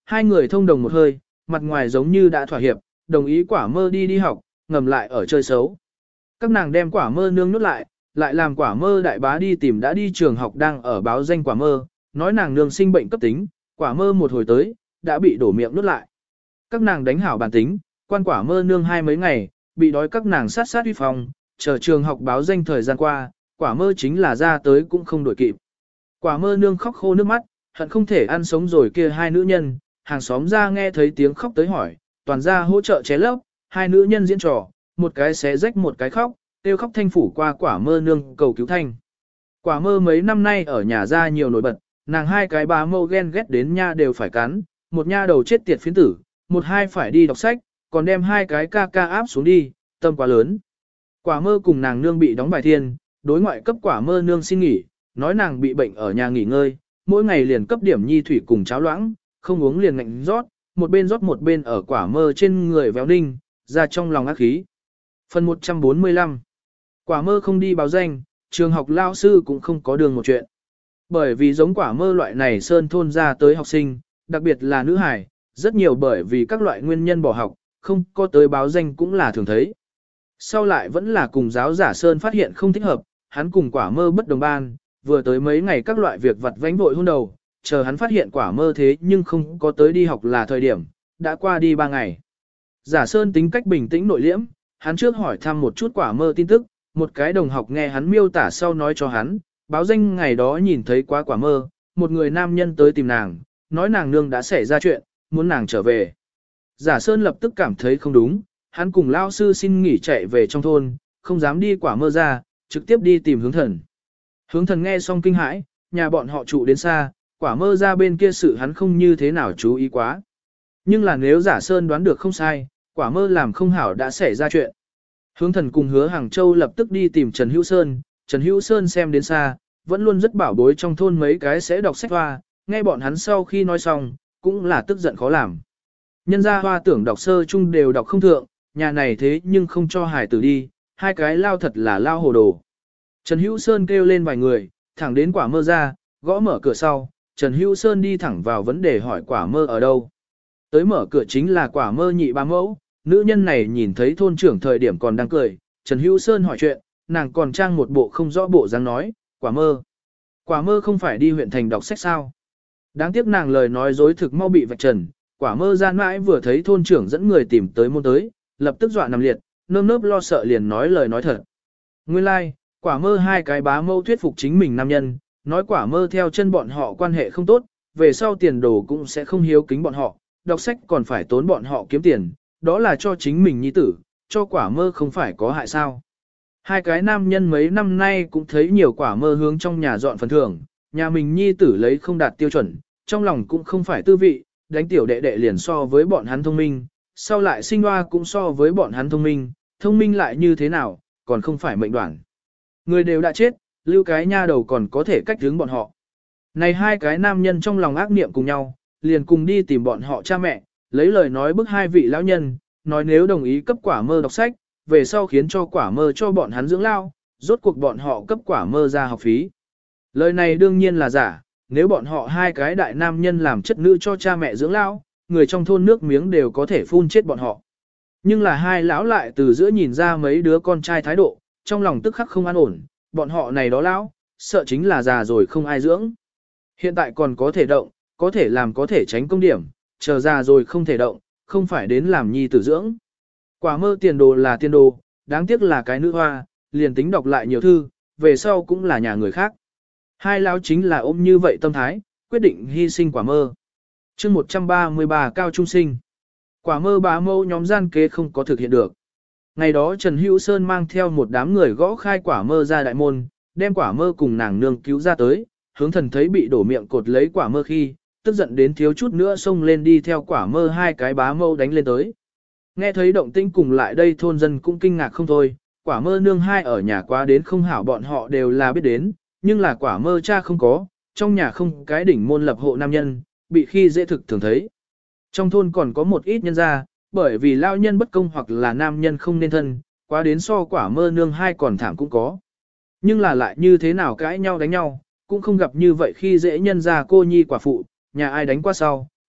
Hai người thông đồng một hơi, mặt ngoài giống như đã thỏa hiệp, đồng ý quả mơ đi học, ngầm lại ở chơi xấu. Các nàng đem quả mơ nương nhốt lại làm quả mơ đại bá đi tìm đã đi trường học đang ở báo danh quả mơ, nói nàng nương sinh bệnh cấp tính, quả mơ một hồi tới, đã bị đổ miệng nhốt lại. Các nàng đánh hảo bản tính, quan quả mơ nương hai mấy ngày, bị đói các nàng sát uy phòng, chờ trường học báo danh thời gian qua, quả mơ chính là ra tới cũng không đổi kịp. Quả mơ nương khóc khô nước mắt, hận không thể ăn sống rồi kia hai nữ nhân, hàng xóm ra nghe thấy tiếng khóc tới hỏi, toàn ra hỗ trợ ché lấp, hai nữ nhân diễn trò, một cái xé rách một cái khóc, tiêu khóc thanh phủ qua quả mơ nương cầu cứu thanh. Quả mơ mấy năm nay ở nhà ra nhiều nổi bật, nàng hai cái bá mâu ghen ghét đến nha đều phải cắn, một nha đầu chết tiệt phiến tử, một hai phải đi đọc sách, còn đem hai cái ca ca áp xuống đi, tâm quá lớn. Quả mơ cùng nàng nương bị đóng bài thiên, đối ngoại cấp quả mơ nương xin nghỉ, nói nàng bị bệnh ở nhà nghỉ ngơi, mỗi ngày liền cấp điểm nhi thủy cùng cháo loãng, không uống liền ngạnh rót một bên ở quả mơ trên người véo ninh, ra trong lòng ác khí. Phần 145 Quả mơ không đi báo danh, trường học lao sư cũng không có đường một chuyện. Bởi vì giống quả mơ loại này sơn thôn ra tới học sinh, đặc biệt là nữ hải, rất nhiều bởi vì các loại nguyên nhân bỏ học, không có tới báo danh cũng là thường thấy. Sau lại vẫn là cùng giáo giả sơn phát hiện không thích hợp, hắn cùng quả mơ bất đồng ban, vừa tới mấy ngày các loại việc vặt vánh vội hôn đầu, chờ hắn phát hiện quả mơ thế nhưng không có tới đi học là thời điểm, đã qua đi 3 ngày. Giả sơn tính cách bình tĩnh nội liễm, hắn trước hỏi thăm một chút quả mơ tin tức, một cái đồng học nghe hắn miêu tả sau nói cho hắn, báo danh ngày đó nhìn thấy quá quả mơ, một người nam nhân tới tìm nàng, nói nàng nương đã xảy ra chuyện, muốn nàng trở về. Giả sơn lập tức cảm thấy không đúng, hắn cùng lao sư xin nghỉ chạy về trong thôn, không dám đi quả mơ ra, trực tiếp đi tìm hướng thần. Hướng thần nghe xong kinh hãi, nhà bọn họ trụ đến xa, quả mơ ra bên kia sự hắn không như thế nào chú ý quá. Nhưng là nếu giả sơn đoán được không sai, quả mơ làm không hảo đã xảy ra chuyện. Hướng thần cùng hứa Hàng Châu lập tức đi tìm Trần Hữu Sơn, Trần Hữu Sơn xem đến xa, vẫn luôn rất bảo bối trong thôn mấy cái sẽ đọc sách hoa, nghe bọn hắn sau khi nói xong, cũng là tức giận khó làm. Nhân gia hoa tưởng đọc sơ chung đều đọc không thượng, nhà này thế nhưng không cho hải tử đi, hai cái lao thật là lao hồ đồ. Trần Hữu Sơn kêu lên vài người, thẳng đến quả mơ ra, gõ mở cửa sau, Trần Hữu Sơn đi thẳng vào vấn đề hỏi quả mơ ở đâu. Tới mở cửa chính là quả mơ nhị bá mẫu, nữ nhân này nhìn thấy thôn trưởng thời điểm còn đang cười, Trần Hữu Sơn hỏi chuyện, nàng còn trang một bộ không rõ bộ dáng nói, quả mơ. Quả mơ không phải đi huyện thành đọc sách sao. Đáng tiếc nàng lời nói dối thực mau bị vạch trần, quả mơ gian mãi vừa thấy thôn trưởng dẫn người tìm tới môn tới, lập tức dọa nằm liệt, nơm nớp lo sợ liền nói lời nói thật. Nguyên lai, like, quả mơ hai cái bá mâu thuyết phục chính mình nam nhân, nói quả mơ theo chân bọn họ quan hệ không tốt, về sau tiền đồ cũng sẽ không hiếu kính bọn họ, đọc sách còn phải tốn bọn họ kiếm tiền, đó là cho chính mình nhi tử, cho quả mơ không phải có hại sao. Hai cái nam nhân mấy năm nay cũng thấy nhiều quả mơ hướng trong nhà dọn phần thưởng, nhà mình nhi tử lấy không đạt tiêu chuẩn, trong lòng cũng không phải tư vị, đánh tiểu đệ đệ liền so với bọn hắn thông minh, sau lại sinh hoa cũng so với bọn hắn thông minh lại như thế nào, còn không phải mệnh đoạn. Người đều đã chết, lưu cái nha đầu còn có thể cách hướng bọn họ. Này hai cái nam nhân trong lòng ác niệm cùng nhau, liền cùng đi tìm bọn họ cha mẹ, lấy lời nói bức hai vị lão nhân, nói nếu đồng ý cấp quả mơ đọc sách, về sau khiến cho quả mơ cho bọn hắn dưỡng lao, rốt cuộc bọn họ cấp quả mơ ra học phí. Lời này đương nhiên là giả, nếu bọn họ hai cái đại nam nhân làm chất nữ cho cha mẹ dưỡng lao, người trong thôn nước miếng đều có thể phun chết bọn họ. Nhưng là hai lão lại từ giữa nhìn ra mấy đứa con trai thái độ, trong lòng tức khắc không an ổn, bọn họ này đó lão, sợ chính là già rồi không ai dưỡng. Hiện tại còn có thể động, có thể làm có thể tránh công điểm, chờ già rồi không thể động, không phải đến làm nhi tử dưỡng. Quả mơ tiền đồ là tiền đồ, đáng tiếc là cái nữ hoa, liền tính đọc lại nhiều thư, về sau cũng là nhà người khác. Hai lão chính là ôm như vậy tâm thái, quyết định hy sinh quả mơ. chương 133 cao trung sinh. Quả mơ bá mâu nhóm gian kế không có thực hiện được. Ngày đó Trần Hữu Sơn mang theo một đám người gõ khai quả mơ ra đại môn, đem quả mơ cùng nàng nương cứu ra tới, hướng thần thấy bị đổ miệng cột lấy quả mơ khi, tức giận đến thiếu chút nữa xông lên đi theo quả mơ hai cái bá mâu đánh lên tới. Nghe thấy động tĩnh cùng lại đây thôn dân cũng kinh ngạc không thôi, quả mơ nương hai ở nhà quá đến không hảo bọn họ đều là biết đến, nhưng là quả mơ cha không có, trong nhà không cái đỉnh môn lập hộ nam nhân, bị khi dễ thực thường thấy. Trong thôn còn có một ít nhân gia, bởi vì lao nhân bất công hoặc là nam nhân không nên thân, quá đến so quả mơ nương hai còn thảm cũng có. Nhưng là lại như thế nào cãi nhau đánh nhau, cũng không gặp như vậy khi dễ nhân gia cô nhi quả phụ, nhà ai đánh qua sau,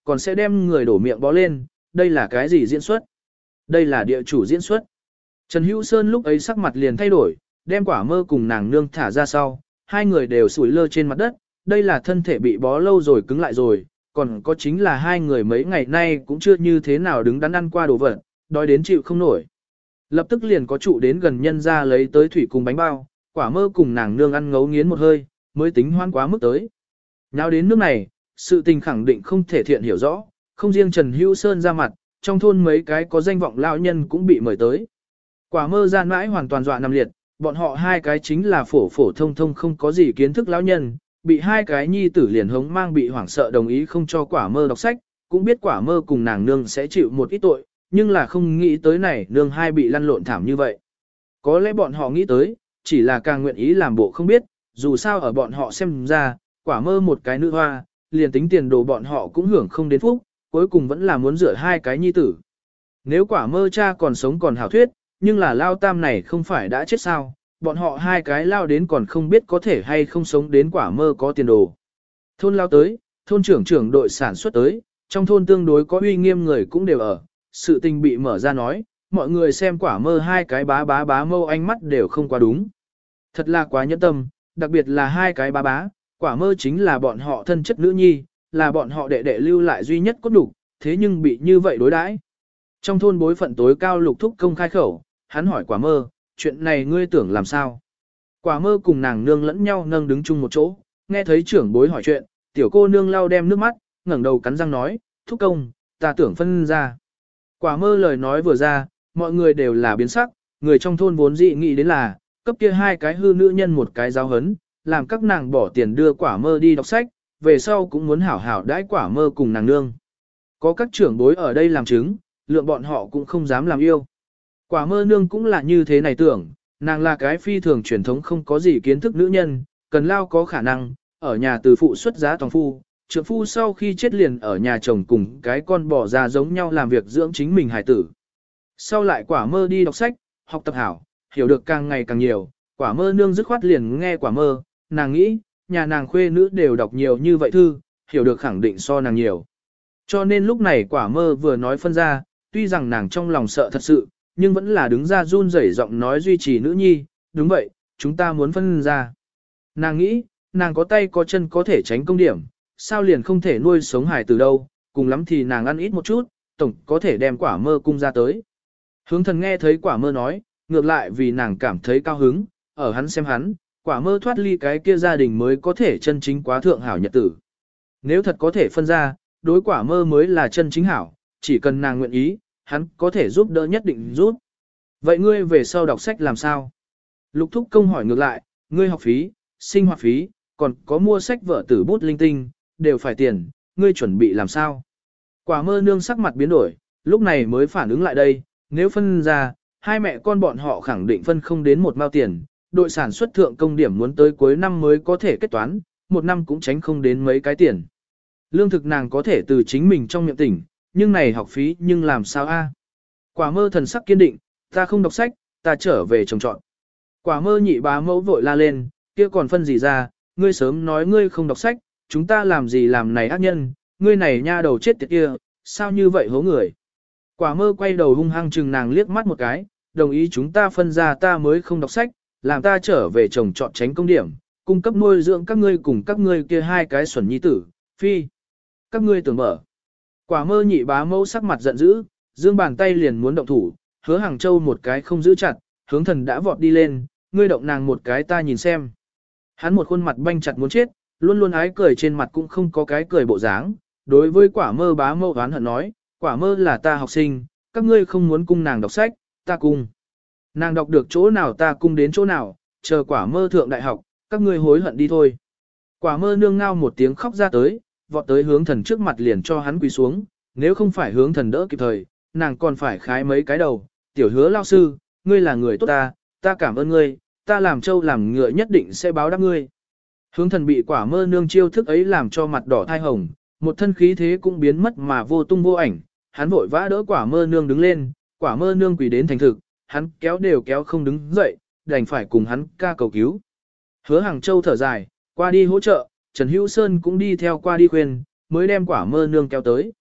còn sẽ đem người đổ miệng bó lên, đây là cái gì diễn xuất? Đây là địa chủ diễn xuất. Trần Hữu Sơn lúc ấy sắc mặt liền thay đổi, đem quả mơ cùng nàng nương thả ra sau, hai người đều sủi lơ trên mặt đất, đây là thân thể bị bó lâu rồi cứng lại rồi, còn có chính là hai người mấy ngày nay cũng chưa như thế nào đứng đắn ăn qua đồ vật, đói đến chịu không nổi. Lập tức liền có trụ đến gần nhân ra lấy tới thủy cùng bánh bao, quả mơ cùng nàng nương ăn ngấu nghiến một hơi, mới tính hoan quá mức tới. Nào đến nước này, sự tình khẳng định không thể thiện hiểu rõ, không riêng Trần Hữu Sơn ra mặt, trong thôn mấy cái có danh vọng lão nhân cũng bị mời tới. Quả mơ gian mãi hoàn toàn dọa nằm liệt, bọn họ hai cái chính là phổ phổ thông thông không có gì kiến thức lão nhân, bị hai cái nhi tử liền hống mang bị hoảng sợ đồng ý không cho quả mơ đọc sách, cũng biết quả mơ cùng nàng nương sẽ chịu một ít tội, nhưng là không nghĩ tới này nương hai bị lăn lộn thảm như vậy. Có lẽ bọn họ nghĩ tới, chỉ là càng nguyện ý làm bộ không biết, dù sao ở bọn họ xem ra, quả mơ một cái nữ hoa, liền tính tiền đồ bọn họ cũng hưởng không đến phúc, cuối cùng vẫn là muốn rửa hai cái nhi tử. Nếu quả mơ cha còn sống còn hảo thuyết, nhưng là lao tam này không phải đã chết sao, bọn họ hai cái lao đến còn không biết có thể hay không sống đến quả mơ có tiền đồ. Thôn lao tới, thôn trưởng đội sản xuất tới, trong thôn tương đối có uy nghiêm người cũng đều ở, sự tình bị mở ra nói, mọi người xem quả mơ hai cái bá mâu ánh mắt đều không quá đúng. Thật là quá nhẫn tâm, đặc biệt là hai cái bá, quả mơ chính là bọn họ thân chất nữ nhi, là bọn họ đệ đệ lưu lại duy nhất cốt đủ, thế nhưng bị như vậy đối đãi. Trong thôn bối phận tối cao Lục Thúc công khai khẩu, hắn hỏi quả mơ, chuyện này ngươi tưởng làm sao? Quả mơ cùng nàng nương lẫn nhau nâng đứng chung một chỗ, nghe thấy trưởng bối hỏi chuyện, tiểu cô nương lau đem nước mắt, ngẩng đầu cắn răng nói, Thúc công, ta tưởng phân ra. Quả mơ lời nói vừa ra, mọi người đều là biến sắc, người trong thôn vốn dị nghĩ đến là, cấp kia hai cái hư nữ nhân một cái giáo hấn, làm các nàng bỏ tiền đưa quả mơ đi đọc sách, về sau cũng muốn hảo hảo đãi quả mơ cùng nàng nương. Có các trưởng bối ở đây làm chứng, lượng bọn họ cũng không dám làm yêu. Quả mơ nương cũng là như thế này tưởng, nàng là cái phi thường truyền thống không có gì kiến thức nữ nhân, cần lao có khả năng, ở nhà từ phụ xuất giá toàn phu, trượng phu sau khi chết liền ở nhà chồng cùng cái con bò ra giống nhau làm việc dưỡng chính mình hài tử. Sau lại quả mơ đi đọc sách, học tập hảo, hiểu được càng ngày càng nhiều, quả mơ nương dứt khoát liền nghe quả mơ, nàng nghĩ, nhà nàng khuê nữ đều đọc nhiều như vậy thư, hiểu được khẳng định so nàng nhiều. Cho nên lúc này quả mơ vừa nói phân ra, tuy rằng nàng trong lòng sợ thật sự, nhưng vẫn là đứng ra run rẩy giọng nói duy trì nữ nhi, đúng vậy, chúng ta muốn phân ra. Nàng nghĩ, nàng có tay có chân có thể tránh công điểm, sao liền không thể nuôi sống hài từ đâu, cùng lắm thì nàng ăn ít một chút, tổng có thể đem quả mơ cung ra tới. Hướng thần nghe thấy quả mơ nói, ngược lại vì nàng cảm thấy cao hứng, ở hắn xem hắn, quả mơ thoát ly cái kia gia đình mới có thể chân chính quá thượng hảo nhật tử. Nếu thật có thể phân ra, đối quả mơ mới là chân chính hảo, chỉ cần nàng nguyện ý, hắn có thể giúp đỡ nhất định giúp. Vậy ngươi về sau đọc sách làm sao? Lục Thúc công hỏi ngược lại, ngươi học phí, sinh hoạt phí, còn có mua sách vở tử bút linh tinh, đều phải tiền, ngươi chuẩn bị làm sao? Quả mơ nương sắc mặt biến đổi, lúc này mới phản ứng lại đây, nếu phân ra, hai mẹ con bọn họ khẳng định phân không đến một mao tiền, đội sản xuất thượng công điểm muốn tới cuối năm mới có thể kết toán, một năm cũng tránh không đến mấy cái tiền. Lương thực nàng có thể từ chính mình trong miệng tỉnh, nhưng này học phí nhưng làm sao a? Quả mơ thần sắc kiên định, ta không đọc sách, ta trở về trồng trọt. Quả mơ nhị bá mẫu vội la lên, kia còn phân gì ra, ngươi sớm nói ngươi không đọc sách, chúng ta làm gì làm này ác nhân, ngươi này nha đầu chết tiệt kia, sao như vậy hố người. Quả mơ quay đầu hung hăng chừng nàng liếc mắt một cái, đồng ý chúng ta phân ra ta mới không đọc sách, làm ta trở về trồng trọt tránh công điểm, cung cấp nuôi dưỡng các ngươi cùng các ngươi kia hai cái xuẩn nhi tử, phi. Các ngươi tưởng mở. Quả mơ nhị bá mẫu sắc mặt giận dữ, dương bàn tay liền muốn động thủ, Hứa Hàng Châu một cái không giữ chặt, hướng thần đã vọt đi lên, ngươi động nàng một cái ta nhìn xem. Hắn một khuôn mặt banh chặt muốn chết, luôn luôn ái cười trên mặt cũng không có cái cười bộ dáng, đối với quả mơ bá mẫu oán hận nói, quả mơ là ta học sinh, các ngươi không muốn cung nàng đọc sách, ta cung. Nàng đọc được chỗ nào ta cung đến chỗ nào, chờ quả mơ thượng đại học, các ngươi hối hận đi thôi. Quả mơ nương ngao một tiếng khóc ra tới, vọt tới hướng thần trước mặt liền cho hắn quỳ xuống, nếu không phải hướng thần đỡ kịp thời, nàng còn phải khái mấy cái đầu, tiểu Hứa lao sư, ngươi là người tốt ta cảm ơn ngươi, ta làm trâu làm ngựa nhất định sẽ báo đáp ngươi. Hướng thần bị quả mơ nương chiêu thức ấy làm cho mặt đỏ thai hồng, một thân khí thế cũng biến mất mà vô tung vô ảnh, hắn vội vã đỡ quả mơ nương đứng lên, quả mơ nương quỳ đến thành thực, hắn kéo đều kéo không đứng dậy, đành phải cùng hắn ca cầu cứu. Hứa Hàng Châu thở dài, qua đi hỗ trợ, Trần Hữu Sơn cũng đi theo qua đi khuyên, mới đem quả mơ nương kéo tới.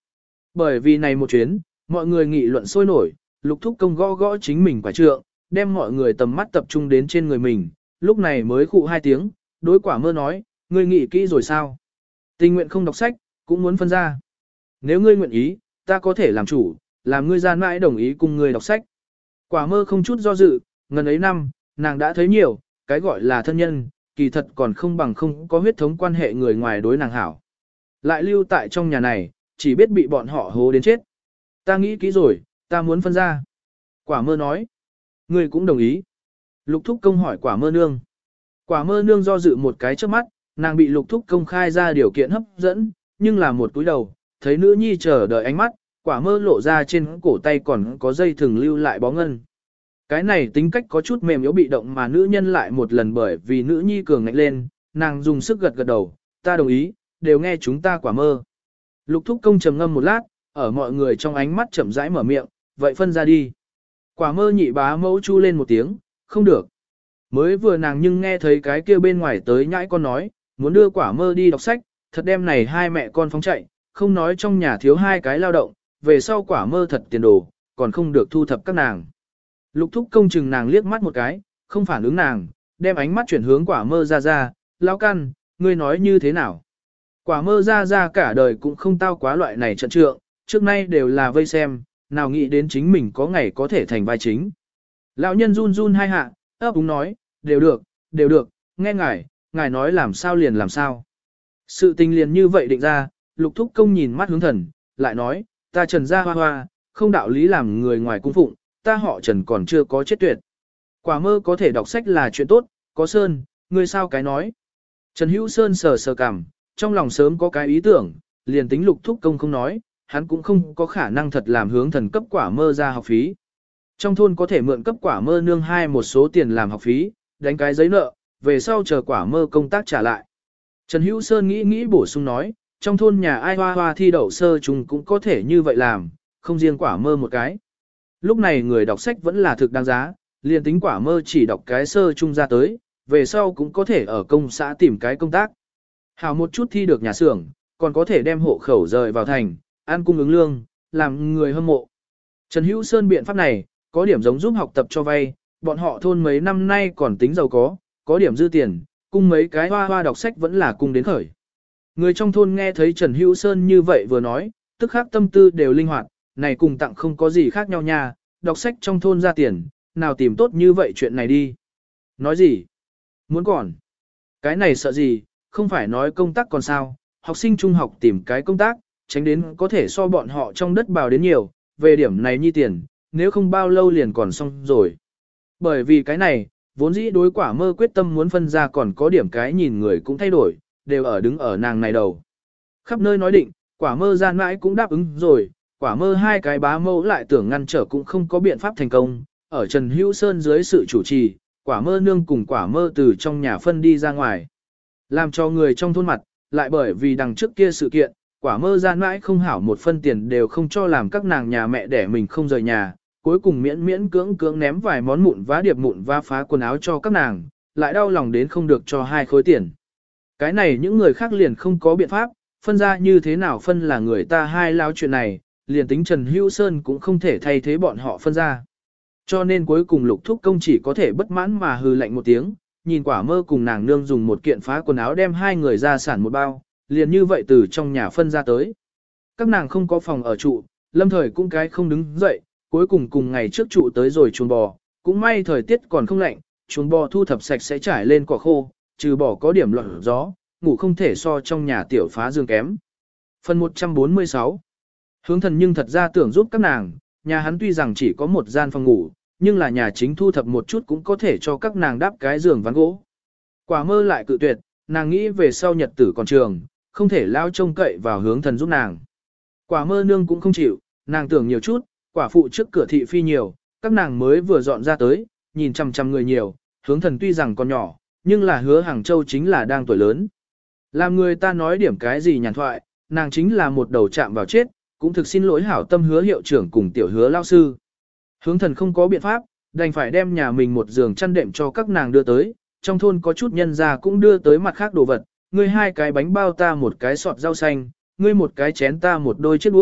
Bởi vì này một chuyến, mọi người nghị luận sôi nổi, Lục Thúc Công gõ gõ chính mình quả trượng, đem mọi người tầm mắt tập trung đến trên người mình, lúc này mới khụ 2 tiếng, đối Quả Mơ nói, ngươi nghĩ kỹ rồi sao? Tình nguyện không đọc sách, cũng muốn phân ra. Nếu ngươi nguyện ý, ta có thể làm chủ, làm ngươi gian mãi đồng ý cùng ngươi đọc sách. Quả Mơ không chút do dự, ngần ấy năm, nàng đã thấy nhiều, cái gọi là thân nhân, kỳ thật còn không bằng không có huyết thống quan hệ người ngoài đối nàng hảo. Lại lưu tại trong nhà này, chỉ biết bị bọn họ hố đến chết. Ta nghĩ kỹ rồi, ta muốn phân ra. Quả Mơ nói. Ngươi cũng đồng ý. Lục Thúc Công hỏi Quả Mơ nương. Quả Mơ nương do dự một cái trước mắt, nàng bị Lục Thúc Công khai ra điều kiện hấp dẫn, nhưng là một túi đầu, thấy nữ nhi chờ đợi ánh mắt, Quả Mơ lộ ra trên cổ tay còn có dây thừng lưu lại bó ngân. Cái này tính cách có chút mềm yếu bị động mà nữ nhân lại một lần bởi vì nữ nhi cường ngạnh lên, nàng dùng sức gật gật đầu, ta đồng ý, đều nghe chúng ta Quả Mơ. Lục Thúc Công trầm ngâm một lát, ở mọi người trong ánh mắt chậm rãi mở miệng, vậy phân ra đi. Quả Mơ nhị bá mẫu chu lên một tiếng, không được. Mới vừa nàng nhưng nghe thấy cái kia bên ngoài tới nhãi con nói, muốn đưa Quả Mơ đi đọc sách, thật đem này hai mẹ con phóng chạy, không nói trong nhà thiếu hai cái lao động, về sau Quả Mơ thật tiền đồ, còn không được thu thập các nàng. Lục Thúc Công chừng nàng liếc mắt một cái, không phản ứng nàng, đem ánh mắt chuyển hướng Quả Mơ ra, lão căn, ngươi nói như thế nào? Quả Mơ ra cả đời cũng không tao quá loại này trận trượng, trước nay đều là vây xem, nào nghĩ đến chính mình có ngày có thể thành vai chính. Lão nhân run run hai hạ, ấp úng nói, đều được, nghe ngài nói làm sao liền làm sao. Sự tình liền như vậy định ra, Lục Thúc Công nhìn mắt hướng thần, lại nói, ta Trần gia hoa, không đạo lý làm người ngoài cung phụng, ta họ Trần còn chưa có chết tuyệt. Quả Mơ có thể đọc sách là chuyện tốt, có Sơn, ngươi sao cái nói. Trần Hữu Sơn sờ cằm, trong lòng sớm có cái ý tưởng, liền tính Lục Thúc Công không nói, hắn cũng không có khả năng thật làm hướng thần cấp Quả Mơ ra học phí. Trong thôn có thể mượn cấp Quả Mơ nương hai một số tiền làm học phí, đánh cái giấy nợ, về sau chờ Quả Mơ công tác trả lại. Trần Hữu Sơn nghĩ bổ sung nói, trong thôn nhà ai hoa thi đậu sơ chúng cũng có thể như vậy làm, không riêng Quả Mơ một cái. Lúc này người đọc sách vẫn là thực đáng giá, liền tính Quả Mơ chỉ đọc cái sơ trung ra tới, về sau cũng có thể ở công xã tìm cái công tác. Hào một chút thi được nhà xưởng, còn có thể đem hộ khẩu rời vào thành, ăn cung ứng lương, làm người hâm mộ. Trần Hữu Sơn biện pháp này, có điểm giống giúp học tập cho vay, bọn họ thôn mấy năm nay còn tính giàu có điểm dư tiền, cung mấy cái hoa đọc sách vẫn là cung đến khởi. Người trong thôn nghe thấy Trần Hữu Sơn như vậy vừa nói, tức khắc tâm tư đều linh hoạt, này cùng tặng không có gì khác nhau nha, đọc sách trong thôn ra tiền, nào tìm tốt như vậy chuyện này đi. Nói gì? Muốn còn? Cái này sợ gì, không phải nói công tác còn sao, học sinh trung học tìm cái công tác, tránh đến có thể so bọn họ trong đất bào đến nhiều, về điểm này nhi tiền, nếu không bao lâu liền còn xong rồi. Bởi vì cái này, vốn dĩ đối Quả Mơ quyết tâm muốn phân ra còn có điểm cái nhìn người cũng thay đổi, đều ở đứng ở nàng này đầu. Khắp nơi nói định, Quả Mơ gian mãi cũng đáp ứng rồi, Quả Mơ hai cái bá mẫu lại tưởng ngăn trở cũng không có biện pháp thành công, ở Trần Hữu Sơn dưới sự chủ trì, Quả Mơ nương cùng Quả Mơ từ trong nhà phân đi ra ngoài. Làm cho người trong thôn mặt, lại bởi vì đằng trước kia sự kiện, Quả Mơ gian mãi không hảo một phân tiền đều không cho làm các nàng nhà mẹ để mình không rời nhà, cuối cùng miễn cưỡng ném vài món mụn vá điệp mụn vá phá quần áo cho các nàng, lại đau lòng đến không được cho 2 khối tiền. Cái này những người khác liền không có biện pháp, phân ra như thế nào phân là người ta hai lao chuyện này, liền tính Trần Hữu Sơn cũng không thể thay thế bọn họ phân ra. Cho nên cuối cùng Lục Thúc Công chỉ có thể bất mãn mà hừ lạnh một tiếng, nhìn Quả Mơ cùng nàng nương dùng một kiện phá quần áo đem hai người ra sản một bao, liền như vậy từ trong nhà phân ra tới. Các nàng không có phòng ở trụ, lâm thời cũng cái không đứng dậy, cuối cùng ngày trước trụ tới rồi chuồng bò, cũng may thời tiết còn không lạnh, chuồng bò thu thập sạch sẽ trải lên cỏ khô, trừ bỏ có điểm loạn gió, ngủ không thể so trong nhà tiểu phá dương kém. Phần 146 Hướng thần nhưng thật ra tưởng giúp các nàng, nhà hắn tuy rằng chỉ có một gian phòng ngủ, nhưng là nhà chính thu thập một chút cũng có thể cho các nàng đáp cái giường ván gỗ. Quả Mơ lại cự tuyệt, nàng nghĩ về sau nhật tử còn trường, không thể lao trông cậy vào hướng thần giúp nàng. Quả Mơ nương cũng không chịu, nàng tưởng nhiều chút, quả phụ trước cửa thị phi nhiều, các nàng mới vừa dọn ra tới, nhìn chằm người nhiều, hướng thần tuy rằng còn nhỏ, nhưng là Hứa Hàng Châu chính là đang tuổi lớn. Làm người ta nói điểm cái gì nhàn thoại, nàng chính là một đầu chạm vào chết, cũng thực xin lỗi hảo tâm Hứa hiệu trưởng cùng tiểu Hứa lao sư. Hướng thần không có biện pháp, đành phải đem nhà mình một giường chăn đệm cho các nàng đưa tới, trong thôn có chút nhân gia cũng đưa tới mặt khác đồ vật, ngươi 2 cái bánh bao ta một cái sọt rau xanh, ngươi một cái chén ta một đôi chiếc đũa,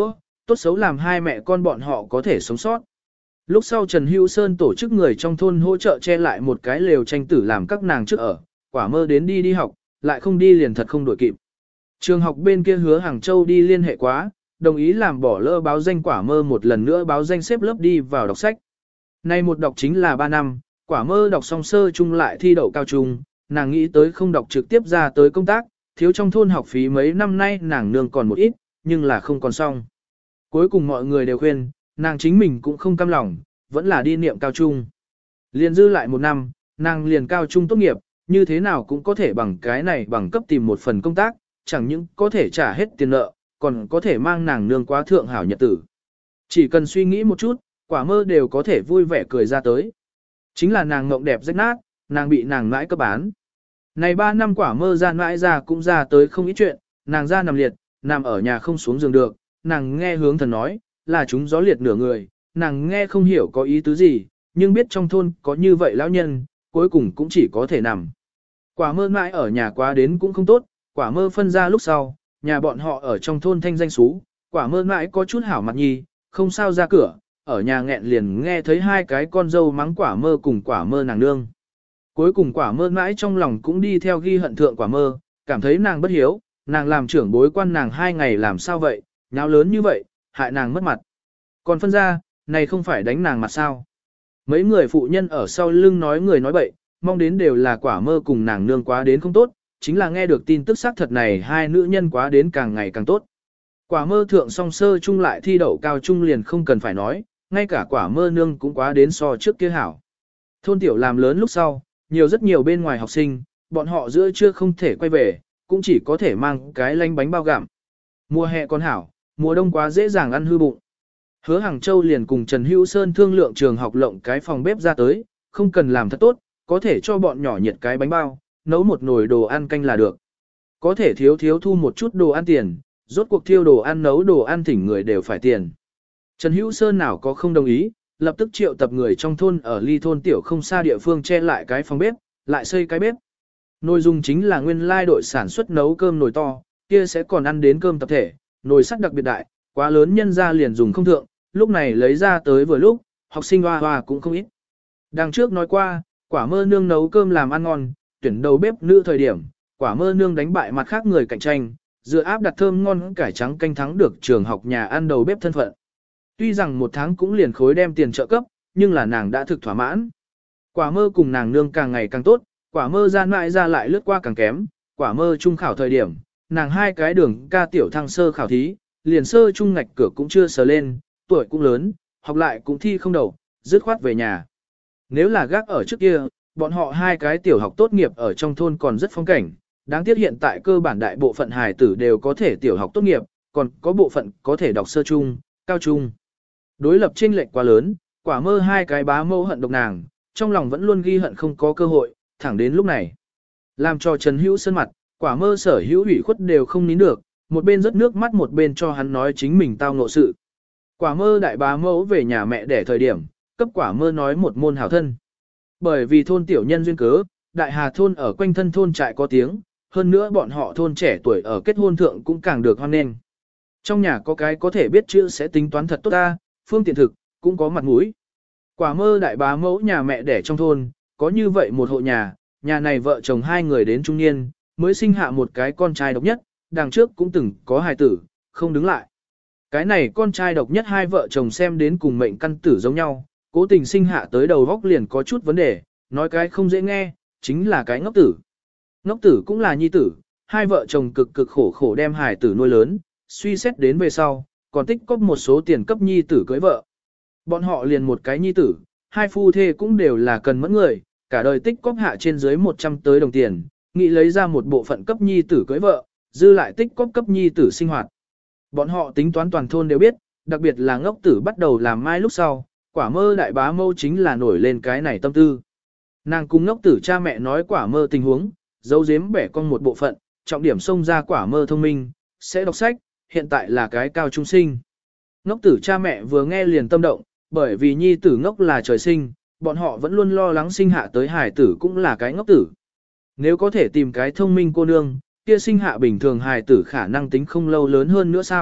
tốt xấu làm hai mẹ con bọn họ có thể sống sót. Lúc sau Trần Hữu Sơn tổ chức người trong thôn hỗ trợ che lại một cái lều tranh tử làm các nàng trước ở, quả mơ đến đi học, lại không đi liền thật không đổi kịp. Trường học bên kia hứa Hàng Châu đi liên hệ quá, đồng ý làm bỏ lỡ báo danh quả mơ một lần nữa báo danh xếp lớp đi vào đọc sách. Nay một đọc chính là 3 năm, quả mơ đọc xong sơ trung lại thi đậu cao trung, nàng nghĩ tới không đọc trực tiếp ra tới công tác, thiếu trong thôn học phí mấy năm nay nàng nương còn một ít, nhưng là không còn xong. Cuối cùng mọi người đều khuyên, nàng chính mình cũng không cam lòng, vẫn là đi niệm cao trung. Liền dư lại 1 năm, nàng liền cao trung tốt nghiệp, như thế nào cũng có thể bằng cái này bằng cấp tìm một phần công tác, chẳng những có thể trả hết tiền nợ, còn có thể mang nàng nương quá thượng hảo nhật tử. Chỉ cần suy nghĩ một chút, quả mơ đều có thể vui vẻ cười ra tới. Chính là nàng ngộng đẹp rách nát, nàng bị nàng mãi cấp bán. Này 3 năm quả mơ ra mãi ra cũng ra tới không ít chuyện, nàng ra nằm liệt, nằm ở nhà không xuống giường được, nàng nghe hướng thần nói, là chúng gió liệt nửa người, nàng nghe không hiểu có ý tứ gì, nhưng biết trong thôn có như vậy lão nhân, cuối cùng cũng chỉ có thể nằm. Quả mơ mãi ở nhà quá đến cũng không tốt, quả mơ phân ra lúc sau, nhà bọn họ ở trong thôn thanh danh xú, quả mơ mãi có chút hảo mặt nhi, không sao ra cửa, ở nhà nghẹn liền nghe thấy 2 cái con dâu mắng quả mơ cùng quả mơ nàng nương. Cuối cùng quả mơ mãi trong lòng cũng đi theo ghi hận thượng quả mơ, cảm thấy nàng bất hiếu, nàng làm trưởng bối quan nàng 2 ngày làm sao vậy, nháo lớn như vậy, hại nàng mất mặt. Còn phân ra, này không phải đánh nàng mặt sao. Mấy người phụ nhân ở sau lưng nói người nói bậy, mong đến đều là quả mơ cùng nàng nương quá đến không tốt, chính là nghe được tin tức xác thật này 2 nữ nhân quá đến càng ngày càng tốt. Quả mơ thượng song sơ chung lại thi đậu cao trung liền không cần phải nói, ngay cả quả mơ nương cũng quá đến so trước kia hảo. Thôn tiểu làm lớn lúc sau, rất nhiều bên ngoài học sinh, bọn họ giữa trưa không thể quay về, cũng chỉ có thể mang cái lánh bánh bao gặm. Mùa hè còn hảo, mùa đông quá dễ dàng ăn hư bụng. Hứa Hàng Châu liền cùng Trần Hữu Sơn thương lượng trường học lộng cái phòng bếp ra tới, không cần làm thật tốt, có thể cho bọn nhỏ nhiệt cái bánh bao, nấu một nồi đồ ăn canh là được. Có thể thiếu thu một chút đồ ăn tiền, rốt cuộc thiêu đồ ăn nấu đồ ăn thỉnh người đều phải tiền. Trần Hữu Sơn nào có không đồng ý, lập tức triệu tập người trong thôn ở ly thôn tiểu không xa địa phương che lại cái phòng bếp, lại xây cái bếp. Nội dung chính là nguyên lai đội sản xuất nấu cơm nồi to, kia sẽ còn ăn đến cơm tập thể, nồi sắt đặc biệt đại, quá lớn nhân ra liền dùng không thượng, lúc này lấy ra tới vừa lúc, học sinh hoa cũng không ít. Đằng trước nói qua, quả mơ nương nấu cơm làm ăn ngon, tuyển đầu bếp nữ thời điểm, quả mơ nương đánh bại mặt khác người cạnh tranh, dựa áp đặt thơm ngon cải trắng canh thắng được trường học nhà ăn đầu bếp thân phận. Tuy rằng 1 tháng cũng liền khối đem tiền trợ cấp, nhưng là nàng đã thực thỏa mãn. Quả mơ cùng nàng nương càng ngày càng tốt, quả mơ ra mãi ra lại lướt qua càng kém, quả mơ trung khảo thời điểm, nàng 2 cái đường ca tiểu thăng sơ khảo thí, liền sơ trung ngạch cửa cũng chưa sờ lên, tuổi cũng lớn, học lại cũng thi không đầu, dứt khoát về nhà. Nếu là gác ở trước kia, bọn họ 2 cái tiểu học tốt nghiệp ở trong thôn còn rất phong cảnh, đáng tiếc hiện tại cơ bản đại bộ phận hài tử đều có thể tiểu học tốt nghiệp, còn có bộ phận có thể đọc sơ trung, cao trung. Đối lập chênh lệch quá lớn, quả mơ 2 cái bá mẫu hận độc nàng, trong lòng vẫn luôn ghi hận không có cơ hội, thẳng đến lúc này. Làm cho Trần Hữu Sơn mặt, quả mơ sở hữu ủy khuất đều không nín được, một bên rớt nước mắt một bên cho hắn nói chính mình tao ngộ sự. Quả mơ đại bá mẫu về nhà mẹ để thời điểm, cấp quả mơ nói một môn hảo thân. Bởi vì thôn tiểu nhân duyên cớ, đại hà thôn ở quanh thân thôn trại có tiếng, hơn nữa bọn họ thôn trẻ tuổi ở kết hôn thượng cũng càng được hoan nghênh. Trong nhà có cái có thể biết chữ sẽ tính toán thật tốt ta, phương tiện thực, cũng có mặt mũi. Quả mơ đại bá mẫu nhà mẹ đẻ trong thôn, có như vậy một hộ nhà, nhà này vợ chồng 2 người đến trung niên, mới sinh hạ một cái con trai độc nhất, đằng trước cũng từng có hài tử, không đứng lại. Cái này con trai độc nhất 2 vợ chồng xem đến cùng mệnh căn tử giống nhau, cố tình sinh hạ tới đầu góc liền có chút vấn đề, nói cái không dễ nghe, chính là cái ngốc tử. Ngốc tử cũng là nhi tử, 2 vợ chồng cực cực khổ khổ đem hài tử nuôi lớn, suy xét đến về sau, còn tích cóp một số tiền cấp nhi tử cưới vợ. Bọn họ liền một cái nhi tử, 2 phu thê cũng đều là cần mẫn người, cả đời tích cóp hạ trên dưới 100 tới đồng tiền, nghĩ lấy ra một bộ phận cấp nhi tử cưới vợ, dư lại tích cóp cấp nhi tử sinh hoạt. Bọn họ tính toán toàn thôn đều biết, đặc biệt là ngốc tử bắt đầu làm mai lúc sau, quả mơ đại bá mâu chính là nổi lên cái này tâm tư. Nàng cùng ngốc tử cha mẹ nói quả mơ tình huống, giấu giếm bẻ con một bộ phận, trọng điểm xông ra quả mơ thông minh, sẽ đọc sách, hiện tại là cái cao trung sinh. Ngốc tử cha mẹ vừa nghe liền tâm động, bởi vì nhi tử ngốc là trời sinh, bọn họ vẫn luôn lo lắng sinh hạ tới hài tử cũng là cái ngốc tử. Nếu có thể tìm cái thông minh cô nương, kia sinh hạ bình thường hài tử khả năng tính không lâu lớn hơn nữa sao,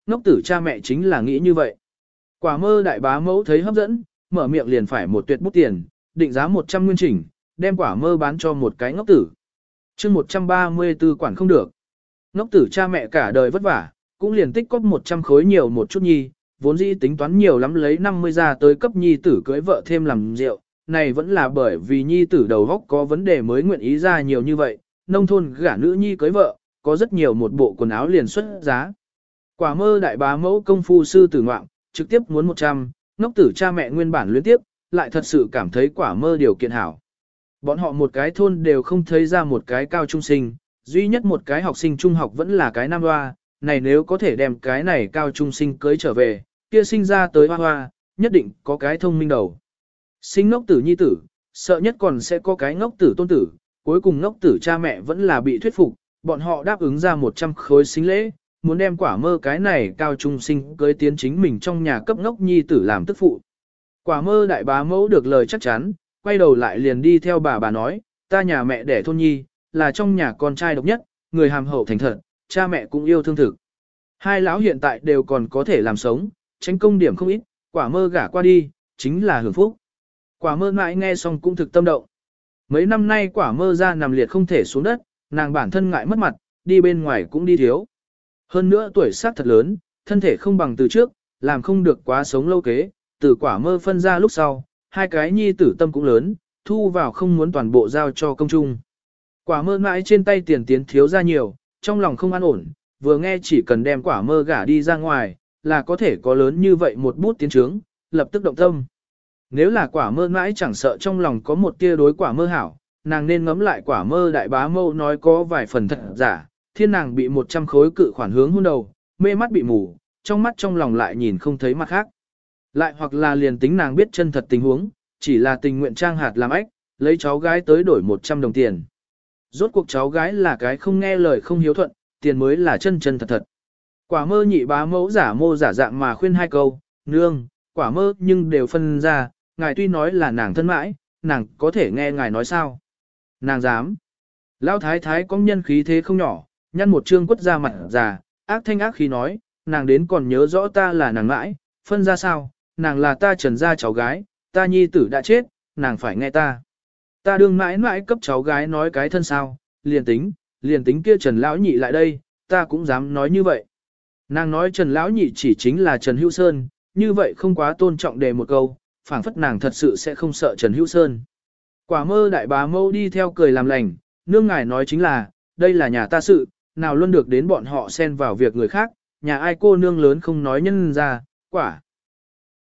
ngốc tử cha mẹ chính là nghĩ như vậy. Quả mơ đại bá mẫu thấy hấp dẫn, mở miệng liền phải một tuyệt bút tiền, định giá 100 nguyên chỉnh, đem quả mơ bán cho một cái ngốc tử. chương 134 quản không được. Ngốc tử cha mẹ cả đời vất vả, cũng liền tích cóp 100 khối nhiều một chút nhi, vốn dĩ tính toán nhiều lắm lấy 50 ra tới cấp nhi tử cưới vợ thêm làm rượu, này vẫn là bởi vì nhi tử đầu góc có vấn đề mới nguyện ý ra nhiều như vậy, nông thôn gả nữ nhi cưới vợ, có rất nhiều một bộ quần áo liền xuất giá. Quả mơ đại bá mẫu công phu sư tử ngoạm, trực tiếp muốn 100, ngốc tử cha mẹ nguyên bản luyến tiếp, lại thật sự cảm thấy quả mơ điều kiện hảo. Bọn họ một cái thôn đều không thấy ra một cái cao trung sinh, duy nhất một cái học sinh trung học vẫn là cái nam hoa, này nếu có thể đem cái này cao trung sinh cưới trở về, kia sinh ra tới hoa hoa, nhất định có cái thông minh đầu. Sinh ngốc tử nhi tử, sợ nhất còn sẽ có cái ngốc tử tôn tử, cuối cùng ngốc tử cha mẹ vẫn là bị thuyết phục, bọn họ đáp ứng ra 100 khối xính lễ, muốn đem quả mơ cái này cao trung sinh cưới tiến chính mình trong nhà cấp ngốc nhi tử làm tức phụ. Quả mơ đại bá mẫu được lời chắc chắn, quay đầu lại liền đi theo bà nói, ta nhà mẹ đẻ thôn nhi, là trong nhà con trai độc nhất, người hàm hậu thành thật, cha mẹ cũng yêu thương thực. Hai lão hiện tại đều còn có thể làm sống, tránh công điểm không ít, quả mơ gả qua đi, chính là hưởng phúc. Quả mơ mãi nghe xong cũng thực tâm động. Mấy năm nay quả mơ ra nằm liệt không thể xuống đất, nàng bản thân ngại mất mặt, đi bên ngoài cũng đi thiếu. Hơn nữa tuổi tác thật lớn, thân thể không bằng từ trước, làm không được quá sống lâu kế, từ quả mơ phân ra lúc sau, hai cái nhi tử tâm cũng lớn, thu vào không muốn toàn bộ giao cho công chung. Quả mơ mãi trên tay tiền tiến thiếu ra nhiều, trong lòng không an ổn, vừa nghe chỉ cần đem quả mơ gả đi ra ngoài, là có thể có lớn như vậy một bút tiến trướng, lập tức động tâm. Nếu là quả mơ mãi chẳng sợ trong lòng có một tia đối quả mơ hảo, nàng nên ngắm lại quả mơ đại bá mâu nói có vài phần thật giả, thiên nàng bị 100 khối cự khoản hướng hôn đầu, mê mắt bị mù, trong mắt trong lòng lại nhìn không thấy mặt khác. Lại hoặc là liền tính nàng biết chân thật tình huống, chỉ là tình nguyện trang hạt làm ếch, lấy cháu gái tới đổi 100 đồng tiền. Rốt cuộc cháu gái là cái không nghe lời không hiếu thuận, tiền mới là chân chân thật thật. Quả mơ nhị bá mẫu giả mô giả dạng mà khuyên hai câu, nương, quả mơ nhưng đều phân ra, ngài tuy nói là nàng thân mãi, nàng có thể nghe ngài nói sao. Nàng dám. Lão thái thái có nhân khí thế không nhỏ, nhăn một trương quất ra mặt già, ác thanh ác khí nói, nàng đến còn nhớ rõ ta là nàng mãi, phân ra sao, nàng là ta trần gia cháu gái, ta nhi tử đã chết, nàng phải nghe ta. Ta đương mãi mãi cấp cháu gái nói cái thân sao, liền tính kia Trần Lão Nhị lại đây, ta cũng dám nói như vậy. Nàng nói Trần Lão Nhị chỉ chính là Trần Hữu Sơn, như vậy không quá tôn trọng đề một câu, phảng phất nàng thật sự sẽ không sợ Trần Hữu Sơn. Quả mơ đại bá mâu đi theo cười làm lành, nương ngài nói chính là, đây là nhà ta sự, nào luôn được đến bọn họ xen vào việc người khác, nhà ai cô nương lớn không nói nhân ra, quả.